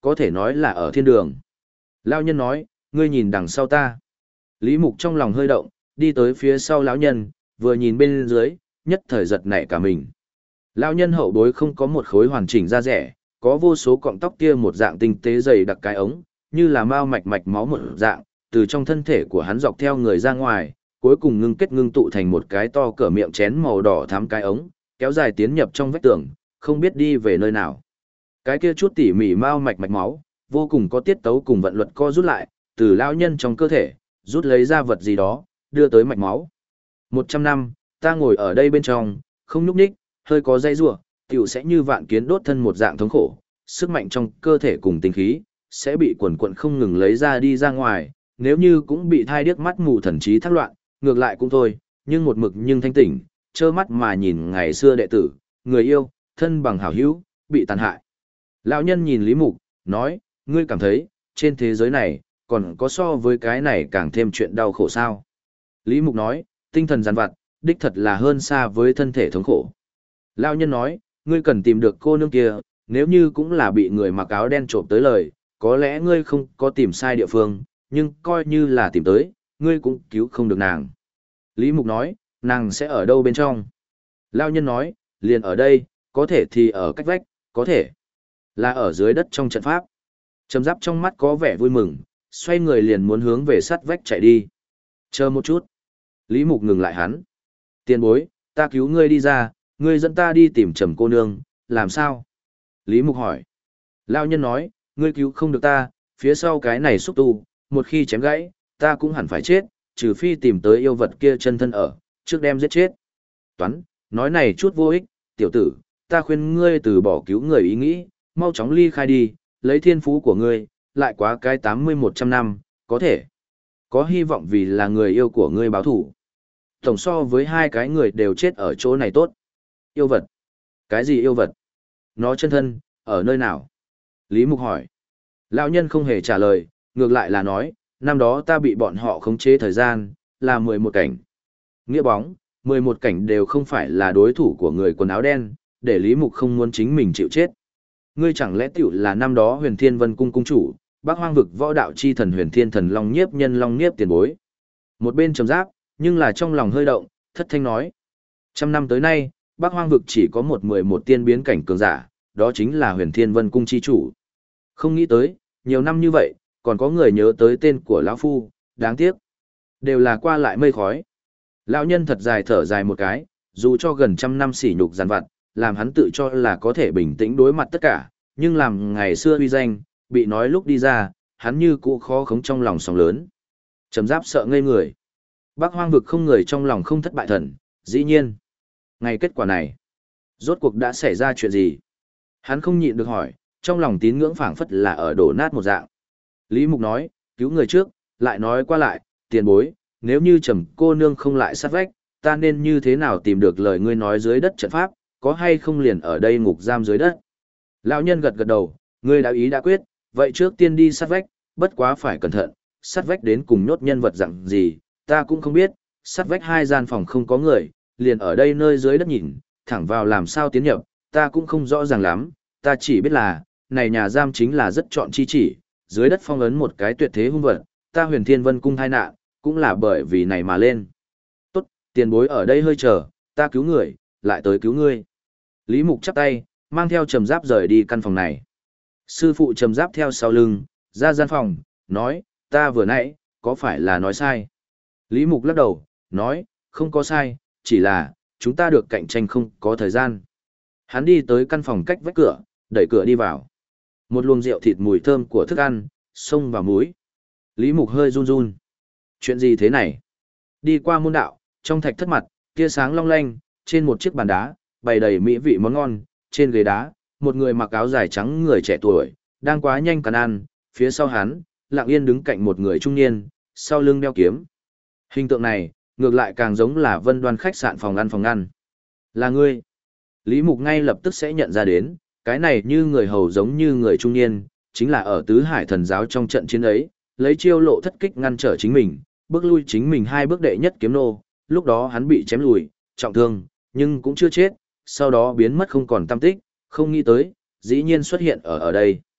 có thể nói là ở thiên đường. Lão nhân nói, ngươi nhìn đằng sau ta. Lý Mục trong lòng hơi động, đi tới phía sau lão nhân, vừa nhìn bên dưới, nhất thời giật nảy cả mình. Lão nhân hậu bối không có một khối hoàn chỉnh da rẻ, có vô số cọng tóc kia một dạng tinh tế dày đặc cái ống, như là mao mạch mạch máu một dạng, từ trong thân thể của hắn dọc theo người ra ngoài, cuối cùng ngưng kết ngưng tụ thành một cái to cỡ miệng chén màu đỏ thắm cái ống, kéo dài tiến nhập trong vách tường, không biết đi về nơi nào. Cái kia chút tỉ mỉ mao mạch mạch máu, vô cùng có tiết tấu cùng vận luật co rút lại, từ lão nhân trong cơ thể, rút lấy ra vật gì đó, đưa tới mạch máu. 100 năm, ta ngồi ở đây bên trong, không nhúc nhích, hơi có dây rủa, tiểu sẽ như vạn kiến đốt thân một dạng thống khổ, sức mạnh trong cơ thể cùng tinh khí, sẽ bị quần quần không ngừng lấy ra đi ra ngoài, nếu như cũng bị thai điếc mắt mù thần trí thác loạn, ngược lại cũng thôi, nhưng một mực nhưng thanh tỉnh, trơ mắt mà nhìn ngày xưa đệ tử, người yêu, thân bằng hảo hữu, bị tàn hại. Lão nhân nhìn Lý Mục, nói, ngươi cảm thấy, trên thế giới này, còn có so với cái này càng thêm chuyện đau khổ sao? Lý Mục nói, tinh thần giàn vặt, đích thật là hơn xa với thân thể thống khổ. Lão nhân nói, ngươi cần tìm được cô nương kia, nếu như cũng là bị người mặc áo đen trộm tới lời, có lẽ ngươi không có tìm sai địa phương, nhưng coi như là tìm tới, ngươi cũng cứu không được nàng. Lý Mục nói, nàng sẽ ở đâu bên trong? Lão nhân nói, liền ở đây, có thể thì ở cách vách, có thể là ở dưới đất trong trận pháp. Trầm Giáp trong mắt có vẻ vui mừng, xoay người liền muốn hướng về sát vách chạy đi. Chờ một chút. Lý Mục ngừng lại hắn. Tiền bối, ta cứu ngươi đi ra, ngươi dẫn ta đi tìm Trầm cô nương, làm sao? Lý Mục hỏi. Lão nhân nói, ngươi cứu không được ta, phía sau cái này xúc tu, một khi chém gãy, ta cũng hẳn phải chết, trừ phi tìm tới yêu vật kia chân thân ở, trước đem giết chết. Toán, nói này chút vô ích, tiểu tử, ta khuyên ngươi từ bỏ cứu người ý nghĩ, mau chóng ly khai đi, lấy thiên phú của ngươi, lại quá cái 80-100 năm, có thể. Có hy vọng vì là người yêu của ngươi báo thủ. Tổng so với hai cái người đều chết ở chỗ này tốt. Yêu vật. Cái gì yêu vật? Nó chân thân, ở nơi nào? Lý Mục hỏi. Lão nhân không hề trả lời, ngược lại là nói, năm đó ta bị bọn họ khống chế thời gian, là 11 cảnh. Nghĩa bóng, 11 cảnh đều không phải là đối thủ của người quần áo đen, để Lý Mục không muốn chính mình chịu chết. Ngươi chẳng lẽ tiểu là năm đó Huyền Thiên Vân cung cung chủ, Bắc Hoang vực võ đạo chi thần Huyền Thiên Thần Long Nhiếp nhân Long Nhiếp tiền bối. Một bên Trầm Giáp, nhưng là trong lòng hơi động, thất thanh nói: "Trăm năm tới nay, Bắc Hoang vực chỉ có 11 tiên biến cảnh cường giả, đó chính là Huyền Thiên Vân cung chi chủ. Không nghĩ tới, nhiều năm như vậy, còn có người nhớ tới tên của lão phu, đáng tiếc, đều là qua lại mây khói." Lão nhân thật dài thở dài một cái, dù cho gần trăm năm sỉ nhục giàn vặt, làm hắn tự cho là có thể bình tĩnh đối mặt tất cả, nhưng làm ngày xưa uy danh, bị nói lúc đi ra, hắn như cũ khó khống trong lòng sóng lớn. Trầm Giáp sợ ngây người. Bắc Hoang vực không người trong lòng không thất bại thần, dĩ nhiên. Ngày kết quả này, rốt cuộc đã xảy ra chuyện gì? Hắn không nhịn được hỏi, trong lòng tín ngưỡng phảng phất là ở đổ nát một dạng. Lý Mục nói, cứu người trước, lại nói qua lại, tiền bối, nếu như Trầm cô nương không lại sát vách, ta nên như thế nào tìm được lời ngươi nói dưới đất trận pháp, có hay không liền ở đây ngục giam dưới đất? Lão nhân gật gật đầu, ngươi đã ý đã quyết, vậy trước tiên đi sát vách, bất quá phải cẩn thận, sát vách đến cùng nhốt nhân vật dạng gì, ta cũng không biết, sát vách hai gian phòng không có người, liền ở đây nơi dưới đất nhìn, thẳng vào làm sao tiến nhập, ta cũng không rõ ràng lắm, ta chỉ biết là, này nhà giam chính là rất chọn chi chỉ, dưới đất phong ấn một cái tuyệt thế hung vật, ta Huyền Thiên Vân cung tai nạn, cũng là bởi vì này mà lên. Tốt, tiền bối ở đây hơi chờ, ta cứu người, lại tới cứu ngươi. Lý Mục chắp tay, mang theo Trầm Giáp rời đi căn phòng này. Sư phụ Trầm Giáp theo sau lưng, ra gian phòng, nói, ta vừa nãy, có phải là nói sai? Lý Mục lắc đầu, nói, không có sai, chỉ là, chúng ta được cạnh tranh không có thời gian. Hắn đi tới căn phòng cách vách cửa, đẩy cửa đi vào. Một luồng rượu thịt mùi thơm của thức ăn, xông vào mũi. Lý Mục hơi run run. Chuyện gì thế này? Đi qua môn đạo, trong thạch thất mặt, tia sáng long lanh, trên một chiếc bàn đá, bày đầy mỹ vị món ngon, trên ghế đá, một người mặc áo dài trắng người trẻ tuổi, đang quá nhanh cần ăn, phía sau hắn, lặng yên đứng cạnh một người trung niên, sau lưng đeo kiếm. Hình tượng này, ngược lại càng giống là Vân Đoan khách sạn phòng ăn phòng ăn. Là ngươi. Lý Mục ngay lập tức sẽ nhận ra đến, cái này như người hầu giống như người trung niên, chính là ở Tứ Hải thần giáo trong trận chiến ấy, lấy chiêu lộ thất kích ngăn trở chính mình, bước lui chính mình hai bước đệ nhất kiếm nô, lúc đó hắn bị chém lùi, trọng thương, nhưng cũng chưa chết, sau đó biến mất không còn tăm tích, không nghĩ tới, dĩ nhiên xuất hiện ở đây.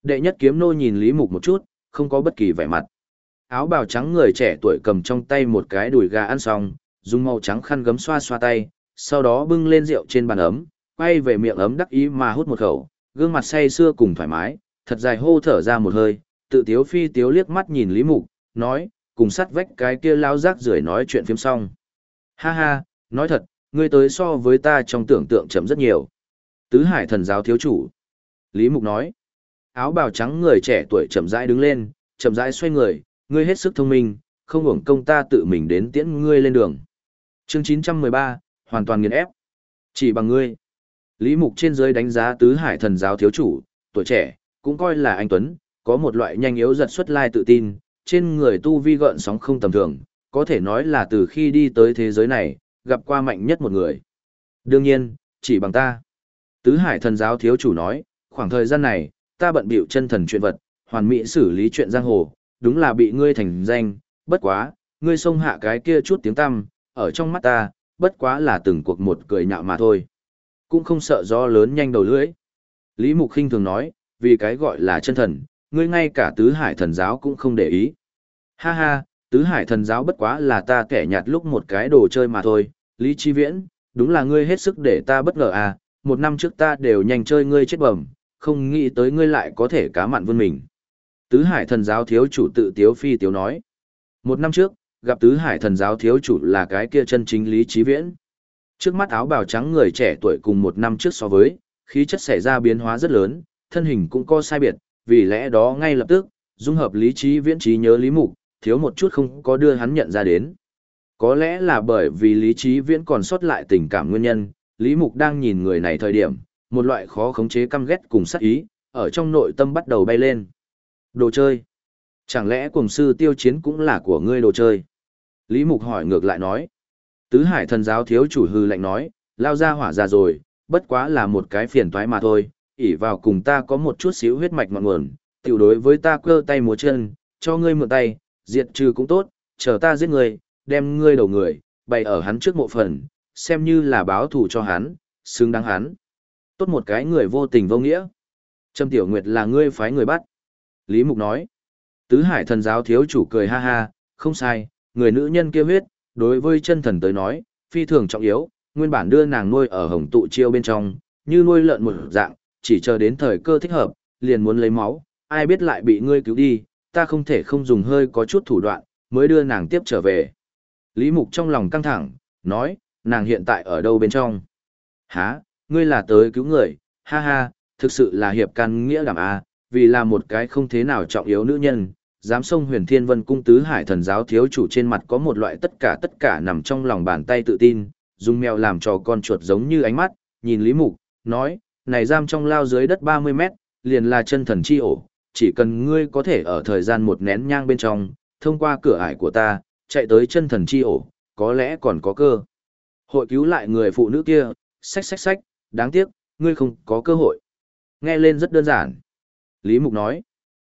Đệ nhất kiếm nô nhìn Lý Mục một chút, không có bất kỳ vẻ mặt. Áo bào trắng người trẻ tuổi cầm trong tay một cái đùi gà ăn xong, dùng màu trắng khăn gấm xoa xoa tay, sau đó bưng lên rượu trên bàn ấm, quay về miệng ấm đắc ý mà hút một khẩu, gương mặt say sưa cùng thoải mái, thật dài hô thở ra một hơi, tự tiếu phi tiếu liếc mắt nhìn Lý Mục, nói, cùng sắt vách cái kia lao rác rưởi nói chuyện phim xong. Ha ha, nói thật, ngươi tới so với ta trong tưởng tượng chậm rất nhiều. Tứ Hải thần giáo thiếu chủ. Lý Mục nói. Áo bào trắng người trẻ tuổi chậm rãi đứng lên, chậm rãi xoay người, ngươi hết sức thông minh, không hưởng công ta tự mình đến tiễn ngươi lên đường. Chương 913, hoàn toàn nghiền ép. Chỉ bằng ngươi. Lý Mục trên dưới đánh giá Tứ Hải thần giáo thiếu chủ, tuổi trẻ, cũng coi là anh tuấn, có một loại nhanh yếu giật xuất lai tự tin, trên người tu vi gợn sóng không tầm thường, có thể nói là từ khi đi tới thế giới này, gặp qua mạnh nhất một người. Đương nhiên, chỉ bằng ta. Tứ Hải thần giáo thiếu chủ nói, khoảng thời gian này, ta bận bịu chân thần chuyện vật, hoàn mỹ xử lý chuyện giang hồ, đúng là bị ngươi thành danh, bất quá, ngươi xông hạ cái kia chút tiếng tăm, ở trong mắt ta, bất quá là từng cuộc một cười nhạo mà thôi. Cũng không sợ gió lớn nhanh đầu lưỡi. Lý Mục khinh thường nói, vì cái gọi là chân thần, ngươi ngay cả Tứ Hải thần giáo cũng không để ý. Ha ha, Tứ Hải thần giáo bất quá là ta kẻ nhạt lúc một cái đồ chơi mà thôi, Lý Chi Viễn, đúng là ngươi hết sức để ta bất ngờ à, một năm trước ta đều nhanh chơi ngươi chết bẩm, không nghĩ tới ngươi lại có thể cá mặn vươn mình. Tứ Hải thần giáo thiếu chủ tự tiếu phi tiếu nói. Một năm trước, gặp Tứ Hải thần giáo thiếu chủ là cái kia chân chính Lý Chí Viễn. Trước mắt áo bào trắng người trẻ tuổi cùng một năm trước so với, khí chất xảy ra biến hóa rất lớn, thân hình cũng có sai biệt, vì lẽ đó ngay lập tức, dung hợp Lý Chí Viễn trí nhớ Lý Mục, thiếu một chút không có đưa hắn nhận ra đến. Có lẽ là bởi vì Lý Chí Viễn còn sót lại tình cảm nguyên nhân, Lý Mục đang nhìn người này thời điểm, một loại khó khống chế căm ghét cùng sát ý, ở trong nội tâm bắt đầu bay lên. Đồ chơi. Chẳng lẽ cuồng sư tiêu chiến cũng là của ngươi đồ chơi? Lý Mục hỏi ngược lại nói. Tứ Hải thần giáo thiếu chủ hư lạnh nói, lao ra hỏa ra rồi, bất quá là một cái phiền toái mà thôi, ỷ vào cùng ta có một chút xíu huyết mạch ngọn nguồn, tiểu đối với ta cơ tay múa chân, cho ngươi mượn tay, diệt trừ cũng tốt, chờ ta giết ngươi, đem ngươi đầu người, bày ở hắn trước mộ phần, xem như là báo thù cho hắn, xứng đáng hắn. Tốt một cái người vô tình vô nghĩa. Trâm Tiểu Nguyệt là ngươi phái người bắt. Lý Mục nói. Tứ Hải thần giáo thiếu chủ cười ha ha, không sai, người nữ nhân kia huyết, đối với chân thần tới nói, phi thường trọng yếu, nguyên bản đưa nàng nuôi ở hồng tụ chiêu bên trong, như nuôi lợn một dạng, chỉ chờ đến thời cơ thích hợp, liền muốn lấy máu, ai biết lại bị ngươi cứu đi, ta không thể không dùng hơi có chút thủ đoạn, mới đưa nàng tiếp trở về. Lý Mục trong lòng căng thẳng, nói, nàng hiện tại ở đâu bên trong? Hả, ngươi là tới cứu người, ha ha, thực sự là hiệp can nghĩa đảm a, vì là một cái không thế nào trọng yếu nữ nhân, dám xông Huyền Thiên Vân cung Tứ Hải thần giáo thiếu chủ trên mặt có một loại tất cả nằm trong lòng bàn tay tự tin, dùng mèo làm trò con chuột giống như ánh mắt, nhìn Lý Mục, nói, này giam trong lao dưới đất 30 mét, liền là chân thần chi ổ, chỉ cần ngươi có thể ở thời gian một nén nhang bên trong, thông qua cửa ải của ta, chạy tới chân thần chi ổ, có lẽ còn có cơ hội cứu lại người phụ nữ kia, xách, đáng tiếc, ngươi không có cơ hội. Nghe lên rất đơn giản. Lý Mục nói,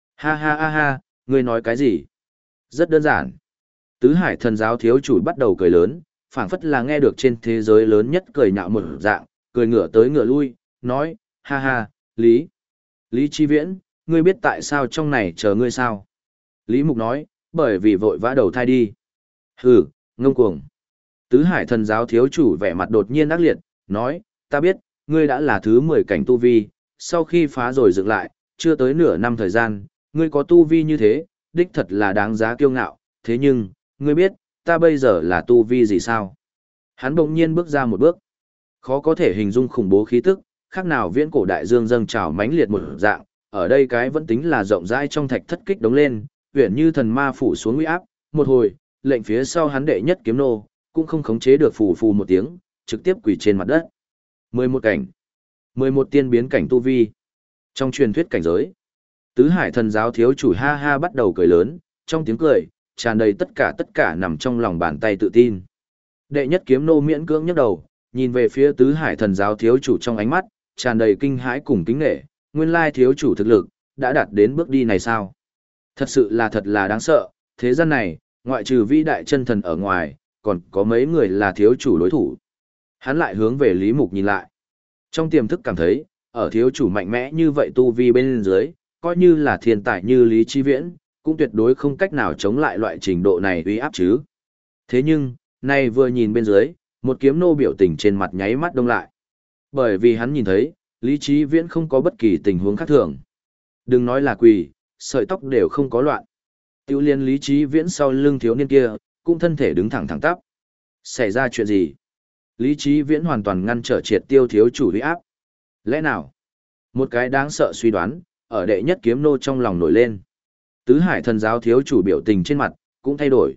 ha, ngươi nói cái gì? Rất đơn giản. Tứ Hải thần giáo thiếu chủ bắt đầu cười lớn, phảng phất là nghe được trên thế giới lớn nhất cười nhạo một dạng, cười ngửa tới ngửa lui, nói, ha, Lý Chi Viễn, ngươi biết tại sao trong này chờ ngươi sao? Lý Mục nói, bởi vì vội vã đầu thai đi. Hừ, ngông cuồng. Tứ Hải thần giáo thiếu chủ vẻ mặt đột nhiên ác liệt, nói, ta biết, ngươi đã là thứ 10 cảnh tu vi, sau khi phá rồi dựng lại, chưa tới nửa năm thời gian, ngươi có tu vi như thế, đích thật là đáng giá kiêu ngạo, thế nhưng, ngươi biết, ta bây giờ là tu vi gì sao? Hắn bỗng nhiên bước ra một bước. Khó có thể hình dung khủng bố khí tức, khác nào viễn cổ đại dương dâng trào mãnh liệt một dạng, ở đây cái vẫn tính là rộng rãi trong thạch thất kích đống lên, uyển như thần ma phủ xuống uy áp, một hồi, lệnh phía sau hắn đệ nhất kiếm nô, cũng không khống chế được phù một tiếng, trực tiếp quỳ trên mặt đất. 11 cảnh, 11 tiên biến cảnh tu vi. Trong truyền thuyết cảnh giới, Tứ Hải thần giáo thiếu chủ ha ha bắt đầu cười lớn, trong tiếng cười, tràn đầy tất cả nằm trong lòng bàn tay tự tin. Đệ nhất kiếm nô miễn cưỡng nhấc đầu, nhìn về phía Tứ Hải thần giáo thiếu chủ trong ánh mắt, tràn đầy kinh hãi cùng kính nể, nguyên lai thiếu chủ thực lực, đã đạt đến bước đi này sao? Thật sự là thật là đáng sợ, thế gian này, ngoại trừ vĩ đại chân thần ở ngoài, còn có mấy người là thiếu chủ đối thủ. Hắn lại hướng về Lý Mục nhìn lại. Trong tiềm thức cảm thấy, ở thiếu chủ mạnh mẽ như vậy tu vi bên dưới, coi như là thiên tài như Lý Chí Viễn, cũng tuyệt đối không cách nào chống lại loại trình độ này uy áp chứ. Thế nhưng, nay vừa nhìn bên dưới, một kiếm nô biểu tình trên mặt nháy mắt đông lại. Bởi vì hắn nhìn thấy, Lý Chí Viễn không có bất kỳ tình huống khác thường. Đừng nói là quỳ, sợi tóc đều không có loạn. Tiêu liên Lý Chí Viễn sau lưng thiếu niên kia, cũng thân thể đứng thẳng thẳng tắp. Xảy ra chuyện gì? Lý Chí Viễn hoàn toàn ngăn trở triệt tiêu thiếu chủ uy áp. Lẽ nào? Một cái đáng sợ suy đoán, ở đệ nhất kiếm nô trong lòng nổi lên. Tứ Hải thần giáo thiếu chủ biểu tình trên mặt, cũng thay đổi,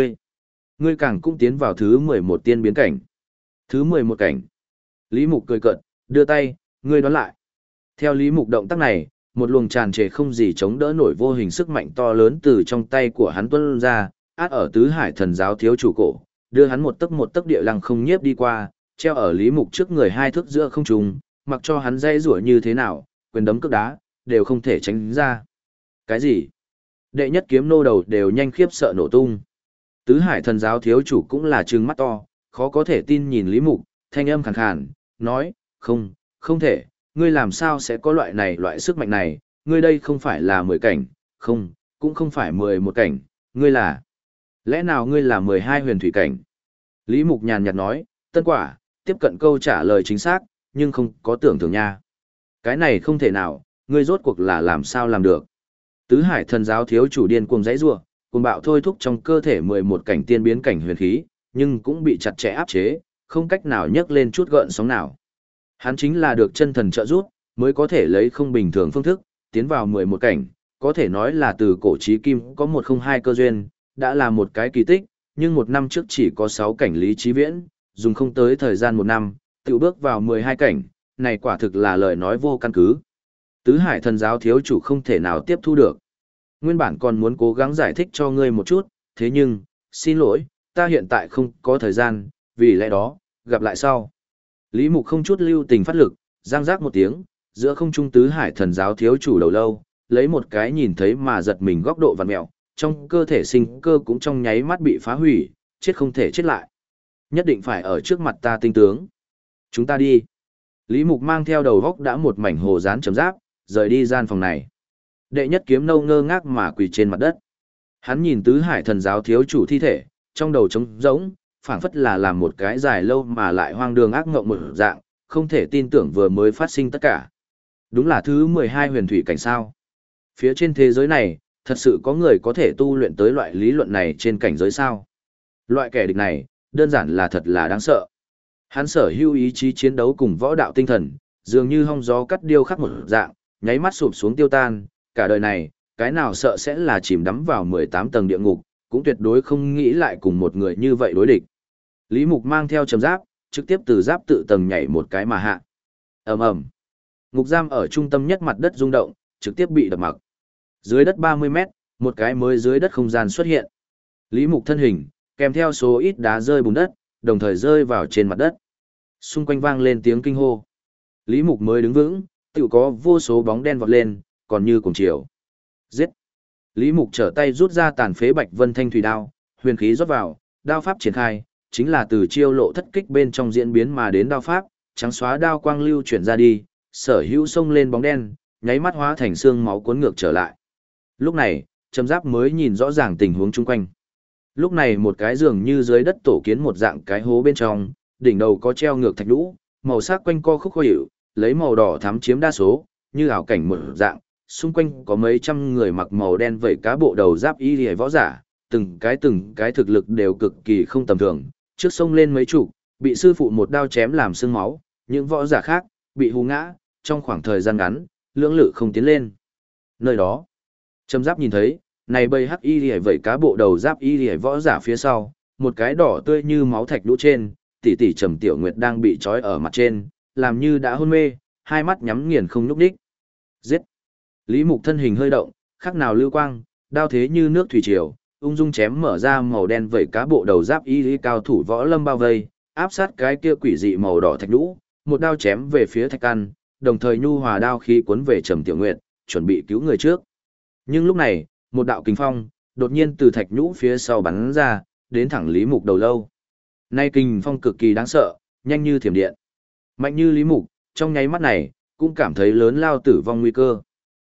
ngươi càng cũng tiến vào thứ 11 tiên biến cảnh. Thứ 11 cảnh. Lý Mục cười cợt, đưa tay, ngươi đoán lại. Theo Lý Mục động tác này, một luồng tràn trề không gì chống đỡ nổi vô hình sức mạnh to lớn từ trong tay của hắn tuôn ra, át ở Tứ Hải thần giáo thiếu chủ cổ, đưa hắn một tấc địa lăng không nhiếp đi qua, treo ở Lý Mục trước người 2 thước giữa không trung, mặc cho hắn dây rủa như thế nào, quyền đấm cước đá, đều không thể tránh ra. Cái gì? Đệ nhất kiếm nô đầu đều nhanh khiếp sợ nổ tung. Tứ Hải thần giáo thiếu chủ cũng là trừng mắt to, khó có thể tin nhìn Lý Mục, thanh âm khàn khàn, nói, không thể, ngươi làm sao sẽ có loại sức mạnh này, ngươi đây không phải là 10 cảnh, cũng không phải 11 cảnh, ngươi là... Lẽ nào ngươi là 12 huyền thủy cảnh? Lý Mục nhàn nhạt nói, Tân Quả, tiếp cận câu trả lời chính xác, nhưng không có tưởng tượng nha. Cái này không thể nào, ngươi rốt cuộc là làm sao làm được. Tứ Hải thần giáo thiếu chủ điên cuồng dãy rủa, cuồng bạo thôi thúc trong cơ thể 11 cảnh tiên biến cảnh huyền khí, nhưng cũng bị chặt chẽ áp chế, không cách nào nhấc lên chút gợn sóng nào. Hắn chính là được chân thần trợ giúp, mới có thể lấy không bình thường phương thức, tiến vào 11 cảnh, có thể nói là từ cổ chí kim có 102 cơ duyên, đã là một cái kỳ tích, nhưng 1 năm trước chỉ có 6 cảnh Lý Chí Viễn, dùng không tới thời gian 1 năm, tự bước vào 12 cảnh, này quả thực là lời nói vô căn cứ. Tứ Hải thần giáo thiếu chủ không thể nào tiếp thu được. Nguyên bản còn muốn cố gắng giải thích cho ngươi một chút, thế nhưng, xin lỗi, ta hiện tại không có thời gian, vì lẽ đó, gặp lại sau. Lý Mục không chút lưu tình phát lực, giang giác một tiếng, giữa không trung Tứ Hải thần giáo thiếu chủ đầu lâu, lấy một cái nhìn thấy mà giật mình góc độ vặn mẹo, trong cơ thể sinh cơ cũng trong nháy mắt bị phá hủy, chết không thể chết lại. Nhất định phải ở trước mặt ta tinh tướng. Chúng ta đi. Lý Mục mang theo đầu góc đã một mảnh hồ dán chấm giáp, rời đi gian phòng này. Đệ nhất kiếm nâu ngơ ngác mà quỳ trên mặt đất. Hắn nhìn Tứ Hải thần giáo thiếu chủ thi thể, trong đầu trống rỗng, phảng phất là làm một cái dài lâu mà lại hoang đường ác ngộng một dạng, không thể tin tưởng vừa mới phát sinh tất cả. Đúng là thứ 12 huyền thủy cảnh sao. Phía trên thế giới này, thật sự có người có thể tu luyện tới loại lý luận này trên cảnh giới sao. Loại kẻ địch này, đơn giản là thật là đáng sợ. Hắn sở hữu ý chí chiến đấu cùng võ đạo tinh thần, dường như hong gió cắt điêu khắc một dạng, nháy mắt sụp xuống tiêu tan, cả đời này, cái nào sợ sẽ là chìm đắm vào 18 tầng địa ngục, cũng tuyệt đối không nghĩ lại cùng một người như vậy đối địch. Lý Mục mang theo trầm giáp, trực tiếp từ giáp tự tầng nhảy một cái mà hạ. Ầm ầm. Ngục giam ở trung tâm nhất mặt đất rung động, trực tiếp bị đập mặc. Dưới đất 30 mét, một cái mới dưới đất không gian xuất hiện. Lý Mục thân hình, kèm theo số ít đá rơi bùn đất, đồng thời rơi vào trên mặt đất. Xung quanh vang lên tiếng kinh hô. Lý Mục mới đứng vững, tự có vô số bóng đen vọt lên, còn như cùng chiều. Giết! Lý Mục trở tay rút ra tàn phế Bạch Vân Thanh thủy đao, huyền khí rót vào, đao pháp triển khai, chính là từ chiêu lộ thất kích bên trong diễn biến mà đến đao pháp, trắng xóa đao quang lưu chuyển ra đi, sở hữu xông lên bóng đen, nháy mắt hóa thành xương máu cuốn ngược trở lại. Lúc này, Trầm Giáp mới nhìn rõ ràng tình huống chung quanh. Lúc này một cái giường như dưới đất tổ kiến một dạng cái hố bên trong, đỉnh đầu có treo ngược thạch lũ, màu sắc quanh co khúc khó hiểu, lấy màu đỏ thắm chiếm đa số, như ảo cảnh một dạng, xung quanh có mấy trăm người mặc màu đen vẩy cá bộ đầu giáp y liễu võ giả, từng cái thực lực đều cực kỳ không tầm thường, trước sông lên mấy chục, bị sư phụ một đao chém làm xương máu, những võ giả khác bị hù ngã, trong khoảng thời gian ngắn, lưỡng lự không tiến lên. Nơi đó, Trầm Giáp nhìn thấy, này bầy hắc y liễu vẩy cá bộ đầu giáp y liễu võ giả phía sau, một cái đỏ tươi như máu thạch lũ trên, tỷ tỷ Trầm Tiểu Nguyệt đang bị trói ở mặt trên, làm như đã hôn mê, hai mắt nhắm nghiền không nhúc nhích. Giết! Lý Mục thân hình hơi động, khác nào lưu quang, đao thế như nước thủy triều, ung dung chém mở ra màu đen vẩy cá bộ đầu giáp y lý cao thủ võ lâm bao vây, áp sát cái kia quỷ dị màu đỏ thạch lũ, một đao chém về phía thạch căn, đồng thời nhu hòa đao khí cuốn về Trầm Tiểu Nguyệt, chuẩn bị cứu người trước. Nhưng lúc này, một đạo kình phong đột nhiên từ thạch nhũ phía sau bắn ra, đến thẳng Lý Mục đầu lâu. Nay kình phong cực kỳ đáng sợ, nhanh như thiểm điện, mạnh như Lý Mục, trong nháy mắt này cũng cảm thấy lớn lao tử vong nguy cơ.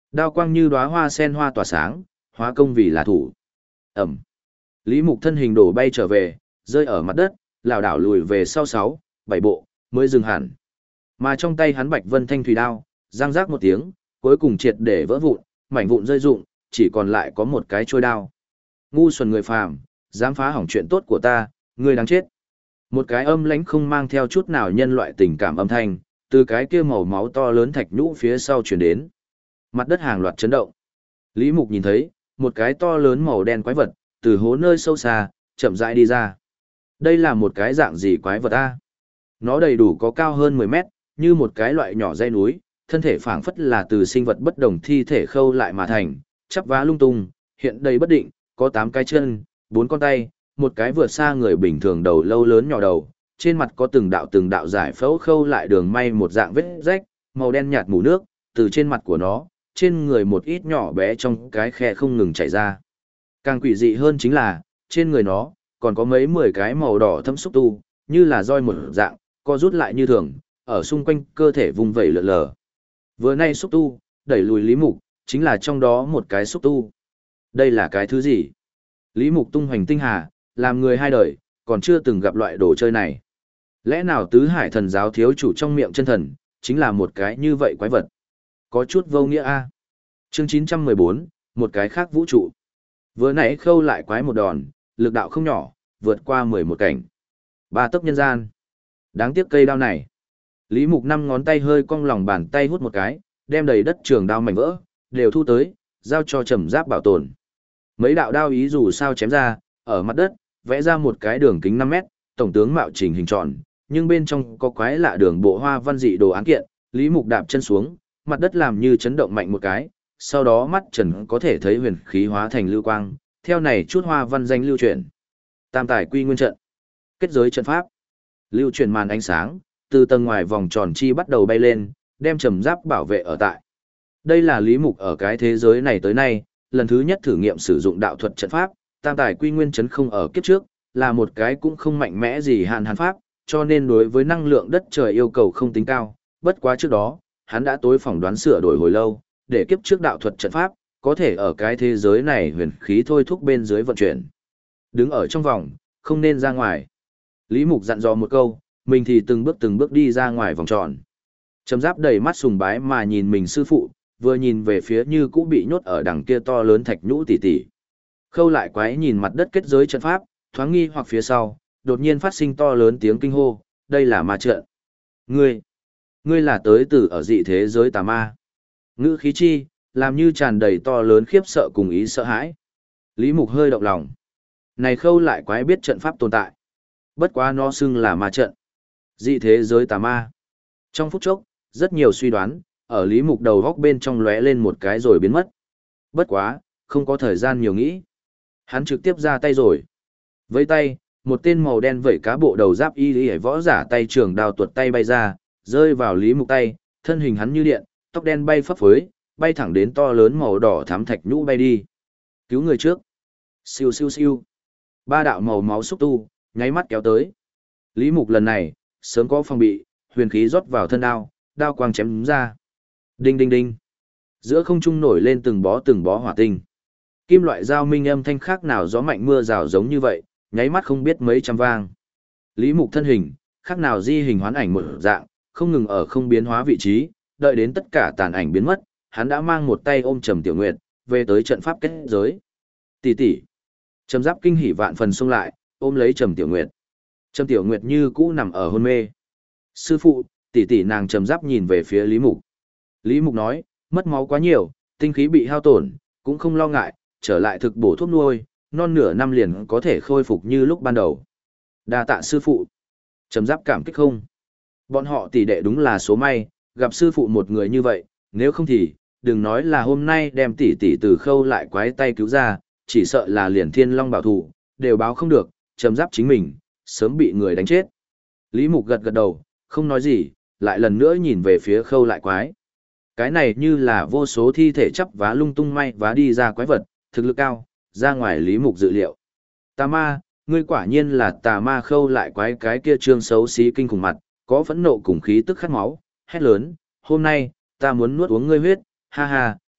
Đao quang như đóa hoa sen hoa tỏa sáng, hóa công vì là thủ. Ẩm. Lý Mục thân hình đổ bay trở về, rơi ở mặt đất, lảo đảo lùi về sau 6, 7 bộ, mới dừng hẳn. Mà trong tay hắn Bạch Vân Thanh thủy đao, răng rác một tiếng, cuối cùng triệt để vỡ vụn, mảnh vụn rơi rụng, chỉ còn lại có một cái trôi đao. Ngu xuẩn người phàm, dám phá hỏng chuyện tốt của ta, ngươi đáng chết. Một cái âm lãnh không mang theo chút nào nhân loại tình cảm âm thanh, từ cái kia màu máu to lớn thạch nhũ phía sau truyền đến. Mặt đất hàng loạt chấn động. Lý Mục nhìn thấy, một cái to lớn màu đen quái vật, từ hố nơi sâu xa, chậm rãi đi ra. Đây là một cái dạng gì quái vật a? Nó đầy đủ có cao hơn 10 mét, như một cái loại nhỏ dây núi, thân thể phảng phất là từ sinh vật bất đồng thi thể khâu lại mà thành, chắp vá lung tung, hiện đầy bất định, có 8 cái chân, 4 con tay, một cái vượt xa người bình thường đầu lâu lớn nhỏ đầu, trên mặt có từng đạo giải phẫu khâu lại đường may một dạng vết rách, màu đen nhạt mù nước, từ trên mặt của nó, trên người một ít nhỏ bé trong cái khe không ngừng chảy ra. Càng quỷ dị hơn chính là, trên người nó, còn có mấy 10 cái màu đỏ thâm xúc tu, như là roi một dạng, co rút lại như thường, ở xung quanh cơ thể vùng vẩy lượn lờ. Vừa nay xúc tu, đẩy lùi Lý Mục, chính là trong đó một cái xúc tu. Đây là cái thứ gì? Lý Mục tung hoành tinh hà, làm người hai đời, còn chưa từng gặp loại đồ chơi này. Lẽ nào tứ hải thần giáo thiếu chủ trong miệng chân thần, chính là một cái như vậy quái vật? Có chút vô nghĩa a. Chương 914, một cái khác vũ trụ. Vừa nãy khâu lại quái một đòn, lực đạo không nhỏ, vượt qua 11 cảnh. 3 tấc nhân gian. Đáng tiếc cây đao này. Lý Mục 5 ngón tay hơi cong lòng bàn tay hút một cái, đem đầy đất trường đao mảnh vỡ, đều thu tới, giao cho Trầm Giáp bảo tồn. Mấy đạo đao ý dù sao chém ra, ở mặt đất, vẽ ra một cái đường kính 5 mét, tổng tướng mạo trình hình tròn, nhưng bên trong có quái lạ đường bộ hoa văn dị đồ án kiện, Lý Mục đạp chân xuống, mặt đất làm như chấn động mạnh một cái, sau đó mắt trần có thể thấy huyền khí hóa thành lưu quang, theo này chút hoa văn danh lưu chuyển. Tam tài quy nguyên trận, kết giới trận pháp, lưu chuyển màn ánh sáng, từ tầng ngoài vòng tròn chi bắt đầu bay lên, đem Trầm Giáp bảo vệ ở tại. Đây là Lý Mục ở cái thế giới này tới nay, lần thứ nhất thử nghiệm sử dụng đạo thuật trận pháp, tam tài quy nguyên chấn không ở kiếp trước, là một cái cũng không mạnh mẽ gì hàn pháp, cho nên đối với năng lượng đất trời yêu cầu không tính cao, bất quá trước đó, hắn đã tối phỏng đoán sửa đổi hồi lâu, để kiếp trước đạo thuật trận pháp, có thể ở cái thế giới này huyền khí thôi thúc bên dưới vận chuyển. Đứng ở trong vòng, không nên ra ngoài. Lý Mục dặn dò một câu, mình thì từng bước đi ra ngoài vòng tròn. Trầm Giáp đầy mắt sùng bái mà nhìn mình sư phụ, vừa nhìn về phía như cũ bị nhốt ở đằng kia to lớn thạch nhũ tỉ tỉ. Khâu lại quái nhìn mặt đất kết giới trận pháp, thoáng nghi hoặc phía sau, đột nhiên phát sinh to lớn tiếng kinh hô, đây là ma trận. Ngươi là tới từ ở dị thế giới tà ma. Ngữ khí chi, làm như tràn đầy to lớn khiếp sợ cùng ý sợ hãi. Lý Mục hơi động lòng. Này khâu lại quái biết trận pháp tồn tại. Bất quá nó xưng là ma trận. Dị thế giới tà ma. Trong phút chốc, rất nhiều suy đoán, ở Lý Mục đầu góc bên trong lóe lên một cái rồi biến mất. Bất quá, không có thời gian nhiều nghĩ. Hắn trực tiếp ra tay rồi. Với tay, một tên màu đen vẩy cá bộ đầu giáp y lý võ giả tay trường đao tuột tay bay ra, rơi vào Lý Mục tay, thân hình hắn như điện, tóc đen bay phấp phới, bay thẳng đến to lớn màu đỏ thắm thạch nhũ bay đi. Cứu người trước. Siêu siêu siêu. 3 đạo màu máu xúc tu, nháy mắt kéo tới. Lý Mục lần này, sớm có phòng bị, huyền khí rót vào thân đao, đao quang chém ra. Đinh đinh đinh. Giữa không trung nổi lên từng bó hỏa tinh. Kim loại dao minh âm thanh khác nào gió mạnh mưa rào giống như vậy, nháy mắt không biết mấy trăm vang. Lý Mục thân hình, khác nào di hình hoán ảnh một dạng, không ngừng ở không biến hóa vị trí, đợi đến tất cả tàn ảnh biến mất, hắn đã mang một tay ôm Trầm Tiểu Nguyệt, về tới trận pháp kết giới. Tỷ tỷ. Trầm Giáp kinh hỉ vạn phần xông lại, ôm lấy Trầm Tiểu Nguyệt. Trầm Tiểu Nguyệt như cũ nằm ở hôn mê. Sư phụ, tỷ tỷ nàng Trầm Giáp nhìn về phía Lý Mục. Lý Mục nói, mất máu quá nhiều, tinh khí bị hao tổn, cũng không lo ngại, trở lại thực bổ thuốc nuôi, non nửa năm liền có thể khôi phục như lúc ban đầu. Đa tạ sư phụ. Trầm Giáp cảm kích không. Bọn họ tỷ đệ đúng là số may, gặp sư phụ một người như vậy, nếu không thì, đừng nói là hôm nay đem tỷ tỷ từ khâu lại quái tay cứu ra, chỉ sợ là liền thiên long bảo thủ, đều báo không được, Trầm Giáp chính mình, sớm bị người đánh chết. Lý Mục gật gật đầu, không nói gì, lại lần nữa nhìn về phía khâu lại quái. Cái này như là vô số thi thể chắp vá lung tung may vá đi ra quái vật, thực lực cao, ra ngoài Lý Mục dự liệu. Tà ma, ngươi quả nhiên là tà ma. Khâu lại quái cái kia trương xấu xí kinh khủng mặt, có phẫn nộ cùng khí tức khát máu, hét lớn, hôm nay, ta muốn nuốt uống ngươi huyết, ha ha,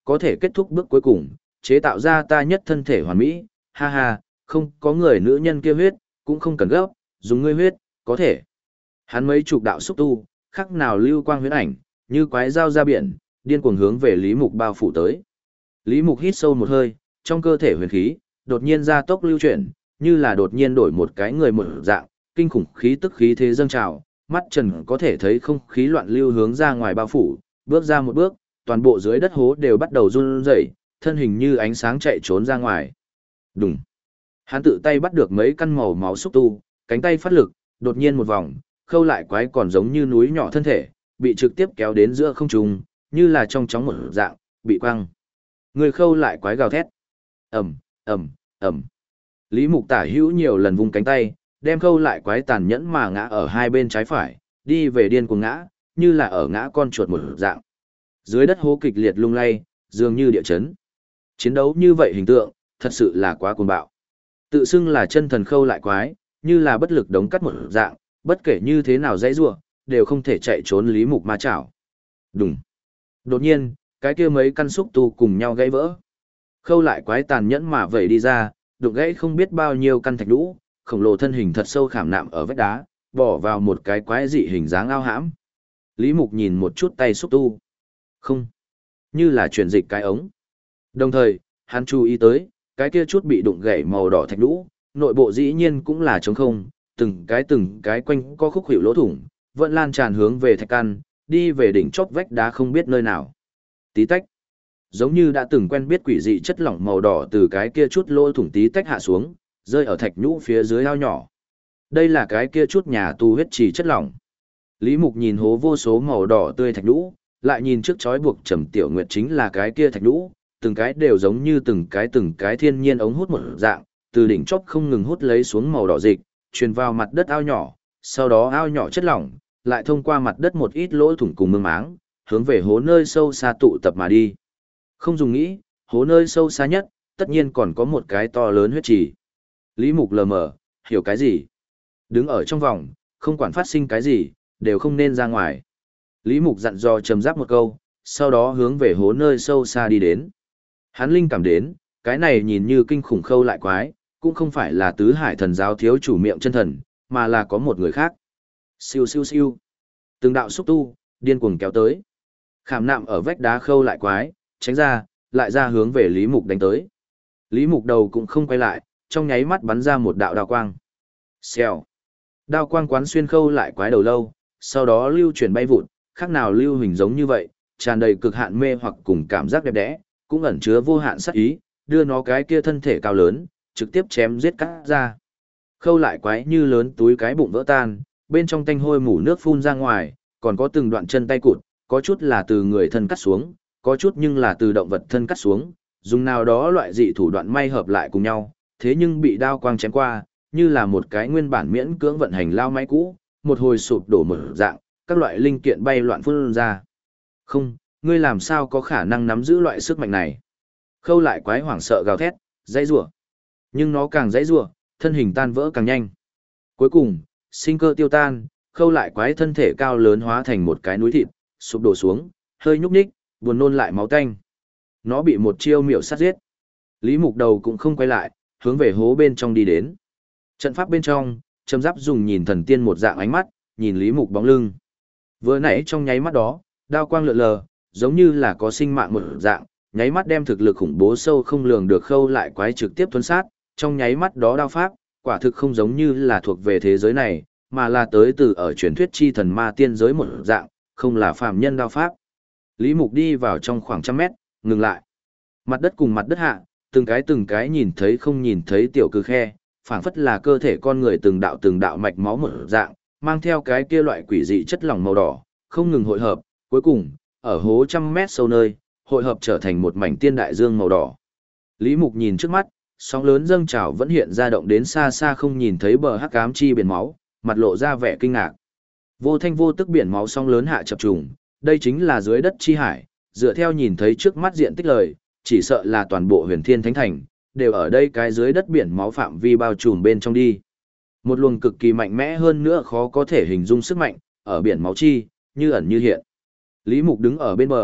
có thể kết thúc bước cuối cùng, chế tạo ra ta nhất thân thể hoàn mỹ, ha ha, không có người nữ nhân kia huyết, cũng không cần gấp, dùng ngươi huyết, có thể. Hắn mấy chục đạo xúc tu, khắc nào lưu quang huyễn ảnh, như quái dao ra biển, điên cuồng hướng về Lý Mục bao phủ tới. Lý Mục hít sâu một hơi, trong cơ thể huyền khí, đột nhiên ra tốc lưu chuyển, như là đột nhiên đổi một cái người một dạng, kinh khủng khí tức khí thế dâng trào, mắt trần có thể thấy không khí loạn lưu hướng ra ngoài bao phủ, bước ra một bước, toàn bộ dưới đất hố đều bắt đầu run rẩy, thân hình như ánh sáng chạy trốn ra ngoài. Đùng. Hắn tự tay bắt được mấy căn màu máu xúc tu, cánh tay phát lực, đột nhiên một vòng, khâu lại quái còn giống như núi nhỏ thân thể, bị trực tiếp kéo đến giữa không trung, như là trong chóng một dạng, bị quăng. Người khâu lại quái gào thét. Ầm, ầm, ầm. Lý Mục tả hữu nhiều lần vung cánh tay, đem khâu lại quái tàn nhẫn mà ngã ở hai bên trái phải, đi về điên cuồng ngã, như là ở ngã con chuột một dạng. Dưới đất hố kịch liệt lung lay, dường như địa chấn. Chiến đấu như vậy hình tượng, thật sự là quá cuồng bạo. Tự xưng là chân thần khâu lại quái, như là bất lực đống cắt một dạng, bất kể như thế nào dãy rủa, đều không thể chạy trốn Lý Mục ma chảo. Đùng. Đột nhiên, cái kia mấy căn xúc tu cùng nhau gãy vỡ. Khâu lại quái tàn nhẫn mà vẩy đi ra, đục gãy không biết bao nhiêu căn thạch lũ, khổng lồ thân hình thật sâu khảm nạm ở vách đá, bỏ vào một cái quái dị hình dáng ao hãm. Lý Mục nhìn một chút tay xúc tu. Không, như là chuyển dịch cái ống. Đồng thời, hắn chú ý tới, cái kia chút bị đụng gãy màu đỏ thạch lũ, nội bộ dĩ nhiên cũng là trống không, từng cái quanh có khúc hiệu lỗ thủng, vẫn lan tràn hướng về thạch căn, đi về đỉnh chóp vách đá không biết nơi nào. Tí tách. Giống như đã từng quen biết quỷ dị chất lỏng màu đỏ từ cái kia chút lỗ thủng tí tách hạ xuống, rơi ở thạch nhũ phía dưới ao nhỏ. Đây là cái kia chút nhà tù huyết trì chất lỏng. Lý Mục nhìn hố vô số màu đỏ tươi thạch nhũ, lại nhìn trước chói buộc Trầm Tiểu Nguyệt chính là cái kia thạch nhũ, từng cái đều giống như từng cái thiên nhiên ống hút một dạng, từ đỉnh chóp không ngừng hút lấy xuống màu đỏ dịch, truyền vào mặt đất ao nhỏ, sau đó ao nhỏ chất lỏng, lại thông qua mặt đất một ít lỗ thủng cùng mương máng, hướng về hố nơi sâu xa tụ tập mà đi. Không dùng nghĩ, hố nơi sâu xa nhất, tất nhiên còn có một cái to lớn huyết trì. Lý Mục lờ mờ, hiểu cái gì? Đứng ở trong vòng, không quản phát sinh cái gì, đều không nên ra ngoài. Lý Mục dặn dò trầm giáp một câu, sau đó hướng về hố nơi sâu xa đi đến. Hắn linh cảm đến, cái này nhìn như kinh khủng khâu lại quái, cũng không phải là tứ hải thần giáo thiếu chủ miệng chân thần, mà là có một người khác. Siêu siêu siêu. Từng đạo xúc tu, điên cuồng kéo tới. Khảm nạm ở vách đá khâu lại quái, tránh ra, lại ra hướng về Lý Mục đánh tới. Lý Mục đầu cũng không quay lại, trong nháy mắt bắn ra một đạo đao quang. Xèo. Đao quang quán xuyên khâu lại quái đầu lâu, sau đó lưu chuyển bay vụt, khác nào lưu hình giống như vậy, tràn đầy cực hạn mê hoặc cùng cảm giác đẹp đẽ, cũng ẩn chứa vô hạn sát ý, đưa nó cái kia thân thể cao lớn, trực tiếp chém giết cắt ra. Khâu lại quái như lớn túi cái bụng vỡ tan, bên trong tanh hôi mủ nước phun ra ngoài, còn có từng đoạn chân tay cụt, có chút là từ người thân cắt xuống, có chút nhưng là từ động vật thân cắt xuống, dùng nào đó loại dị thủ đoạn may hợp lại cùng nhau, thế nhưng bị đao quang chém qua, như là một cái nguyên bản miễn cưỡng vận hành lao máy cũ, một hồi sụp đổ mở dạng, các loại linh kiện bay loạn phun ra. Không, ngươi làm sao có khả năng nắm giữ loại sức mạnh này? Khâu lại quái hoảng sợ gào thét, dãy rủa. Nhưng nó càng dãy rủa, thân hình tan vỡ càng nhanh. Cuối cùng, sinh cơ tiêu tan, khâu lại quái thân thể cao lớn hóa thành một cái núi thịt, sụp đổ xuống, hơi nhúc nhích, buồn nôn lại máu tanh. Nó bị một chiêu miểu sát giết. Lý Mục đầu cũng không quay lại, hướng về hố bên trong đi đến. Trận pháp bên trong, Trầm Giáp dùng nhìn thần tiên một dạng ánh mắt, nhìn Lý Mục bóng lưng. Vừa nãy trong nháy mắt đó, đao quang lượn lờ, giống như là có sinh mạng một dạng, nháy mắt đem thực lực khủng bố sâu không lường được khâu lại quái trực tiếp tuân sát, trong nháy mắt đó đao pháp, quả thực không giống như là thuộc về thế giới này, mà là tới từ ở truyền thuyết chi thần ma tiên giới một dạng, không là phàm nhân đao pháp. Lý Mục đi vào trong khoảng trăm mét, ngừng lại. Mặt đất cùng mặt đất hạ, từng cái nhìn thấy không nhìn thấy tiểu cư khe, phảng phất là cơ thể con người từng đạo mạch máu một dạng, mang theo cái kia loại quỷ dị chất lỏng màu đỏ, không ngừng hội hợp, cuối cùng, ở hố trăm mét sâu nơi, hội hợp trở thành một mảnh tiên đại dương màu đỏ. Lý Mục nhìn trước mắt, sóng lớn dâng trào vẫn hiện ra động đến xa xa không nhìn thấy bờ hắc ám chi biển máu, mặt lộ ra vẻ kinh ngạc. Vô thanh vô tức biển máu sóng lớn hạ chập trùng, đây chính là dưới đất chi hải, dựa theo nhìn thấy trước mắt diện tích lời, chỉ sợ là toàn bộ Huyền Thiên Thánh Thành đều ở đây cái dưới đất biển máu phạm vi bao trùm bên trong đi. Một luồng cực kỳ mạnh mẽ hơn nữa khó có thể hình dung sức mạnh ở biển máu chi, như ẩn như hiện. Lý Mục đứng ở bên bờ,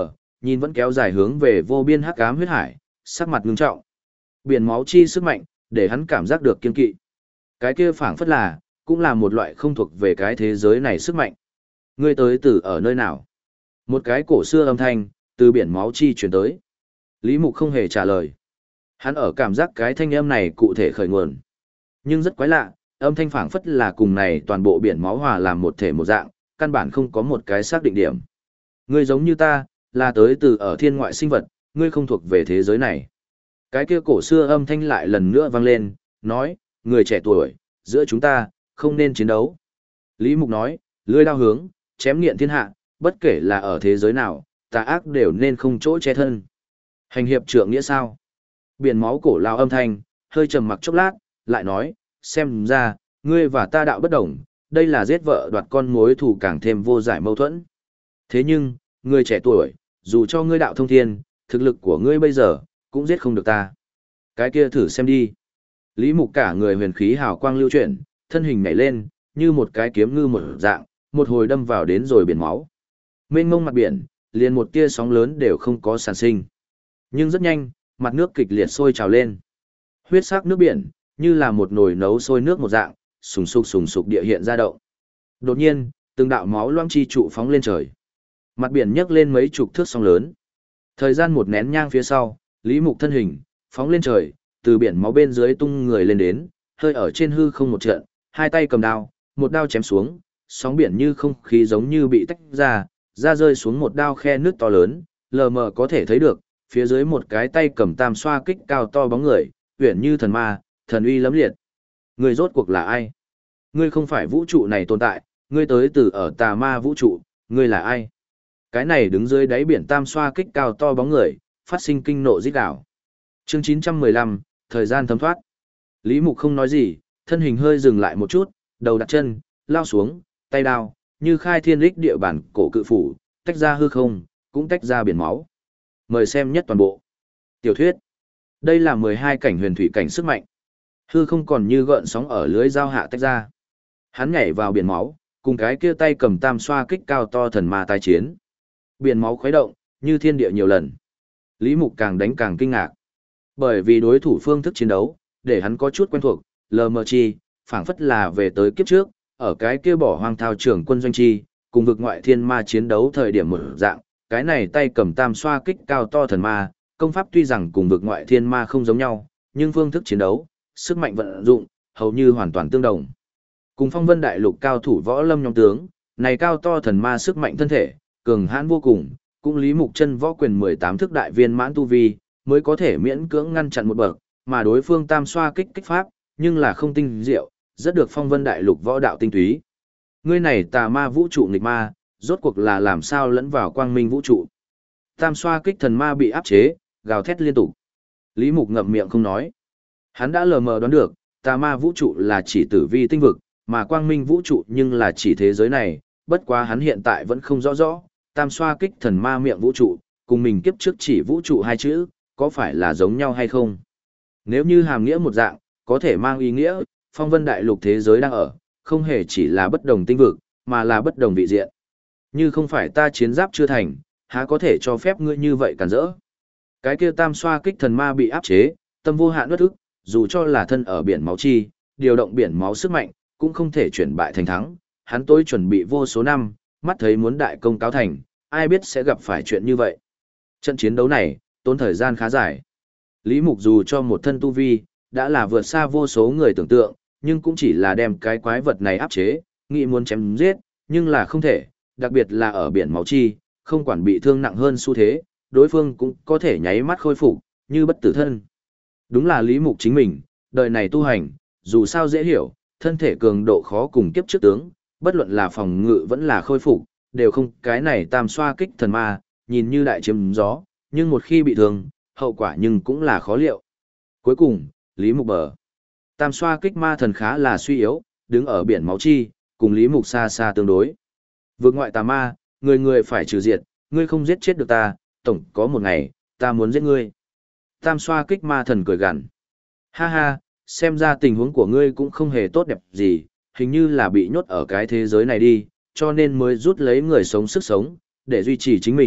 nhìn vẫn kéo dài hướng về vô biên hắc ám huyết hải, sắc mặt ngưng trọng. Biển máu chi sức mạnh, để hắn cảm giác được kiên kỵ. Cái kia phảng phất là, cũng là một loại không thuộc về cái thế giới này sức mạnh. Ngươi tới từ ở nơi nào? Một cái cổ xưa âm thanh, từ biển máu chi truyền tới. Lý Mục không hề trả lời. Hắn ở cảm giác cái thanh âm này cụ thể khởi nguồn. Nhưng rất quái lạ, âm thanh phảng phất là cùng này toàn bộ biển máu hòa làm một thể một dạng, căn bản không có một cái xác định điểm. Ngươi giống như ta, là tới từ ở thiên ngoại sinh vật, ngươi không thuộc về thế giới này. Cái kia cổ xưa âm thanh lại lần nữa vang lên, nói, người trẻ tuổi, giữa chúng ta, không nên chiến đấu. Lý Mục nói, lưỡi đao hướng, chém nghiện thiên hạ, bất kể là ở thế giới nào, tà ác đều nên không chỗ che thân. Hành hiệp trượng nghĩa sao? Biển máu cổ lao âm thanh, hơi trầm mặc chốc lát, lại nói, xem ra, ngươi và ta đạo bất đồng, đây là giết vợ đoạt con mối thù càng thêm vô giải mâu thuẫn. Thế nhưng, ngươi trẻ tuổi, dù cho ngươi đạo thông thiên, thực lực của ngươi bây giờ, cũng giết không được ta. Cái kia thử xem đi. Lý Mục cả người huyền khí hào quang lưu chuyển, thân hình nhảy lên, như một cái kiếm ngư một dạng, một hồi đâm vào đến rồi biển máu. Mênh mông mặt biển, liền một tia sóng lớn đều không có sản sinh. Nhưng rất nhanh, mặt nước kịch liệt sôi trào lên. Huyết sắc nước biển, như là một nồi nấu sôi nước một dạng, sùng sục địa hiện ra động. Đột nhiên, từng đạo máu loang chi trụ phóng lên trời. Mặt biển nhấc lên mấy chục thước sóng lớn. Thời gian một nén nhang phía sau, Lý Mục thân hình, phóng lên trời, từ biển máu bên dưới tung người lên đến, hơi ở trên hư không một trận, hai tay cầm đao, một đao chém xuống, sóng biển như không khí giống như bị tách ra rơi xuống một đao khe nước to lớn, lờ mờ có thể thấy được, phía dưới một cái tay cầm tam xoa kích cao to bóng người, uyển như thần ma, thần uy lẫm liệt. Người rốt cuộc là ai? Ngươi không phải vũ trụ này tồn tại, ngươi tới từ ở tà ma vũ trụ, ngươi là ai? Cái này đứng dưới đáy biển tam xoa kích cao to bóng người, phát sinh kinh nộ rít gào. Chương 915, thời gian thấm thoát. Lý Mục không nói gì, thân hình hơi dừng lại một chút, đầu đặt chân, lao xuống, tay đao, như khai thiên lích địa bản cổ cự phủ, tách ra hư không, cũng tách ra biển máu. Mời xem nhất toàn bộ. Tiểu thuyết. Đây là 12 cảnh huyền thủy cảnh sức mạnh. Hư không còn như gợn sóng ở lưới dao hạ tách ra. Hắn nhảy vào biển máu, cùng cái kia tay cầm tam xoa kích cao to thần ma tái chiến. Biển máu khuấy động, như thiên địa nhiều lần. Lý Mục càng đánh càng kinh ngạc. Bởi vì đối thủ phương thức chiến đấu, để hắn có chút quen thuộc, lờ mờ chi, phảng phất là về tới kiếp trước, ở cái kia bỏ hoang thao trưởng quân doanh chi, cùng vực ngoại thiên ma chiến đấu thời điểm một dạng, cái này tay cầm tam xoa kích cao to thần ma, công pháp tuy rằng cùng vực ngoại thiên ma không giống nhau, nhưng phương thức chiến đấu, sức mạnh vận dụng, hầu như hoàn toàn tương đồng. Cùng phong vân đại lục cao thủ võ lâm nhóm tướng, này cao to thần ma sức mạnh thân thể, cường hãn vô cùng, cũng Lý Mục chân võ quyền 18 thức đại viên mãn tu vi, mới có thể miễn cưỡng ngăn chặn một bậc, mà đối phương tam xoa kích kích pháp, nhưng là không tinh diệu, rất được phong vân đại lục võ đạo tinh túy. Ngươi này tà ma vũ trụ nghịch ma, rốt cuộc là làm sao lẫn vào quang minh vũ trụ. Tam xoa kích thần ma bị áp chế, gào thét liên tục. Lý Mục ngậm miệng không nói. Hắn đã lờ mờ đoán được, tà ma vũ trụ là chỉ tử vi tinh vực, mà quang minh vũ trụ nhưng là chỉ thế giới này, bất quá hắn hiện tại vẫn không rõ rõ, tam xoa kích thần ma miệng vũ trụ, cùng mình kiếp trước chỉ vũ trụ hai chữ, có phải là giống nhau hay không? Nếu như hàm nghĩa một dạng, có thể mang ý nghĩa, phong vân đại lục thế giới đang ở, không hề chỉ là bất đồng tinh vực, mà là bất đồng vị diện. Như không phải ta chiến giáp chưa thành, há có thể cho phép ngươi như vậy cản rỡ. Cái kia tam xoa kích thần ma bị áp chế, tâm vô hạn uất ức, dù cho là thân ở biển máu chi, điều động biển máu sức mạnh, cũng không thể chuyển bại thành thắng. Hắn tối chuẩn bị vô số năm, mắt thấy muốn đại công cáo thành, ai biết sẽ gặp phải chuyện như vậy. Trận chiến đấu này, tốn thời gian khá dài. Lý Mục dù cho một thân tu vi, đã là vượt xa vô số người tưởng tượng, nhưng cũng chỉ là đem cái quái vật này áp chế, nghĩ muốn chém giết, nhưng là không thể, đặc biệt là ở biển máu chi, không quản bị thương nặng hơn xu thế, đối phương cũng có thể nháy mắt khôi phục, như bất tử thân. Đúng là Lý Mục chính mình, đời này tu hành, dù sao dễ hiểu, thân thể cường độ khó cùng kiếp trước tướng, bất luận là phòng ngự vẫn là khôi phục, đều không cái này tam xoa kích thần ma, nhìn như đại chiếm gió, nhưng một khi bị thương, hậu quả nhưng cũng là khó liệu. Cuối cùng, Lý Mục bờ. Tam xoa kích ma thần khá là suy yếu, đứng ở biển máu chi, cùng Lý Mục xa xa tương đối. Vượt ngoại tà ma, người người phải trừ diệt, ngươi không giết chết được ta, tổng có một ngày, ta muốn giết ngươi. Tam xoa kích ma thần cười gằn. Ha ha, xem ra tình huống của ngươi cũng không hề tốt đẹp gì, hình như là bị nhốt ở cái thế giới này đi, cho nên mới rút lấy người sống sức sống, để duy trì chính mình,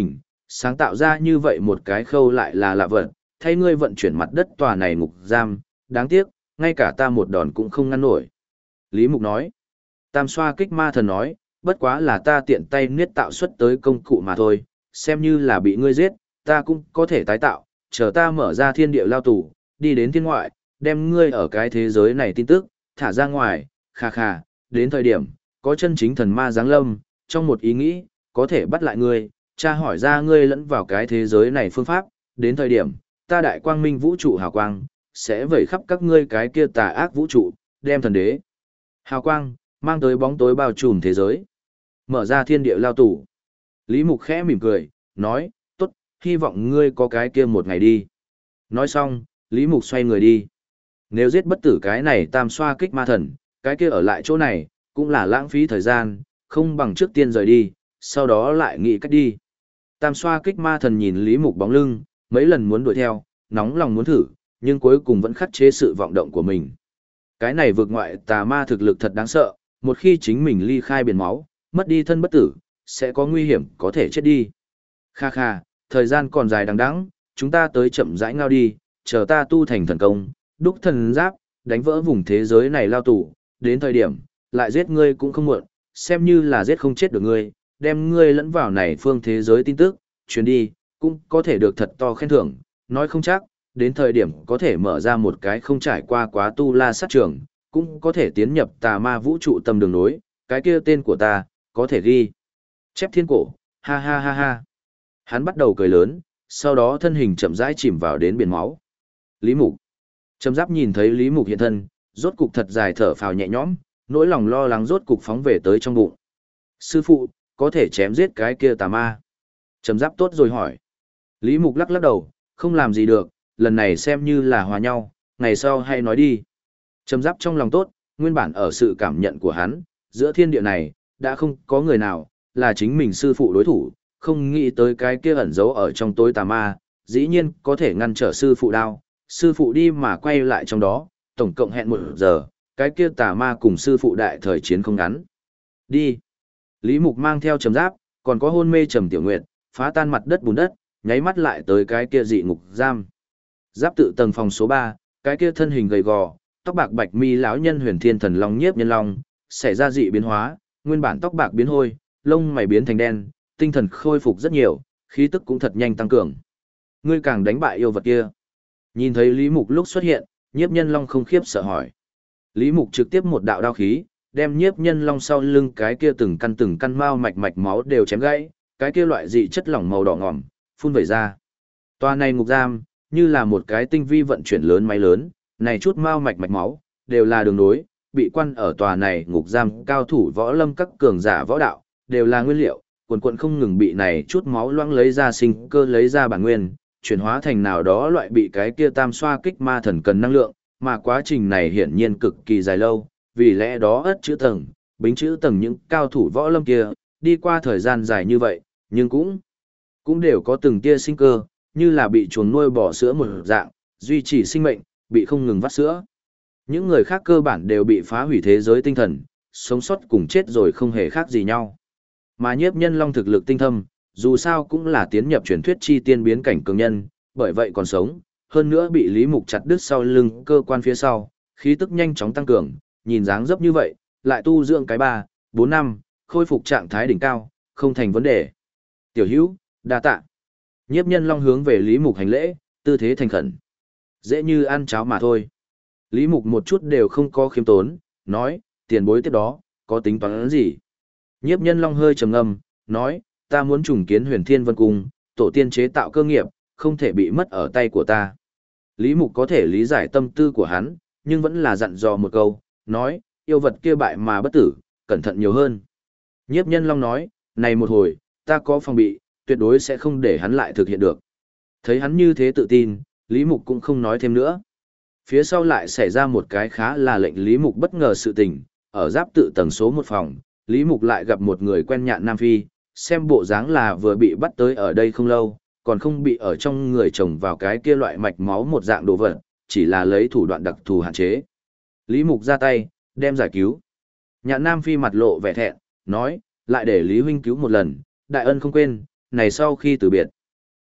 sáng tạo ra như vậy một cái khâu lại là lạ vật, thay ngươi vận chuyển mặt đất tòa này ngục giam, đáng tiếc, ngay cả ta một đòn cũng không ngăn nổi. Lý Mục nói, tam xoa kích ma thần nói, bất quá là ta tiện tay niết tạo xuất tới công cụ mà thôi, xem như là bị ngươi giết, ta cũng có thể tái tạo, chờ ta mở ra thiên địa lao tù, đi đến thiên ngoại, đem ngươi ở cái thế giới này tin tức, thả ra ngoài, kha kha, đến thời điểm, có chân chính thần ma giáng lâm, trong một ý nghĩ, có thể bắt lại ngươi, tra hỏi ra ngươi lẫn vào cái thế giới này phương pháp, đến thời điểm, ta đại quang minh vũ trụ hào quang, sẽ vẩy khắp các ngươi cái kia tà ác vũ trụ, đem thần đế. Hào quang, mang tới bóng tối bao trùm thế giới. Mở ra thiên địa lao tù. Lý Mục khẽ mỉm cười, nói, tốt, hy vọng ngươi có cái kia một ngày đi. Nói xong, Lý Mục xoay người đi. Nếu giết bất tử cái này tam xoa kích ma thần, cái kia ở lại chỗ này, cũng là lãng phí thời gian, không bằng trước tiên rời đi, sau đó lại nghĩ cách đi. Tam xoa kích ma thần nhìn Lý Mục bóng lưng, mấy lần muốn đuổi theo, nóng lòng muốn thử, nhưng cuối cùng vẫn khắc chế sự vọng động của mình. Cái này vượt ngoại tà ma thực lực thật đáng sợ, một khi chính mình ly khai biển máu, mất đi thân bất tử, sẽ có nguy hiểm có thể chết đi. Kha kha, thời gian còn dài đằng đẵng, chúng ta tới chậm rãi ngao đi, chờ ta tu thành thần công, đúc thần giáp, đánh vỡ vùng thế giới này lao tù, đến thời điểm, lại giết ngươi cũng không muộn, xem như là giết không chết được ngươi, đem ngươi lẫn vào này phương thế giới tin tức, chuyến đi, cũng có thể được thật to khen thưởng, nói không chắc, đến thời điểm có thể mở ra một cái không trải qua quá tu la sát trường, cũng có thể tiến nhập tà ma vũ trụ tâm đường nối, cái kia tên của ta, có thể ghi. Chép thiên cổ, ha ha ha ha. Hắn bắt đầu cười lớn, sau đó thân hình chậm rãi chìm vào đến biển máu. Lý Mục. Trầm Giáp nhìn thấy Lý Mục hiện thân, rốt cục thật dài thở phào nhẹ nhõm, nỗi lòng lo lắng rốt cục phóng về tới trong bụng. Sư phụ, có thể chém giết cái kia tà ma. Trầm Giáp tốt rồi hỏi. Lý Mục lắc lắc đầu, không làm gì được, lần này xem như là hòa nhau, ngày sau hay nói đi. Trầm Giáp trong lòng tốt, nguyên bản ở sự cảm nhận của hắn, giữa thiên địa này, đã không có người nào, là chính mình sư phụ đối thủ, không nghĩ tới cái kia ẩn giấu ở trong tối tà ma, dĩ nhiên có thể ngăn trở sư phụ đao, sư phụ đi mà quay lại trong đó, tổng cộng hẹn 1 giờ, cái kia tà ma cùng sư phụ đại thời chiến không ngắn. Đi. Lý Mục mang theo Trầm Giáp, còn có hôn mê Trầm Tiểu Nguyệt, phá tan mặt đất bùn đất, nháy mắt lại tới cái kia dị ngục giam. Giáp tự tầng phòng số 3, cái kia thân hình gầy gò, tóc bạc bạch mi lão nhân Huyền Thiên Thần Long Nhiếp Nhân Long, xảy ra dị biến hóa, nguyên bản tóc bạc biến hôi, lông mày biến thành đen, tinh thần khôi phục rất nhiều, khí tức cũng thật nhanh tăng cường. Ngươi càng đánh bại yêu vật kia. Nhìn thấy Lý Mục lúc xuất hiện, Nhiếp Nhân Long không khiếp sợ hỏi. Lý Mục trực tiếp một đạo đao khí, đem Nhiếp Nhân Long sau lưng cái kia từng căn mao mạch máu đều chém gãy, cái kia loại dị chất lỏng màu đỏ ngòm phun vẩy ra. Toa này ngục giam, như là một cái tinh vi vận chuyển lớn máy lớn, này chút mao mạch máu đều là đường nối, bị quan ở tòa này ngục giam cao thủ võ lâm các cường giả võ đạo, đều là nguyên liệu, quần không ngừng bị này chút máu loãng lấy ra sinh cơ lấy ra bản nguyên, chuyển hóa thành nào đó loại bị cái kia tam xoa kích ma thần cần năng lượng, mà quá trình này hiển nhiên cực kỳ dài lâu, vì lẽ đó ất chữ tầng, bính chữ tầng những cao thủ võ lâm kia, đi qua thời gian dài như vậy, nhưng cũng đều có từng tia sinh cơ, như là bị chuồng nuôi bò sữa một dạng, duy trì sinh mệnh, bị không ngừng vắt sữa. Những người khác cơ bản đều bị phá hủy thế giới tinh thần, sống sót cùng chết rồi không hề khác gì nhau. Mà Nhiếp Nhân Long thực lực tinh thâm, dù sao cũng là tiến nhập truyền thuyết chi tiên biến cảnh cường nhân, bởi vậy còn sống, hơn nữa bị Lý Mục chặt đứt sau lưng cơ quan phía sau, khí tức nhanh chóng tăng cường, nhìn dáng dấp như vậy, lại tu dưỡng cái 3-4 năm, khôi phục trạng thái đỉnh cao, không thành vấn đề. Tiểu hữu, đa tạ. Nhiếp Nhân Long hướng về Lý Mục hành lễ, tư thế thành khẩn. Dễ như ăn cháo mà thôi. Lý Mục một chút đều không có khiêm tốn, nói, tiền bối tiếp đó, có tính toán gì? Nhiếp Nhân Long hơi trầm ngâm, nói, ta muốn trùng kiến Huyền Thiên Vân Cung, tổ tiên chế tạo cơ nghiệp, không thể bị mất ở tay của ta. Lý Mục có thể lý giải tâm tư của hắn, nhưng vẫn là dặn dò một câu, nói, yêu vật kia bại mà bất tử, cẩn thận nhiều hơn. Nhiếp Nhân Long nói, này một hồi, ta có phòng bị, tuyệt đối sẽ không để hắn lại thực hiện được. Thấy hắn như thế tự tin, Lý Mục cũng không nói thêm nữa. Phía sau lại xảy ra một cái khá là lệnh Lý Mục bất ngờ sự tình, ở giáp tự tầng số 1 phòng, Lý Mục lại gặp một người quen nhạn Nam Phi, xem bộ dáng là vừa bị bắt tới ở đây không lâu, còn không bị ở trong người chồng vào cái kia loại mạch máu một dạng đồ vật, chỉ là lấy thủ đoạn đặc thù hạn chế. Lý Mục ra tay, đem giải cứu. Nhạn Nam Phi mặt lộ vẻ thẹn, nói, lại để Lý huynh cứu một lần, đại ân không quên, này sau khi từ biệt.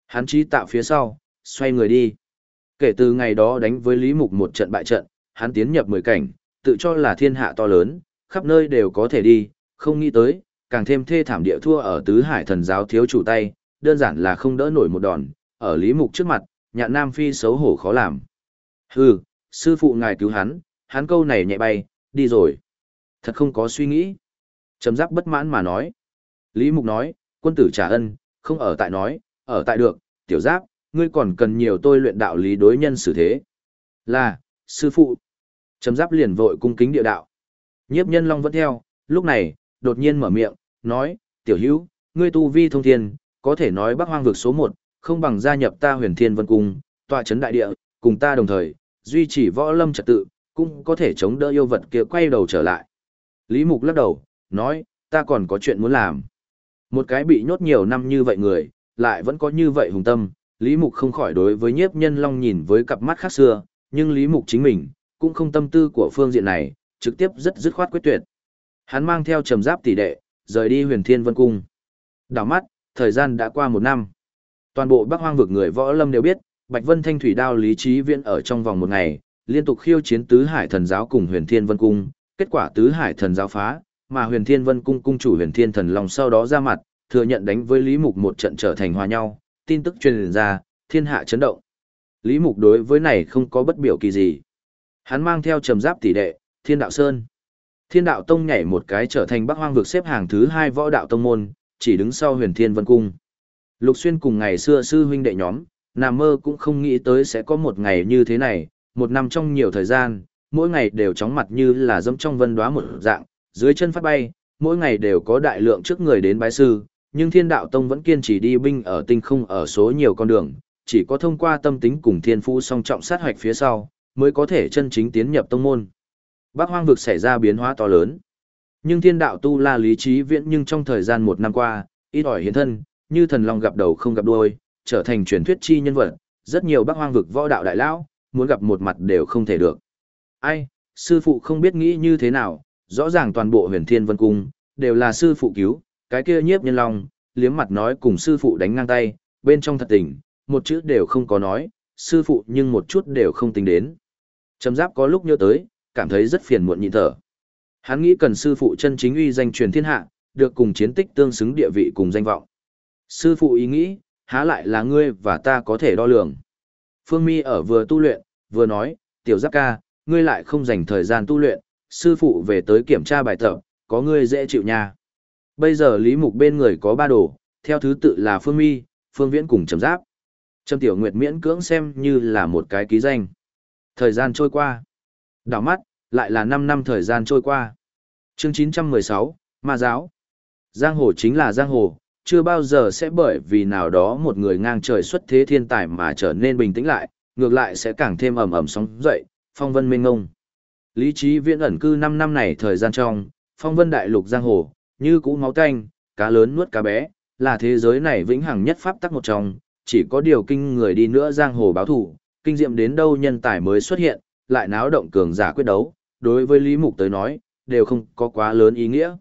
Hắn chí tạo phía sau, xoay người đi. Kể từ ngày đó đánh với Lý Mục một trận bại trận, hắn tiến nhập 10 cảnh, tự cho là thiên hạ to lớn, khắp nơi đều có thể đi, không nghĩ tới, càng thêm thê thảm địa thua ở tứ hải thần giáo thiếu chủ tay, đơn giản là không đỡ nổi một đòn, ở Lý Mục trước mặt, Nhạn Nam Phi xấu hổ khó làm. Hừ, sư phụ ngài cứu hắn câu này nhẹ bay, đi rồi. Thật không có suy nghĩ. Trầm Giáp bất mãn mà nói. Lý Mục nói, quân tử trả ân, không ở tại nói, ở tại được, tiểu Giáp, ngươi còn cần nhiều tôi luyện đạo lý đối nhân xử thế. Là, sư phụ. Trầm Giáp liền vội cung kính địa đạo. Nhiếp Nhân Long vẫn theo, lúc này, đột nhiên mở miệng, nói, tiểu hữu, ngươi tu vi thông thiên, có thể nói Bắc Hoang vực số 1, không bằng gia nhập ta Huyền Thiên Vân Cung, tọa chấn đại địa, cùng ta đồng thời, duy trì võ lâm trật tự, cũng có thể chống đỡ yêu vật kia quay đầu trở lại. Lý Mục lắc đầu, nói, ta còn có chuyện muốn làm. Một cái bị nhốt nhiều năm như vậy người, lại vẫn có như vậy hùng tâm, Lý Mục không khỏi đối với Nhiếp Nhân Long nhìn với cặp mắt khác xưa, nhưng Lý Mục chính mình, cũng không tâm tư của phương diện này, trực tiếp rất dứt khoát quyết tuyệt. Hắn mang theo Trầm Giáp tỷ đệ, rời đi Huyền Thiên Vân Cung. Đảo mắt, thời gian đã qua 1 năm. Toàn bộ Bắc Hoang vực người võ lâm đều biết, Bạch Vân Thanh Thủy Đao Lý Chí Viễn ở trong vòng 1 ngày, liên tục khiêu chiến Tứ Hải Thần Giáo cùng Huyền Thiên Vân Cung, kết quả Tứ Hải Thần Giáo phá, mà Huyền Thiên Vân Cung cung chủ Huyền Thiên Thần Long sau đó ra mặt, thừa nhận đánh với Lý Mục một trận trở thành hòa nhau, tin tức truyền ra, thiên hạ chấn động. Lý Mục đối với này không có bất biểu kỳ gì. Hắn mang theo Trầm Giáp tỷ đệ, Thiên Đạo Sơn. Thiên Đạo Tông nhảy một cái trở thành Bắc Hoang vực xếp hàng thứ 2 võ đạo tông môn, chỉ đứng sau Huyền Thiên Vân Cung. Lục Xuyên cùng ngày xưa sư huynh đệ nhóm, nằm mơ cũng không nghĩ tới sẽ có một ngày như thế này, 1 năm trong nhiều thời gian, mỗi ngày đều chóng mặt như là dẫm trong vân đóa một dạng, dưới chân phát bay, mỗi ngày đều có đại lượng trước người đến bái sư, nhưng Thiên Đạo Tông vẫn kiên trì đi binh ở tinh không ở số nhiều con đường, chỉ có thông qua tâm tính cùng thiên phú song trọng sát hoạch phía sau, mới có thể chân chính tiến nhập tông môn. Bắc Hoang vực xảy ra biến hóa to lớn. Nhưng Thiên Đạo tu La Lý Chí Viễn nhưng trong thời gian 1 năm qua, ít ỏi hiện thân, như thần long gặp đầu không gặp đuôi, trở thành truyền thuyết chi nhân vật, rất nhiều Bắc Hoang vực võ đạo đại lão, muốn gặp một mặt đều không thể được. Ai, sư phụ không biết nghĩ như thế nào, rõ ràng toàn bộ Huyền Thiên Vân Cung đều là sư phụ cứu, cái kia Nhiếp Nhân Long, liếm mặt nói cùng sư phụ đánh ngang tay, bên trong thật tình, một chữ đều không có nói, sư phụ nhưng một chút đều không tính đến. Trầm Giáp có lúc nhớ tới, cảm thấy rất phiền muộn nhịn thở. Hắn nghĩ cần sư phụ chân chính uy danh truyền thiên hạ, được cùng chiến tích tương xứng địa vị cùng danh vọng. Sư phụ ý nghĩ, há lại là ngươi và ta có thể đo lường. Phương Mi ở vừa tu luyện, vừa nói, tiểu Giáp ca, ngươi lại không dành thời gian tu luyện, sư phụ về tới kiểm tra bài tập, có ngươi dễ chịu nha. Bây giờ Lý Mục bên người có 3 đồ, theo thứ tự là Phương Mi, Phương Viễn cùng Trầm Giáp. Trầm Tiểu Nguyệt miễn cưỡng xem như là một cái ký danh. Thời gian trôi qua. Đảo mắt, lại là 5 năm thời gian trôi qua. Chương 916, Ma Giáo. Giang hồ chính là giang hồ, chưa bao giờ sẽ bởi vì nào đó một người ngang trời xuất thế thiên tài mà trở nên bình tĩnh lại, ngược lại sẽ càng thêm ầm ầm sóng dậy, phong vân mênh ngông. Lý Chí Viễn ẩn cư 5 năm này thời gian trong, phong vân đại lục giang hồ, như cũ máu tanh, cá lớn nuốt cá bé, là thế giới này vĩnh hằng nhất pháp tắc một trong, chỉ có điều kinh người đi nữa giang hồ báo thủ, kinh diệm đến đâu nhân tài mới xuất hiện, lại náo động cường giả quyết đấu, đối với Lý Mục tới nói, đều không có quá lớn ý nghĩa.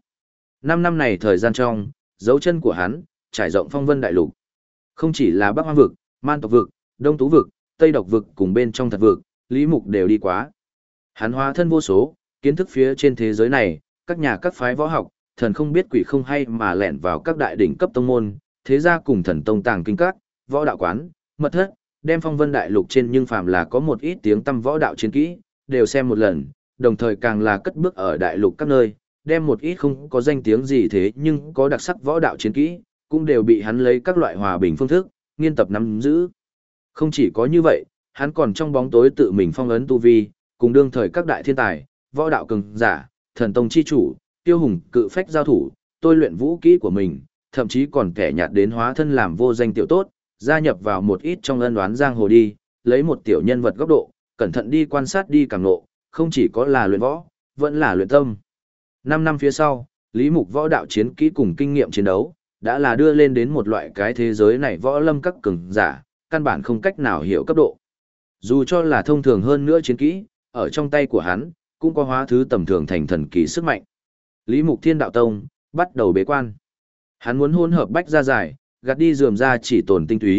5 năm này thời gian trong, dấu chân của hắn, trải rộng phong vân đại lục. Không chỉ là Bắc Hoang vực, Man tộc vực, Đông Tú vực, Tây Độc vực cùng bên trong thật vực, Lý Mục đều đi quá. Hắn hóa thân vô số, kiến thức phía trên thế giới này, các nhà các phái võ học, thần không biết quỷ không hay mà lẻn vào các đại đỉnh cấp tông môn, thế gia cùng thần tông tàng kinh các, võ đạo quán, mật thất, đem phong vân đại lục trên nhưng phàm là có một ít tiếng tăm võ đạo chiến kỹ, đều xem một lần, đồng thời càng là cất bước ở đại lục các nơi, đem một ít không có danh tiếng gì thế nhưng có đặc sắc võ đạo chiến kỹ, cũng đều bị hắn lấy các loại hòa bình phương thức, nghiên tập nắm giữ. Không chỉ có như vậy, hắn còn trong bóng tối tự mình phong ấn tu vi, cùng đương thời các đại thiên tài, võ đạo cường giả, thần tông chi chủ, tiêu hùng cự phách giao thủ, tôi luyện vũ kỹ của mình, thậm chí còn kẻ nhạt đến hóa thân làm vô danh tiểu tốt, gia nhập vào một ít trong ân đoán giang hồ đi, lấy một tiểu nhân vật góc độ, cẩn thận đi quan sát đi càng ngộ, không chỉ có là luyện võ, vẫn là luyện tâm. 5 năm phía sau, Lý Mục võ đạo chiến kỹ cùng kinh nghiệm chiến đấu, đã là đưa lên đến một loại cái thế giới này võ lâm các cường giả, căn bản không cách nào hiểu cấp độ. Dù cho là thông thường hơn nữa chiến kỹ, ở trong tay của hắn, cũng có hóa thứ tầm thường thành thần kỳ sức mạnh. Lý Mục Thiên Đạo Tông, bắt đầu bế quan. Hắn muốn hỗn hợp bách gia giải, gạt đi rườm ra chỉ tồn tinh túy,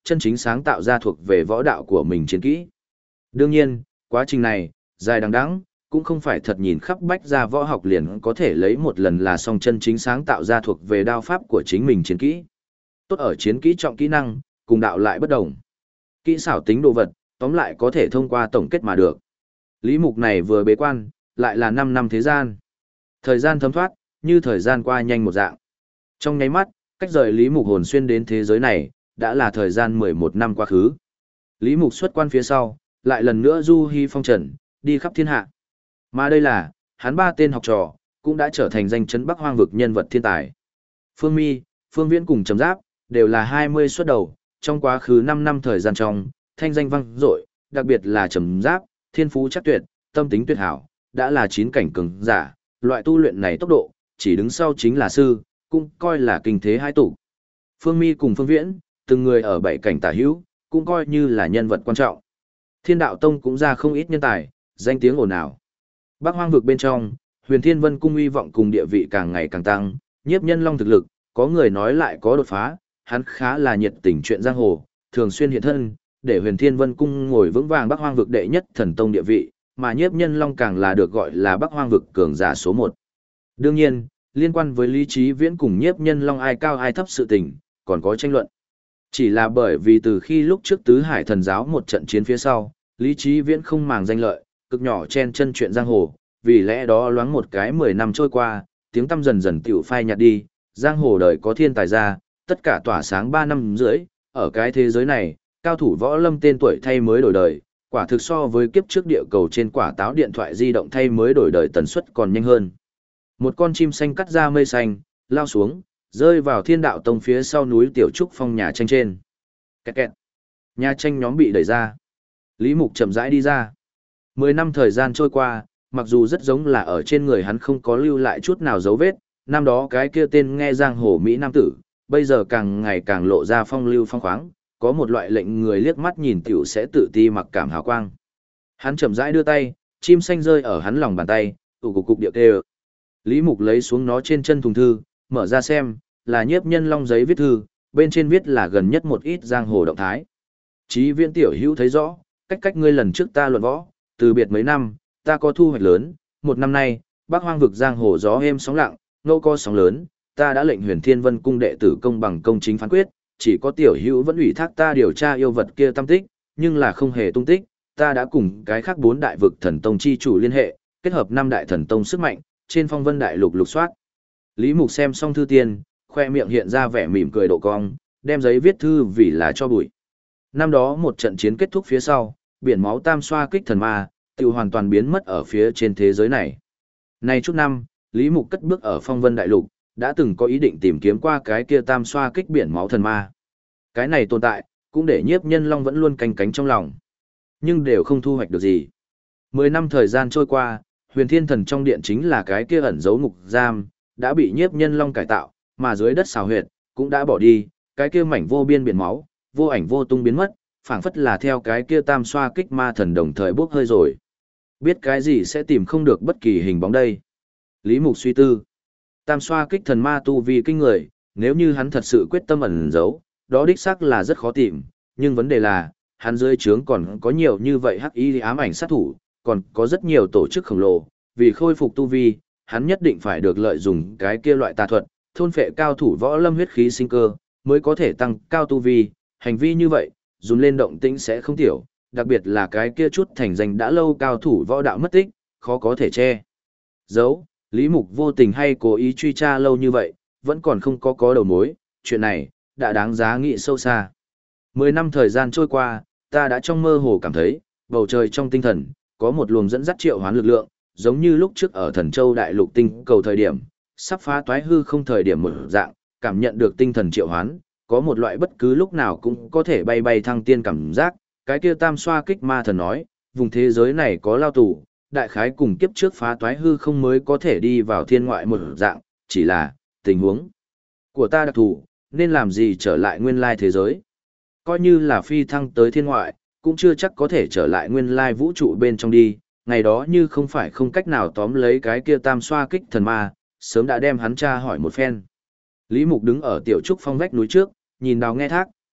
chân chính sáng tạo ra thuộc về võ đạo của mình chiến kỹ. Đương nhiên, quá trình này, dài đằng đẵng, cũng không phải thật nhìn khắp bách ra võ học liền có thể lấy một lần là xong chân chính sáng tạo ra thuộc về đao pháp của chính mình chiến kỹ. Tốt ở chiến kỹ trọng kỹ năng, cùng đạo lại bất đồng. Kỹ xảo tính đồ vật, tóm lại có thể thông qua tổng kết mà được. Lý Mục này vừa bế quan, lại là 5 năm thế gian. Thời gian thấm thoát, như thời gian qua nhanh một dạng. Trong nháy mắt, cách rời Lý Mục hồn xuyên đến thế giới này, đã là thời gian 11 năm quá khứ. Lý Mục xuất quan phía sau, lại lần nữa du hy phong trần, đi khắp thiên hạ. Mà đây là, hắn 3 tên học trò, cũng đã trở thành danh chấn Bắc Hoang vực nhân vật thiên tài. Phương Mi, Phương Viễn cùng Trầm Giáp, đều là 20 xuất đầu, trong quá khứ 5 năm thời gian trong, thanh danh vang dội, đặc biệt là Trầm Giáp, thiên phú chắc tuyệt, tâm tính tuyệt hảo, đã là 9 cảnh cường giả, loại tu luyện này tốc độ, chỉ đứng sau chính là sư, cũng coi là kinh thế hai tụ. Phương Mi cùng Phương Viễn, từng người ở 7 cảnh tả hữu, cũng coi như là nhân vật quan trọng. Thiên Đạo Tông cũng ra không ít nhân tài, danh tiếng ồn ào. Bắc Hoang vực bên trong, Huyền Thiên Vân cung uy vọng cùng địa vị càng ngày càng tăng, Nhiếp Nhân Long thực lực, có người nói lại có đột phá, hắn khá là nhiệt tình chuyện giang hồ, thường xuyên hiện thân, để Huyền Thiên Vân cung ngồi vững vàng Bắc Hoang vực đệ nhất thần tông địa vị, mà Nhiếp Nhân Long càng là được gọi là Bắc Hoang vực cường giả số 1. Đương nhiên, liên quan với Lý Chí Viễn cùng Nhiếp Nhân Long ai cao ai thấp sự tình, còn có tranh luận. Chỉ là bởi vì từ khi lúc trước Tứ Hải Thần Giáo một trận chiến phía sau, Lý Chí Viễn không màng danh lợi, cực nhỏ chen chân chuyện giang hồ, vì lẽ đó loáng một cái 10 năm trôi qua, tiếng tăm dần dần tiểu phai nhạt đi, giang hồ đời có thiên tài ra, tất cả tỏa sáng 3 năm rưỡi, ở cái thế giới này, cao thủ võ lâm tên tuổi thay mới đổi đời, quả thực so với kiếp trước địa cầu trên quả táo điện thoại di động thay mới đổi đời tần suất còn nhanh hơn. Một con chim xanh cắt ra mây xanh, lao xuống, rơi vào Thiên Đạo Tông phía sau núi Tiểu Trúc Phong nhà tranh trên. Kẹt kẹt. Nhà tranh nhóm bị đẩy ra. Lý Mục chậm rãi đi ra. 10 năm thời gian trôi qua, mặc dù rất giống là ở trên người hắn không có lưu lại chút nào dấu vết, năm đó cái kia tên nghe giang hồ Mỹ Nam tử, bây giờ càng ngày càng lộ ra phong lưu phong khoáng, có một loại lệnh người liếc mắt nhìn tiểu sẽ tự ti mặc cảm hào quang. Hắn chậm rãi đưa tay, chim xanh rơi ở hắn lòng bàn tay, tụ cục điệu kêu. Lý Mục lấy xuống nó trên chân thùng thư, mở ra xem, là Nhiếp Nhân Long giấy viết thư, bên trên viết là gần nhất một ít giang hồ động thái. Chí Viễn tiểu hữu thấy rõ, cách ngươi lần trước ta luận võ, từ biệt mấy năm, ta có thu hoạch lớn, một năm nay, Bắc Hoang vực giang hồ gió êm sóng lặng, ngô co sóng lớn, ta đã lệnh Huyền Thiên Vân cung đệ tử công bằng công chính phán quyết, chỉ có tiểu hữu vẫn ủy thác ta điều tra yêu vật kia tâm tích, nhưng là không hề tung tích, ta đã cùng cái khác 4 đại vực thần tông chi chủ liên hệ, kết hợp 5 đại thần tông sức mạnh, trên phong vân đại lục lục soát. Lý Mục xem xong thư tiên, khoe miệng hiện ra vẻ mỉm cười độ cong, đem giấy viết thư vì là cho bụi. Năm đó một trận chiến kết thúc phía sau, biển máu tam xoa kích thần ma, tiêu hoàn toàn biến mất ở phía trên thế giới này. Nay chút năm, Lý Mục cất bước ở phong vân đại lục, đã từng có ý định tìm kiếm qua cái kia tam xoa kích biển máu thần ma. Cái này tồn tại, cũng để Nhiếp Nhân Long vẫn luôn canh cánh trong lòng. Nhưng đều không thu hoạch được gì. 10 năm thời gian trôi qua, Huyền Thiên Thần trong điện chính là cái kia ẩn giấu ngục giam, đã bị Nhiếp Nhân Long cải tạo, mà dưới đất xào huyệt, cũng đã bỏ đi, cái kia mảnh vô biên biển máu, vô ảnh vô tung biến mất, phảng phất là theo cái kia tam xoa kích ma thần đồng thời bốc hơi rồi. Biết cái gì sẽ tìm không được bất kỳ hình bóng đây. Lý Mục suy tư. Tam xoa kích thần ma tu vi kinh người, nếu như hắn thật sự quyết tâm ẩn giấu, đó đích xác là rất khó tìm, nhưng vấn đề là, hắn dưới trướng còn có nhiều như vậy hắc y ám ảnh sát thủ, còn có rất nhiều tổ chức khổng lồ, vì khôi phục tu vi, hắn nhất định phải được lợi dụng cái kia loại tà thuật, thôn phệ cao thủ võ lâm huyết khí sinh cơ, mới có thể tăng cao tu vi, hành vi như vậy, dùn lên động tĩnh sẽ không tiểu, đặc biệt là cái kia chút thành danh đã lâu cao thủ võ đạo mất tích, khó có thể che giấu. Lý Mục vô tình hay cố ý truy tra lâu như vậy, vẫn còn không có đầu mối, chuyện này, đã đáng giá nghĩ sâu xa. 10 năm thời gian trôi qua, ta đã trong mơ hồ cảm thấy, bầu trời trong tinh thần, có một luồng dẫn dắt triệu hoán lực lượng, giống như lúc trước ở Thần Châu Đại Lục tinh cầu thời điểm, sắp phá toái hư không thời điểm một dạng, cảm nhận được tinh thần triệu hoán, có một loại bất cứ lúc nào cũng có thể bay bay thăng tiên cảm giác, cái kia tam xoa kích ma thần nói, vùng thế giới này có lao tù, đại khái cùng kiếp trước phá toái hư không mới có thể đi vào thiên ngoại một dạng, chỉ là, tình huống của ta đặc thù, nên làm gì trở lại nguyên lai thế giới. Coi như là phi thăng tới thiên ngoại, cũng chưa chắc có thể trở lại nguyên lai vũ trụ bên trong đi, ngày đó như không phải không cách nào tóm lấy cái kia tam xoa kích thần ma, sớm đã đem hắn tra hỏi một phen. Lý Mục đứng ở tiểu trúc phong vách núi trước, nhìn đào nghe thác,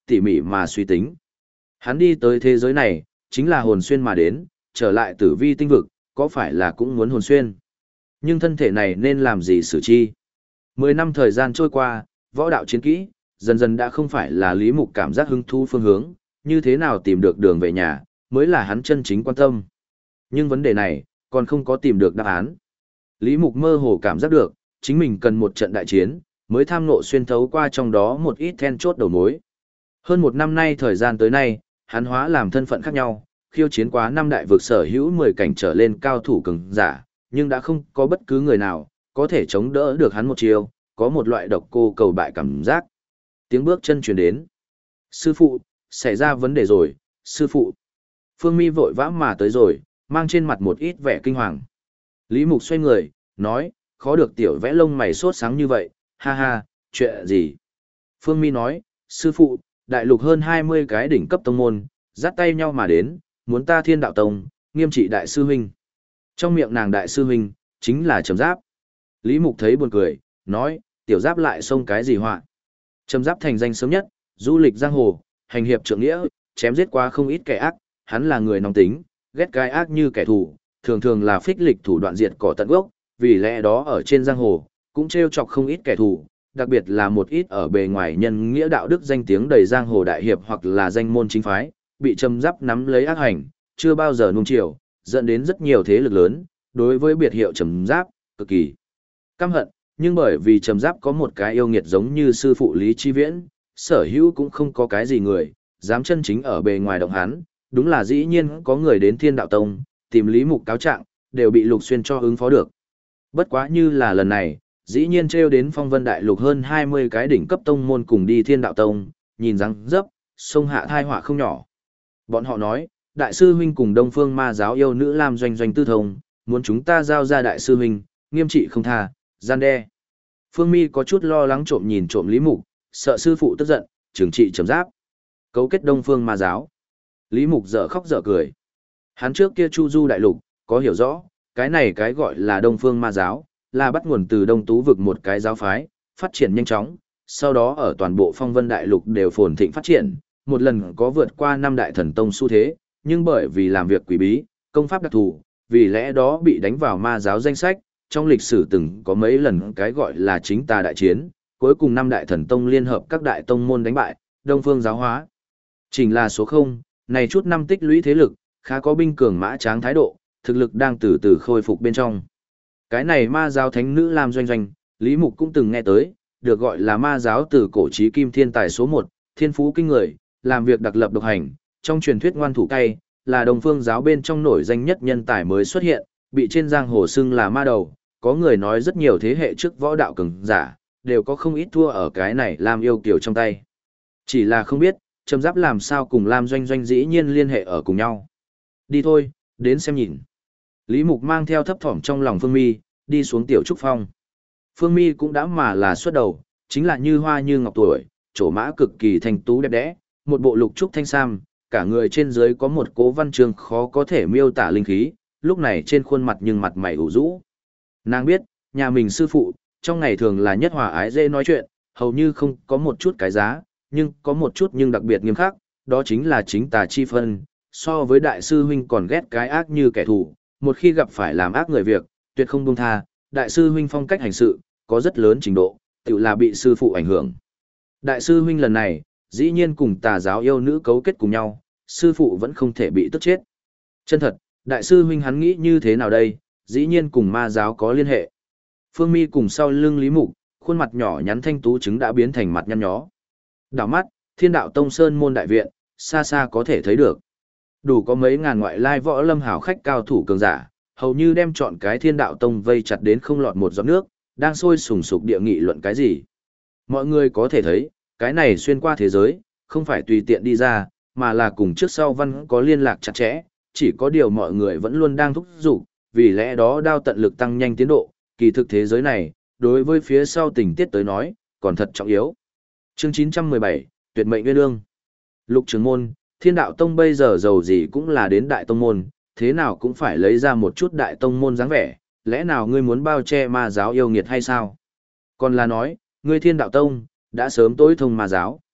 tỉ mỉ mà suy tính. Hắn đi tới thế giới này, chính là hồn xuyên mà đến, trở lại tử vi tinh vực, có phải là cũng muốn hồn xuyên. Nhưng thân thể này nên làm gì xử chi? 10 năm thời gian trôi qua, võ đạo chiến kỹ, dần dần đã không phải là Lý Mục cảm giác hứng thú phương hướng, như thế nào tìm được đường về nhà, mới là hắn chân chính quan tâm. Nhưng vấn đề này, còn không có tìm được đáp án. Lý Mục mơ hồ cảm giác được, chính mình cần một trận đại chiến, mới tham ngộ xuyên thấu qua trong đó một ít then chốt đầu mối. Hơn một năm nay thời gian tới nay, hắn hóa làm thân phận khác nhau, khiêu chiến quá 5 đại vực sở hữu 10 cảnh trở lên cao thủ cường giả, nhưng đã không có bất cứ người nào có thể chống đỡ được hắn một chiều, có một loại độc cô cầu bại cảm giác. Tiếng bước chân truyền đến. Sư phụ, xảy ra vấn đề rồi, sư phụ. Phương Mi vội vã mà tới rồi, mang trên mặt một ít vẻ kinh hoàng. Lý Mục xoay người, nói, khó được tiểu vẽ lông mày sốt sáng như vậy, ha ha, chuyện gì? Phương Mi nói, sư phụ, đại lục hơn 20 cái đỉnh cấp tông môn, dắt tay nhau mà đến, muốn ta Thiên Đạo Tông, nghiêm trị đại sư huynh. Trong miệng nàng đại sư huynh, chính là Trầm Giáp. Lý Mục thấy buồn cười, nói, tiểu Giáp lại xông cái gì họa? Trầm Giáp thành danh sớm nhất, du lịch giang hồ, hành hiệp trượng nghĩa, chém giết qua không ít kẻ ác, hắn là người nóng tính, ghét cái ác như kẻ thù, thường thường là phích lịch thủ đoạn diệt cỏ tận gốc, vì lẽ đó ở trên giang hồ, cũng trêu chọc không ít kẻ thù, đặc biệt là một ít ở bề ngoài nhân nghĩa đạo đức danh tiếng đầy giang hồ đại hiệp hoặc là danh môn chính phái, bị Trầm Giáp nắm lấy ác hành, chưa bao giờ nuông chiều, dẫn đến rất nhiều thế lực lớn, đối với biệt hiệu Trầm Giáp, cực kỳ căm hận, nhưng bởi vì Trầm Giáp có một cái yêu nghiệt giống như sư phụ Lý Chi Viễn, sở hữu cũng không có cái gì người, dám chân chính ở bề ngoài động hắn, đúng là dĩ nhiên có người đến Thiên Đạo Tông, tìm Lý Mục cáo trạng, đều bị Lục Xuyên cho ứng phó được. Bất quá như là lần này, dĩ nhiên trêu đến Phong Vân Đại Lục hơn 20 cái đỉnh cấp tông môn cùng đi Thiên Đạo Tông, nhìn răng dấp, sông hạ thai họa không nhỏ. Bọn họ nói, đại sư huynh cùng Đông Phương Ma giáo yêu nữ Lam Doanh Doanh tư thông, muốn chúng ta giao ra đại sư huynh, nghiêm trị không tha, gian đe. Phương Mi có chút lo lắng trộm nhìn trộm Lý Mục, sợ sư phụ tức giận, trừng trị Trầm Giáp. Cấu kết Đông Phương Ma giáo. Lý Mục dở khóc dở cười. Hắn trước kia Chu Du đại lục, có hiểu rõ, cái này cái gọi là Đông Phương Ma giáo, là bắt nguồn từ Đông Tú vực một cái giáo phái, phát triển nhanh chóng, sau đó ở toàn bộ Phong Vân đại lục đều phồn thịnh phát triển, một lần có vượt qua 5 đại thần tông xu thế, nhưng bởi vì làm việc quỷ bí, công pháp đặc thù, vì lẽ đó bị đánh vào ma giáo danh sách, trong lịch sử từng có mấy lần cái gọi là chính tà đại chiến, cuối cùng 5 đại thần tông liên hợp các đại tông môn đánh bại, Đông Phương giáo hóa. Chỉnh là số 0, này chút năm tích lũy thế lực, khá có binh cường mã tráng thái độ, thực lực đang từ từ khôi phục bên trong. Cái này ma giáo thánh nữ Lam Doanh Doanh, Lý Mục cũng từng nghe tới, được gọi là ma giáo từ cổ chí kim thiên tài số 1, thiên phú kinh người, làm việc đặc lập độc hành, trong truyền thuyết ngoan thủ cay, là Đông Phương giáo bên trong nổi danh nhất nhân tài mới xuất hiện, bị trên giang hồ xưng là ma đầu, có người nói rất nhiều thế hệ trước võ đạo cường giả, đều có không ít thua ở cái này Lam yêu kiều trong tay. Chỉ là không biết, Trầm Giáp làm sao cùng Lam Doanh Doanh dĩ nhiên liên hệ ở cùng nhau. Đi thôi, đến xem nhìn. Lý Mục mang theo thấp thỏm trong lòng Phương Mi, đi xuống tiểu trúc phong. Phương Mi cũng đã mà là xuất đầu, chính là như hoa như ngọc tuổi, trổ mã cực kỳ thanh tú đẹp đẽ, một bộ lục trúc thanh sam, cả người trên dưới có một cố văn chương khó có thể miêu tả linh khí, lúc này trên khuôn mặt nhưng mặt mày ủ rũ. Nàng biết, nhà mình sư phụ, trong ngày thường là nhất hòa ái dễ nói chuyện, hầu như không có một chút cái giá, nhưng có một chút nhưng đặc biệt nghiêm khắc, đó chính là chính tà chi phân, so với đại sư huynh còn ghét cái ác như kẻ thù, một khi gặp phải làm ác người việc, tuyệt không buông tha, đại sư huynh phong cách hành sự, có rất lớn trình độ, tự là bị sư phụ ảnh hưởng. Đại sư huynh lần này, dĩ nhiên cùng tà giáo yêu nữ cấu kết cùng nhau, sư phụ vẫn không thể bị tức chết. Chân thật, đại sư huynh hắn nghĩ như thế nào đây, dĩ nhiên cùng ma giáo có liên hệ. Phương Mi cùng sau lưng Lý Mục, khuôn mặt nhỏ nhắn thanh tú trứng đã biến thành mặt nhăn nhó. Đảo mắt, Thiên Đạo Tông Sơn môn đại viện, xa xa có thể thấy được. Đủ có mấy ngàn ngoại lai võ lâm hảo khách cao thủ cường giả, hầu như đem chọn cái Thiên Đạo Tông vây chặt đến không lọt một giọt nước, đang sôi sùng sục địa nghị luận cái gì. Mọi người có thể thấy, cái này xuyên qua thế giới, không phải tùy tiện đi ra, mà là cùng trước sau văn có liên lạc chặt chẽ, chỉ có điều mọi người vẫn luôn đang thúc giục, vì lẽ đó đao tận lực tăng nhanh tiến độ, kỳ thực thế giới này, đối với phía sau tình tiết tới nói, còn thật trọng yếu. Chương 917, Tuyệt mệnh nguyên ương. Lục Trường môn, Thiên Đạo Tông bây giờ giàu gì cũng là đến đại tông môn, thế nào cũng phải lấy ra một chút đại tông môn dáng vẻ, lẽ nào ngươi muốn bao che ma giáo yêu nghiệt hay sao? Còn là nói, ngươi Thiên Đạo Tông, đã sớm tối thông ma giáo.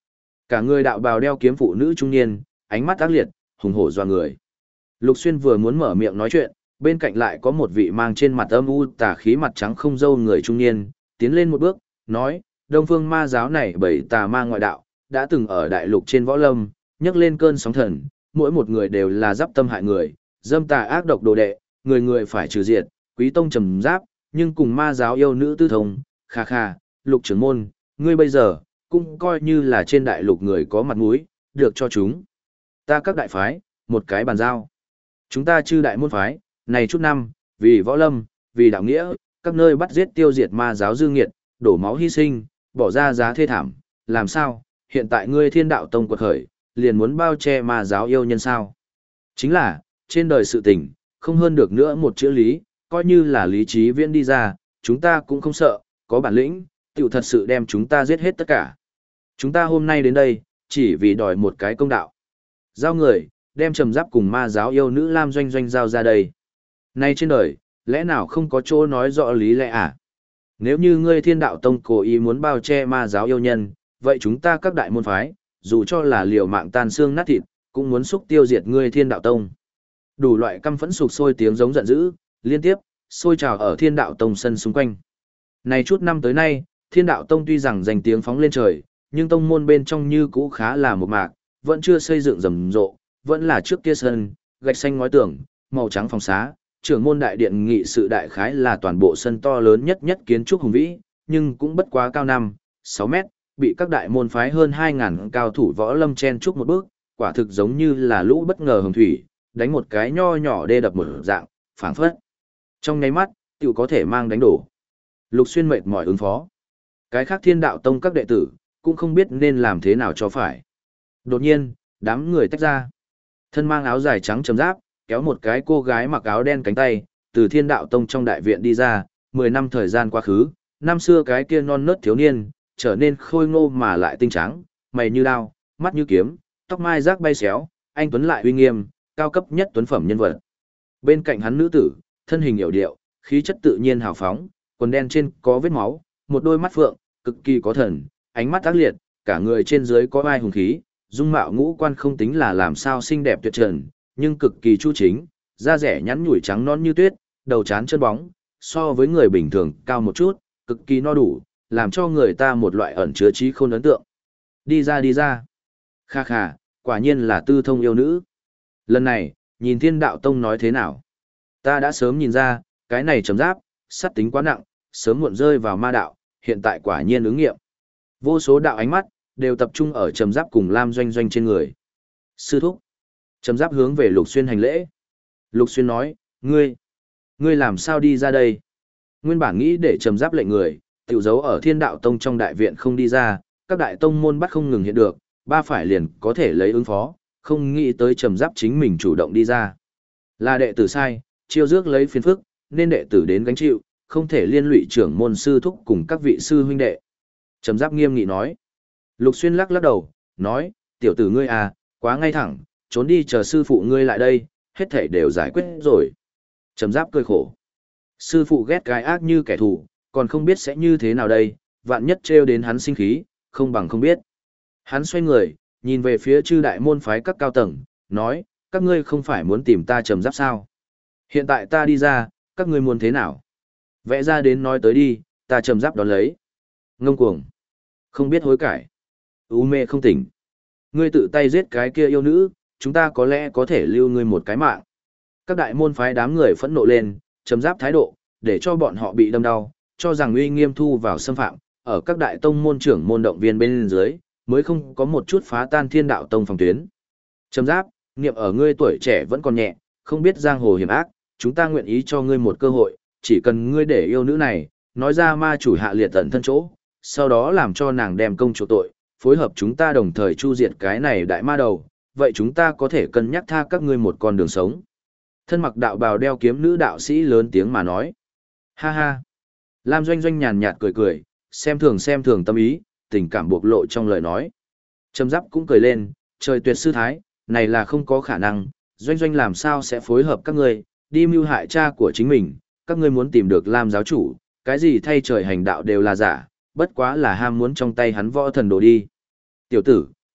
Cả người đạo bào đeo kiếm phụ nữ trung niên, ánh mắt ác liệt, hùng hổ doa người. Lục Xuyên vừa muốn mở miệng nói chuyện, bên cạnh lại có một vị mang trên mặt âm u tà khí mặt trắng không râu người trung niên, tiến lên một bước, nói, Đông Phương Ma giáo này bảy tà ma ngoại đạo, đã từng ở đại lục trên võ lâm, nhấc lên cơn sóng thần, mỗi một người đều là giáp tâm hại người, dâm tà ác độc đồ đệ, người người phải trừ diệt, Quý tông trầm giáp, nhưng cùng ma giáo yêu nữ tư thông, kha kha, Lục trưởng môn, ngươi bây giờ cũng coi như là trên đại lục người có mặt mũi, được cho chúng ta các đại phái một cái bàn giao. Chúng ta chư đại môn phái, này chút năm, vì võ lâm, vì đạo nghĩa, các nơi bắt giết tiêu diệt ma giáo dư nghiệt, đổ máu hy sinh, bỏ ra giá thê thảm, làm sao, hiện tại ngươi Thiên Đạo Tông quật khởi, liền muốn bao che ma giáo yêu nhân sao? Chính là, trên đời sự tình, không hơn được nữa một chữ lý, coi như là lý trí viễn đi ra, chúng ta cũng không sợ, có bản lĩnh, tiểu thật sự đem chúng ta giết hết tất cả. Chúng ta hôm nay đến đây, chỉ vì đòi một cái công đạo. Giao người, đem trầm giáp cùng ma giáo yêu nữ Lam Doanh Doanh giao ra đây. Nay trên đời, lẽ nào không có chỗ nói rõ lý lẽ à? Nếu như ngươi Thiên Đạo Tông cố ý muốn bao che ma giáo yêu nhân, vậy chúng ta các đại môn phái, dù cho là liều mạng tan xương nát thịt, cũng muốn xúc tiêu diệt ngươi Thiên Đạo Tông. Đủ loại căm phẫn sục sôi tiếng giống giận dữ, liên tiếp, sôi trào ở Thiên Đạo Tông sân xung quanh. Này chút năm tới nay, Thiên Đạo Tông tuy rằng danh tiếng phóng lên trời, nhưng tông môn bên trong như cũ khá là một mạc, vẫn chưa xây dựng rầm rộ, vẫn là trước kia sân, gạch xanh ngói tường, màu trắng phòng xá, trưởng môn đại điện nghị sự đại khái là toàn bộ sân to lớn nhất kiến trúc hùng vĩ, nhưng cũng bất quá cao 6 mét, bị các đại môn phái hơn 2.000 cao thủ võ lâm chen chúc một bước, quả thực giống như là lũ bất ngờ hồng thủy, đánh một cái nho nhỏ đê đập một dạng, phảng phất. Trong nháy mắt, tiểu có thể mang đánh đổ. Lục Xuyên mệt mỏi ứng phó. Cái khác Thiên Đạo Tông các đệ tử, cũng không biết nên làm thế nào cho phải. Đột nhiên, đám người tách ra. Thân mang áo dài trắng chấm giáp, kéo một cái cô gái mặc áo đen cánh tay, từ Thiên Đạo Tông trong đại viện đi ra, 10 năm thời gian quá khứ, năm xưa cái kia non nớt thiếu niên, trở nên khôi ngô mà lại tinh trắng, mày như đao, mắt như kiếm, tóc mai rác bay xéo, anh tuấn lại uy nghiêm, cao cấp nhất tuấn phẩm nhân vật. Bên cạnh hắn nữ tử, thân hình hiểu điệu, khí chất tự nhiên hào phóng, quần đen trên có vết máu, một đôi mắt phượng, cực kỳ có thần, ánh mắt ác liệt, cả người trên dưới có vai hùng khí, dung mạo ngũ quan không tính là làm sao xinh đẹp tuyệt trần, nhưng cực kỳ chu chính, da rẻ nhắn nhủi trắng non như tuyết, đầu trán chân bóng, so với người bình thường cao một chút, cực kỳ no đủ, làm cho người ta một loại ẩn chứa trí khôn ấn tượng. Đi ra. Kha kha, quả nhiên là tư thông yêu nữ. Lần này, nhìn Thiên Đạo Tông nói thế nào? Ta đã sớm nhìn ra, cái này trầm giáp, sát tính quá nặng, sớm muộn rơi vào ma đạo, hiện tại quả nhiên ứng nghiệm. Vô số đạo ánh mắt, đều tập trung ở trầm giáp cùng Lam Doanh Doanh trên người. Sư thúc. Trầm giáp hướng về Lục Xuyên hành lễ. Lục Xuyên nói, ngươi làm sao đi ra đây? Nguyên bản nghĩ để trầm giáp lệnh người, tiểu giấu ở Thiên Đạo Tông trong đại viện không đi ra, các đại tông môn bắt không ngừng hiện được, ba phải liền có thể lấy ứng phó, không nghĩ tới trầm giáp chính mình chủ động đi ra. Là đệ tử sai, chiêu rước lấy phiền phức, nên đệ tử đến gánh chịu, không thể liên lụy trưởng môn sư thúc cùng các vị sư huynh đệ. Trầm giáp nghiêm nghị nói. Lục Xuyên lắc lắc đầu, nói, tiểu tử ngươi à, quá ngay thẳng, trốn đi chờ sư phụ ngươi lại đây, hết thảy đều giải quyết rồi. Trầm giáp cười khổ. Sư phụ ghét cái ác như kẻ thù, còn không biết sẽ như thế nào đây, vạn nhất trêu đến hắn sinh khí, không bằng không biết. Hắn xoay người, nhìn về phía chư đại môn phái các cao tầng, nói, các ngươi không phải muốn tìm ta trầm giáp sao? Hiện tại ta đi ra, các ngươi muốn thế nào? Vẽ ra đến nói tới đi, ta trầm giáp đón lấy. Ngông cuồng. Không biết hối cải. U mê không tỉnh. Ngươi tự tay giết cái kia yêu nữ, chúng ta có lẽ có thể lưu ngươi một cái mạng. Các đại môn phái đám người phẫn nộ lên, trầm giáp thái độ, để cho bọn họ bị đâm đau, cho rằng uy nghiêm thu vào xâm phạm, ở các đại tông môn trưởng môn động viên bên dưới, mới không có một chút phá tan Thiên Đạo Tông phòng tuyến. Trầm giáp, niệm ở ngươi tuổi trẻ vẫn còn nhẹ, không biết giang hồ hiểm ác, chúng ta nguyện ý cho ngươi một cơ hội, chỉ cần ngươi để yêu nữ này, nói ra ma chủ hạ liệt tận thân chỗ, sau đó làm cho nàng đem công chỗ tội, phối hợp chúng ta đồng thời chu diệt cái này đại ma đầu, vậy chúng ta có thể cân nhắc tha các ngươi một con đường sống. Thân mặc đạo bào đeo kiếm nữ đạo sĩ lớn tiếng mà nói. Ha ha. Lam Doanh Doanh nhàn nhạt cười cười, xem thường tâm ý, tình cảm bộc lộ trong lời nói. Trầm giáp cũng cười lên, trời tuyệt sư thái, này là không có khả năng, Doanh Doanh làm sao sẽ phối hợp các ngươi, đi mưu hại cha của chính mình, các ngươi muốn tìm được Lam giáo chủ, cái gì thay trời hành đạo đều là giả, bất quá là ham muốn trong tay hắn võ thần đồ đi. Tiểu tử,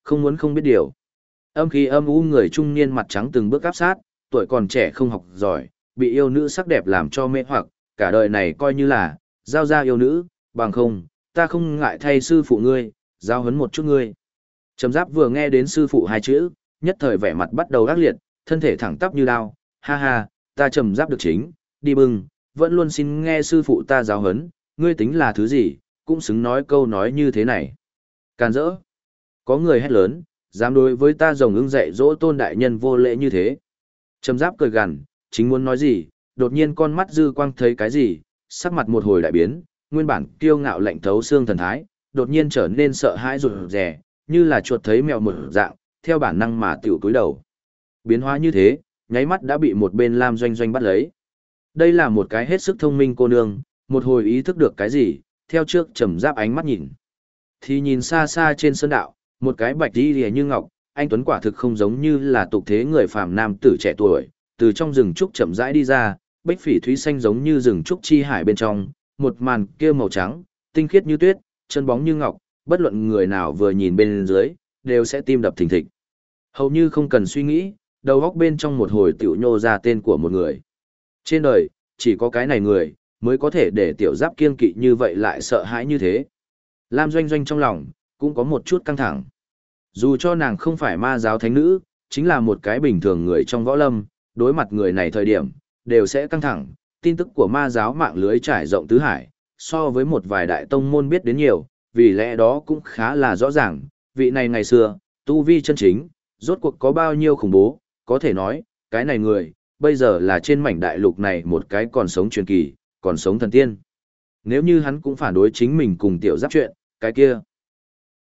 Không muốn không biết điều. Âm khí âm u người trung niên mặt trắng từng bước áp sát, tuổi còn trẻ không học giỏi, bị yêu nữ sắc đẹp làm cho mê hoặc, cả đời này coi như là giao ra yêu nữ, bằng không, ta không ngại thay sư phụ ngươi, giao huấn một chút ngươi. Trầm Giáp vừa nghe đến sư phụ hai chữ, nhất thời vẻ mặt bắt đầu ác liệt, thân thể thẳng tắp như đao, ha ha, ta Trầm Giáp được chính, đi bưng, vẫn luôn xin nghe sư phụ ta giáo huấn, ngươi tính là thứ gì, cũng xứng nói câu nói như thế này. Càn rỡ. Có người hét lớn, dám đối với ta rồng ưng dạy dỗ Tôn đại nhân vô lễ như thế. Trầm Giáp cười gằn, chính muốn nói gì, đột nhiên con mắt dư quang thấy cái gì, sắc mặt một hồi đại biến, nguyên bản kiêu ngạo lạnh thấu xương thần thái, đột nhiên trở nên sợ hãi rụt rè, như là chuột thấy mèo một dạng, theo bản năng mà tiểu cúi đầu. Biến hóa như thế, nháy mắt đã bị một bên Lam Doanh Doanh bắt lấy. Đây là một cái hết sức thông minh cô nương, một hồi ý thức được cái gì, theo trước Trầm Giáp ánh mắt nhìn. Thì nhìn xa xa trên sơn đạo, một cái bạch y lìa như ngọc, anh tuấn quả thực không giống như là tục thế người phàm nam tử trẻ tuổi, từ trong rừng trúc chậm rãi đi ra, bích phỉ thúy xanh giống như rừng trúc chi hải bên trong, một màn kia màu trắng, tinh khiết như tuyết, chân bóng như ngọc, bất luận người nào vừa nhìn bên dưới, đều sẽ tim đập thình thịch. Hầu như không cần suy nghĩ, đầu góc bên trong một hồi tiểu nhô ra tên của một người. Trên đời, chỉ có cái này người, mới có thể để tiểu Giáp kiên kỵ như vậy lại sợ hãi như thế. Lam Doanh Doanh trong lòng, cũng có một chút căng thẳng. Dù cho nàng không phải ma giáo thánh nữ, chính là một cái bình thường người trong võ lâm, đối mặt người này thời điểm, đều sẽ căng thẳng. Tin tức của ma giáo mạng lưới trải rộng tứ hải, so với một vài đại tông môn biết đến nhiều, vì lẽ đó cũng khá là rõ ràng, vị này ngày xưa, tu vi chân chính, rốt cuộc có bao nhiêu khủng bố, có thể nói, cái này người, bây giờ là trên mảnh đại lục này một cái còn sống truyền kỳ, còn sống thần tiên. Nếu như hắn cũng phản đối chính mình cùng tiểu Giáp chuyện, cái kia,